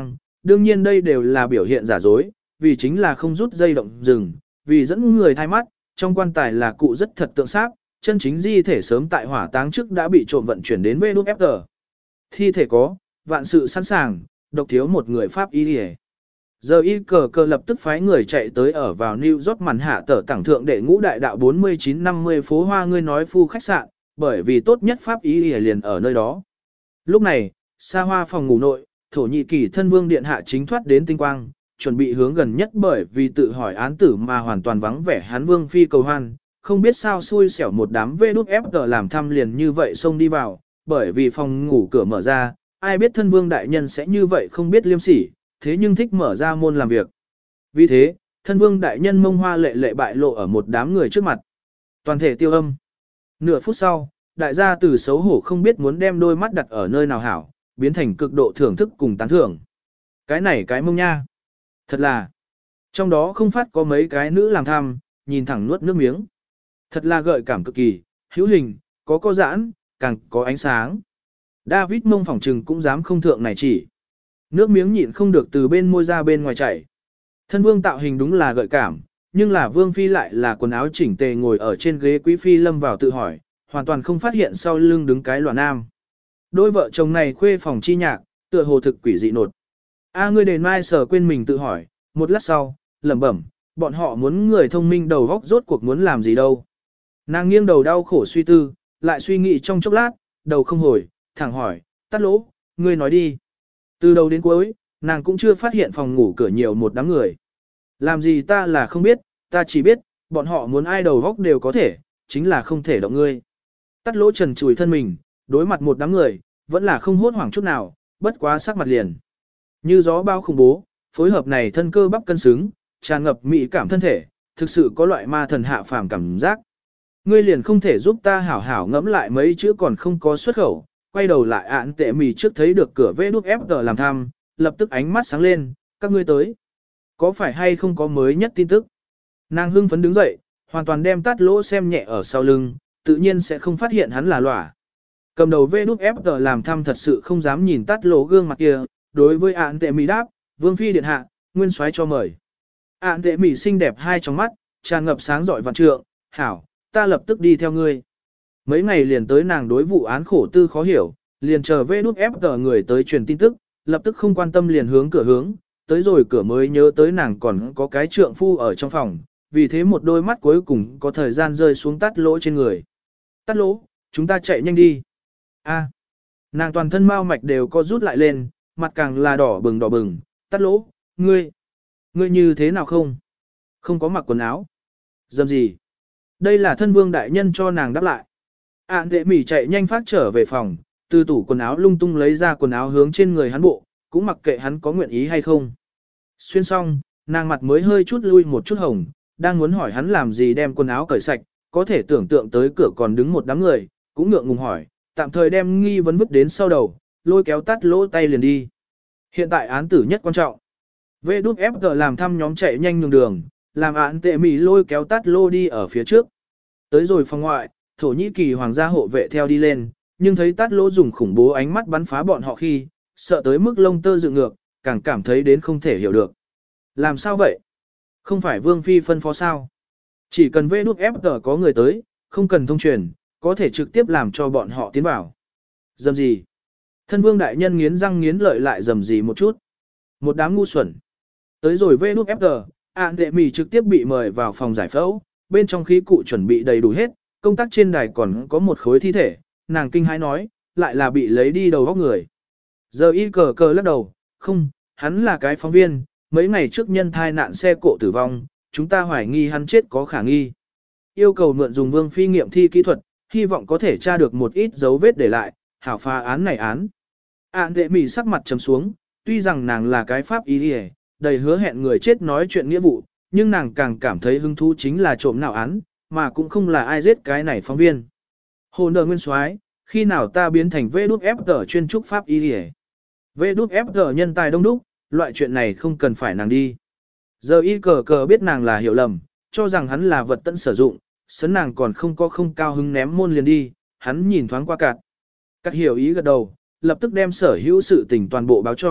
đương nhiên đây đều là biểu hiện giả dối, vì chính là không rút dây động rừng, vì dẫn người thay mắt, trong quan tài là cụ rất thật tượng sáp, chân chính di thể sớm tại hỏa táng trước đã bị trộm vận chuyển đến vê đê ép giê. Thi thể có, vạn sự sẵn sàng, độc thiếu một người Pháp y đi. Giờ y cờ cờ lập tức phái người chạy tới ở vào New York màn hạ tờ tảng thượng đệ ngũ đại đạo bốn mươi chín năm mươi phố Hoa ngươi nói phu khách sạn, bởi vì tốt nhất Pháp y liền ở nơi đó. Lúc này, xa hoa phòng ngủ nội, Thổ Nhĩ Kỳ thân vương điện hạ chính thoát đến tinh quang, chuẩn bị hướng gần nhất bởi vì tự hỏi án tử mà hoàn toàn vắng vẻ hắn vương phi cầu hoan, không biết sao xui xẻo một đám vê đút ép tờ làm thăm liền như vậy xông đi vào, bởi vì phòng ngủ cửa mở ra, ai biết thân vương đại nhân sẽ như vậy không biết liêm sỉ, thế nhưng thích mở ra môn làm việc. Vì thế, thân vương đại nhân mông hoa lệ lệ bại lộ ở một đám người trước mặt. Toàn thể tiêu âm. Nửa phút sau, đại gia từ xấu hổ không biết muốn đem đôi mắt đặt ở nơi nào hảo, biến thành cực độ thưởng thức cùng tán thưởng. Cái này cái mông nha. Thật là, trong đó không phát có mấy cái nữ làm tham, nhìn thẳng nuốt nước miếng. Thật là gợi cảm cực kỳ, hữu hình, có co giãn, càng có ánh sáng. David mông phỏng trừng cũng dám không thượng này chỉ. Nước miếng nhịn không được từ bên môi ra bên ngoài chảy. Thân vương tạo hình đúng là gợi cảm, nhưng là vương phi lại là quần áo chỉnh tề ngồi ở trên ghế quý phi lâm vào tự hỏi, hoàn toàn không phát hiện sau lưng đứng cái loạn nam. Đôi vợ chồng này khuê phòng chi nhạc, tựa hồ thực quỷ dị nột. A ngươi đền mai sở quên mình tự hỏi, một lát sau, lẩm bẩm, bọn họ muốn người thông minh đầu góc rốt cuộc muốn làm gì đâu. Nàng nghiêng đầu đau khổ suy tư, lại suy nghĩ trong chốc lát, đầu không hồi, thẳng hỏi, tắt lỗ, ngươi nói đi. Từ đầu đến cuối, nàng cũng chưa phát hiện phòng ngủ cửa nhiều một đám người. Làm gì ta là không biết, ta chỉ biết, bọn họ muốn ai đầu góc đều có thể, chính là không thể động ngươi. Tắt lỗ trần chùi thân mình, đối mặt một đám người, vẫn là không hốt hoảng chút nào, bất quá sắc mặt liền. Như gió bao khủng bố, phối hợp này thân cơ bắp cân xứng, tràn ngập mỹ cảm thân thể, thực sự có loại ma thần hạ phàm cảm giác. Ngươi liền không thể giúp ta hảo hảo ngẫm lại mấy chữ còn không có xuất khẩu, quay đầu lại ạn tệ mì trước thấy được cửa vê đút ép tờ làm thăm, lập tức ánh mắt sáng lên, các ngươi tới. Có phải hay không có mới nhất tin tức? Nàng hưng phấn đứng dậy, hoàn toàn đem tát lỗ xem nhẹ ở sau lưng, tự nhiên sẽ không phát hiện hắn là lỏa. Cầm đầu vê đút ép tờ làm thăm thật sự không dám nhìn tát lỗ gương mặt kia, đối với ạn tệ mì đáp, vương phi điện hạ, nguyên soái cho mời. Ạn tệ mì xinh đẹp hai trong mắt, tràn ngập sáng rọi vạn trượng, hảo, ta lập tức đi theo ngươi. Mấy ngày liền tới nàng đối vụ án khổ tư khó hiểu, liền chờ vê đút ép tờ người tới truyền tin tức, lập tức không quan tâm liền hướng cửa hướng, tới rồi cửa mới nhớ tới nàng còn có cái trượng phu ở trong phòng, vì thế một đôi mắt cuối cùng có thời gian rơi xuống tát lỗ trên người. Tát lỗ, chúng ta chạy nhanh đi. A, nàng toàn thân mao mạch đều có rút lại lên, mặt càng là đỏ bừng đỏ bừng, tát lỗ, ngươi, ngươi như thế nào không? Không có mặc quần áo. Dầm gì? Đây là thân vương đại nhân cho nàng đáp lại. Ản tệ mỉ chạy nhanh phát trở về phòng, từ tủ quần áo lung tung lấy ra quần áo hướng trên người hắn bộ, cũng mặc kệ hắn có nguyện ý hay không. Xuyên xong, nàng mặt mới hơi chút lui một chút hồng, đang muốn hỏi hắn làm gì đem quần áo cởi sạch, có thể tưởng tượng tới cửa còn đứng một đám người, cũng ngượng ngùng hỏi, tạm thời đem nghi vấn vứt đến sau đầu, lôi kéo tắt lỗ tay liền đi. Hiện tại án tử nhất quan trọng. vê đút ép giê làm thăm nhóm chạy nhanh nhường đường, làm án tệ mỉ lôi kéo tắt lô đi ở phía trước. Tới rồi phòng ngoại, Thổ Nhĩ Kỳ hoàng gia hộ vệ theo đi lên, nhưng thấy tát lỗ dùng khủng bố ánh mắt bắn phá bọn họ khi, sợ tới mức lông tơ dựng ngược, càng cảm thấy đến không thể hiểu được. Làm sao vậy? Không phải Vương Phi phân phó sao? Chỉ cần vê đút ép giê có người tới, không cần thông truyền, có thể trực tiếp làm cho bọn họ tiến vào. Dầm gì? Thân Vương đại nhân nghiến răng nghiến lợi lại dầm gì một chút. Một đám ngu xuẩn. Tới rồi vê đút ép giê, Ản tệ mì trực tiếp bị mời vào phòng giải phẫu, bên trong khí cụ chuẩn bị đầy đủ hết, công tác trên đài còn có một khối thi thể, nàng kinh hãi nói, lại là bị lấy đi đầu góc người. Giờ y cờ cờ lắc đầu, không, hắn là cái phóng viên, mấy ngày trước nhân thai nạn xe cộ tử vong, chúng ta hoài nghi hắn chết có khả nghi. Yêu cầu mượn dùng Vương Phi nghiệm thi kỹ thuật, hy vọng có thể tra được một ít dấu vết để lại, hảo phá án này án. Ản tệ mì sắc mặt trầm xuống, tuy rằng nàng là cái pháp y đi, đầy hứa hẹn người chết nói chuyện nghĩa vụ, nhưng nàng càng cảm thấy hứng thú chính là trộm nào án, mà cũng không là ai giết cái này phóng viên. Hồ nợ nguyên soái, khi nào ta biến thành vê đút ép giê chuyên trúc pháp y đi. vê đút ép giê nhân tài đông đúc, loại chuyện này không cần phải nàng đi. Giờ y cờ cờ biết nàng là hiểu lầm, cho rằng hắn là vật tận sử dụng, sấn nàng còn không có không cao hứng ném môn liền đi, hắn nhìn thoáng qua cạn. Cát hiểu ý gật đầu, lập tức đem sở hữu sự tình toàn bộ báo cho,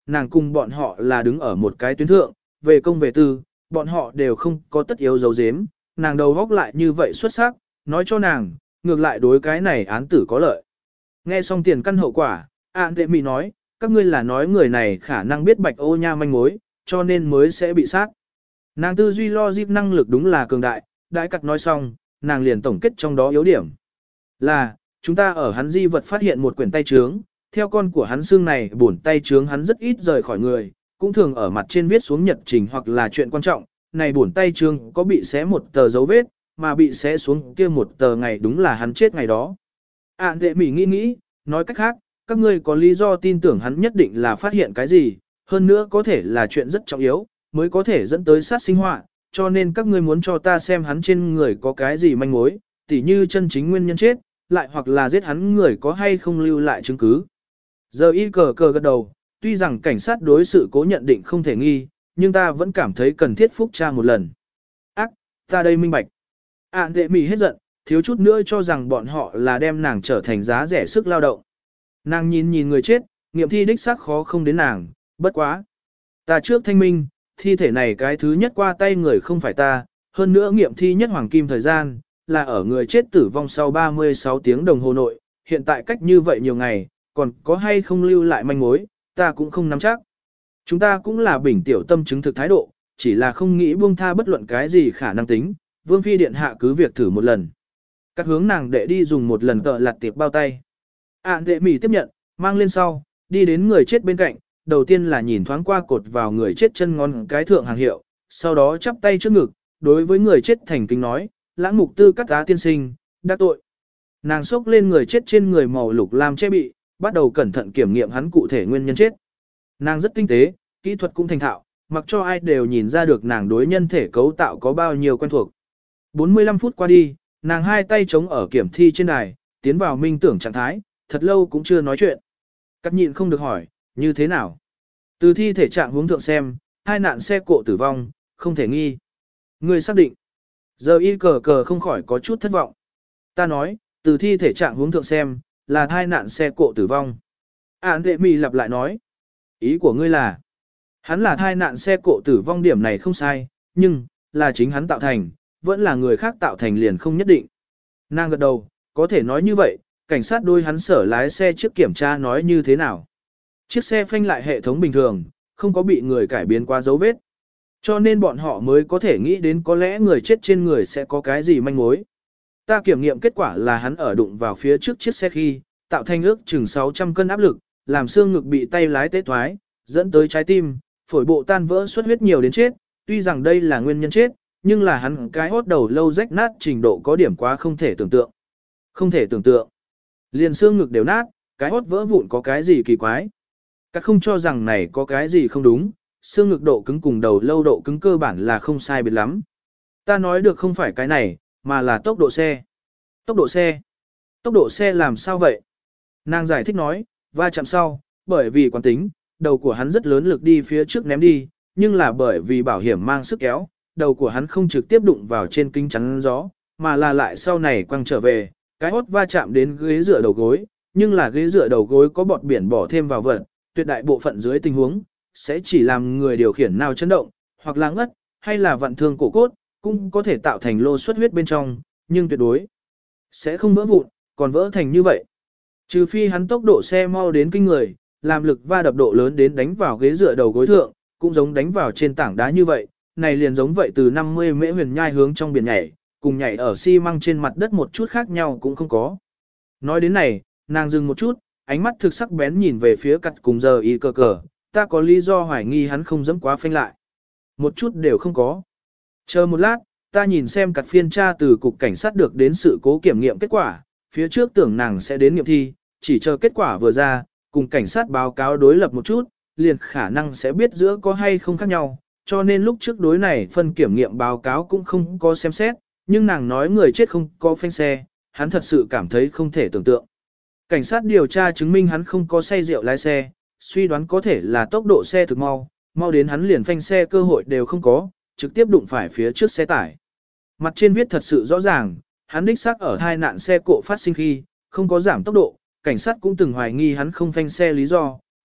nàng cùng bọn họ là đứng ở một cái tuyến thượng, về công về tư, bọn họ đều không có tất yếu giấu giếm, nàng đầu góc lại như vậy xuất sắc, nói cho nàng, ngược lại đối cái này án tử có lợi. Nghe xong tiền căn hậu quả, Ản Tệ Mị nói, các ngươi là nói người này khả năng biết Bạch Ô Nha manh mối, cho nên mới sẽ bị sát. Nàng tư duy logic năng lực đúng là cường đại, đại cặt nói xong, nàng liền tổng kết trong đó yếu điểm. Là, chúng ta ở hắn di vật phát hiện một quyển tay trướng, theo con của hắn xương này bổn tay trướng hắn rất ít rời khỏi người, cũng thường ở mặt trên viết xuống nhật trình hoặc là chuyện quan trọng, này bổn tay trướng có bị xé một tờ dấu vết, mà bị xé xuống kia một tờ ngày đúng là hắn chết ngày đó. Ản Tệ Mị nghĩ nghĩ, nói cách khác, các ngươi có lý do tin tưởng hắn nhất định là phát hiện cái gì, hơn nữa có thể là chuyện rất trọng yếu, mới có thể dẫn tới sát sinh họa, cho nên các ngươi muốn cho ta xem hắn trên người có cái gì manh mối, tỉ như chân chính nguyên nhân chết, lại hoặc là giết hắn người có hay không lưu lại chứng cứ. Giờ y cờ cờ gật đầu, tuy rằng cảnh sát đối sự cố nhận định không thể nghi, nhưng ta vẫn cảm thấy cần thiết phúc tra một lần. Ác, ta đây minh bạch. Ản Tệ Mị hết giận, thiếu chút nữa cho rằng bọn họ là đem nàng trở thành giá rẻ sức lao động. Nàng nhìn nhìn người chết, nghiệm thi đích xác khó không đến nàng, bất quá. Ta trước thanh minh, thi thể này cái thứ nhất qua tay người không phải ta, hơn nữa nghiệm thi nhất hoàng kim thời gian, là ở người chết tử vong sau ba mươi sáu tiếng đồng hồ nội, hiện tại cách như vậy nhiều ngày, còn có hay không lưu lại manh mối, ta cũng không nắm chắc. Chúng ta cũng là bình tiểu tâm chứng thực thái độ, chỉ là không nghĩ buông tha bất luận cái gì khả năng tính, Vương Phi Điện Hạ cứ việc thử một lần. Các hướng nàng đệ đi dùng một lần tợ lặt tiệp bao tay. Ản Tệ Mị tiếp nhận, mang lên sau, đi đến người chết bên cạnh, đầu tiên là nhìn thoáng qua cột vào người chết chân ngón cái thượng hàng hiệu, sau đó chắp tay trước ngực, đối với người chết thành kính nói, lãng mục tư cắt tá tiên sinh, đắc tội. Nàng xốc lên người chết trên người màu lục lam che bị, bắt đầu cẩn thận kiểm nghiệm hắn cụ thể nguyên nhân chết. Nàng rất tinh tế, kỹ thuật cũng thành thạo, mặc cho ai đều nhìn ra được nàng đối nhân thể cấu tạo có bao nhiêu quen thuộc. bốn mươi lăm phút qua đi, nàng hai tay chống ở kiểm thi trên đài, tiến vào minh tưởng trạng thái, thật lâu cũng chưa nói chuyện. Cắt nhịn không được hỏi, như thế nào? Từ thi thể trạng hướng thượng xem, hai nạn xe cộ tử vong, không thể nghi. Người xác định. Giờ y cờ cờ không khỏi có chút thất vọng. Ta nói, từ thi thể trạng hướng thượng xem, là hai nạn xe cộ tử vong. Ản Tệ Mị lặp lại nói. Ý của ngươi là, hắn là thai nạn xe cộ tử vong điểm này không sai, nhưng, là chính hắn tạo thành, vẫn là người khác tạo thành liền không nhất định. Nàng gật đầu, có thể nói như vậy, cảnh sát đôi hắn sở lái xe trước kiểm tra nói như thế nào. Chiếc xe phanh lại hệ thống bình thường, không có bị người cải biến qua dấu vết. Cho nên bọn họ mới có thể nghĩ đến có lẽ người chết trên người sẽ có cái gì manh mối. Ta kiểm nghiệm kết quả là hắn ở đụng vào phía trước chiếc xe khi, tạo thành ước chừng sáu trăm cân áp lực, làm xương ngực bị tay lái tế thoái, dẫn tới trái tim, phổi bộ tan vỡ xuất huyết nhiều đến chết. Tuy rằng đây là nguyên nhân chết, nhưng là hắn cái hốt đầu lâu rách nát trình độ có điểm quá không thể tưởng tượng. Không thể tưởng tượng. Liền xương ngực đều nát, cái hốt vỡ vụn có cái gì kỳ quái. Các không cho rằng này có cái gì không đúng, xương ngực độ cứng cùng đầu lâu độ cứng cơ bản là không sai biệt lắm. Ta nói được không phải cái này, mà là tốc độ xe. Tốc độ xe. Tốc độ xe làm sao vậy? Nàng giải thích nói, va chạm sau, bởi vì quán tính, đầu của hắn rất lớn lực đi phía trước ném đi, nhưng là bởi vì bảo hiểm mang sức kéo, đầu của hắn không trực tiếp đụng vào trên kính chắn gió, mà là lại sau này quăng trở về, cái hốt va chạm đến ghế dựa đầu gối, nhưng là ghế dựa đầu gối có bọt biển bỏ thêm vào vật, tuyệt đại bộ phận dưới tình huống, sẽ chỉ làm người điều khiển nào chấn động, hoặc là ngất, hay là vặn thương cổ cốt, cũng có thể tạo thành lô xuất huyết bên trong, nhưng tuyệt đối sẽ không vỡ vụn, còn vỡ thành như vậy. Trừ phi hắn tốc độ xe mau đến kinh người, làm lực va đập độ lớn đến đánh vào ghế dựa đầu gối thượng, cũng giống đánh vào trên tảng đá như vậy, này liền giống vậy từ năm mươi mễ huyền nhai hướng trong biển nhảy, cùng nhảy ở xi măng trên mặt đất một chút khác nhau cũng không có. Nói đến này, nàng dừng một chút, ánh mắt thực sắc bén nhìn về phía cặt cùng giờ y cờ cờ, ta có lý do hoài nghi hắn không dẫm quá phanh lại. Một chút đều không có. Chờ một lát, ta nhìn xem cặt phiên tra từ cục cảnh sát được đến sự cố kiểm nghiệm kết quả, phía trước tưởng nàng sẽ đến nghiệm thi, chỉ chờ kết quả vừa ra, cùng cảnh sát báo cáo đối lập một chút, liền khả năng sẽ biết giữa có hay không khác nhau, cho nên lúc trước đối này phân kiểm nghiệm báo cáo cũng không có xem xét, nhưng nàng nói người chết không có phanh xe, hắn thật sự cảm thấy không thể tưởng tượng. Cảnh sát điều tra chứng minh hắn không có say rượu lái xe, suy đoán có thể là tốc độ xe thực mau, mau đến hắn liền phanh xe cơ hội đều không có, trực tiếp đụng phải phía trước xe tải. Mặt trên viết thật sự rõ ràng, hắn đích xác ở hai nạn xe cộ phát sinh khi, không có giảm tốc độ, cảnh sát cũng từng hoài nghi hắn không phanh xe lý do,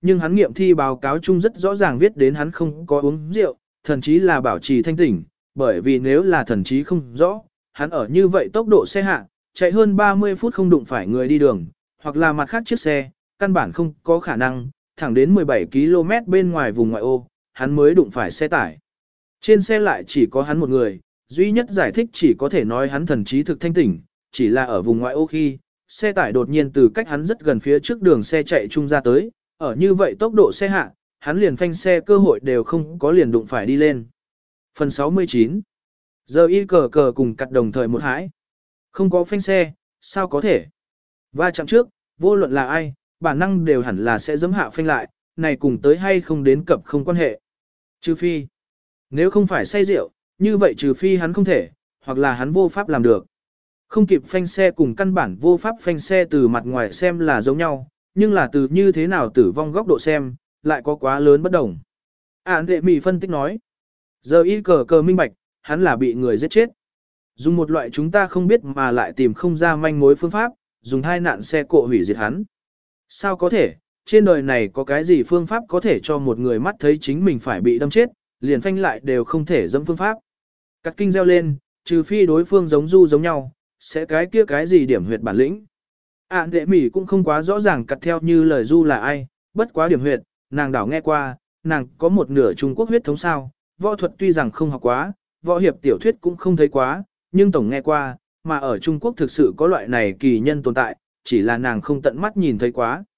nhưng hắn nghiệm thi báo cáo chung rất rõ ràng viết đến hắn không có uống rượu, thần chí là bảo trì thanh tỉnh, bởi vì nếu là thần chí không rõ, hắn ở như vậy tốc độ xe hạ, chạy hơn ba mươi phút không đụng phải người đi đường, hoặc là mặt khác chiếc xe, căn bản không có khả năng, thẳng đến mười bảy ki lô mét bên ngoài vùng ngoại ô, hắn mới đụng phải xe tải. Trên xe lại chỉ có hắn một người, duy nhất giải thích chỉ có thể nói hắn thần trí thực thanh tỉnh, chỉ là ở vùng ngoại ô khi, xe tải đột nhiên từ cách hắn rất gần phía trước đường xe chạy chung ra tới, ở như vậy tốc độ xe hạ, hắn liền phanh xe cơ hội đều không có liền đụng phải đi lên. Phần sáu mươi chín. Giờ y cờ cờ cùng cặt đồng thời một hãi. Không có phanh xe, sao có thể? Va chạm trước, vô luận là ai, bản năng đều hẳn là sẽ giẫm hạ phanh lại, này cùng tới hay không đến cập không quan hệ. Trừ phi, nếu không phải say rượu, như vậy trừ phi hắn không thể, hoặc là hắn vô pháp làm được. Không kịp phanh xe cùng căn bản vô pháp phanh xe từ mặt ngoài xem là giống nhau, nhưng là từ như thế nào tử vong góc độ xem, lại có quá lớn bất đồng. Ản tệ mì phân tích nói, giờ y cờ cờ minh bạch, hắn là bị người giết chết. Dùng một loại chúng ta không biết mà lại tìm không ra manh mối phương pháp, dùng hai nạn xe cộ hủy diệt hắn. Sao có thể, trên đời này có cái gì phương pháp có thể cho một người mắt thấy chính mình phải bị đâm chết, liền phanh lại đều không thể dẫm phương pháp. Cắt kinh reo lên, trừ phi đối phương giống du giống nhau, sẽ cái kia cái gì điểm huyệt bản lĩnh. Ản tệ mỉ cũng không quá rõ ràng cắt theo như lời du là ai, bất quá điểm huyệt, nàng đảo nghe qua, nàng có một nửa Trung Quốc huyết thống sao, võ thuật tuy rằng không học quá, võ hiệp tiểu thuyết cũng không thấy quá, nhưng tổng nghe qua, mà ở Trung Quốc thực sự có loại này kỳ nhân tồn tại, chỉ là nàng không tận mắt nhìn thấy quá.